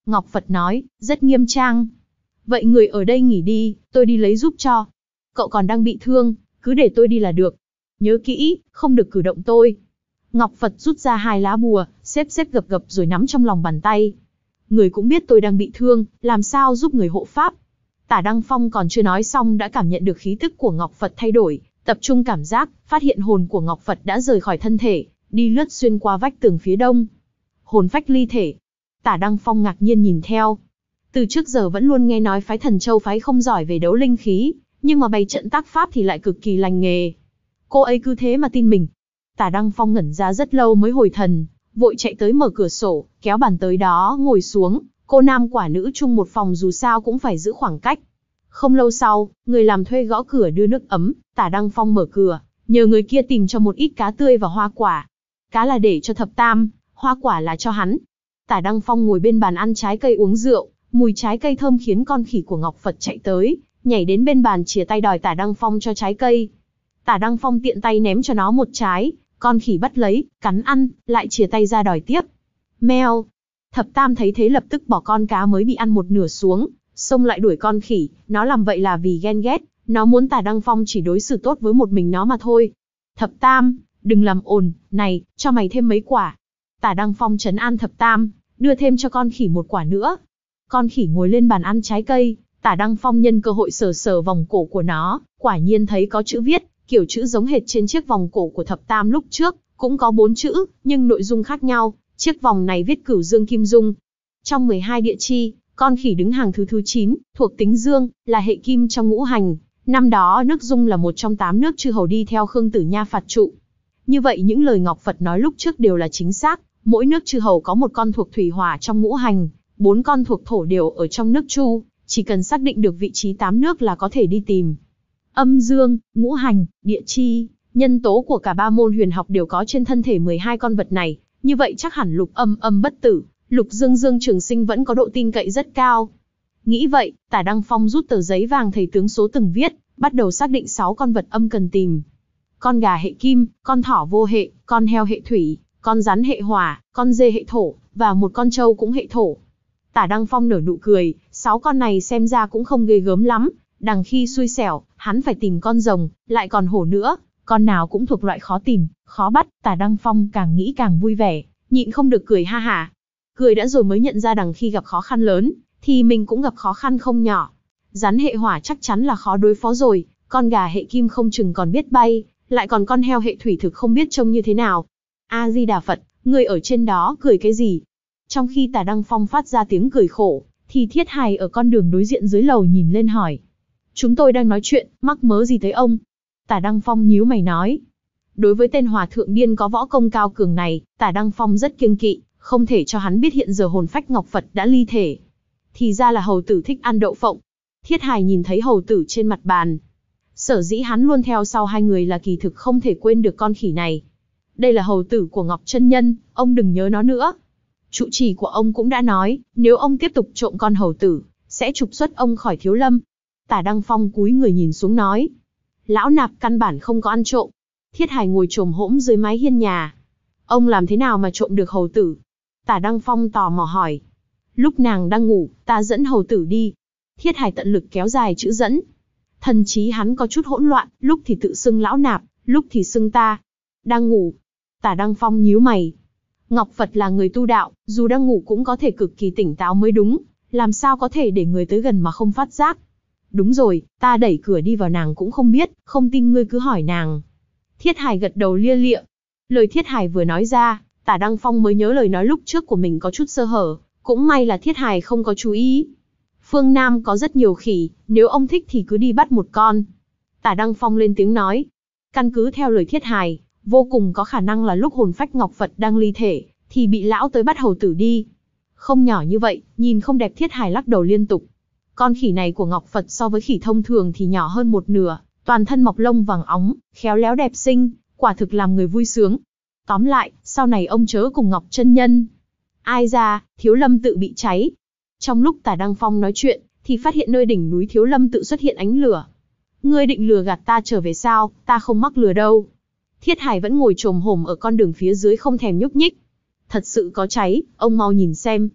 Ngọc Phật nói, rất nghiêm trang. Vậy người ở đây nghỉ đi, tôi đi lấy giúp cho. Cậu còn đang bị thương, cứ để tôi đi là được. Nhớ kỹ, không được cử động tôi. Ngọc Phật rút ra hai lá bùa, xếp xếp gập gập rồi nắm trong lòng bàn tay. Người cũng biết tôi đang bị thương, làm sao giúp người hộ pháp. Tả Đăng Phong còn chưa nói xong đã cảm nhận được khí tức của Ngọc Phật thay đổi, tập trung cảm giác, phát hiện hồn của Ngọc Phật đã rời khỏi thân thể, đi lướt xuyên qua vách tường phía đông. Hồn phách ly thể. Tả Đăng Phong ngạc nhiên nhìn theo. Từ trước giờ vẫn luôn nghe nói phái Thần Châu phái không giỏi về đấu linh khí, nhưng mà bày trận tác pháp thì lại cực kỳ lành nghề. Cô ấy cứ thế mà tin mình. Tả Đăng Phong ngẩn ra rất lâu mới hồi thần, vội chạy tới mở cửa sổ, kéo bàn tới đó ngồi xuống. Cô nam quả nữ chung một phòng dù sao cũng phải giữ khoảng cách. Không lâu sau, người làm thuê gõ cửa đưa nước ấm, Tả Đăng Phong mở cửa, nhờ người kia tìm cho một ít cá tươi và hoa quả. Cá là để cho Thập Tam, hoa quả là cho hắn. Tả Đăng Phong ngồi bên bàn ăn trái cây uống rượu, mùi trái cây thơm khiến con khỉ của Ngọc Phật chạy tới, nhảy đến bên bàn chìa tay đòi Tả Đăng Phong cho trái cây. Tả Đăng Phong tiện tay ném cho nó một trái, con khỉ bắt lấy, cắn ăn, lại chìa tay ra đòi tiếp. Meo. Thập Tam thấy thế lập tức bỏ con cá mới bị ăn một nửa xuống, xông lại đuổi con khỉ, nó làm vậy là vì ghen ghét, nó muốn Tả Đăng Phong chỉ đối xử tốt với một mình nó mà thôi. Thập Tam, đừng làm ồn, này, cho mày thêm mấy quả. Tả Đăng Phong trấn an Thập Tam, đưa thêm cho con khỉ một quả nữa. Con khỉ ngồi lên bàn ăn trái cây, Tả Đăng Phong nhân cơ hội sờ sờ vòng cổ của nó, quả nhiên thấy có chữ viết, kiểu chữ giống hệt trên chiếc vòng cổ của Thập Tam lúc trước, cũng có bốn chữ, nhưng nội dung khác nhau, chiếc vòng này viết Cửu Dương Kim Dung. Trong mười hai địa chi, con khỉ đứng hàng thứ thứ chín, thuộc tính dương, là hệ kim trong ngũ hành. Năm đó nước Dung là một trong tám nước chư hầu đi theo Khương Tử Nha phạt trụ. Như vậy những lời Ngọc Phật nói lúc trước đều là chính xác, mỗi nước chư hầu có một con thuộc thủy hỏa trong ngũ hành, bốn con thuộc thổ đều ở trong nước Chu, chỉ cần xác định được vị trí tám nước là có thể đi tìm. Âm dương, ngũ hành, địa chi, nhân tố của cả ba môn huyền học đều có trên thân thể mười hai con vật này, như vậy chắc hẳn lục âm âm bất tử, lục dương dương trường sinh vẫn có độ tin cậy rất cao. Nghĩ vậy, Tả Đăng Phong rút tờ giấy vàng thầy tướng số từng viết, bắt đầu xác định sáu con vật âm cần tìm. Con gà hệ kim, con thỏ vô hệ, con heo hệ thủy, con rắn hệ hỏa, con dê hệ thổ, và một con trâu cũng hệ thổ. Tả Đăng Phong nở nụ cười, sáu con này xem ra cũng không ghê gớm lắm, đằng khi xui xẻo, hắn phải tìm con rồng, lại còn hổ nữa, con nào cũng thuộc loại khó tìm, khó bắt. Tả Đăng Phong càng nghĩ càng vui vẻ, nhịn không được cười ha hả. Cười đã rồi mới nhận ra đằng khi gặp khó khăn lớn, thì mình cũng gặp khó khăn không nhỏ. Rắn hệ hỏa chắc chắn là khó đối phó rồi, con gà hệ kim không chừng còn biết bay, lại còn con heo hệ thủy thực không biết trông như thế nào. A Di Đà Phật, người ở trên đó cười cái gì? Trong khi Tả Đăng Phong phát ra tiếng cười khổ, thì Thiết Hài ở con đường đối diện dưới lầu nhìn lên hỏi. Chúng tôi đang nói chuyện, mắc mớ gì tới ông? Tả Đăng Phong nhíu mày nói. Đối với tên hòa thượng điên có võ công cao cường này, Tả Đăng Phong rất kiêng kỵ, không thể cho hắn biết hiện giờ hồn phách Ngọc Phật đã ly thể. Thì ra là hầu tử thích ăn đậu phộng. Thiết Hài nhìn thấy hầu tử trên mặt bàn. Sở dĩ hắn luôn theo sau hai người là kỳ thực không thể quên được con khỉ này. Đây là hầu tử của Ngọc Chân Nhân, ông đừng nhớ nó nữa. Trụ trì của ông cũng đã nói, nếu ông tiếp tục trộm con hầu tử, sẽ trục xuất ông khỏi thiếu lâm. Tả Đăng Phong cúi người nhìn xuống nói. Lão nạp căn bản không có ăn trộm. Thiết Hài ngồi chồm hỗm dưới mái hiên nhà. Ông làm thế nào mà trộm được hầu tử? Tả Đăng Phong tò mò hỏi. Lúc nàng đang ngủ, ta dẫn hầu tử đi. Thiết Hài tận lực kéo dài chữ dẫn. Thần trí hắn có chút hỗn loạn, lúc thì tự xưng lão nạp, lúc thì xưng ta. Đang ngủ. Tả Đăng Phong nhíu mày. Ngọc Phật là người tu đạo, dù đang ngủ cũng có thể cực kỳ tỉnh táo mới đúng, làm sao có thể để người tới gần mà không phát giác. Đúng rồi, ta đẩy cửa đi vào nàng cũng không biết, không tin ngươi cứ hỏi nàng. Thiết Hài gật đầu lia lịa. Lời Thiết Hài vừa nói ra, Tả Đăng Phong mới nhớ lời nói lúc trước của mình có chút sơ hở, cũng may là Thiết Hài không có chú ý. Phương Nam có rất nhiều khỉ, nếu ông thích thì cứ đi bắt một con. Tả Đăng Phong lên tiếng nói. Căn cứ theo lời Thiết Hài, vô cùng có khả năng là lúc hồn phách Ngọc Phật đang ly thể, thì bị lão tới bắt hầu tử đi. Không nhỏ như vậy, nhìn không đẹp. Thiết Hài lắc đầu liên tục. Con khỉ này của Ngọc Phật so với khỉ thông thường thì nhỏ hơn một nửa, toàn thân mọc lông vàng óng, khéo léo đẹp xinh, quả thực làm người vui sướng. Tóm lại, sau này ông chớ cùng Ngọc Chân Nhân. Ai ra, Thiếu Lâm tự bị cháy. Trong lúc Tả Đăng Phong nói chuyện, thì phát hiện nơi đỉnh núi Thiếu Lâm tự xuất hiện ánh lửa. Ngươi định lừa gạt ta trở về sao? Ta không mắc lừa đâu. Thiết Hài vẫn ngồi chồm hổm ở con đường phía dưới không thèm nhúc nhích. Thật sự có cháy, ông mau nhìn xem.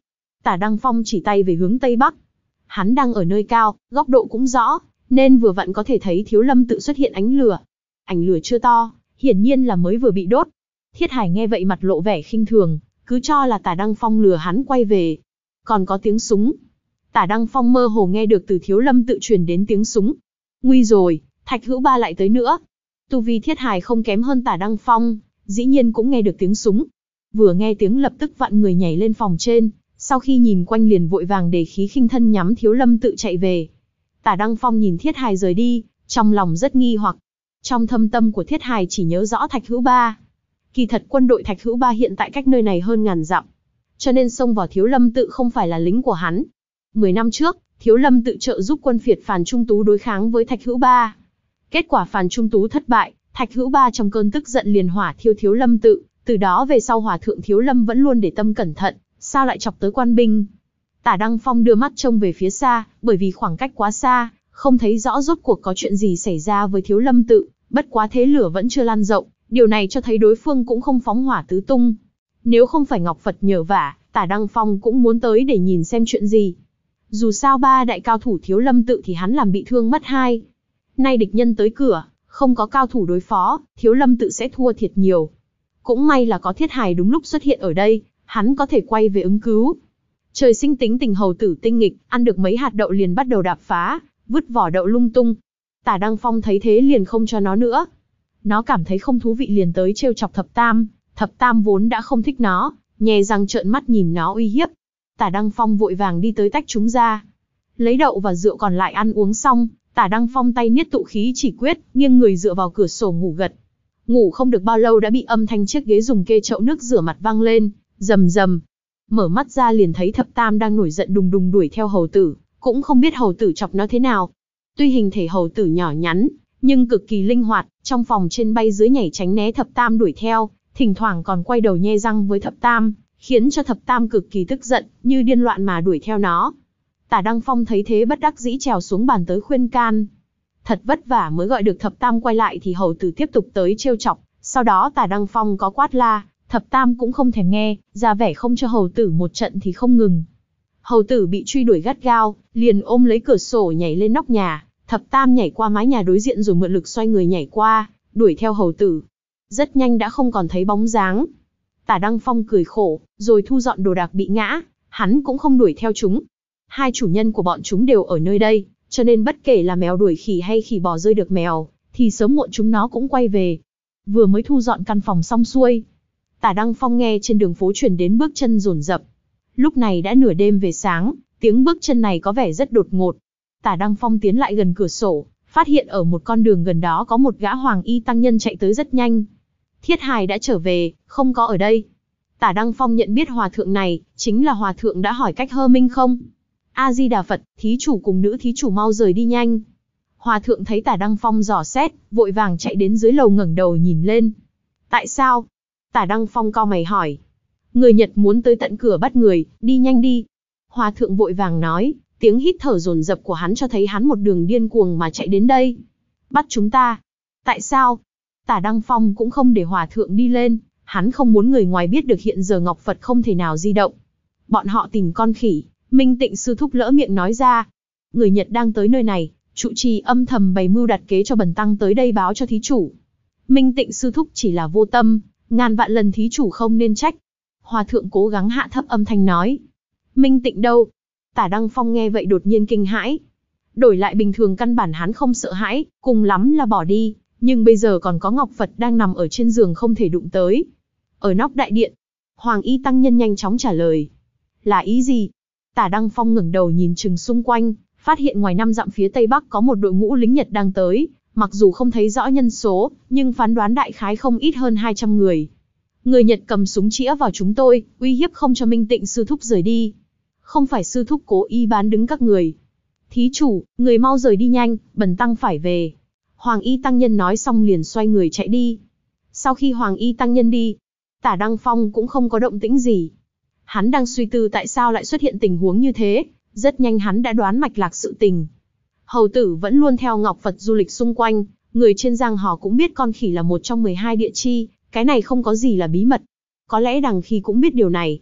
Tả Đăng Phong chỉ tay về hướng Tây Bắc. Hắn đang ở nơi cao, góc độ cũng rõ, nên vừa vặn có thể thấy Thiếu Lâm tự xuất hiện ánh lửa. Ánh lửa chưa to, hiển nhiên là mới vừa bị đốt. Thiết Hải nghe vậy mặt lộ vẻ khinh thường, cứ cho là Tả Đăng Phong lừa hắn quay về. Còn có tiếng súng. Tả Đăng Phong mơ hồ nghe được từ Thiếu Lâm tự truyền đến tiếng súng. Nguy rồi, Thạch Hữu Ba lại tới nữa. Tu vi Thiết Hải không kém hơn Tả Đăng Phong, dĩ nhiên cũng nghe được tiếng súng. Vừa nghe tiếng lập tức vặn người nhảy lên phòng trên, sau khi nhìn quanh liền vội vàng đề khí khinh thân nhắm Thiếu Lâm tự chạy về. Tả Đăng Phong nhìn Thiết Hải rời đi, trong lòng rất nghi hoặc. Trong thâm tâm của Thiết Hải chỉ nhớ rõ Thạch Hữu Ba. Kỳ thật quân đội Thạch Hữu Ba hiện tại cách nơi này hơn ngàn dặm, cho nên xông vào Thiếu Lâm tự không phải là lính của hắn. Mười năm trước, Thiếu Lâm tự trợ giúp quân phiệt Phàn Trung Tú đối kháng với Thạch Hữu Ba. Kết quả Phàn Trung Tú thất bại, Thạch Hữu Ba trong cơn tức giận liền hỏa thiêu Thiếu Lâm tự, từ đó về sau Hòa thượng Thiếu Lâm vẫn luôn để tâm cẩn thận, sao lại chọc tới quan binh. Tả Đăng Phong đưa mắt trông về phía xa, bởi vì khoảng cách quá xa, không thấy rõ rốt cuộc có chuyện gì xảy ra với Thiếu Lâm tự, bất quá thế lửa vẫn chưa lan rộng, điều này cho thấy đối phương cũng không phóng hỏa tứ tung. Nếu không phải Ngọc Phật nhờ vả, Tả Đăng Phong cũng muốn tới để nhìn xem chuyện gì. Dù sao ba đại cao thủ Thiếu Lâm tự thì hắn làm bị thương mất hai. Nay địch nhân tới cửa, không có cao thủ đối phó, Thiếu Lâm tự sẽ thua thiệt nhiều. Cũng may là có Thiết Hải đúng lúc xuất hiện ở đây, hắn có thể quay về ứng cứu. Trời sinh tính tình hầu tử tinh nghịch, ăn được mấy hạt đậu liền bắt đầu đạp phá, vứt vỏ đậu lung tung. Tả Đăng Phong thấy thế liền không cho nó nữa. Nó cảm thấy không thú vị liền tới trêu chọc Thập Tam, Thập Tam vốn đã không thích nó, nhè răng trợn mắt nhìn nó uy hiếp. Tả Đăng Phong vội vàng đi tới tách chúng ra. Lấy đậu và rượu còn lại ăn uống xong, Tả Đăng Phong tay niết tụ khí chỉ quyết, nghiêng người dựa vào cửa sổ ngủ gật. Ngủ không được bao lâu đã bị âm thanh chiếc ghế dùng kê chậu nước rửa mặt vang lên, rầm rầm. Mở mắt ra liền thấy Thập Tam đang nổi giận đùng đùng đuổi theo hầu tử, cũng không biết hầu tử chọc nó thế nào. Tuy hình thể hầu tử nhỏ nhắn, nhưng cực kỳ linh hoạt, trong phòng trên bay dưới nhảy tránh né Thập Tam đuổi theo, thỉnh thoảng còn quay đầu nhe răng với Thập Tam, khiến cho Thập Tam cực kỳ tức giận, như điên loạn mà đuổi theo nó. Tả Đăng Phong thấy thế bất đắc dĩ trèo xuống bàn tới khuyên can. Thật vất vả mới gọi được Thập Tam quay lại thì hầu tử tiếp tục tới trêu chọc, sau đó Tả Đăng Phong có quát la, Thập Tam cũng không thèm nghe, ra vẻ không cho hầu tử một trận thì không ngừng. Hầu tử bị truy đuổi gắt gao, liền ôm lấy cửa sổ nhảy lên nóc nhà, Thập Tam nhảy qua mái nhà đối diện rồi mượn lực xoay người nhảy qua, đuổi theo hầu tử. Rất nhanh đã không còn thấy bóng dáng. Tả Đăng Phong cười khổ, rồi thu dọn đồ đạc bị ngã, hắn cũng không đuổi theo chúng. Hai chủ nhân của bọn chúng đều ở nơi đây, cho nên bất kể là mèo đuổi khỉ hay khỉ bò rơi được mèo, thì sớm muộn chúng nó cũng quay về. Vừa mới thu dọn căn phòng xong xuôi, Tả Đăng Phong nghe trên đường phố truyền đến bước chân dồn dập. Lúc này đã nửa đêm về sáng, tiếng bước chân này có vẻ rất đột ngột. Tả Đăng Phong tiến lại gần cửa sổ, phát hiện ở một con đường gần đó có một gã hoàng y tăng nhân chạy tới rất nhanh. Thiết Hải đã trở về, không có ở đây. Tả Đăng Phong nhận biết hòa thượng này, chính là hòa thượng đã hỏi cách Hơ Minh không. A-di-đà Phật, thí chủ cùng nữ thí chủ mau rời đi nhanh. Hòa thượng thấy Tả Đăng Phong dò xét, vội vàng chạy đến dưới lầu ngẩng đầu nhìn lên. Tại sao? Tả Đăng Phong cau mày hỏi. Người Nhật muốn tới tận cửa bắt người, đi nhanh đi. Hòa thượng vội vàng nói, tiếng hít thở dồn dập của hắn cho thấy hắn một đường điên cuồng mà chạy đến đây. Bắt chúng ta. Tại sao? Tả Đăng Phong cũng không để hòa thượng đi lên, hắn không muốn người ngoài biết được hiện giờ Ngọc Phật không thể nào di động. Bọn họ tìm con khỉ, Minh Tịnh sư thúc lỡ miệng nói ra. Người Nhật đang tới nơi này, trụ trì âm thầm bày mưu đặt kế cho bần tăng tới đây báo cho thí chủ. Minh Tịnh sư thúc chỉ là vô tâm, ngàn vạn lần thí chủ không nên trách. Hòa thượng cố gắng hạ thấp âm thanh nói. Minh Tịnh đâu? Tả Đăng Phong nghe vậy đột nhiên kinh hãi. Đổi lại bình thường căn bản hắn không sợ hãi, cùng lắm là bỏ đi. Nhưng bây giờ còn có Ngọc Phật đang nằm ở trên giường không thể đụng tới. Ở nóc đại điện, Hoàng Y tăng nhân nhanh chóng trả lời. Là ý gì? Tả Đăng Phong ngẩng đầu nhìn chừng xung quanh, phát hiện ngoài năm dặm phía tây bắc có một đội ngũ lính Nhật đang tới. Mặc dù không thấy rõ nhân số, nhưng phán đoán đại khái không ít hơn hai trăm người. Người Nhật cầm súng chĩa vào chúng tôi, uy hiếp không cho Minh Tịnh sư thúc rời đi. Không phải sư thúc cố ý bán đứng các người. Thí chủ, người mau rời đi nhanh, bần tăng phải về. Hoàng Y tăng nhân nói xong liền xoay người chạy đi. Sau khi Hoàng Y tăng nhân đi, Tả Đăng Phong cũng không có động tĩnh gì. Hắn đang suy tư tại sao lại xuất hiện tình huống như thế, rất nhanh hắn đã đoán mạch lạc sự tình. Hầu tử vẫn luôn theo Ngọc Phật du lịch xung quanh, người trên giang hồ cũng biết con khỉ là một trong mười hai địa chi, cái này không có gì là bí mật. Có lẽ đằng khi cũng biết điều này.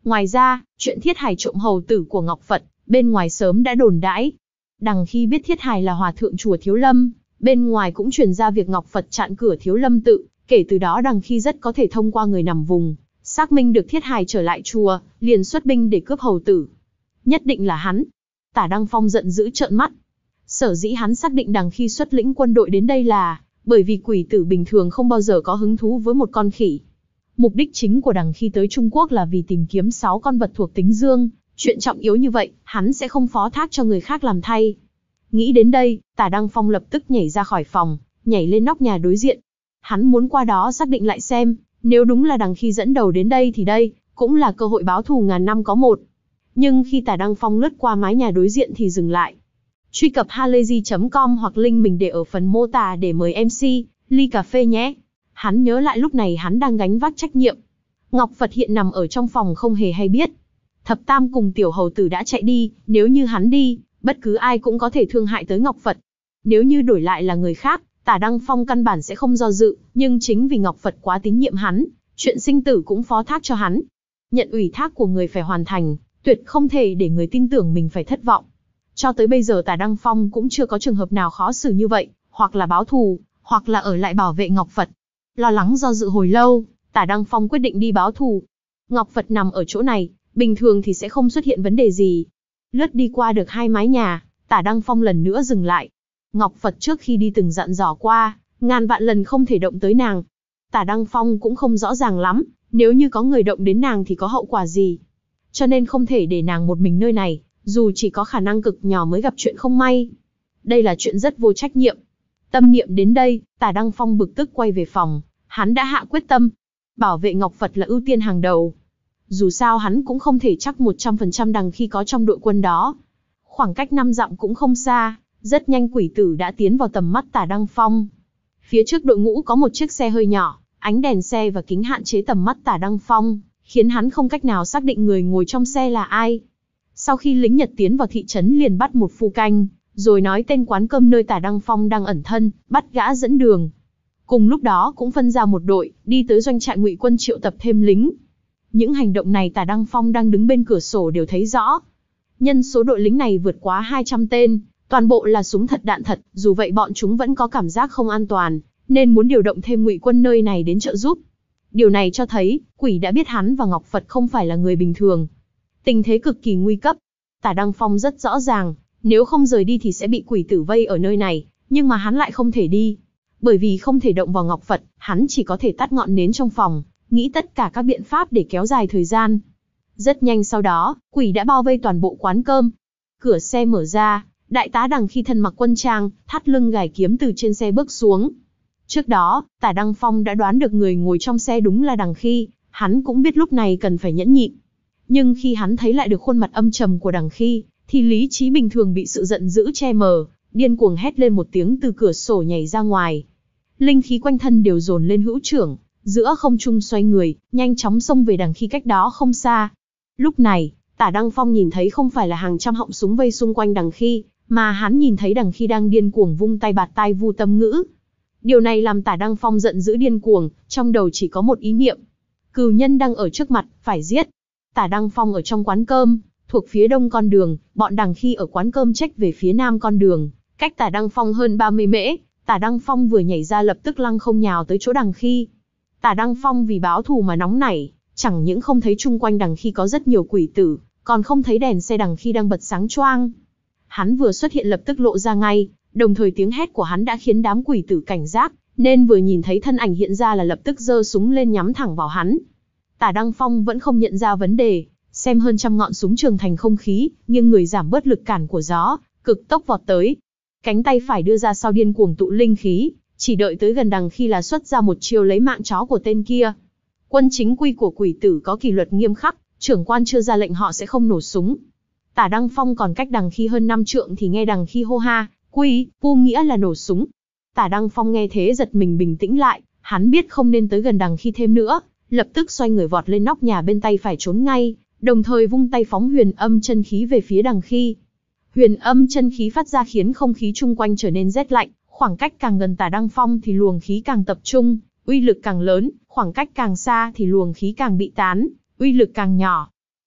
Ngoài ra, chuyện Thiết Hải trộm hầu tử của Ngọc Phật, bên ngoài sớm đã đồn đãi. Đằng khi biết Thiết Hải là hòa thượng chùa Thiếu Lâm, bên ngoài cũng truyền ra việc Ngọc Phật chặn cửa Thiếu Lâm tự, kể từ đó đằng khi rất có thể thông qua người nằm vùng, xác minh được Thiết Hải trở lại chùa, liền xuất binh để cướp hầu tử. Nhất định là hắn. Tả Đăng Phong giận dữ trợn mắt. Sở dĩ hắn xác định đằng khi xuất lĩnh quân đội đến đây là bởi vì quỷ tử bình thường không bao giờ có hứng thú với một con khỉ. Mục đích chính của đằng khi tới Trung Quốc là vì tìm kiếm sáu con vật thuộc tính dương, chuyện trọng yếu như vậy, hắn sẽ không phó thác cho người khác làm thay. Nghĩ đến đây, Tả Đăng Phong lập tức nhảy ra khỏi phòng, nhảy lên nóc nhà đối diện. Hắn muốn qua đó xác định lại xem, nếu đúng là đằng khi dẫn đầu đến đây thì đây cũng là cơ hội báo thù ngàn năm có một. Nhưng khi Tả Đăng Phong lướt qua mái nhà đối diện thì dừng lại. Truy cập halayzi chấm com hoặc link mình để ở phần mô tả để mời em xê, ly cà phê nhé. Hắn nhớ lại lúc này hắn đang gánh vác trách nhiệm. Ngọc Phật hiện nằm ở trong phòng không hề hay biết. Thập Tam cùng tiểu hầu tử đã chạy đi, nếu như hắn đi, bất cứ ai cũng có thể thương hại tới Ngọc Phật. Nếu như đổi lại là người khác, Tả Đăng Phong căn bản sẽ không do dự, nhưng chính vì Ngọc Phật quá tín nhiệm hắn, chuyện sinh tử cũng phó thác cho hắn. Nhận ủy thác của người phải hoàn thành, tuyệt không thể để người tin tưởng mình phải thất vọng. Cho tới bây giờ Tả Đăng Phong cũng chưa có trường hợp nào khó xử như vậy, hoặc là báo thù, hoặc là ở lại bảo vệ Ngọc Phật. Lo lắng do dự hồi lâu, Tả Đăng Phong quyết định đi báo thù. Ngọc Phật nằm ở chỗ này, bình thường thì sẽ không xuất hiện vấn đề gì. Lướt đi qua được hai mái nhà, Tả Đăng Phong lần nữa dừng lại. Ngọc Phật trước khi đi từng dặn dò qua, ngàn vạn lần không thể động tới nàng. Tả Đăng Phong cũng không rõ ràng lắm, nếu như có người động đến nàng thì có hậu quả gì. Cho nên không thể để nàng một mình nơi này, dù chỉ có khả năng cực nhỏ mới gặp chuyện không may. Đây là chuyện rất vô trách nhiệm. Tâm niệm đến đây, Tả Đăng Phong bực tức quay về phòng, hắn đã hạ quyết tâm. Bảo vệ Ngọc Phật là ưu tiên hàng đầu. Dù sao hắn cũng không thể chắc một trăm phần trăm đằng khi có trong đội quân đó. Khoảng cách năm dặm cũng không xa, rất nhanh quỷ tử đã tiến vào tầm mắt Tả Đăng Phong. Phía trước đội ngũ có một chiếc xe hơi nhỏ, ánh đèn xe và kính hạn chế tầm mắt Tả Đăng Phong, khiến hắn không cách nào xác định người ngồi trong xe là ai. Sau khi lính Nhật tiến vào thị trấn liền bắt một phu canh, rồi nói tên quán cơm nơi Tả Đăng Phong đang ẩn thân, bắt gã dẫn đường. Cùng lúc đó cũng phân ra một đội, đi tới doanh trại Ngụy quân triệu tập thêm lính. Những hành động này Tả Đăng Phong đang đứng bên cửa sổ đều thấy rõ. Nhân số đội lính này vượt quá hai trăm tên, toàn bộ là súng thật đạn thật, dù vậy bọn chúng vẫn có cảm giác không an toàn, nên muốn điều động thêm Ngụy quân nơi này đến trợ giúp. Điều này cho thấy, quỷ đã biết hắn và Ngọc Phật không phải là người bình thường. Tình thế cực kỳ nguy cấp. Tả Đăng Phong rất rõ ràng, nếu không rời đi thì sẽ bị quỷ tử vây ở nơi này, nhưng mà hắn lại không thể đi. Bởi vì không thể động vào Ngọc Phật, hắn chỉ có thể tắt ngọn nến trong phòng, nghĩ tất cả các biện pháp để kéo dài thời gian. Rất nhanh sau đó, quỷ đã bao vây toàn bộ quán cơm. Cửa xe mở ra, đại tá Đằng khi thân mặc quân trang, thắt lưng gài kiếm từ trên xe bước xuống. Trước đó, Tả Đăng Phong đã đoán được người ngồi trong xe đúng là Đằng khi, hắn cũng biết lúc này cần phải nhẫn nhịn. Nhưng khi hắn thấy lại được khuôn mặt âm trầm của Đằng khi, thì lý trí bình thường bị sự giận dữ che mờ, điên cuồng hét lên một tiếng từ cửa sổ nhảy ra ngoài. Linh khí quanh thân đều dồn lên hữu trưởng, giữa không trung xoay người, nhanh chóng xông về Đằng khi cách đó không xa. Lúc này, Tả Đăng Phong nhìn thấy không phải là hàng trăm họng súng vây xung quanh Đằng khi, mà hắn nhìn thấy Đằng khi đang điên cuồng vung tay bạt tai vu tâm ngữ. Điều này làm Tả Đăng Phong giận dữ điên cuồng, trong đầu chỉ có một ý niệm. Cừu nhân đang ở trước mặt, phải giết. Tả Đăng Phong ở trong quán cơm, thuộc phía đông con đường, bọn Đằng khi ở quán cơm trách về phía nam con đường, cách Tả Đăng Phong hơn ba mươi mễ. Tả Đăng Phong vừa nhảy ra lập tức lăng không nhào tới chỗ Đằng khi. Tả Đăng Phong vì báo thù mà nóng nảy, chẳng những không thấy chung quanh Đằng khi có rất nhiều quỷ tử, còn không thấy đèn xe Đằng khi đang bật sáng choang. Hắn vừa xuất hiện lập tức lộ ra ngay, đồng thời tiếng hét của hắn đã khiến đám quỷ tử cảnh giác, nên vừa nhìn thấy thân ảnh hiện ra là lập tức giơ súng lên nhắm thẳng vào hắn. Tả Đăng Phong vẫn không nhận ra vấn đề, xem hơn trăm ngọn súng trường thành không khí, nghiêng người giảm bớt lực cản của gió, cực tốc vọt tới. Cánh tay phải đưa ra sau điên cuồng tụ linh khí, chỉ đợi tới gần Đằng khi là xuất ra một chiêu lấy mạng chó của tên kia. Quân chính quy của quỷ tử có kỷ luật nghiêm khắc, trưởng quan chưa ra lệnh họ sẽ không nổ súng. Tả Đăng Phong còn cách Đằng khi hơn năm trượng thì nghe Đằng khi hô ha, quy, pu nghĩa là nổ súng. Tả Đăng Phong nghe thế giật mình bình tĩnh lại, hắn biết không nên tới gần Đằng khi thêm nữa, lập tức xoay người vọt lên nóc nhà bên tay phải trốn ngay, đồng thời vung tay phóng huyền âm chân khí về phía Đằng khi. Huyền âm chân khí phát ra khiến không khí chung quanh trở nên rét lạnh, khoảng cách càng gần Tả Đăng Phong thì luồng khí càng tập trung, uy lực càng lớn, khoảng cách càng xa thì luồng khí càng bị tán, uy lực càng nhỏ.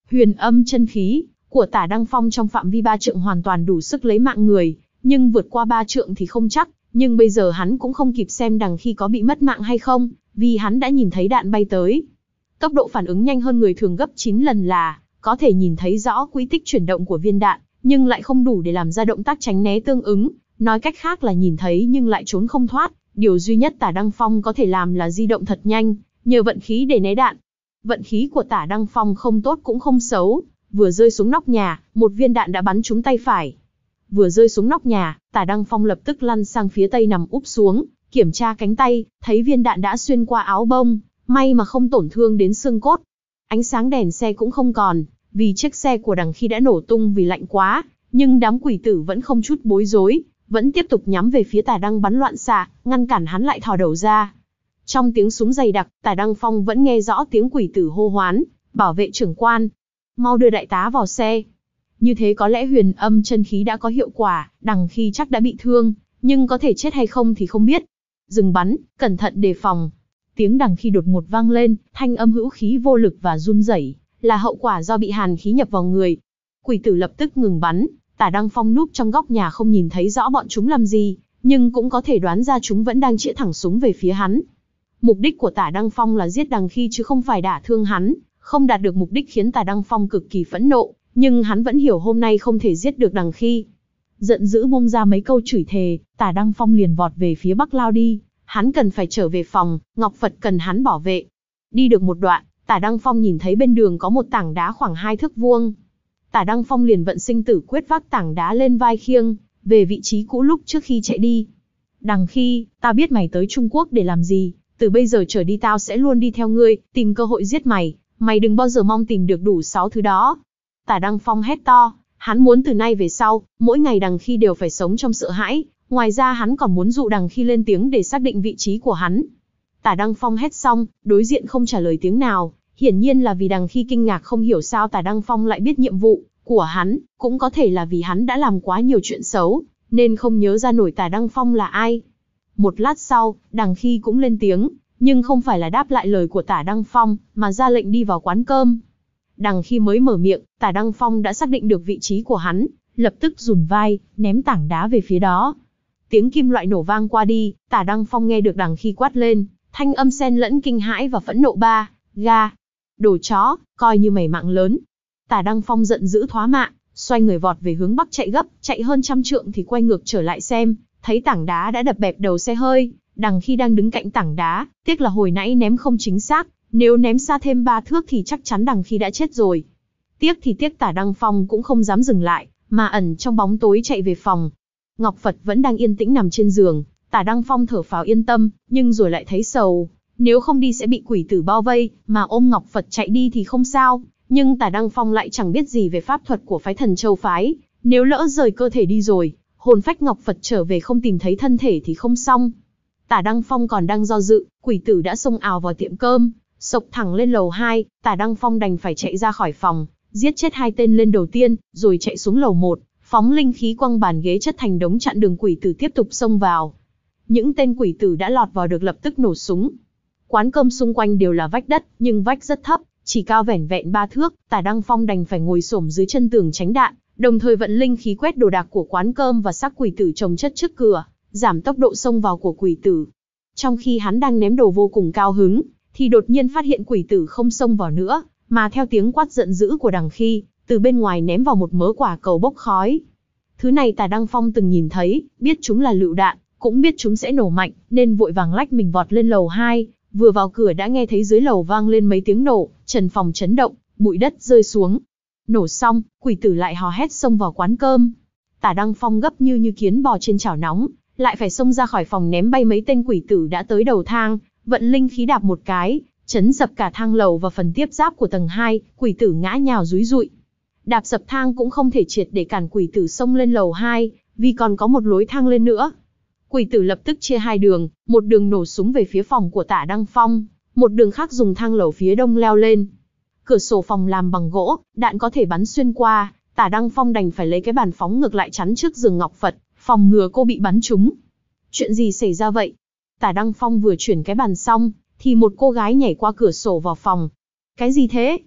Huyền âm chân khí của Tả Đăng Phong trong phạm vi ba trượng hoàn toàn đủ sức lấy mạng người, nhưng vượt qua ba trượng thì không chắc, nhưng bây giờ hắn cũng không kịp xem đằng khi có bị mất mạng hay không, vì hắn đã nhìn thấy đạn bay tới. Tốc độ phản ứng nhanh hơn người thường gấp chín lần là, có thể nhìn thấy rõ quỹ tích chuyển động của viên đạn, nhưng lại không đủ để làm ra động tác tránh né tương ứng, nói cách khác là nhìn thấy nhưng lại trốn không thoát, điều duy nhất Tả Đăng Phong có thể làm là di động thật nhanh, nhờ vận khí để né đạn. Vận khí của Tả Đăng Phong không tốt cũng không xấu, vừa rơi xuống nóc nhà, một viên đạn đã bắn trúng tay phải. Vừa rơi xuống nóc nhà, Tả Đăng Phong lập tức lăn sang phía tây nằm úp xuống, kiểm tra cánh tay, thấy viên đạn đã xuyên qua áo bông, may mà không tổn thương đến xương cốt. Ánh sáng đèn xe cũng không còn, vì chiếc xe của đằng khi đã nổ tung vì lạnh quá, nhưng đám quỷ tử vẫn không chút bối rối, vẫn tiếp tục nhắm về phía Tả Đăng bắn loạn xạ, ngăn cản hắn lại thò đầu ra. Trong tiếng súng dày đặc, Tả Đăng Phong vẫn nghe rõ tiếng quỷ tử hô hoán, bảo vệ trưởng quan, mau đưa đại tá vào xe. Như thế có lẽ huyền âm chân khí đã có hiệu quả, đằng khi chắc đã bị thương, nhưng có thể chết hay không thì không biết. Dừng bắn, cẩn thận đề phòng. Tiếng đằng khi đột ngột vang lên, thanh âm hữu khí vô lực và run rẩy, là hậu quả do bị hàn khí nhập vào người. Quỷ tử lập tức ngừng bắn, Tả Đăng Phong núp trong góc nhà không nhìn thấy rõ bọn chúng làm gì, nhưng cũng có thể đoán ra chúng vẫn đang chĩa thẳng súng về phía hắn. Mục đích của Tả Đăng Phong là giết đằng khi chứ không phải đả thương hắn, không đạt được mục đích khiến Tả Đăng Phong cực kỳ phẫn nộ, nhưng hắn vẫn hiểu hôm nay không thể giết được đằng khi. Giận dữ buông ra mấy câu chửi thề, Tả Đăng Phong liền vọt về phía bắc lao đi, hắn cần phải trở về phòng, Ngọc Phật cần hắn bảo vệ. Đi được một đoạn, Tả Đăng Phong nhìn thấy bên đường có một tảng đá khoảng hai thước vuông. Tả Đăng Phong liền vận sinh tử quyết vác tảng đá lên vai khiêng, về vị trí cũ lúc trước khi chạy đi. Đằng khi, tao biết mày tới Trung Quốc để làm gì, từ bây giờ trở đi tao sẽ luôn đi theo ngươi, tìm cơ hội giết mày, mày đừng bao giờ mong tìm được đủ sáu thứ đó. Tả Đăng Phong hét to, hắn muốn từ nay về sau, mỗi ngày đằng khi đều phải sống trong sợ hãi, ngoài ra hắn còn muốn dụ đằng khi lên tiếng để xác định vị trí của hắn. Tả Đăng Phong hét xong, đối diện không trả lời tiếng nào, hiển nhiên là vì đằng khi kinh ngạc không hiểu sao Tả Đăng Phong lại biết nhiệm vụ của hắn, cũng có thể là vì hắn đã làm quá nhiều chuyện xấu, nên không nhớ ra nổi Tả Đăng Phong là ai. Một lát sau, đằng khi cũng lên tiếng, nhưng không phải là đáp lại lời của Tả Đăng Phong, mà ra lệnh đi vào quán cơm. Đằng khi mới mở miệng, Tả Đăng Phong đã xác định được vị trí của hắn, lập tức rùn vai, ném tảng đá về phía đó. Tiếng kim loại nổ vang qua đi, Tả Đăng Phong nghe được đằng khi quát lên, thanh âm xen lẫn kinh hãi và phẫn nộ ba, ga. Đồ chó, coi như mày mạng lớn. Tả Đăng Phong giận dữ thoá mạ, xoay người vọt về hướng bắc chạy gấp, chạy hơn trăm trượng thì quay ngược trở lại xem, thấy tảng đá đã đập bẹp đầu xe hơi, đằng khi đang đứng cạnh tảng đá, tiếc là hồi nãy ném không chính xác, nếu ném xa thêm ba thước thì chắc chắn đằng khi đã chết rồi. Tiếc thì tiếc Tả Đăng Phong cũng không dám dừng lại, mà ẩn trong bóng tối chạy về phòng. Ngọc Phật vẫn đang yên tĩnh nằm trên giường, Tả Đăng Phong thở phào yên tâm, nhưng rồi lại thấy sầu, nếu không đi sẽ bị quỷ tử bao vây, mà ôm Ngọc Phật chạy đi thì không sao, nhưng Tả Đăng Phong lại chẳng biết gì về pháp thuật của phái Thần Châu phái, nếu lỡ rời cơ thể đi rồi, hồn phách Ngọc Phật trở về không tìm thấy thân thể thì không xong. Tả Đăng Phong còn đang do dự, quỷ tử đã xông ào vào tiệm cơm, xộc thẳng lên lầu hai, Tả Đăng Phong đành phải chạy ra khỏi phòng, giết chết hai tên lên đầu tiên, rồi chạy xuống lầu một, phóng linh khí quăng bàn ghế chất thành đống chặn đường quỷ tử tiếp tục xông vào. Những tên quỷ tử đã lọt vào được lập tức nổ súng. Quán cơm xung quanh đều là vách đất, nhưng vách rất thấp, chỉ cao vẻn vẹn ba thước, Tả Đăng Phong đành phải ngồi xổm dưới chân tường tránh đạn, đồng thời vận linh khí quét đồ đạc của quán cơm và xác quỷ tử chồng chất trước cửa, giảm tốc độ xông vào của quỷ tử. Trong khi hắn đang ném đồ vô cùng cao hứng, thì đột nhiên phát hiện quỷ tử không xông vào nữa, mà theo tiếng quát giận dữ của đằng khi, từ bên ngoài ném vào một mớ quả cầu bốc khói. Thứ này Tả Đăng Phong từng nhìn thấy, biết chúng là lựu đạn, cũng biết chúng sẽ nổ mạnh, nên vội vàng lách mình vọt lên lầu hai, vừa vào cửa đã nghe thấy dưới lầu vang lên mấy tiếng nổ, trần phòng chấn động, bụi đất rơi xuống. Nổ xong, quỷ tử lại hò hét xông vào quán cơm. Tả Đăng Phong gấp như như kiến bò trên chảo nóng, lại phải xông ra khỏi phòng ném bay mấy tên quỷ tử đã tới đầu thang, vận linh khí đạp một cái, chấn sập cả thang lầu và phần tiếp giáp của tầng hai, quỷ tử ngã nhào rúi rụi. Đạp sập thang cũng không thể triệt để cản quỷ tử xông lên lầu hai, vì còn có một lối thang lên nữa. Quỷ tử lập tức chia hai đường, một đường nổ súng về phía phòng của Tả Đăng Phong, một đường khác dùng thang lầu phía đông leo lên. Cửa sổ phòng làm bằng gỗ, đạn có thể bắn xuyên qua, Tả Đăng Phong đành phải lấy cái bàn phóng ngược lại chắn trước giường Ngọc Phật, phòng ngừa cô bị bắn trúng. Chuyện gì xảy ra vậy? Tả Đăng Phong vừa chuyển cái bàn xong, thì một cô gái nhảy qua cửa sổ vào phòng. Cái gì thế?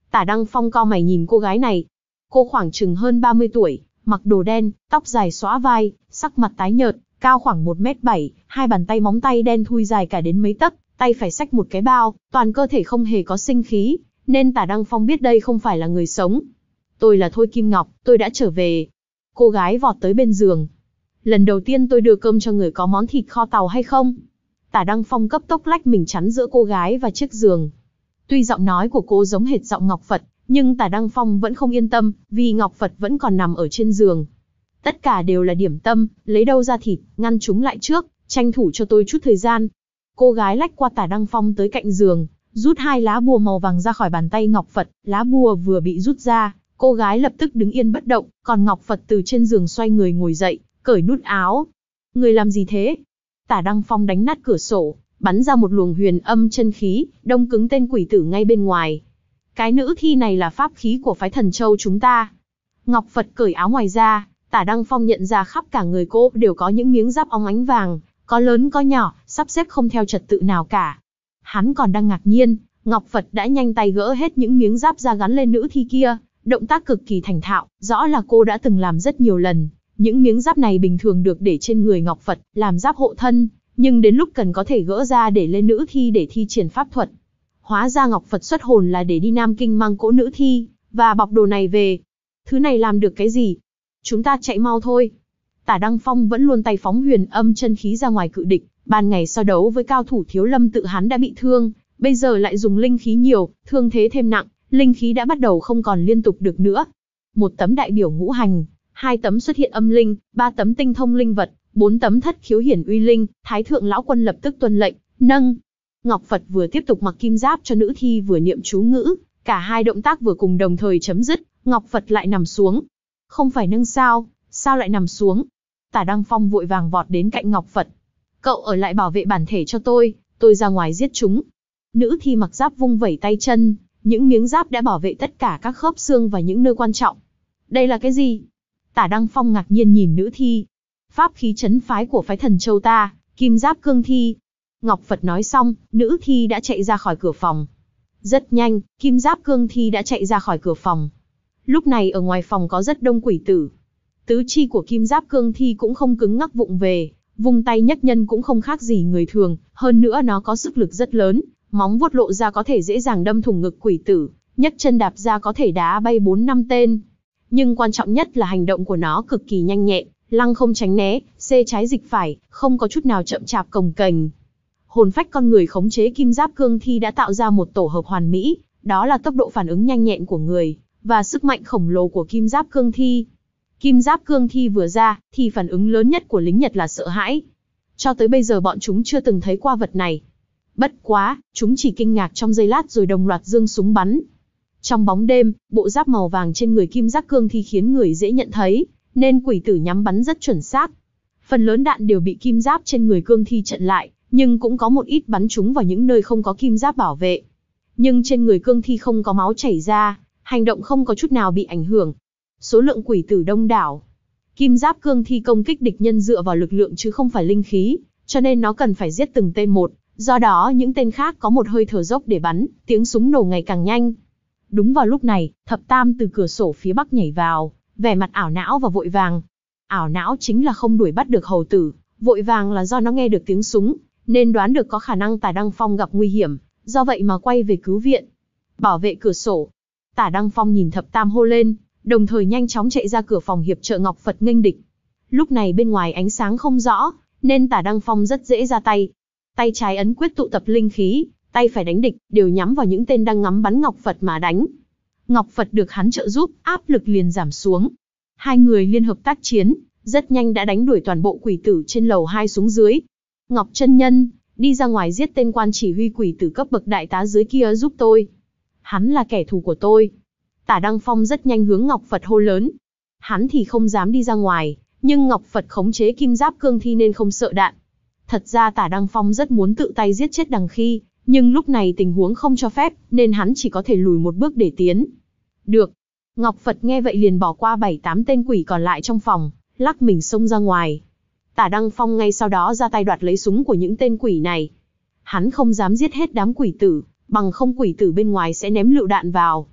Tả Đăng Phong cau mày nhìn cô gái này. Cô khoảng chừng hơn ba mươi tuổi, mặc đồ đen, tóc dài xõa vai, sắc mặt tái nhợt, cao khoảng một mét bảy, hai bàn tay móng tay đen thui dài cả đến mấy tấc, tay phải xách một cái bao, toàn cơ thể không hề có sinh khí, nên Tả Đăng Phong biết đây không phải là người sống. Tôi là Thôi Kim Ngọc, tôi đã trở về. Cô gái vọt tới bên giường. Lần đầu tiên tôi đưa cơm cho người có món thịt kho tàu hay không? Tả Đăng Phong cấp tốc lách mình chắn giữa cô gái và chiếc giường. Tuy giọng nói của cô giống hệt giọng Ngọc Phật, nhưng Tả Đăng Phong vẫn không yên tâm, vì Ngọc Phật vẫn còn nằm ở trên giường. Tất cả đều là điểm tâm, lấy đâu ra thịt, ngăn chúng lại trước, tranh thủ cho tôi chút thời gian. Cô gái lách qua Tả Đăng Phong tới cạnh giường, rút hai lá bùa màu vàng ra khỏi bàn tay Ngọc Phật, lá bùa vừa bị rút ra, cô gái lập tức đứng yên bất động, còn Ngọc Phật từ trên giường xoay người ngồi dậy, cởi nút áo. Người làm gì thế? Tả Đăng Phong đánh nát cửa sổ, bắn ra một luồng huyền âm chân khí, đông cứng tên quỷ tử ngay bên ngoài. Cái nữ thi này là pháp khí của phái Thần Châu chúng ta. Ngọc Phật cởi áo ngoài ra, Tả Đăng Phong nhận ra khắp cả người cô đều có những miếng giáp óng ánh vàng, có lớn có nhỏ, sắp xếp không theo trật tự nào cả. Hắn còn đang ngạc nhiên, Ngọc Phật đã nhanh tay gỡ hết những miếng giáp ra gắn lên nữ thi kia, động tác cực kỳ thành thạo, rõ là cô đã từng làm rất nhiều lần. Những miếng giáp này bình thường được để trên người Ngọc Phật, làm giáp hộ thân, nhưng đến lúc cần có thể gỡ ra để lên nữ thi để thi triển pháp thuật. Hóa ra Ngọc Phật xuất hồn là để đi Nam Kinh mang cỗ nữ thi, và bọc đồ này về. Thứ này làm được cái gì? Chúng ta chạy mau thôi. Tả Đăng Phong vẫn luôn tay phóng huyền âm chân khí ra ngoài cự địch, ban ngày so đấu với cao thủ Thiếu Lâm Tự hắn đã bị thương, bây giờ lại dùng linh khí nhiều, thương thế thêm nặng, linh khí đã bắt đầu không còn liên tục được nữa. Một tấm đại biểu ngũ hành, hai tấm xuất hiện âm linh, ba tấm tinh thông linh vật, bốn tấm thất khiếu hiển uy linh, Thái thượng lão quân lập tức tuân lệnh, nâng. Ngọc Phật vừa tiếp tục mặc kim giáp cho nữ thi vừa niệm chú ngữ, cả hai động tác vừa cùng đồng thời chấm dứt, Ngọc Phật lại nằm xuống. Không phải nâng sao, sao lại nằm xuống? Tả Đăng Phong vội vàng vọt đến cạnh Ngọc Phật. Cậu ở lại bảo vệ bản thể cho tôi, tôi ra ngoài giết chúng. Nữ thi mặc giáp vung vẩy tay chân, những miếng giáp đã bảo vệ tất cả các khớp xương và những nơi quan trọng. Đây là cái gì? Tả Đăng Phong ngạc nhiên nhìn nữ thi. Pháp khí trấn phái của phái Thần Châu ta, kim giáp cương thi. Ngọc Phật nói xong, nữ thi đã chạy ra khỏi cửa phòng. Rất nhanh, kim giáp cương thi đã chạy ra khỏi cửa phòng. Lúc này ở ngoài phòng có rất đông quỷ tử. Tứ chi của kim giáp cương thi cũng không cứng ngắc vụng về, vung tay nhấc nhân cũng không khác gì người thường, hơn nữa nó có sức lực rất lớn, móng vuốt lộ ra có thể dễ dàng đâm thủng ngực quỷ tử, nhấc chân đạp ra có thể đá bay bốn năm tên. Nhưng quan trọng nhất là hành động của nó cực kỳ nhanh nhẹn, lăng không tránh né, xê trái dịch phải, không có chút nào chậm chạp cồng kềnh. Hồn phách con người khống chế kim giáp cương thi đã tạo ra một tổ hợp hoàn mỹ, đó là tốc độ phản ứng nhanh nhẹn của người, và sức mạnh khổng lồ của kim giáp cương thi. Kim giáp cương thi vừa ra, thì phản ứng lớn nhất của lính Nhật là sợ hãi. Cho tới bây giờ bọn chúng chưa từng thấy qua vật này. Bất quá, chúng chỉ kinh ngạc trong giây lát rồi đồng loạt giương súng bắn. Trong bóng đêm, bộ giáp màu vàng trên người kim giáp cương thi khiến người dễ nhận thấy, nên quỷ tử nhắm bắn rất chuẩn xác. Phần lớn đạn đều bị kim giáp trên người cương thi chặn lại, nhưng cũng có một ít bắn trúng vào những nơi không có kim giáp bảo vệ. Nhưng trên người cương thi không có máu chảy ra, hành động không có chút nào bị ảnh hưởng. Số lượng quỷ tử đông đảo. Kim giáp cương thi công kích địch nhân dựa vào lực lượng chứ không phải linh khí, cho nên nó cần phải giết từng tên một, do đó những tên khác có một hơi thở dốc để bắn, tiếng súng nổ ngày càng nhanh. Đúng vào lúc này, Thập Tam từ cửa sổ phía bắc nhảy vào, vẻ mặt ảo não và vội vàng. Ảo não chính là không đuổi bắt được hầu tử, vội vàng là do nó nghe được tiếng súng, nên đoán được có khả năng Tả Đăng Phong gặp nguy hiểm, do vậy mà quay về cứu viện. Bảo vệ cửa sổ. Tả Đăng Phong nhìn Thập Tam hô lên, đồng thời nhanh chóng chạy ra cửa phòng hiệp trợ Ngọc Phật nghênh địch. Lúc này bên ngoài ánh sáng không rõ, nên Tả Đăng Phong rất dễ ra tay. Tay trái ấn quyết tụ tập linh khí, tay phải đánh địch, đều nhắm vào những tên đang ngắm bắn Ngọc Phật mà đánh. Ngọc Phật được hắn trợ giúp, áp lực liền giảm xuống. Hai người liên hợp tác chiến, rất nhanh đã đánh đuổi toàn bộ quỷ tử trên lầu hai xuống dưới. Ngọc chân nhân, đi ra ngoài giết tên quan chỉ huy quỷ tử cấp bậc đại tá dưới kia giúp tôi. Hắn là kẻ thù của tôi. Tả Đăng Phong rất nhanh hướng Ngọc Phật hô lớn. Hắn thì không dám đi ra ngoài, nhưng Ngọc Phật khống chế kim giáp cương thi nên không sợ đạn. Thật ra Tả Đăng Phong rất muốn tự tay giết chết Đằng Khi, nhưng lúc này tình huống không cho phép, nên hắn chỉ có thể lùi một bước để tiến. Được. Ngọc Phật nghe vậy liền bỏ qua bảy tám tên quỷ còn lại trong phòng, lắc mình xông ra ngoài. Tả Đăng Phong ngay sau đó ra tay đoạt lấy súng của những tên quỷ này. Hắn không dám giết hết đám quỷ tử, bằng không quỷ tử bên ngoài sẽ ném lựu đạn vào.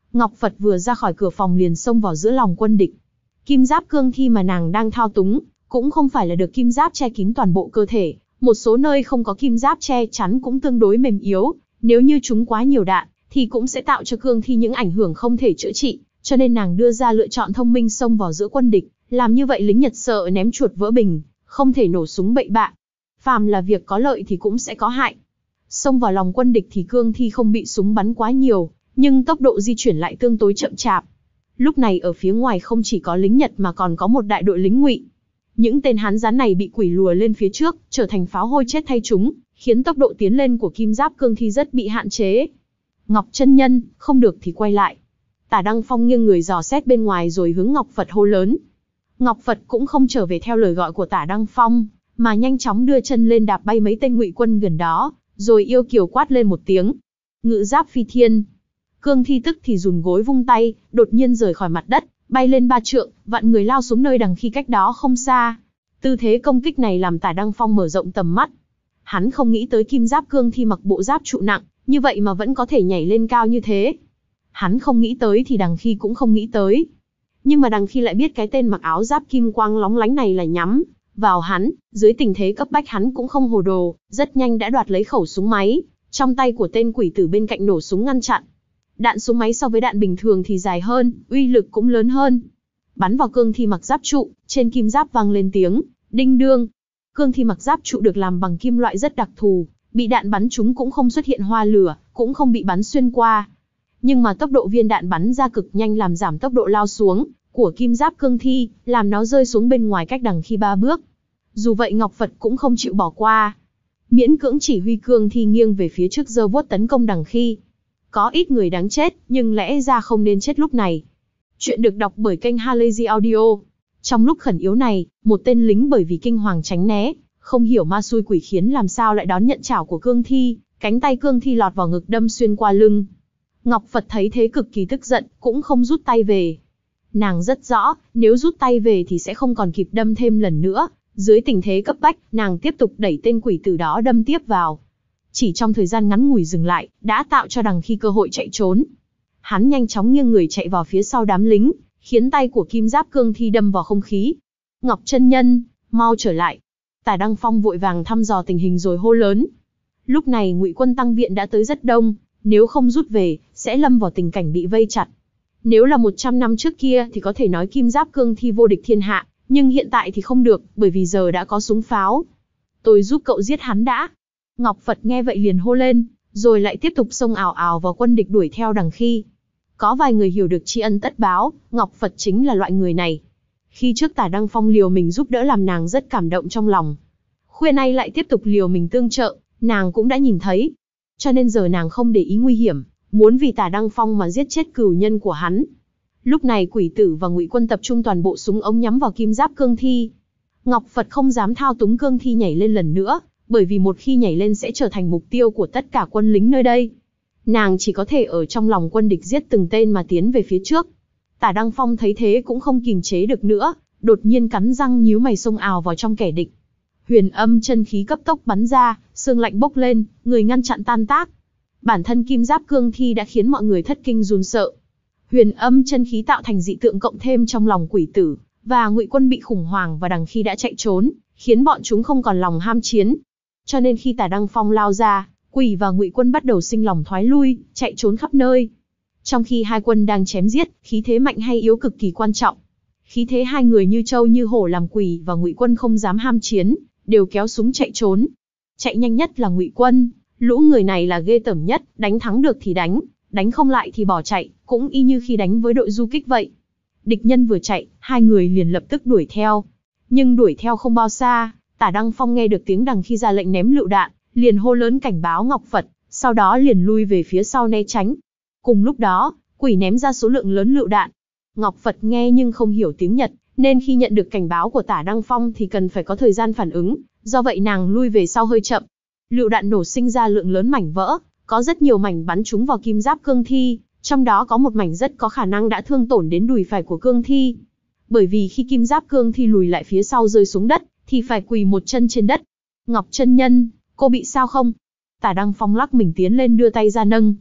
Ngọc Phật vừa ra khỏi cửa phòng liền xông vào giữa lòng quân địch. Kim giáp cương thi mà nàng đang thao túng, cũng không phải là được kim giáp che kín toàn bộ cơ thể, một số nơi không có kim giáp che chắn cũng tương đối mềm yếu, nếu như chúng quá nhiều đạn, thì cũng sẽ tạo cho cương thi những ảnh hưởng không thể chữa trị, cho nên nàng đưa ra lựa chọn thông minh xông vào giữa quân địch, làm như vậy lính Nhật sợ ném chuột vỡ bình, không thể nổ súng bậy bạ. Phàm là việc có lợi thì cũng sẽ có hại. Xông vào lòng quân địch thì cương thi không bị súng bắn quá nhiều, nhưng tốc độ di chuyển lại tương đối chậm chạp. Lúc này ở phía ngoài không chỉ có lính Nhật mà còn có một đại đội lính Ngụy. Những tên hán gián này bị quỷ lùa lên phía trước, trở thành pháo hôi chết thay chúng, khiến tốc độ tiến lên của kim giáp cương thi rất bị hạn chế. Ngọc chân nhân, không được thì quay lại. Tả Đăng Phong nghiêng người dò xét bên ngoài rồi hướng Ngọc Phật hô lớn. Ngọc Phật cũng không trở về theo lời gọi của Tả Đăng Phong, mà nhanh chóng đưa chân lên đạp bay mấy tên Ngụy quân gần đó, rồi yêu kiều quát lên một tiếng. Ngự giáp phi thiên. Cương thi tức thì rùn gối vung tay, đột nhiên rời khỏi mặt đất, bay lên ba trượng, vạn người lao xuống nơi đằng khi cách đó không xa. Tư thế công kích này làm Tả Đăng Phong mở rộng tầm mắt. Hắn không nghĩ tới kim giáp cương thi mặc bộ giáp trụ nặng, như vậy mà vẫn có thể nhảy lên cao như thế. Hắn không nghĩ tới thì đằng khi cũng không nghĩ tới. Nhưng mà đằng khi lại biết cái tên mặc áo giáp kim quang lóng lánh này là nhắm vào hắn, dưới tình thế cấp bách hắn cũng không hồ đồ, rất nhanh đã đoạt lấy khẩu súng máy, trong tay của tên quỷ tử bên cạnh nổ súng ngăn chặn. Đạn súng máy so với đạn bình thường thì dài hơn, uy lực cũng lớn hơn. Bắn vào cương thi mặc giáp trụ, trên kim giáp vang lên tiếng đinh đương. Cương thi mặc giáp trụ được làm bằng kim loại rất đặc thù, bị đạn bắn trúng cũng không xuất hiện hoa lửa, cũng không bị bắn xuyên qua. Nhưng mà tốc độ viên đạn bắn ra cực nhanh làm giảm tốc độ lao xuống của kim giáp cương thi, làm nó rơi xuống bên ngoài cách đằng khi ba bước. Dù vậy Ngọc Phật cũng không chịu bỏ qua. Miễn cưỡng chỉ huy cương thi nghiêng về phía trước giơ vuốt tấn công đằng khi. Có ít người đáng chết, nhưng lẽ ra không nên chết lúc này. Chuyện được đọc bởi kênh Halazy Audio. Trong lúc khẩn yếu này, một tên lính bởi vì kinh hoàng tránh né, không hiểu ma xui quỷ khiến làm sao lại đón nhận chảo của cương thi, cánh tay cương thi lọt vào ngực đâm xuyên qua lưng. Ngọc Phật thấy thế cực kỳ tức giận, cũng không rút tay về. Nàng rất rõ, nếu rút tay về thì sẽ không còn kịp đâm thêm lần nữa. Dưới tình thế cấp bách, nàng tiếp tục đẩy tên quỷ tử đó đâm tiếp vào. Chỉ trong thời gian ngắn ngủi dừng lại, đã tạo cho đằng khi cơ hội chạy trốn. Hắn nhanh chóng nghiêng người chạy vào phía sau đám lính, khiến tay của kim giáp cương thi đâm vào không khí. Ngọc chân nhân, mau trở lại. Tả Đăng Phong vội vàng thăm dò tình hình rồi hô lớn. Lúc này Ngụy quân tăng viện đã tới rất đông, nếu không rút về, sẽ lâm vào tình cảnh bị vây chặt. Nếu là một trăm năm trước kia thì có thể nói kim giáp cương thi vô địch thiên hạ, nhưng hiện tại thì không được, bởi vì giờ đã có súng pháo. Tôi giúp cậu giết hắn đã. Ngọc Phật nghe vậy liền hô lên, rồi lại tiếp tục xông ào ào vào quân địch đuổi theo đằng khi. Có vài người hiểu được tri ân tất báo, Ngọc Phật chính là loại người này. Khi trước Tả Đăng Phong liều mình giúp đỡ làm nàng rất cảm động trong lòng. Khuya nay lại tiếp tục liều mình tương trợ, nàng cũng đã nhìn thấy. Cho nên giờ nàng không để ý nguy hiểm, muốn vì Tả Đăng Phong mà giết chết cửu nhân của hắn. Lúc này quỷ tử và Ngụy quân tập trung toàn bộ súng ống nhắm vào kim giáp cương thi. Ngọc Phật không dám thao túng cương thi nhảy lên lần nữa, bởi vì một khi nhảy lên sẽ trở thành mục tiêu của tất cả quân lính nơi đây. Nàng chỉ có thể ở trong lòng quân địch giết từng tên mà tiến về phía trước. Tả Đăng Phong thấy thế cũng không kìm chế được nữa, đột nhiên cắn răng nhíu mày xông ào vào trong kẻ địch. Huyền âm chân khí cấp tốc bắn ra, xương lạnh bốc lên, người ngăn chặn tan tác. Bản thân kim giáp cương thi đã khiến mọi người thất kinh run sợ. Huyền âm chân khí tạo thành dị tượng cộng thêm trong lòng quỷ tử, và Ngụy quân bị khủng hoảng và đằng khi đã chạy trốn, khiến bọn chúng không còn lòng ham chiến. Cho nên khi Tả Đăng Phong lao ra, quỷ và Ngụy quân bắt đầu sinh lòng thoái lui, chạy trốn khắp nơi. Trong khi hai quân đang chém giết, khí thế mạnh hay yếu cực kỳ quan trọng. Khí thế hai người như trâu như hổ làm quỷ và Ngụy quân không dám ham chiến, đều kéo súng chạy trốn. Chạy nhanh nhất là Ngụy quân, lũ người này là ghê tởm nhất, đánh thắng được thì đánh, đánh không lại thì bỏ chạy, cũng y như khi đánh với đội du kích vậy. Địch nhân vừa chạy, hai người liền lập tức đuổi theo. Nhưng đuổi theo không bao xa, Tả Đăng Phong nghe được tiếng đằng khi ra lệnh ném lựu đạn, liền hô lớn cảnh báo Ngọc Phật, sau đó liền lui về phía sau né tránh. Cùng lúc đó, quỷ ném ra số lượng lớn lựu đạn. Ngọc Phật nghe nhưng không hiểu tiếng Nhật, nên khi nhận được cảnh báo của Tả Đăng Phong thì cần phải có thời gian phản ứng, do vậy nàng lui về sau hơi chậm. Lựu đạn nổ sinh ra lượng lớn mảnh vỡ, có rất nhiều mảnh bắn trúng vào kim giáp cương thi, trong đó có một mảnh rất có khả năng đã thương tổn đến đùi phải của cương thi. Bởi vì khi kim giáp cương thi lùi lại phía sau rơi xuống đất, thì phải quỳ một chân trên đất. Ngọc chân nhân, cô bị sao không? Tả Đăng Phong lắc mình tiến lên đưa tay ra nâng.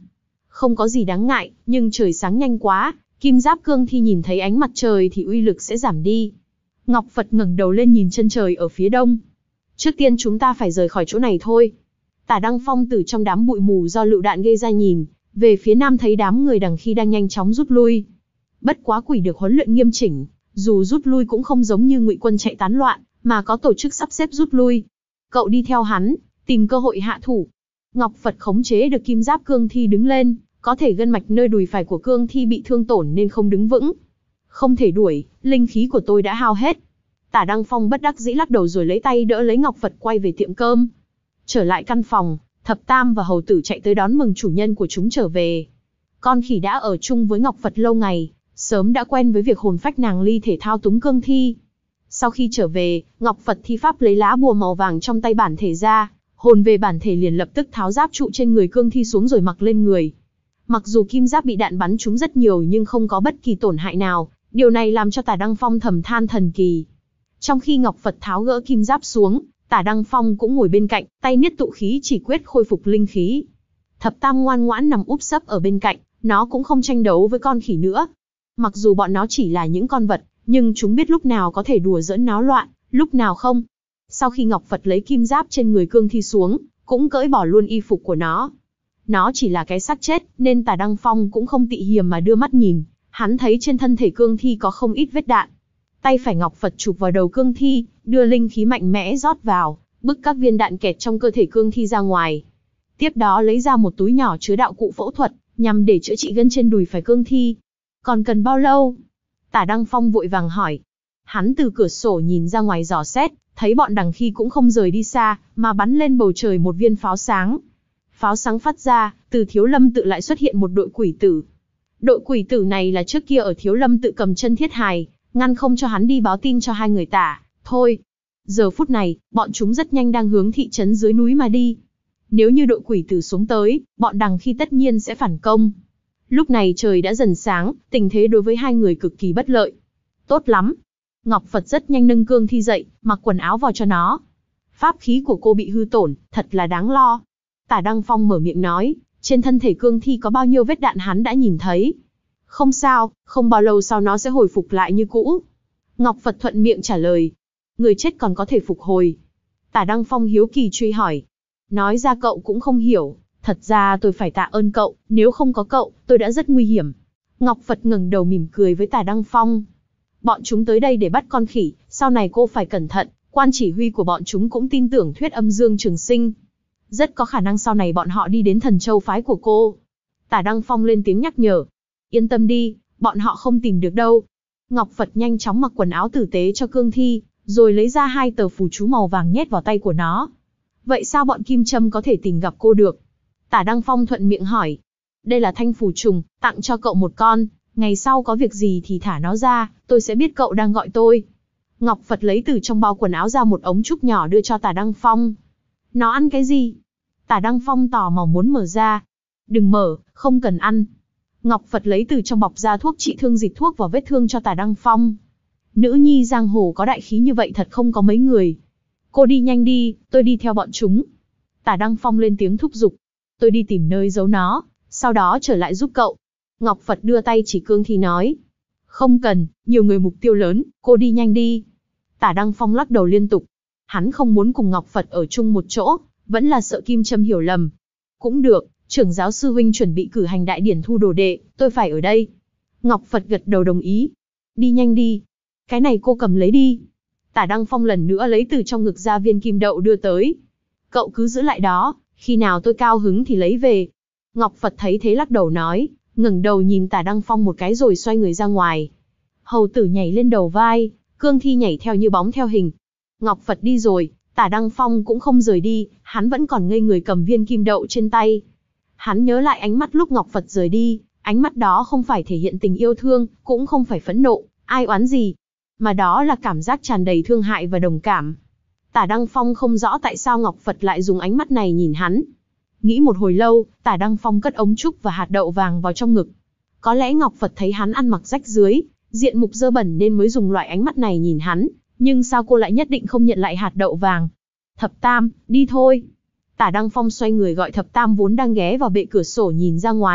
Không có gì đáng ngại, nhưng trời sáng nhanh quá, kim giáp cương thi nhìn thấy ánh mặt trời thì uy lực sẽ giảm đi. Ngọc Phật ngẩng đầu lên nhìn chân trời ở phía đông. Trước tiên chúng ta phải rời khỏi chỗ này thôi. Tả Đăng Phong từ trong đám bụi mù do lựu đạn gây ra nhìn, về phía nam thấy đám người đằng khi đang nhanh chóng rút lui. Bất quá quỷ được huấn luyện nghiêm chỉnh, dù rút lui cũng không giống như Ngụy quân chạy tán loạn, mà có tổ chức sắp xếp rút lui. Cậu đi theo hắn, tìm cơ hội hạ thủ. Ngọc Phật khống chế được kim giáp cương thi đứng lên, có thể gân mạch nơi đùi phải của cương thi bị thương tổn nên không đứng vững. Không thể đuổi, linh khí của tôi đã hao hết. Tả Đăng Phong bất đắc dĩ lắc đầu rồi lấy tay đỡ lấy Ngọc Phật quay về tiệm cơm. Trở lại căn phòng, Thập Tam và Hầu Tử chạy tới đón mừng chủ nhân của chúng trở về. Con khỉ đã ở chung với Ngọc Phật lâu ngày, sớm đã quen với việc hồn phách nàng ly thể thao túng cương thi. Sau khi trở về, Ngọc Phật thi pháp lấy lá bùa màu vàng trong tay bản thể ra, hồn về bản thể liền lập tức tháo giáp trụ trên người cương thi xuống rồi mặc lên người. Mặc dù kim giáp bị đạn bắn trúng rất nhiều nhưng không có bất kỳ tổn hại nào, điều này làm cho Tả Đăng Phong thầm than thần kỳ. Trong khi Ngọc Phật tháo gỡ kim giáp xuống, Tả Đăng Phong cũng ngồi bên cạnh, tay niết tụ khí chỉ quyết khôi phục linh khí. Thập Tam ngoan ngoãn nằm úp sấp ở bên cạnh, nó cũng không tranh đấu với con khỉ nữa. Mặc dù bọn nó chỉ là những con vật, nhưng chúng biết lúc nào có thể đùa giỡn náo loạn, lúc nào không. Sau khi Ngọc Phật lấy kim giáp trên người cương thi xuống, cũng cởi bỏ luôn y phục của nó. Nó chỉ là cái xác chết, nên Tả Đăng Phong cũng không tị hiềm mà đưa mắt nhìn. Hắn thấy trên thân thể cương thi có không ít vết đạn. Tay phải Ngọc Phật chụp vào đầu cương thi, đưa linh khí mạnh mẽ rót vào, bức các viên đạn kẹt trong cơ thể cương thi ra ngoài. Tiếp đó lấy ra một túi nhỏ chứa đạo cụ phẫu thuật, nhằm để chữa trị gân trên đùi phải cương thi. Còn cần bao lâu? Tả Đăng Phong vội vàng hỏi. Hắn từ cửa sổ nhìn ra ngoài dò xét, thấy bọn đằng khi cũng không rời đi xa, mà bắn lên bầu trời một viên pháo sáng. Pháo sáng phát ra, từ Thiếu Lâm Tự lại xuất hiện một đội quỷ tử. Đội quỷ tử này là trước kia ở Thiếu Lâm Tự cầm chân thiết hài, ngăn không cho hắn đi báo tin cho hai người Tả. Thôi, giờ phút này, bọn chúng rất nhanh đang hướng thị trấn dưới núi mà đi. Nếu như đội quỷ tử xuống tới, bọn đằng khi tất nhiên sẽ phản công. Lúc này trời đã dần sáng, tình thế đối với hai người cực kỳ bất lợi. Tốt lắm. Ngọc Phật rất nhanh nâng cương thi dậy, mặc quần áo vào cho nó. Pháp khí của cô bị hư tổn, thật là đáng lo. Tả Đăng Phong mở miệng nói, trên thân thể cương thi có bao nhiêu vết đạn hắn đã nhìn thấy. Không sao, không bao lâu sau nó sẽ hồi phục lại như cũ. Ngọc Phật thuận miệng trả lời. Người chết còn có thể phục hồi. Tả Đăng Phong hiếu kỳ truy hỏi. Nói ra cậu cũng không hiểu. Thật ra tôi phải tạ ơn cậu, nếu không có cậu, tôi đã rất nguy hiểm. Ngọc Phật ngẩng đầu mỉm cười với Tả Đăng Phong. Bọn chúng tới đây để bắt con khỉ, sau này cô phải cẩn thận, quan chỉ huy của bọn chúng cũng tin tưởng thuyết âm dương trường sinh. Rất có khả năng sau này bọn họ đi đến Thần Châu phái của cô. Tả Đăng Phong lên tiếng nhắc nhở. Yên tâm đi, bọn họ không tìm được đâu. Ngọc Phật nhanh chóng mặc quần áo tử tế cho cương thi, rồi lấy ra hai tờ phù chú màu vàng nhét vào tay của nó. Vậy sao bọn Kim Châm có thể tìm gặp cô được? Tả Đăng Phong thuận miệng hỏi. Đây là thanh phù trùng, tặng cho cậu một con, ngày sau có việc gì thì thả nó ra, tôi sẽ biết cậu đang gọi tôi. Ngọc Phật lấy từ trong bao quần áo ra một ống trúc nhỏ đưa cho Tả Đăng Phong. Nó ăn cái gì? Tả Đăng Phong tò mò muốn mở ra. Đừng mở, không cần ăn. Ngọc Phật lấy từ trong bọc ra thuốc trị thương dịch thuốc vào vết thương cho Tả Đăng Phong. Nữ nhi giang hồ có đại khí như vậy thật không có mấy người. Cô đi nhanh đi, tôi đi theo bọn chúng. Tả Đăng Phong lên tiếng thúc giục. Tôi đi tìm nơi giấu nó, sau đó trở lại giúp cậu. Ngọc Phật đưa tay chỉ cương thi nói. Không cần, nhiều người mục tiêu lớn, cô đi nhanh đi. Tả Đăng Phong lắc đầu liên tục. Hắn không muốn cùng Ngọc Phật ở chung một chỗ, vẫn là sợ Kim Châm hiểu lầm. Cũng được, trưởng giáo sư huynh chuẩn bị cử hành đại điển thu đồ đệ, tôi phải ở đây. Ngọc Phật gật đầu đồng ý. Đi nhanh đi. Cái này cô cầm lấy đi. Tả Đăng Phong lần nữa lấy từ trong ngực ra viên kim đậu đưa tới. Cậu cứ giữ lại đó, khi nào tôi cao hứng thì lấy về. Ngọc Phật thấy thế lắc đầu nói, ngẩng đầu nhìn Tả Đăng Phong một cái rồi xoay người ra ngoài. Hầu Tử nhảy lên đầu vai, cương thi nhảy theo như bóng theo hình. Ngọc Phật đi rồi, Tả Đăng Phong cũng không rời đi, hắn vẫn còn ngây người cầm viên kim đậu trên tay. Hắn nhớ lại ánh mắt lúc Ngọc Phật rời đi, ánh mắt đó không phải thể hiện tình yêu thương, cũng không phải phẫn nộ, ai oán gì, mà đó là cảm giác tràn đầy thương hại và đồng cảm. Tả Đăng Phong không rõ tại sao Ngọc Phật lại dùng ánh mắt này nhìn hắn. Nghĩ một hồi lâu, Tả Đăng Phong cất ống trúc và hạt đậu vàng vào trong ngực. Có lẽ Ngọc Phật thấy hắn ăn mặc rách rưới, diện mục dơ bẩn nên mới dùng loại ánh mắt này nhìn hắn, nhưng sao cô lại nhất định không nhận lại hạt đậu vàng? Thập Tam, đi thôi. Tả Đăng Phong xoay người gọi Thập Tam vốn đang ghé vào bệ cửa sổ nhìn ra ngoài,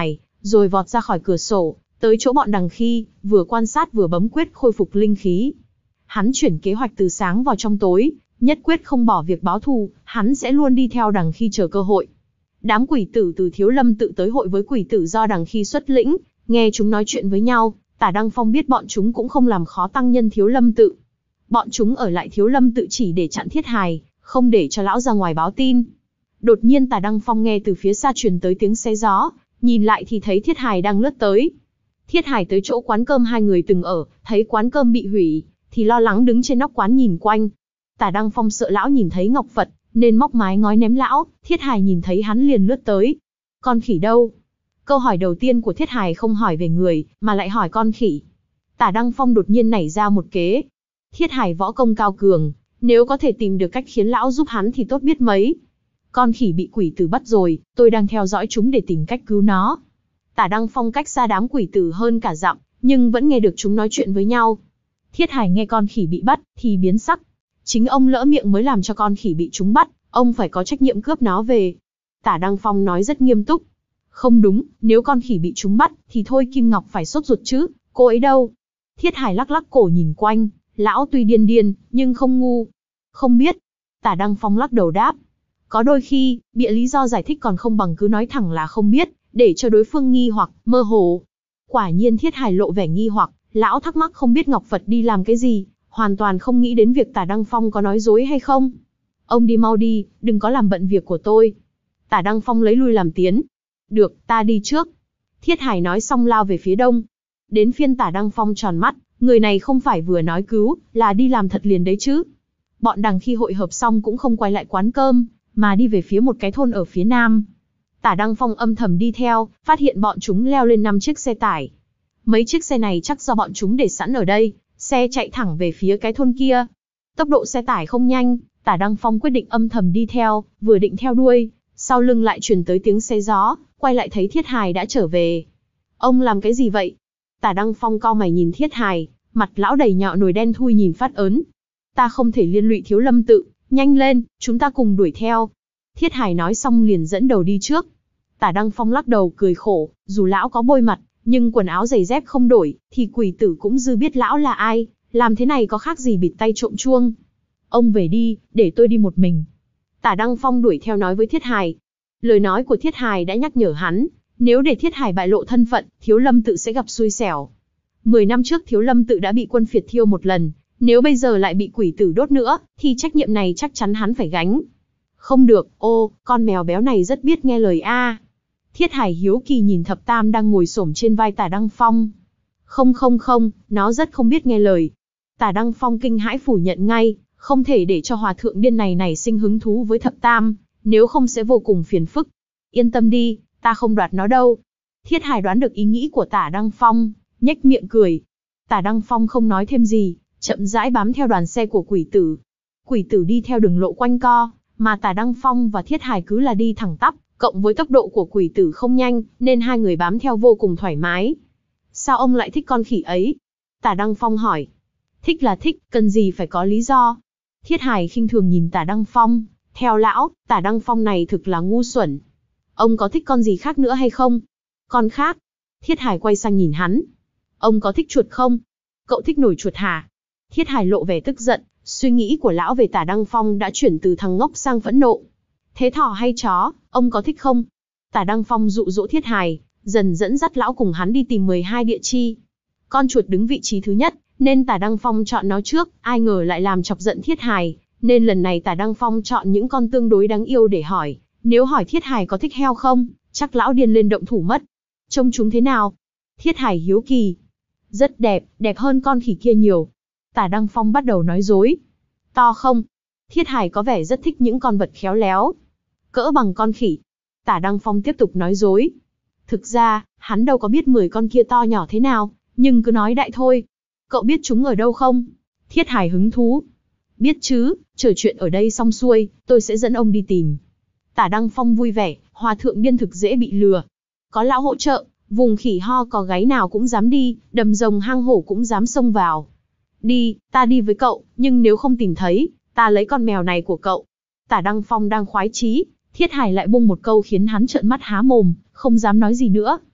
rồi vọt ra khỏi cửa sổ, tới chỗ bọn đằng khi, vừa quan sát vừa bấm quyết khôi phục linh khí. Hắn chuyển kế hoạch từ sáng vào trong tối, nhất quyết không bỏ việc báo thù, hắn sẽ luôn đi theo đằng khi chờ cơ hội. Đám quỷ tử từ Thiếu Lâm tự tới hội với quỷ tử do đằng khi xuất lĩnh, nghe chúng nói chuyện với nhau, Tả Đăng Phong biết bọn chúng cũng không làm khó tăng nhân Thiếu Lâm tự. Bọn chúng ở lại Thiếu Lâm tự chỉ để chặn Thiết Hài, không để cho lão ra ngoài báo tin. Đột nhiên Tả Đăng Phong nghe từ phía xa truyền tới tiếng xé gió, nhìn lại thì thấy Thiết Hài đang lướt tới. Thiết Hài tới chỗ quán cơm hai người từng ở, thấy quán cơm bị hủy, thì lo lắng đứng trên nóc quán nhìn quanh. Tả Đăng Phong sợ lão nhìn thấy ngọc Phật, nên móc mái ngói ném lão. Thiết Hài nhìn thấy hắn liền lướt tới. Con khỉ đâu? Câu hỏi đầu tiên của Thiết Hài không hỏi về người, mà lại hỏi con khỉ. Tả Đăng Phong đột nhiên nảy ra một kế. Thiết Hài võ công cao cường, nếu có thể tìm được cách khiến lão giúp hắn thì tốt biết mấy. Con khỉ bị quỷ tử bắt rồi, tôi đang theo dõi chúng để tìm cách cứu nó. Tả Đăng Phong cách xa đám quỷ tử hơn cả dặm, nhưng vẫn nghe được chúng nói chuyện với nhau. Thiết Hài nghe con khỉ bị bắt, thì biến sắc. Chính ông lỡ miệng mới làm cho con khỉ bị chúng bắt, ông phải có trách nhiệm cướp nó về. Tả Đăng Phong nói rất nghiêm túc. Không đúng, nếu con khỉ bị chúng bắt, thì thôi Kim Ngọc phải sốt ruột chứ, cô ấy đâu? Thiết Hài lắc lắc cổ nhìn quanh, lão tuy điên điên, nhưng không ngu. Không biết. Tả Đăng Phong lắc đầu đáp. Có đôi khi, bịa lý do giải thích còn không bằng cứ nói thẳng là không biết, để cho đối phương nghi hoặc, mơ hồ. Quả nhiên Thiết Hài lộ vẻ nghi hoặc, lão thắc mắc không biết Ngọc Phật đi làm cái gì, hoàn toàn không nghĩ đến việc Tả Đăng Phong có nói dối hay không. Ông đi mau đi, đừng có làm bận việc của tôi. Tả Đăng Phong lấy lui làm tiến. Được, ta đi trước. Thiết Hài nói xong lao về phía đông. Đến phiên Tả Đăng Phong tròn mắt, người này không phải vừa nói cứu, là đi làm thật liền đấy chứ. Bọn đằng khi hội hợp xong cũng không quay lại quán cơm, mà đi về phía một cái thôn ở phía nam. Tả Đăng Phong âm thầm đi theo, phát hiện bọn chúng leo lên năm chiếc xe tải. Mấy chiếc xe này chắc do bọn chúng để sẵn ở đây, xe chạy thẳng về phía cái thôn kia. Tốc độ xe tải không nhanh, Tả Đăng Phong quyết định âm thầm đi theo, vừa định theo đuôi, sau lưng lại truyền tới tiếng xe gió, quay lại thấy Thiết Hài đã trở về. Ông làm cái gì vậy? Tả Đăng Phong cau mày nhìn Thiết Hài, mặt lão đầy nhọ nồi đen thui nhìn phát ớn. Ta không thể liên lụy Thiếu Lâm tự, nhanh lên, chúng ta cùng đuổi theo. Thiết Hài nói xong liền dẫn đầu đi trước. Tả Đăng Phong lắc đầu cười khổ, dù lão có bôi mặt, nhưng quần áo giày dép không đổi, thì quỷ tử cũng dư biết lão là ai, làm thế này có khác gì bịt tay trộm chuông. Ông về đi, để tôi đi một mình. Tả Đăng Phong đuổi theo nói với Thiết Hài. Lời nói của Thiết Hài đã nhắc nhở hắn, nếu để Thiết Hài bại lộ thân phận, Thiếu Lâm tự sẽ gặp xui xẻo. Mười năm trước Thiếu Lâm tự đã bị quân phiệt thiêu một lần, nếu bây giờ lại bị quỷ tử đốt nữa, thì trách nhiệm này chắc chắn hắn phải gánh. Không được, ô, con mèo béo này rất biết nghe lời a. Thiết Hài hiếu kỳ nhìn Thập Tam đang ngồi xổm trên vai Tả Đăng Phong. Không không không, nó rất không biết nghe lời. Tả Đăng Phong kinh hãi phủ nhận ngay, không thể để cho hòa thượng điên này nảy sinh hứng thú với Thập Tam, nếu không sẽ vô cùng phiền phức. Yên tâm đi, ta không đoạt nó đâu. Thiết Hài đoán được ý nghĩ của Tả Đăng Phong, nhếch miệng cười. Tả Đăng Phong không nói thêm gì, chậm rãi bám theo đoàn xe của quỷ tử. Quỷ tử đi theo đường lộ quanh co, mà Tả Đăng Phong và Thiết Hài cứ là đi thẳng tắp, cộng với tốc độ của quỷ tử không nhanh, nên hai người bám theo vô cùng thoải mái. Sao ông lại thích con khỉ ấy? Tả Đăng Phong hỏi. Thích là thích, cần gì phải có lý do. Thiết Hài khinh thường nhìn Tả Đăng Phong, theo lão, Tả Đăng Phong này thực là ngu xuẩn. Ông có thích con gì khác nữa hay không? Con khác. Thiết Hài quay sang nhìn hắn. Ông có thích chuột không? Cậu thích nổi chuột hả? Thiết Hài lộ vẻ tức giận, suy nghĩ của lão về Tả Đăng Phong đã chuyển từ thằng ngốc sang phẫn nộ. Thế thỏ hay chó, ông có thích không? Tả Đăng Phong dụ dỗ Thiết Hài, dần dẫn dắt lão cùng hắn đi tìm mười hai địa chi. Con chuột đứng vị trí thứ nhất, nên Tả Đăng Phong chọn nó trước, ai ngờ lại làm chọc giận Thiết Hài, nên lần này Tả Đăng Phong chọn những con tương đối đáng yêu để hỏi. Nếu hỏi Thiết Hài có thích heo không, chắc lão điên lên động thủ mất. Trông chúng thế nào? Thiết Hài hiếu kỳ. Rất đẹp, đẹp hơn con khỉ kia nhiều. Tả Đăng Phong bắt đầu nói dối. To không? Thiết Hài có vẻ rất thích những con vật khéo léo. Cỡ bằng con khỉ. Tả Đăng Phong tiếp tục nói dối. Thực ra, hắn đâu có biết mười con kia to nhỏ thế nào, nhưng cứ nói đại thôi. Cậu biết chúng ở đâu không? Thiết Hài hứng thú. Biết chứ, chờ chuyện ở đây xong xuôi, tôi sẽ dẫn ông đi tìm. Tả Đăng Phong vui vẻ, hòa thượng điên thực dễ bị lừa. Có lão hỗ trợ, vùng khỉ ho có gáy nào cũng dám đi, đầm rồng hang hổ cũng dám xông vào. Đi, ta đi với cậu, nhưng nếu không tìm thấy, ta lấy con mèo này của cậu. Tả Đăng Phong đang khoái chí, Thiết Hài lại bung một câu khiến hắn trợn mắt há mồm, không dám nói gì nữa.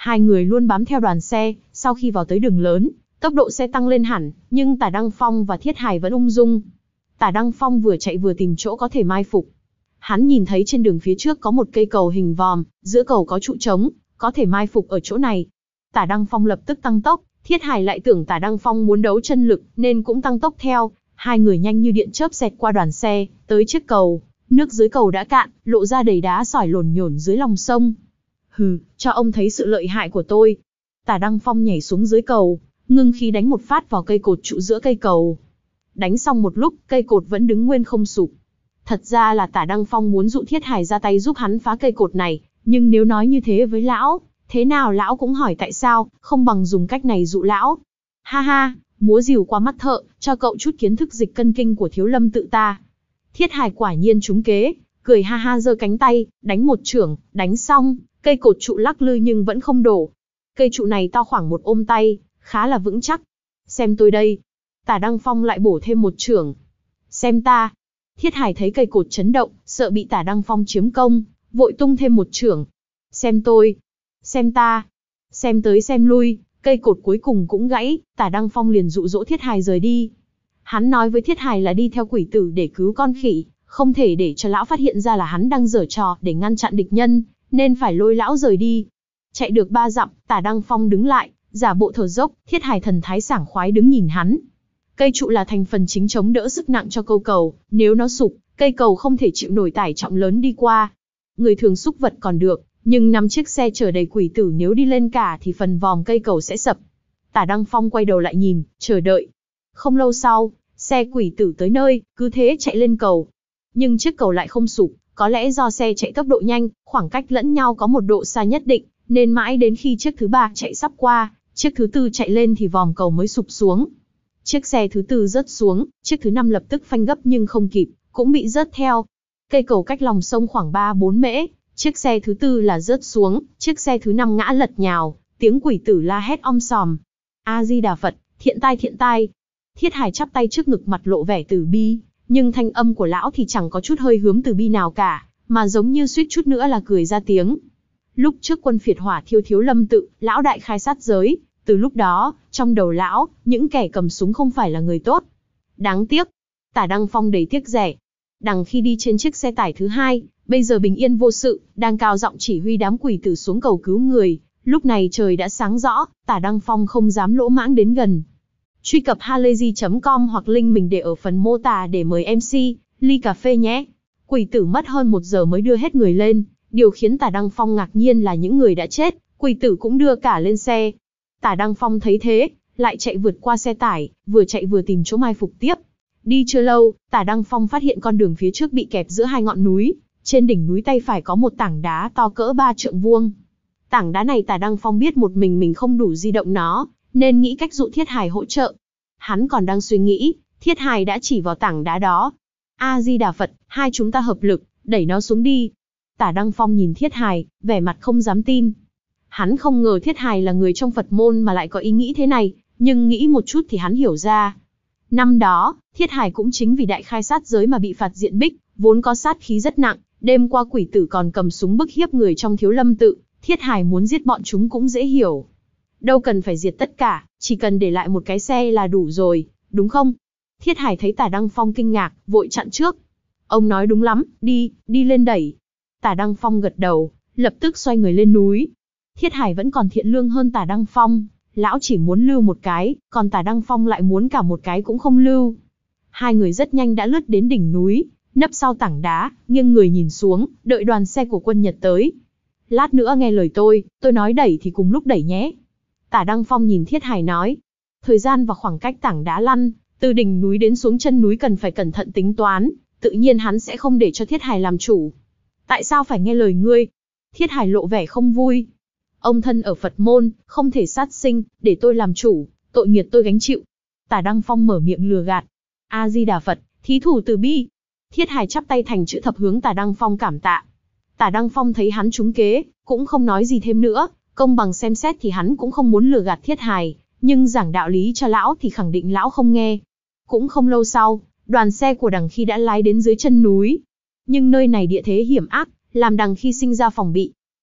Hai người luôn bám theo đoàn xe, sau khi vào tới đường lớn, tốc độ xe tăng lên hẳn, nhưng Tả Đăng Phong và Thiết Hải vẫn ung dung. Tả Đăng Phong vừa chạy vừa tìm chỗ có thể mai phục. Hắn nhìn thấy trên đường phía trước có một cây cầu hình vòm, giữa cầu có trụ trống, có thể mai phục ở chỗ này. Tả Đăng Phong lập tức tăng tốc, Thiết Hải lại tưởng Tả Đăng Phong muốn đấu chân lực nên cũng tăng tốc theo. Hai người nhanh như điện chớp xẹt qua đoàn xe, tới chiếc cầu. Nước dưới cầu đã cạn, lộ ra đầy đá sỏi lổn nhổn dưới lòng sông. Hừ, cho ông thấy sự lợi hại của tôi. Tả Đăng Phong nhảy xuống dưới cầu, ngưng khí đánh một phát vào cây cột trụ giữa cây cầu. Đánh xong một lúc, cây cột vẫn đứng nguyên không sụp. Thật ra là Tả Đăng Phong muốn dụ Thiết Hải ra tay giúp hắn phá cây cột này, nhưng nếu nói như thế với lão, thế nào lão cũng hỏi tại sao, không bằng dùng cách này dụ lão. Ha ha, múa rìu qua mắt thợ, cho cậu chút kiến thức dịch cân kinh của Thiếu Lâm tự ta. Thiết Hải quả nhiên trúng kế, cười ha ha giơ cánh tay, đánh một chưởng, đánh xong, cây cột trụ lắc lư nhưng vẫn không đổ. Cây trụ này to khoảng một ôm tay, khá là vững chắc. Xem tôi đây. Tả Đăng Phong lại bổ thêm một chưởng. Xem ta. Thiết Hải thấy cây cột chấn động, sợ bị Tả Đăng Phong chiếm công, vội tung thêm một chưởng. Xem tôi. Xem ta. Xem tới xem lui, cây cột cuối cùng cũng gãy, Tả Đăng Phong liền dụ dỗ Thiết Hải rời đi. Hắn nói với Thiết Hải là đi theo quỷ tử để cứu con khỉ, không thể để cho lão phát hiện ra là hắn đang giở trò để ngăn chặn địch nhân, nên phải lôi lão rời đi. Chạy được ba dặm, Tả Đăng Phong đứng lại, giả bộ thở dốc, Thiết Hải thần thái sảng khoái đứng nhìn hắn. Cây trụ là thành phần chính chống đỡ sức nặng cho câu cầu, nếu nó sụp, cây cầu không thể chịu nổi tải trọng lớn đi qua. Người thường xúc vật còn được, nhưng năm chiếc xe chở đầy quỷ tử nếu đi lên cả thì phần vòm cây cầu sẽ sập. Tả Đăng Phong quay đầu lại nhìn, chờ đợi. Không lâu sau, xe quỷ tử tới nơi, cứ thế chạy lên cầu. Nhưng chiếc cầu lại không sụp, có lẽ do xe chạy tốc độ nhanh, khoảng cách lẫn nhau có một độ xa nhất định, nên mãi đến khi chiếc thứ ba chạy sắp qua, chiếc thứ tư chạy lên thì vòm cầu mới sụp xuống. Chiếc xe thứ tư rớt xuống, chiếc thứ năm lập tức phanh gấp nhưng không kịp, cũng bị rớt theo. Cây cầu cách lòng sông khoảng ba bốn mễ, chiếc xe thứ tư là rớt xuống, chiếc xe thứ năm ngã lật nhào, tiếng quỷ tử la hét om sòm. A Di Đà Phật, thiện tai thiện tai. Thiết Hải chắp tay trước ngực mặt lộ vẻ từ bi, nhưng thanh âm của lão thì chẳng có chút hơi hướng từ bi nào cả, mà giống như suýt chút nữa là cười ra tiếng. Lúc trước quân phiệt hỏa thiêu Thiếu Lâm tự, lão đại khai sát giới, từ lúc đó, trong đầu lão, những kẻ cầm súng không phải là người tốt. Đáng tiếc, Tả Đăng Phong đầy tiếc rẻ. Đằng khi đi trên chiếc xe tải thứ hai, bây giờ bình yên vô sự, đang cao giọng chỉ huy đám quỷ tử xuống cầu cứu người. Lúc này trời đã sáng rõ, Tả Đăng Phong không dám lỗ mãng đến gần. Truy cập halayzi chấm com hoặc link mình để ở phần mô tả để mời em xê, ly cà phê nhé. Quỷ tử mất hơn một giờ mới đưa hết người lên, điều khiến Tả Đăng Phong ngạc nhiên là những người đã chết, quỷ tử cũng đưa cả lên xe. Tả Đăng Phong thấy thế, lại chạy vượt qua xe tải, vừa chạy vừa tìm chỗ mai phục tiếp. Đi chưa lâu, Tả Đăng Phong phát hiện con đường phía trước bị kẹp giữa hai ngọn núi, trên đỉnh núi tay phải có một tảng đá to cỡ ba trượng vuông. Tảng đá này Tả Đăng Phong biết một mình mình không đủ di động nó, nên nghĩ cách dụ Thiết Hải hỗ trợ. Hắn còn đang suy nghĩ, Thiết Hải đã chỉ vào tảng đá đó. A Di Đà Phật, hai chúng ta hợp lực, đẩy nó xuống đi. Tả Đăng Phong nhìn Thiết Hải, vẻ mặt không dám tin. Hắn không ngờ Thiết Hải là người trong Phật môn mà lại có ý nghĩ thế này, nhưng nghĩ một chút thì hắn hiểu ra. Năm đó, Thiết Hải cũng chính vì đại khai sát giới mà bị phạt diện bích, vốn có sát khí rất nặng, đêm qua quỷ tử còn cầm súng bức hiếp người trong Thiếu Lâm tự, Thiết Hải muốn giết bọn chúng cũng dễ hiểu. Đâu cần phải diệt tất cả, chỉ cần để lại một cái xe là đủ rồi, đúng không? Thiết Hải thấy Tả Đăng Phong kinh ngạc, vội chặn trước. Ông nói đúng lắm, đi, đi lên đẩy. Tả Đăng Phong gật đầu, lập tức xoay người lên núi. Thiết Hải vẫn còn thiện lương hơn Tả Đăng Phong, lão chỉ muốn lưu một cái, còn Tả Đăng Phong lại muốn cả một cái cũng không lưu. Hai người rất nhanh đã lướt đến đỉnh núi, nấp sau tảng đá, nghiêng người nhìn xuống, đợi đoàn xe của quân Nhật tới. Lát nữa nghe lời tôi, tôi nói đẩy thì cùng lúc đẩy nhé. Tả Đăng Phong nhìn Thiết Hải nói. Thời gian và khoảng cách tảng đá lăn, từ đỉnh núi đến xuống chân núi cần phải cẩn thận tính toán, tự nhiên hắn sẽ không để cho Thiết Hải làm chủ. Tại sao phải nghe lời ngươi? Thiết Hải lộ vẻ không vui. Ông thân ở Phật môn, không thể sát sinh, để tôi làm chủ, tội nghiệp tôi gánh chịu. Tả Đăng Phong mở miệng lừa gạt. A Di Đà Phật, thí thủ từ bi. Thiết Hải chắp tay thành chữ thập hướng Tả Đăng Phong cảm tạ. Tả Đăng Phong thấy hắn trúng kế, cũng không nói gì thêm nữa, công bằng xem xét thì hắn cũng không muốn lừa gạt Thiết Hải, nhưng giảng đạo lý cho lão thì khẳng định lão không nghe. Cũng không lâu sau, đoàn xe của Đằng Khi đã lái đến dưới chân núi. Nhưng nơi này địa thế hiểm ác, làm Đằng Khi sinh ra phòng bị.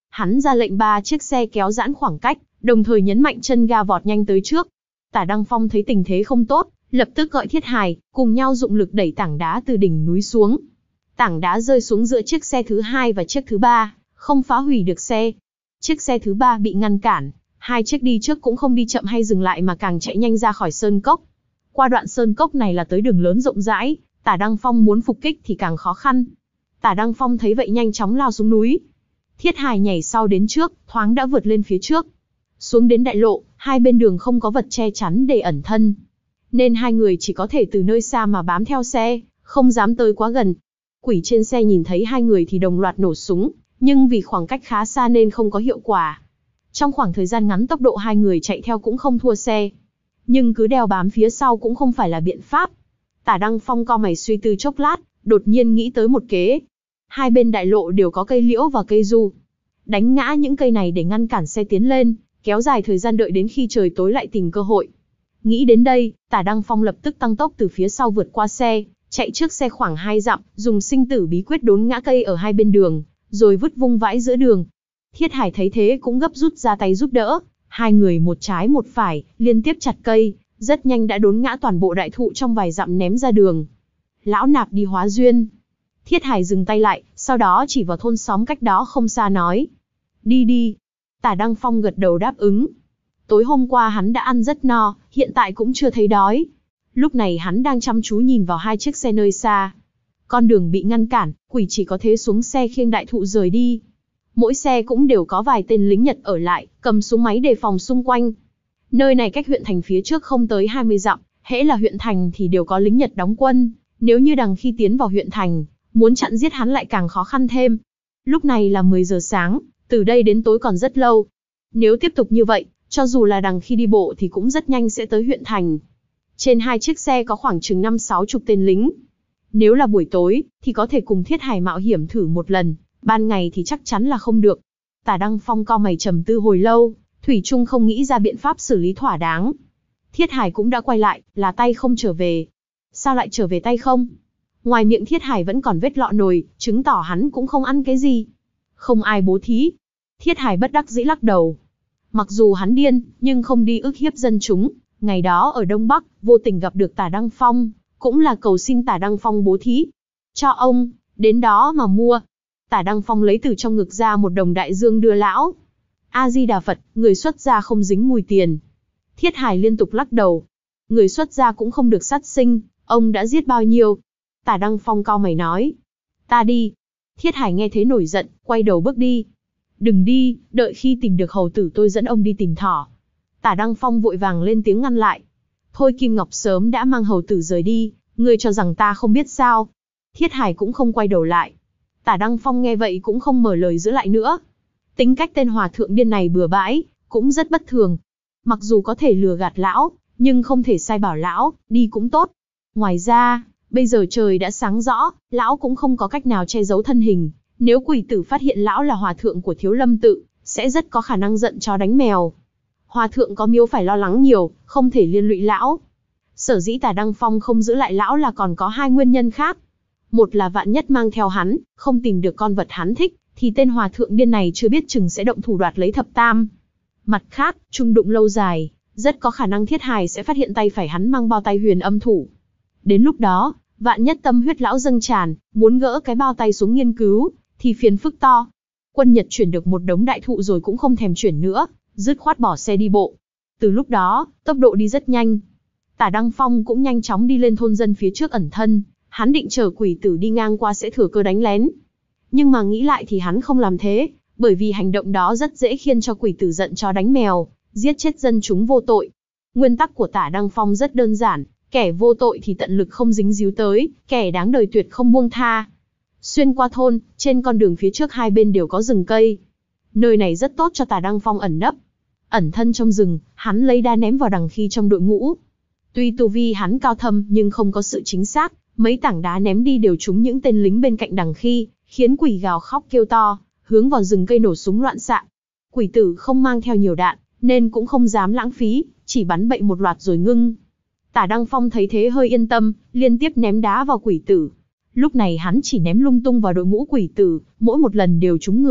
Hắn ra lệnh ba chiếc xe kéo giãn khoảng cách, đồng thời nhấn mạnh chân ga vọt nhanh tới trước. Tả Đăng Phong thấy tình thế không tốt, lập tức gọi Thiết Hài, cùng nhau dụng lực đẩy tảng đá từ đỉnh núi xuống. Tảng đá rơi xuống giữa chiếc xe thứ hai và chiếc thứ ba, không phá hủy được xe. Chiếc xe thứ ba bị ngăn cản, hai chiếc đi trước cũng không đi chậm hay dừng lại mà càng chạy nhanh ra khỏi sơn cốc. Qua đoạn sơn cốc này là tới đường lớn rộng rãi, Tả Đăng Phong muốn phục kích thì càng khó khăn. Tả Đăng Phong thấy vậy nhanh chóng lao xuống núi. Thiết Hài nhảy sau đến trước, thoáng đã vượt lên phía trước. Xuống đến đại lộ, hai bên đường không có vật che chắn để ẩn thân, nên hai người chỉ có thể từ nơi xa mà bám theo xe, không dám tới quá gần. Quỷ trên xe nhìn thấy hai người thì đồng loạt nổ súng, nhưng vì khoảng cách khá xa nên không có hiệu quả. Trong khoảng thời gian ngắn tốc độ hai người chạy theo cũng không thua xe, nhưng cứ đeo bám phía sau cũng không phải là biện pháp. Tả Đăng Phong cau mày suy tư chốc lát, đột nhiên nghĩ tới một kế. Hai bên đại lộ đều có cây liễu và cây du. Đánh ngã những cây này để ngăn cản xe tiến lên, kéo dài thời gian đợi đến khi trời tối lại tìm cơ hội. Nghĩ đến đây, Tả Đăng Phong lập tức tăng tốc từ phía sau vượt qua xe, chạy trước xe khoảng hai dặm, dùng sinh tử bí quyết đốn ngã cây ở hai bên đường, rồi vứt vung vãi giữa đường. Thiết Hải thấy thế cũng gấp rút ra tay giúp đỡ, hai người một trái một phải, liên tiếp chặt cây, rất nhanh đã đốn ngã toàn bộ đại thụ trong vài dặm ném ra đường. Lão nạp đi hóa duyên. Thiết Hải dừng tay lại, sau đó chỉ vào thôn xóm cách đó không xa nói. Đi đi. Tả Đăng Phong gật đầu đáp ứng. Tối hôm qua hắn đã ăn rất no, hiện tại cũng chưa thấy đói. Lúc này hắn đang chăm chú nhìn vào hai chiếc xe nơi xa. Con đường bị ngăn cản, quỷ chỉ có thế xuống xe khiêng đại thụ rời đi. Mỗi xe cũng đều có vài tên lính Nhật ở lại, cầm súng máy đề phòng xung quanh. Nơi này cách huyện thành phía trước không tới hai mươi dặm, hễ là huyện thành thì đều có lính Nhật đóng quân. Nếu như đằng khi tiến vào huyện thành, muốn chặn giết hắn lại càng khó khăn thêm. Lúc này là mười giờ sáng, từ đây đến tối còn rất lâu. Nếu tiếp tục như vậy, cho dù là đằng khi đi bộ thì cũng rất nhanh sẽ tới huyện thành. Trên hai chiếc xe có khoảng chừng năm sáu chục tên lính. Nếu là buổi tối, thì có thể cùng Thiết Hải mạo hiểm thử một lần, ban ngày thì chắc chắn là không được. Tả Đăng Phong cau mày trầm tư hồi lâu, thủy chung không nghĩ ra biện pháp xử lý thỏa đáng. Thiết Hải cũng đã quay lại, là tay không trở về. Sao lại trở về tay không? Ngoài miệng Thiết Hải vẫn còn vết lọ nồi, chứng tỏ hắn cũng không ăn cái gì. Không ai bố thí. Thiết Hải bất đắc dĩ lắc đầu. Mặc dù hắn điên, nhưng không đi ức hiếp dân chúng. Ngày đó ở Đông Bắc, vô tình gặp được Tả Đăng Phong, cũng là cầu xin Tả Đăng Phong bố thí. Cho ông, đến đó mà mua. Tả Đăng Phong lấy từ trong ngực ra một đồng đại dương đưa lão. A-di-đà Phật, người xuất gia không dính mùi tiền. Thiết Hải liên tục lắc đầu. Người xuất gia cũng không được sát sinh, ông đã giết bao nhiêu? Tả Đăng Phong cau mày nói. Ta đi. Thiết Hải nghe thế nổi giận, quay đầu bước đi. Đừng đi, đợi khi tìm được hầu tử tôi dẫn ông đi tìm thỏ. Tả Đăng Phong vội vàng lên tiếng ngăn lại. Thôi Kim Ngọc sớm đã mang hầu tử rời đi, ngươi cho rằng ta không biết sao? Thiết Hải cũng không quay đầu lại. Tả Đăng Phong nghe vậy cũng không mở lời giữ lại nữa. Tính cách tên hòa thượng điên này bừa bãi, cũng rất bất thường. Mặc dù có thể lừa gạt lão, nhưng không thể sai bảo lão, đi cũng tốt. Ngoài ra, bây giờ trời đã sáng rõ, lão cũng không có cách nào che giấu thân hình. Nếu quỷ tử phát hiện lão là hòa thượng của Thiếu Lâm tự, sẽ rất có khả năng giận chó đánh mèo. Hòa thượng có miếu phải lo lắng nhiều, không thể liên lụy lão. Sở dĩ Tả Đăng Phong không giữ lại lão là còn có hai nguyên nhân khác. Một là vạn nhất mang theo hắn, không tìm được con vật hắn thích, thì tên hòa thượng điên này chưa biết chừng sẽ động thủ đoạt lấy thập tam. Mặt khác, chung đụng lâu dài, rất có khả năng Thiết Hải sẽ phát hiện tay phải hắn mang bao tay huyền âm thủ. Đến lúc đó, vạn nhất tâm huyết lão dâng tràn, muốn gỡ cái bao tay xuống nghiên cứu, thì phiền phức to. Quân Nhật chuyển được một đống đại thụ rồi cũng không thèm chuyển nữa, dứt khoát bỏ xe đi bộ. Từ lúc đó, tốc độ đi rất nhanh. Tả Đăng Phong cũng nhanh chóng đi lên thôn dân phía trước ẩn thân, hắn định chờ quỷ tử đi ngang qua sẽ thừa cơ đánh lén. Nhưng mà nghĩ lại thì hắn không làm thế, bởi vì hành động đó rất dễ khiến cho quỷ tử giận chó đánh mèo, giết chết dân chúng vô tội. Nguyên tắc của Tả Đăng Phong rất đơn giản, kẻ vô tội thì tận lực không dính díu tới, kẻ đáng đời tuyệt không buông tha. Xuyên qua thôn, trên con đường phía trước hai bên đều có rừng cây. Nơi này rất tốt cho Tả Đăng Phong ẩn nấp. Ẩn thân trong rừng, hắn lấy đá ném vào đằng khi trong đội ngũ. Tuy tu vi hắn cao thâm nhưng không có sự chính xác, mấy tảng đá ném đi đều trúng những tên lính bên cạnh đằng khi, khiến quỷ gào khóc kêu to, hướng vào rừng cây nổ súng loạn xạ. Quỷ tử không mang theo nhiều đạn, nên cũng không dám lãng phí, chỉ bắn bậy một loạt rồi ngưng. Tả Đăng Phong thấy thế hơi yên tâm, liên tiếp ném đá vào quỷ tử. Lúc này hắn chỉ ném lung tung vào đội ngũ quỷ tử, mỗi một lần đều trúng người,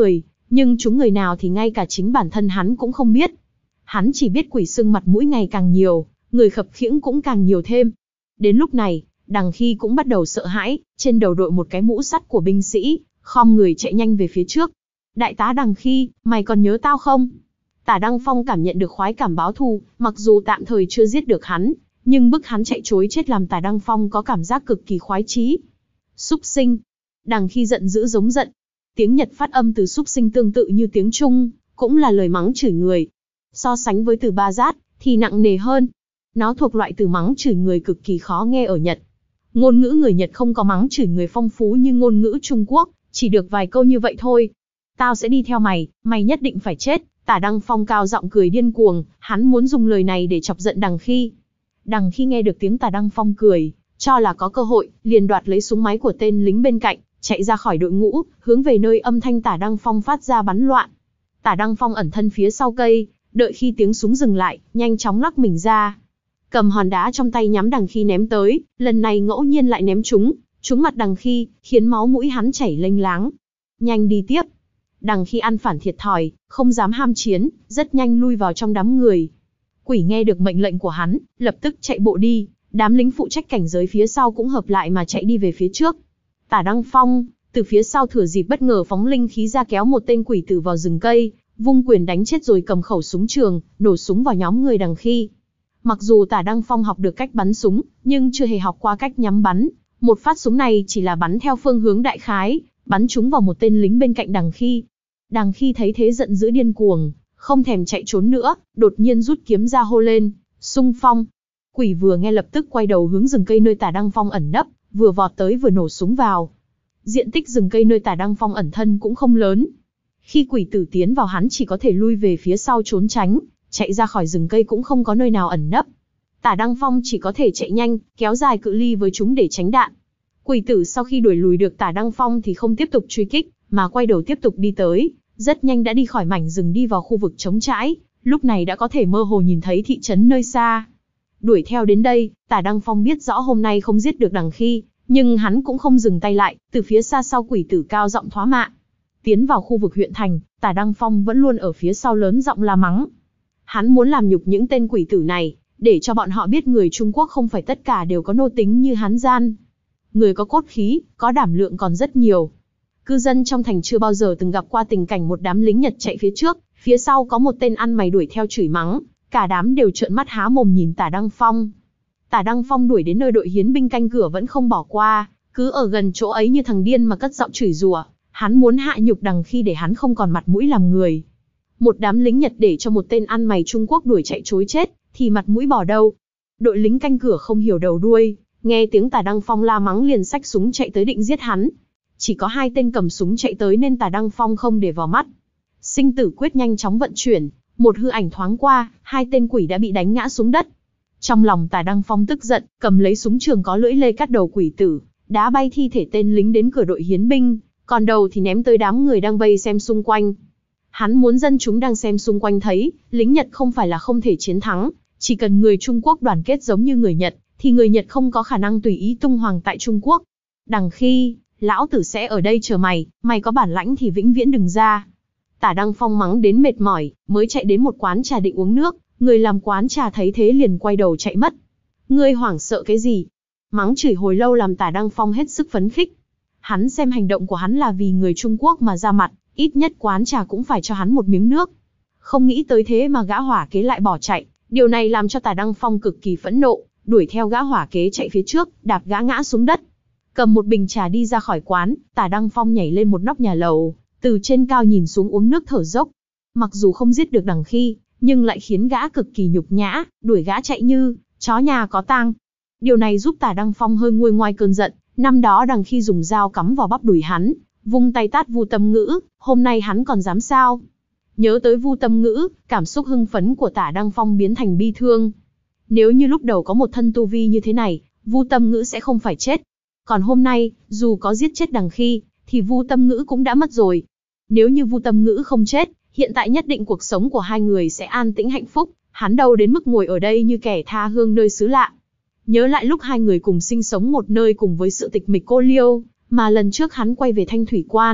Nhưng chúng người nào thì ngay cả chính bản thân hắn cũng không biết. Hắn chỉ biết quỷ sưng mặt mũi ngày càng nhiều, người khập khiễng cũng càng nhiều thêm. Đến lúc này, Đằng Khi cũng bắt đầu sợ hãi, trên đầu đội một cái mũ sắt của binh sĩ, khom người chạy nhanh về phía trước. Đại tá Đằng Khi, mày còn nhớ tao không? Tả Đăng Phong cảm nhận được khoái cảm báo thù, mặc dù tạm thời chưa giết được hắn, nhưng bức hắn chạy trối chết làm Tả Đăng Phong có cảm giác cực kỳ khoái chí. Súc sinh. Đằng Khi giận dữ giống giận. Tiếng Nhật phát âm từ súc sinh tương tự như tiếng Trung, cũng là lời mắng chửi người. So sánh với từ ba giát, thì nặng nề hơn. Nó thuộc loại từ mắng chửi người cực kỳ khó nghe ở Nhật. Ngôn ngữ người Nhật không có mắng chửi người phong phú như ngôn ngữ Trung Quốc, chỉ được vài câu như vậy thôi. Tao sẽ đi theo mày, mày nhất định phải chết. Tả Đăng Phong cao giọng cười điên cuồng, hắn muốn dùng lời này để chọc giận Đằng Khi. Đằng Khi nghe được tiếng Tả Đăng Phong cười, cho là có cơ hội, liền đoạt lấy súng máy của tên lính bên cạnh, chạy ra khỏi đội ngũ, hướng về nơi âm thanh Tả Đăng Phong phát ra bắn loạn. Tả Đăng Phong ẩn thân phía sau cây, đợi khi tiếng súng dừng lại, nhanh chóng lắc mình ra. Cầm hòn đá trong tay nhắm Đằng Khi ném tới, lần này ngẫu nhiên lại ném trúng, trúng mặt Đằng Khi, khiến máu mũi hắn chảy lênh láng. Nhanh đi tiếp. Đằng Khi ăn phản thiệt thòi, không dám ham chiến, rất nhanh lui vào trong đám người. Quỷ nghe được mệnh lệnh của hắn, lập tức chạy bộ đi, đám lính phụ trách cảnh giới phía sau cũng hợp lại mà chạy đi về phía trước. Tả Đăng Phong, từ phía sau thừa dịp bất ngờ phóng linh khí ra kéo một tên quỷ tử vào rừng cây, vung quyền đánh chết rồi cầm khẩu súng trường, nổ súng vào nhóm người Đằng Khi. Mặc dù Tả Đăng Phong học được cách bắn súng, nhưng chưa hề học qua cách nhắm bắn. Một phát súng này chỉ là bắn theo phương hướng đại khái, bắn trúng vào một tên lính bên cạnh Đằng Khi. Đằng Khi thấy thế giận dữ điên cuồng, không thèm chạy trốn nữa, đột nhiên rút kiếm ra hô lên, xung phong. Quỷ vừa nghe lập tức quay đầu hướng rừng cây nơi Tả Đăng Phong ẩn nấp, vừa vọt tới vừa nổ súng vào. Diện tích rừng cây nơi Tả Đăng Phong ẩn thân cũng không lớn. Khi quỷ tử tiến vào hắn chỉ có thể lui về phía sau trốn tránh, chạy ra khỏi rừng cây cũng không có nơi nào ẩn nấp. Tả Đăng Phong chỉ có thể chạy nhanh, kéo dài cự ly với chúng để tránh đạn. Quỷ tử sau khi đuổi lùi được Tả Đăng Phong thì không tiếp tục truy kích, mà quay đầu tiếp tục đi tới, rất nhanh đã đi khỏi mảnh rừng đi vào khu vực trống trãi, lúc này đã có thể mơ hồ nhìn thấy thị trấn nơi xa. Đuổi theo đến đây, Tả Đăng Phong biết rõ hôm nay không giết được Đằng Khi, nhưng hắn cũng không dừng tay lại, từ phía xa sau quỷ tử cao giọng thoá mạ. Tiến vào khu vực huyện thành, Tả Đăng Phong vẫn luôn ở phía sau lớn giọng la mắng. Hắn muốn làm nhục những tên quỷ tử này, để cho bọn họ biết người Trung Quốc không phải tất cả đều có nô tính như hắn gian. Người có cốt khí, có đảm lượng còn rất nhiều. Cư dân trong thành chưa bao giờ từng gặp qua tình cảnh một đám lính Nhật chạy phía trước, phía sau có một tên ăn mày đuổi theo chửi mắng, cả đám đều trợn mắt há mồm nhìn Tả Đăng Phong. Tả Đăng Phong đuổi đến nơi đội hiến binh canh cửa vẫn không bỏ qua, cứ ở gần chỗ ấy như thằng điên mà cất giọng chửi rủa, hắn muốn hạ nhục Đằng Khi để hắn không còn mặt mũi làm người. Một đám lính Nhật để cho một tên ăn mày Trung Quốc đuổi chạy trối chết, thì mặt mũi bỏ đâu. Đội lính canh cửa không hiểu đầu đuôi, nghe tiếng Tả Đăng Phong la mắng liền xách súng chạy tới định giết hắn. Chỉ có hai tên cầm súng chạy tới nên Tả Đăng Phong không để vào mắt. Sinh tử quyết nhanh chóng vận chuyển, một hư ảnh thoáng qua, hai tên quỷ đã bị đánh ngã xuống đất. Trong lòng Tả Đăng Phong tức giận, cầm lấy súng trường có lưỡi lê cắt đầu quỷ tử, đá bay thi thể tên lính đến cửa đội hiến binh, còn đầu thì ném tới đám người đang vây xem xung quanh. Hắn muốn dân chúng đang xem xung quanh thấy, lính Nhật không phải là không thể chiến thắng, chỉ cần người Trung Quốc đoàn kết giống như người Nhật, thì người Nhật không có khả năng tùy ý tung hoành tại Trung Quốc. Đằng Khi, lão tử sẽ ở đây chờ mày, mày có bản lãnh thì vĩnh viễn đừng ra. Tả Đăng Phong mắng đến mệt mỏi, mới chạy đến một quán trà định uống nước, người làm quán trà thấy thế liền quay đầu chạy mất. Ngươi hoảng sợ cái gì? Mắng chửi hồi lâu làm Tả Đăng Phong hết sức phấn khích. Hắn xem hành động của hắn là vì người Trung Quốc mà ra mặt, ít nhất quán trà cũng phải cho hắn một miếng nước. Không nghĩ tới thế mà gã hỏa kế lại bỏ chạy, điều này làm cho Tả Đăng Phong cực kỳ phẫn nộ, đuổi theo gã hỏa kế chạy phía trước, đạp gã ngã xuống đất. Cầm một bình trà đi ra khỏi quán, Tả Đăng Phong nhảy lên một nóc nhà lầu, từ trên cao nhìn xuống uống nước thở dốc. Mặc dù không giết được Đằng Khi, nhưng lại khiến gã cực kỳ nhục nhã, đuổi gã chạy như chó nhà có tang. Điều này giúp Tả Đăng Phong hơi nguôi ngoai cơn giận. Năm đó Đằng Khi dùng dao cắm vào bắp đùi hắn, vung tay tát Vu Tâm Ngữ, hôm nay hắn còn dám sao? Nhớ tới Vu Tâm Ngữ, cảm xúc hưng phấn của Tả Đăng Phong biến thành bi thương. Nếu như lúc đầu có một thân tu vi như thế này, Vu Tâm Ngữ sẽ không phải chết. Còn hôm nay, dù có giết chết Đằng Khi, thì Vu Tâm Ngữ cũng đã mất rồi. Nếu như Vu Tâm Ngữ không chết, hiện tại nhất định cuộc sống của hai người sẽ an tĩnh hạnh phúc, hắn đâu đến mức ngồi ở đây như kẻ tha hương nơi xứ lạ. Nhớ lại lúc hai người cùng sinh sống một nơi cùng với sự tịch mịch cô liêu, mà lần trước hắn quay về Thanh Thủy Quan,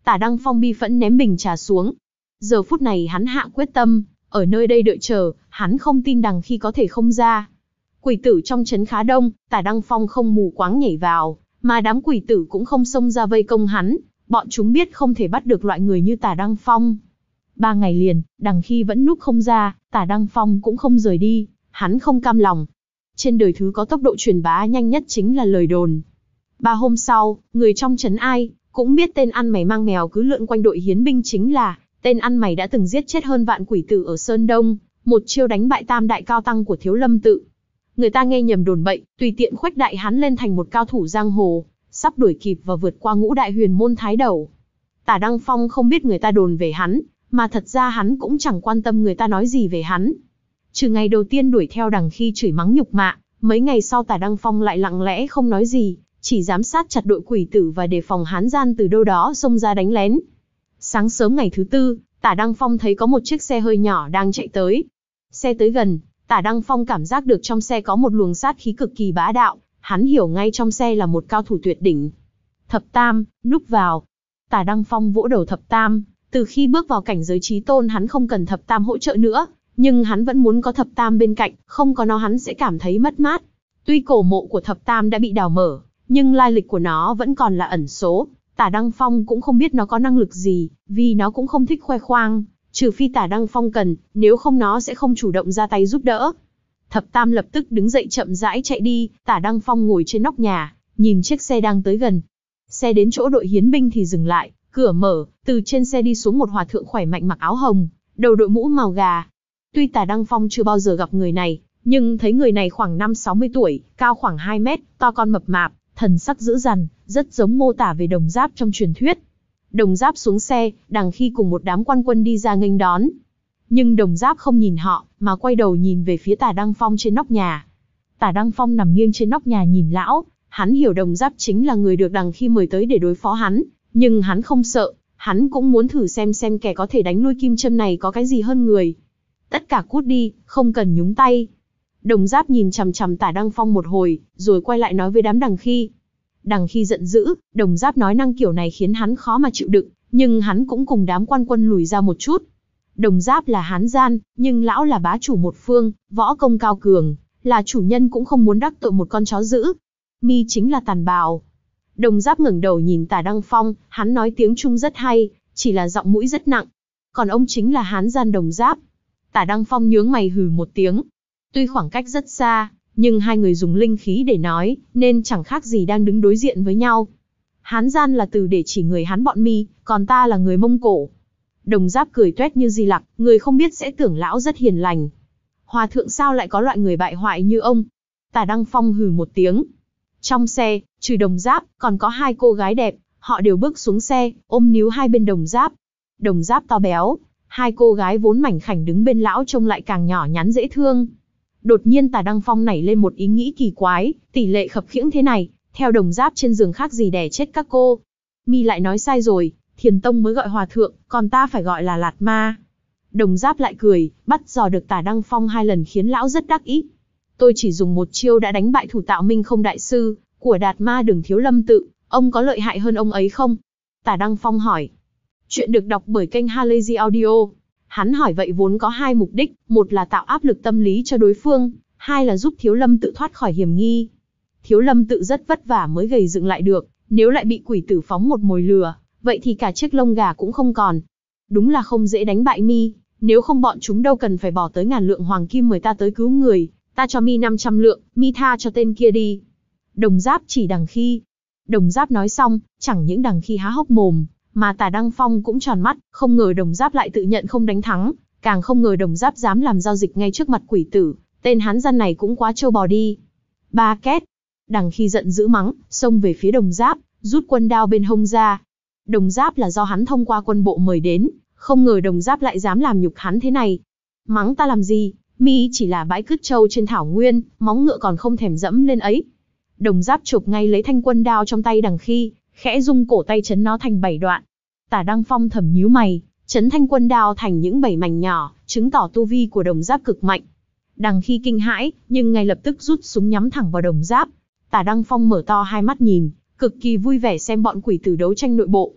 Tả Đăng Phong bi phẫn ném bình trà xuống. Giờ phút này hắn hạ quyết tâm, ở nơi đây đợi chờ, hắn không tin Đằng Khi có thể không ra. Quỷ tử trong trấn khá đông, Tả Đăng Phong không mù quáng nhảy vào, mà đám quỷ tử cũng không xông ra vây công hắn, bọn chúng biết không thể bắt được loại người như Tả Đăng Phong. Ba ngày liền, Đằng Khi vẫn núp không ra, Tả Đăng Phong cũng không rời đi, hắn không cam lòng. Trên đời thứ có tốc độ truyền bá nhanh nhất chính là lời đồn. Ba hôm sau, người trong trấn ai cũng biết tên ăn mày mang mèo cứ lượn quanh đội hiến binh chính là tên ăn mày đã từng giết chết hơn vạn quỷ tử ở Sơn Đông, một chiêu đánh bại tam đại cao tăng của Thiếu Lâm tự. Người ta nghe nhầm đồn bậy, tùy tiện khuếch đại hắn lên thành một cao thủ giang hồ, sắp đuổi kịp và vượt qua ngũ đại huyền môn thái đầu. Tả Đăng Phong không biết người ta đồn về hắn, mà thật ra hắn cũng chẳng quan tâm người ta nói gì về hắn. Trừ ngày đầu tiên đuổi theo Đằng Khi chửi mắng nhục mạ, mấy ngày sau Tả Đăng Phong lại lặng lẽ không nói gì, chỉ giám sát chặt đội quỷ tử và đề phòng hán gian từ đâu đó xông ra đánh lén. Sáng sớm ngày thứ tư, Tả Đăng Phong thấy có một chiếc xe hơi nhỏ đang chạy tới. Xe tới gần, Tả Đăng Phong cảm giác được trong xe có một luồng sát khí cực kỳ bá đạo, hắn hiểu ngay trong xe là một cao thủ tuyệt đỉnh. Thập Tam, núp vào. Tả Đăng Phong vỗ đầu Thập Tam, từ khi bước vào cảnh giới chí tôn hắn không cần Thập Tam hỗ trợ nữa, nhưng hắn vẫn muốn có Thập Tam bên cạnh, không có nó hắn sẽ cảm thấy mất mát. Tuy cổ mộ của Thập Tam đã bị đào mở, nhưng lai lịch của nó vẫn còn là ẩn số. Tả Đăng Phong cũng không biết nó có năng lực gì, vì nó cũng không thích khoe khoang, trừ phi Tả Đăng Phong cần, nếu không nó sẽ không chủ động ra tay giúp đỡ. Thập Tam lập tức đứng dậy chậm rãi chạy đi, Tả Đăng Phong ngồi trên nóc nhà, nhìn chiếc xe đang tới gần. Xe đến chỗ đội hiến binh thì dừng lại, cửa mở, từ trên xe đi xuống một hòa thượng khỏe mạnh mặc áo hồng, đầu đội mũ màu gà. Tuy Tả Đăng Phong chưa bao giờ gặp người này, nhưng thấy người này khoảng năm sáu mươi tuổi, cao khoảng hai mét, to con mập mạp, thần sắc dữ dằn, rất giống mô tả về Đồng Giáp trong truyền thuyết. Đồng Giáp xuống xe, Đằng Khi cùng một đám quan quân đi ra nghênh đón. Nhưng Đồng Giáp không nhìn họ, mà quay đầu nhìn về phía Tả Đăng Phong trên nóc nhà. Tả Đăng Phong nằm nghiêng trên nóc nhà nhìn lão, hắn hiểu Đồng Giáp chính là người được Đằng Khi mời tới để đối phó hắn, nhưng hắn không sợ, hắn cũng muốn thử xem xem kẻ có thể đánh lui kim châm này có cái gì hơn người. Tất cả cút đi, không cần nhúng tay. Đồng Giáp nhìn chằm chằm Tả Đăng Phong một hồi, rồi quay lại nói với đám Đằng Khi. Đằng Khi giận dữ, Đồng Giáp nói năng kiểu này khiến hắn khó mà chịu đựng, nhưng hắn cũng cùng đám quan quân lùi ra một chút. Đồng Giáp là hán gian, nhưng lão là bá chủ một phương, võ công cao cường, là chủ nhân cũng không muốn đắc tội một con chó dữ. Mi chính là Tàn Bào. Đồng Giáp ngẩng đầu nhìn Tả Đăng Phong, hắn nói tiếng Trung rất hay, chỉ là giọng mũi rất nặng. Còn ông chính là hán gian Đồng Giáp. Tả Đăng Phong nhướng mày hừ một tiếng. Tuy khoảng cách rất xa, nhưng hai người dùng linh khí để nói, nên chẳng khác gì đang đứng đối diện với nhau. Hán gian là từ để chỉ người Hán bọn mi, còn ta là người Mông Cổ. Đồng Giáp cười toét như Di Lặc, người không biết sẽ tưởng lão rất hiền lành. Hòa thượng sao lại có loại người bại hoại như ông? Tả Đăng Phong hừ một tiếng. Trong xe, trừ Đồng Giáp, còn có hai cô gái đẹp, họ đều bước xuống xe, ôm níu hai bên Đồng Giáp. Đồng Giáp to béo, hai cô gái vốn mảnh khảnh đứng bên lão trông lại càng nhỏ nhắn dễ thương. Đột nhiên Tả Đăng Phong nảy lên một ý nghĩ kỳ quái, tỷ lệ khập khiễng thế này, theo Đồng Giáp trên giường khác gì đẻ chết các cô. Mi lại nói sai rồi, Thiền Tông mới gọi hòa thượng, còn ta phải gọi là Lạt Ma. Đồng Giáp lại cười, bắt dò được Tả Đăng Phong hai lần khiến lão rất đắc ý. Tôi chỉ dùng một chiêu đã đánh bại thủ tạo Minh Không đại sư của Đạt Ma Đường Thiếu Lâm tự, ông có lợi hại hơn ông ấy không? Tả Đăng Phong hỏi. Chuyện được đọc bởi kênh Halazy Audio. Hắn hỏi vậy vốn có hai mục đích, một là tạo áp lực tâm lý cho đối phương, hai là giúp Thiếu Lâm tự thoát khỏi hiểm nghi. Thiếu Lâm tự rất vất vả mới gầy dựng lại được, nếu lại bị quỷ tử phóng một mồi lừa, vậy thì cả chiếc lông gà cũng không còn. Đúng là không dễ đánh bại mi, nếu không bọn chúng đâu cần phải bỏ tới ngàn lượng hoàng kim mời ta tới cứu người, ta cho mi năm trăm lượng, mi tha cho tên kia đi. Đồng Giáp chỉ Đằng Khi. Đồng Giáp nói xong, chẳng những Đằng Khi há hốc mồm, mà Tả Đăng Phong cũng tròn mắt, không ngờ Đồng Giáp lại tự nhận không đánh thắng, càng không ngờ Đồng Giáp dám làm giao dịch ngay trước mặt quỷ tử, tên hán gian này cũng quá trâu bò đi. Ba két. Đằng Khi giận dữ mắng, xông về phía Đồng Giáp, rút quân đao bên hông ra. Đồng Giáp là do hắn thông qua quân bộ mời đến, không ngờ Đồng Giáp lại dám làm nhục hắn thế này. Mắng ta làm gì, mi chỉ là bãi cứt trâu trên thảo nguyên, móng ngựa còn không thèm dẫm lên ấy. Đồng Giáp chụp ngay lấy thanh quân đao trong tay Đằng Khi, khẽ rung cổ tay chấn nó thành bảy đoạn. Tả Đăng Phong thầm nhíu mày, chấn thanh quân đao thành những bảy mảnh nhỏ, chứng tỏ tu vi của Đồng Giáp cực mạnh. Đằng Khi kinh hãi, nhưng ngay lập tức rút súng nhắm thẳng vào Đồng Giáp. Tả Đăng Phong mở to hai mắt nhìn, cực kỳ vui vẻ xem bọn quỷ tử đấu tranh nội bộ.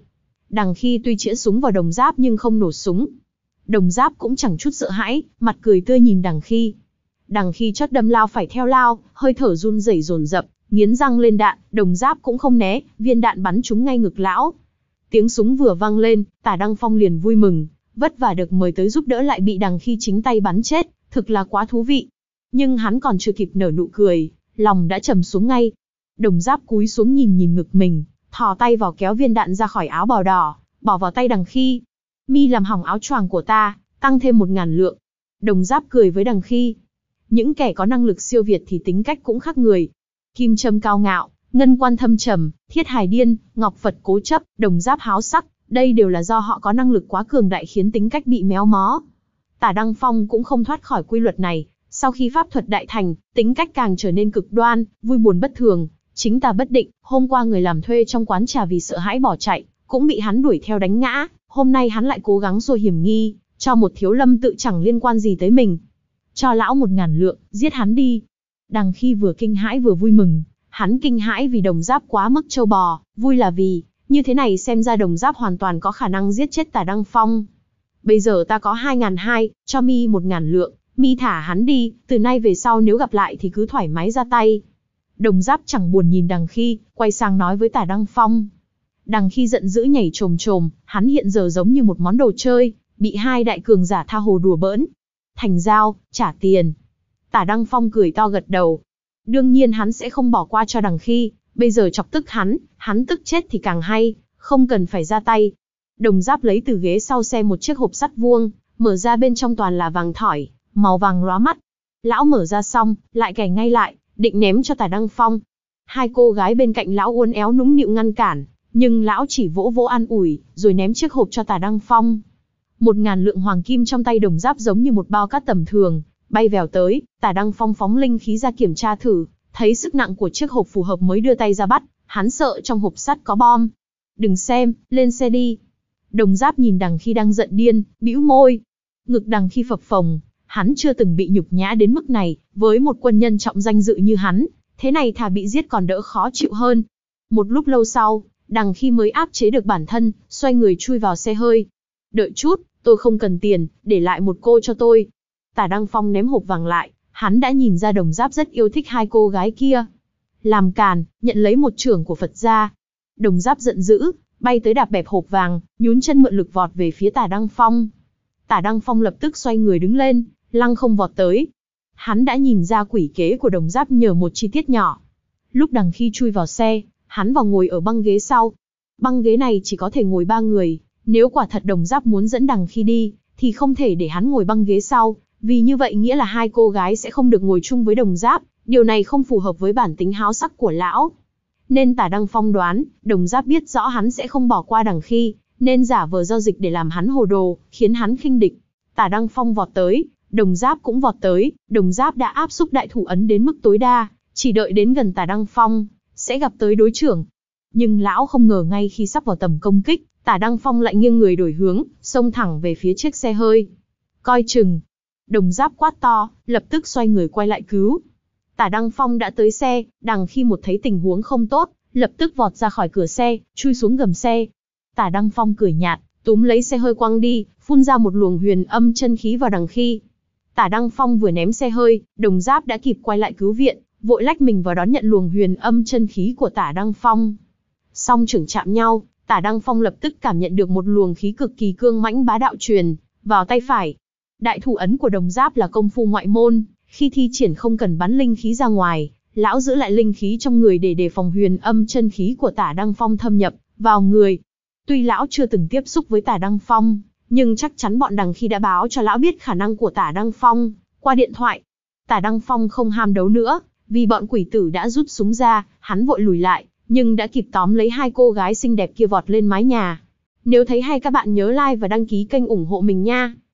Đằng Khi tuy chĩa súng vào Đồng Giáp nhưng không nổ súng. Đồng Giáp cũng chẳng chút sợ hãi, mặt cười tươi nhìn Đằng Khi. Đằng Khi chót đâm lao phải theo lao, hơi thở run rẩy dồn dập, nghiến răng lên đạn, Đồng Giáp cũng không né, viên đạn bắn trúng ngay ngực lão. Tiếng súng vừa vang lên, Tả Đăng Phong liền vui mừng, vất vả được mời tới giúp đỡ lại bị Đằng Khi chính tay bắn chết, thực là quá thú vị. Nhưng hắn còn chưa kịp nở nụ cười, lòng đã trầm xuống ngay. Đồng Giáp cúi xuống nhìn nhìn ngực mình, thò tay vào kéo viên đạn ra khỏi áo bào đỏ, bỏ vào tay Đằng Khi. Mi làm hỏng áo choàng của ta, tăng thêm một ngàn lượng. Đồng Giáp cười với Đằng Khi. Những kẻ có năng lực siêu việt thì tính cách cũng khác người. Kim châm cao ngạo, ngân quan thâm trầm, thiết hài điên, ngọc Phật cố chấp, Đồng Giáp háo sắc, đây đều là do họ có năng lực quá cường đại khiến tính cách bị méo mó. Tả Đăng Phong cũng không thoát khỏi quy luật này, sau khi pháp thuật đại thành, tính cách càng trở nên cực đoan, vui buồn bất thường, chính tà bất định. Hôm qua người làm thuê trong quán trà vì sợ hãi bỏ chạy, cũng bị hắn đuổi theo đánh ngã, hôm nay hắn lại cố gắng xua hiểm nghi, cho một thiếu lâm tự chẳng liên quan gì tới mình. Cho lão một ngàn lượng, giết hắn đi. Đằng Khi vừa kinh hãi vừa vui mừng, hắn kinh hãi vì Đồng Giáp quá mức trâu bò, vui là vì, như thế này xem ra Đồng Giáp hoàn toàn có khả năng giết chết Tả Đăng Phong. Bây giờ ta có hai ngàn hai, cho mi một ngàn lượng, mi thả hắn đi, từ nay về sau nếu gặp lại thì cứ thoải mái ra tay. Đồng Giáp chẳng buồn nhìn Đằng Khi, quay sang nói với Tả Đăng Phong. Đằng Khi giận dữ nhảy chồm chồm, hắn hiện giờ giống như một món đồ chơi, bị hai đại cường giả tha hồ đùa bỡn. Thành giao, trả tiền. Tả Đăng Phong cười to gật đầu. Đương nhiên hắn sẽ không bỏ qua cho Đằng Khi, bây giờ chọc tức hắn, hắn tức chết thì càng hay, không cần phải ra tay. Đồng Giáp lấy từ ghế sau xe một chiếc hộp sắt vuông, mở ra bên trong toàn là vàng thỏi, màu vàng lóa mắt. Lão mở ra xong, lại cài ngay lại, định ném cho Tả Đăng Phong. Hai cô gái bên cạnh lão uốn éo nũng nịu ngăn cản, nhưng lão chỉ vỗ vỗ an ủi, rồi ném chiếc hộp cho Tả Đăng Phong. Một ngàn lượng hoàng kim trong tay Đồng Giáp giống như một bao cát tầm thường, bay vèo tới. Tả Đăng Phong phóng linh khí ra kiểm tra thử, thấy sức nặng của chiếc hộp phù hợp mới đưa tay ra bắt, hắn sợ trong hộp sắt có bom. Đừng xem, lên xe đi. Đồng Giáp nhìn Đằng Khi đang giận điên, bĩu môi. Ngực Đằng Khi phập phồng, hắn chưa từng bị nhục nhã đến mức này, với một quân nhân trọng danh dự như hắn, thế này thà bị giết còn đỡ khó chịu hơn. Một lúc lâu sau, Đằng Khi mới áp chế được bản thân, xoay người chui vào xe hơi. Đợi chút, tôi không cần tiền, để lại một cô cho tôi. Tả Đăng Phong ném hộp vàng lại, hắn đã nhìn ra Đồng Giáp rất yêu thích hai cô gái kia. Làm càn, nhận lấy một chưởng của Phật gia. Đồng Giáp giận dữ, bay tới đạp bẹp hộp vàng, nhún chân mượn lực vọt về phía Tả Đăng Phong. Tả Đăng Phong lập tức xoay người đứng lên, lăng không vọt tới. Hắn đã nhìn ra quỷ kế của Đồng Giáp nhờ một chi tiết nhỏ. Lúc Đằng Khi chui vào xe, hắn vào ngồi ở băng ghế sau. Băng ghế này chỉ có thể ngồi ba người, nếu quả thật Đồng Giáp muốn dẫn Đằng Khi đi, thì không thể để hắn ngồi băng ghế sau, vì như vậy nghĩa là hai cô gái sẽ không được ngồi chung với Đồng Giáp, điều này không phù hợp với bản tính háo sắc của lão. Nên Tả Đăng Phong đoán, Đồng Giáp biết rõ hắn sẽ không bỏ qua Đằng Khi, nên giả vờ giao dịch để làm hắn hồ đồ, khiến hắn khinh địch. Tả Đăng Phong vọt tới, Đồng Giáp cũng vọt tới, Đồng Giáp đã áp xúc đại thủ ấn đến mức tối đa, chỉ đợi đến gần Tả Đăng Phong, sẽ gặp tới đối trưởng. Nhưng lão không ngờ ngay khi sắp vào tầm công kích, Tả Đăng Phong lại nghiêng người đổi hướng, xông thẳng về phía chiếc xe hơi. Coi chừng! Đồng Giáp quát to, lập tức xoay người quay lại cứu. Tả Đăng Phong đã tới xe, Đằng Khi một thấy tình huống không tốt, lập tức vọt ra khỏi cửa xe, chui xuống gầm xe. Tả Đăng Phong cười nhạt, túm lấy xe hơi quăng đi, phun ra một luồng huyền âm chân khí vào Đằng Khi. Tả Đăng Phong vừa ném xe hơi, Đồng Giáp đã kịp quay lại cứu viện, vội lách mình vào đón nhận luồng huyền âm chân khí của Tả Đăng Phong. Song trưởng chạm nhau, Tả Đăng Phong lập tức cảm nhận được một luồng khí cực kỳ cương mãnh bá đạo truyền vào tay phải. Đại thủ ấn của Đồng Giáp là công phu ngoại môn, khi thi triển không cần bắn linh khí ra ngoài, lão giữ lại linh khí trong người để đề phòng huyền âm chân khí của Tả Đăng Phong thâm nhập vào người. Tuy lão chưa từng tiếp xúc với Tả Đăng Phong, nhưng chắc chắn bọn Đằng Khi đã báo cho lão biết khả năng của Tả Đăng Phong qua điện thoại. Tả Đăng Phong không ham đấu nữa, vì bọn quỷ tử đã rút súng ra, hắn vội lùi lại, nhưng đã kịp tóm lấy hai cô gái xinh đẹp kia vọt lên mái nhà. Nếu thấy hay các bạn nhớ like và đăng ký kênh ủng hộ mình nha.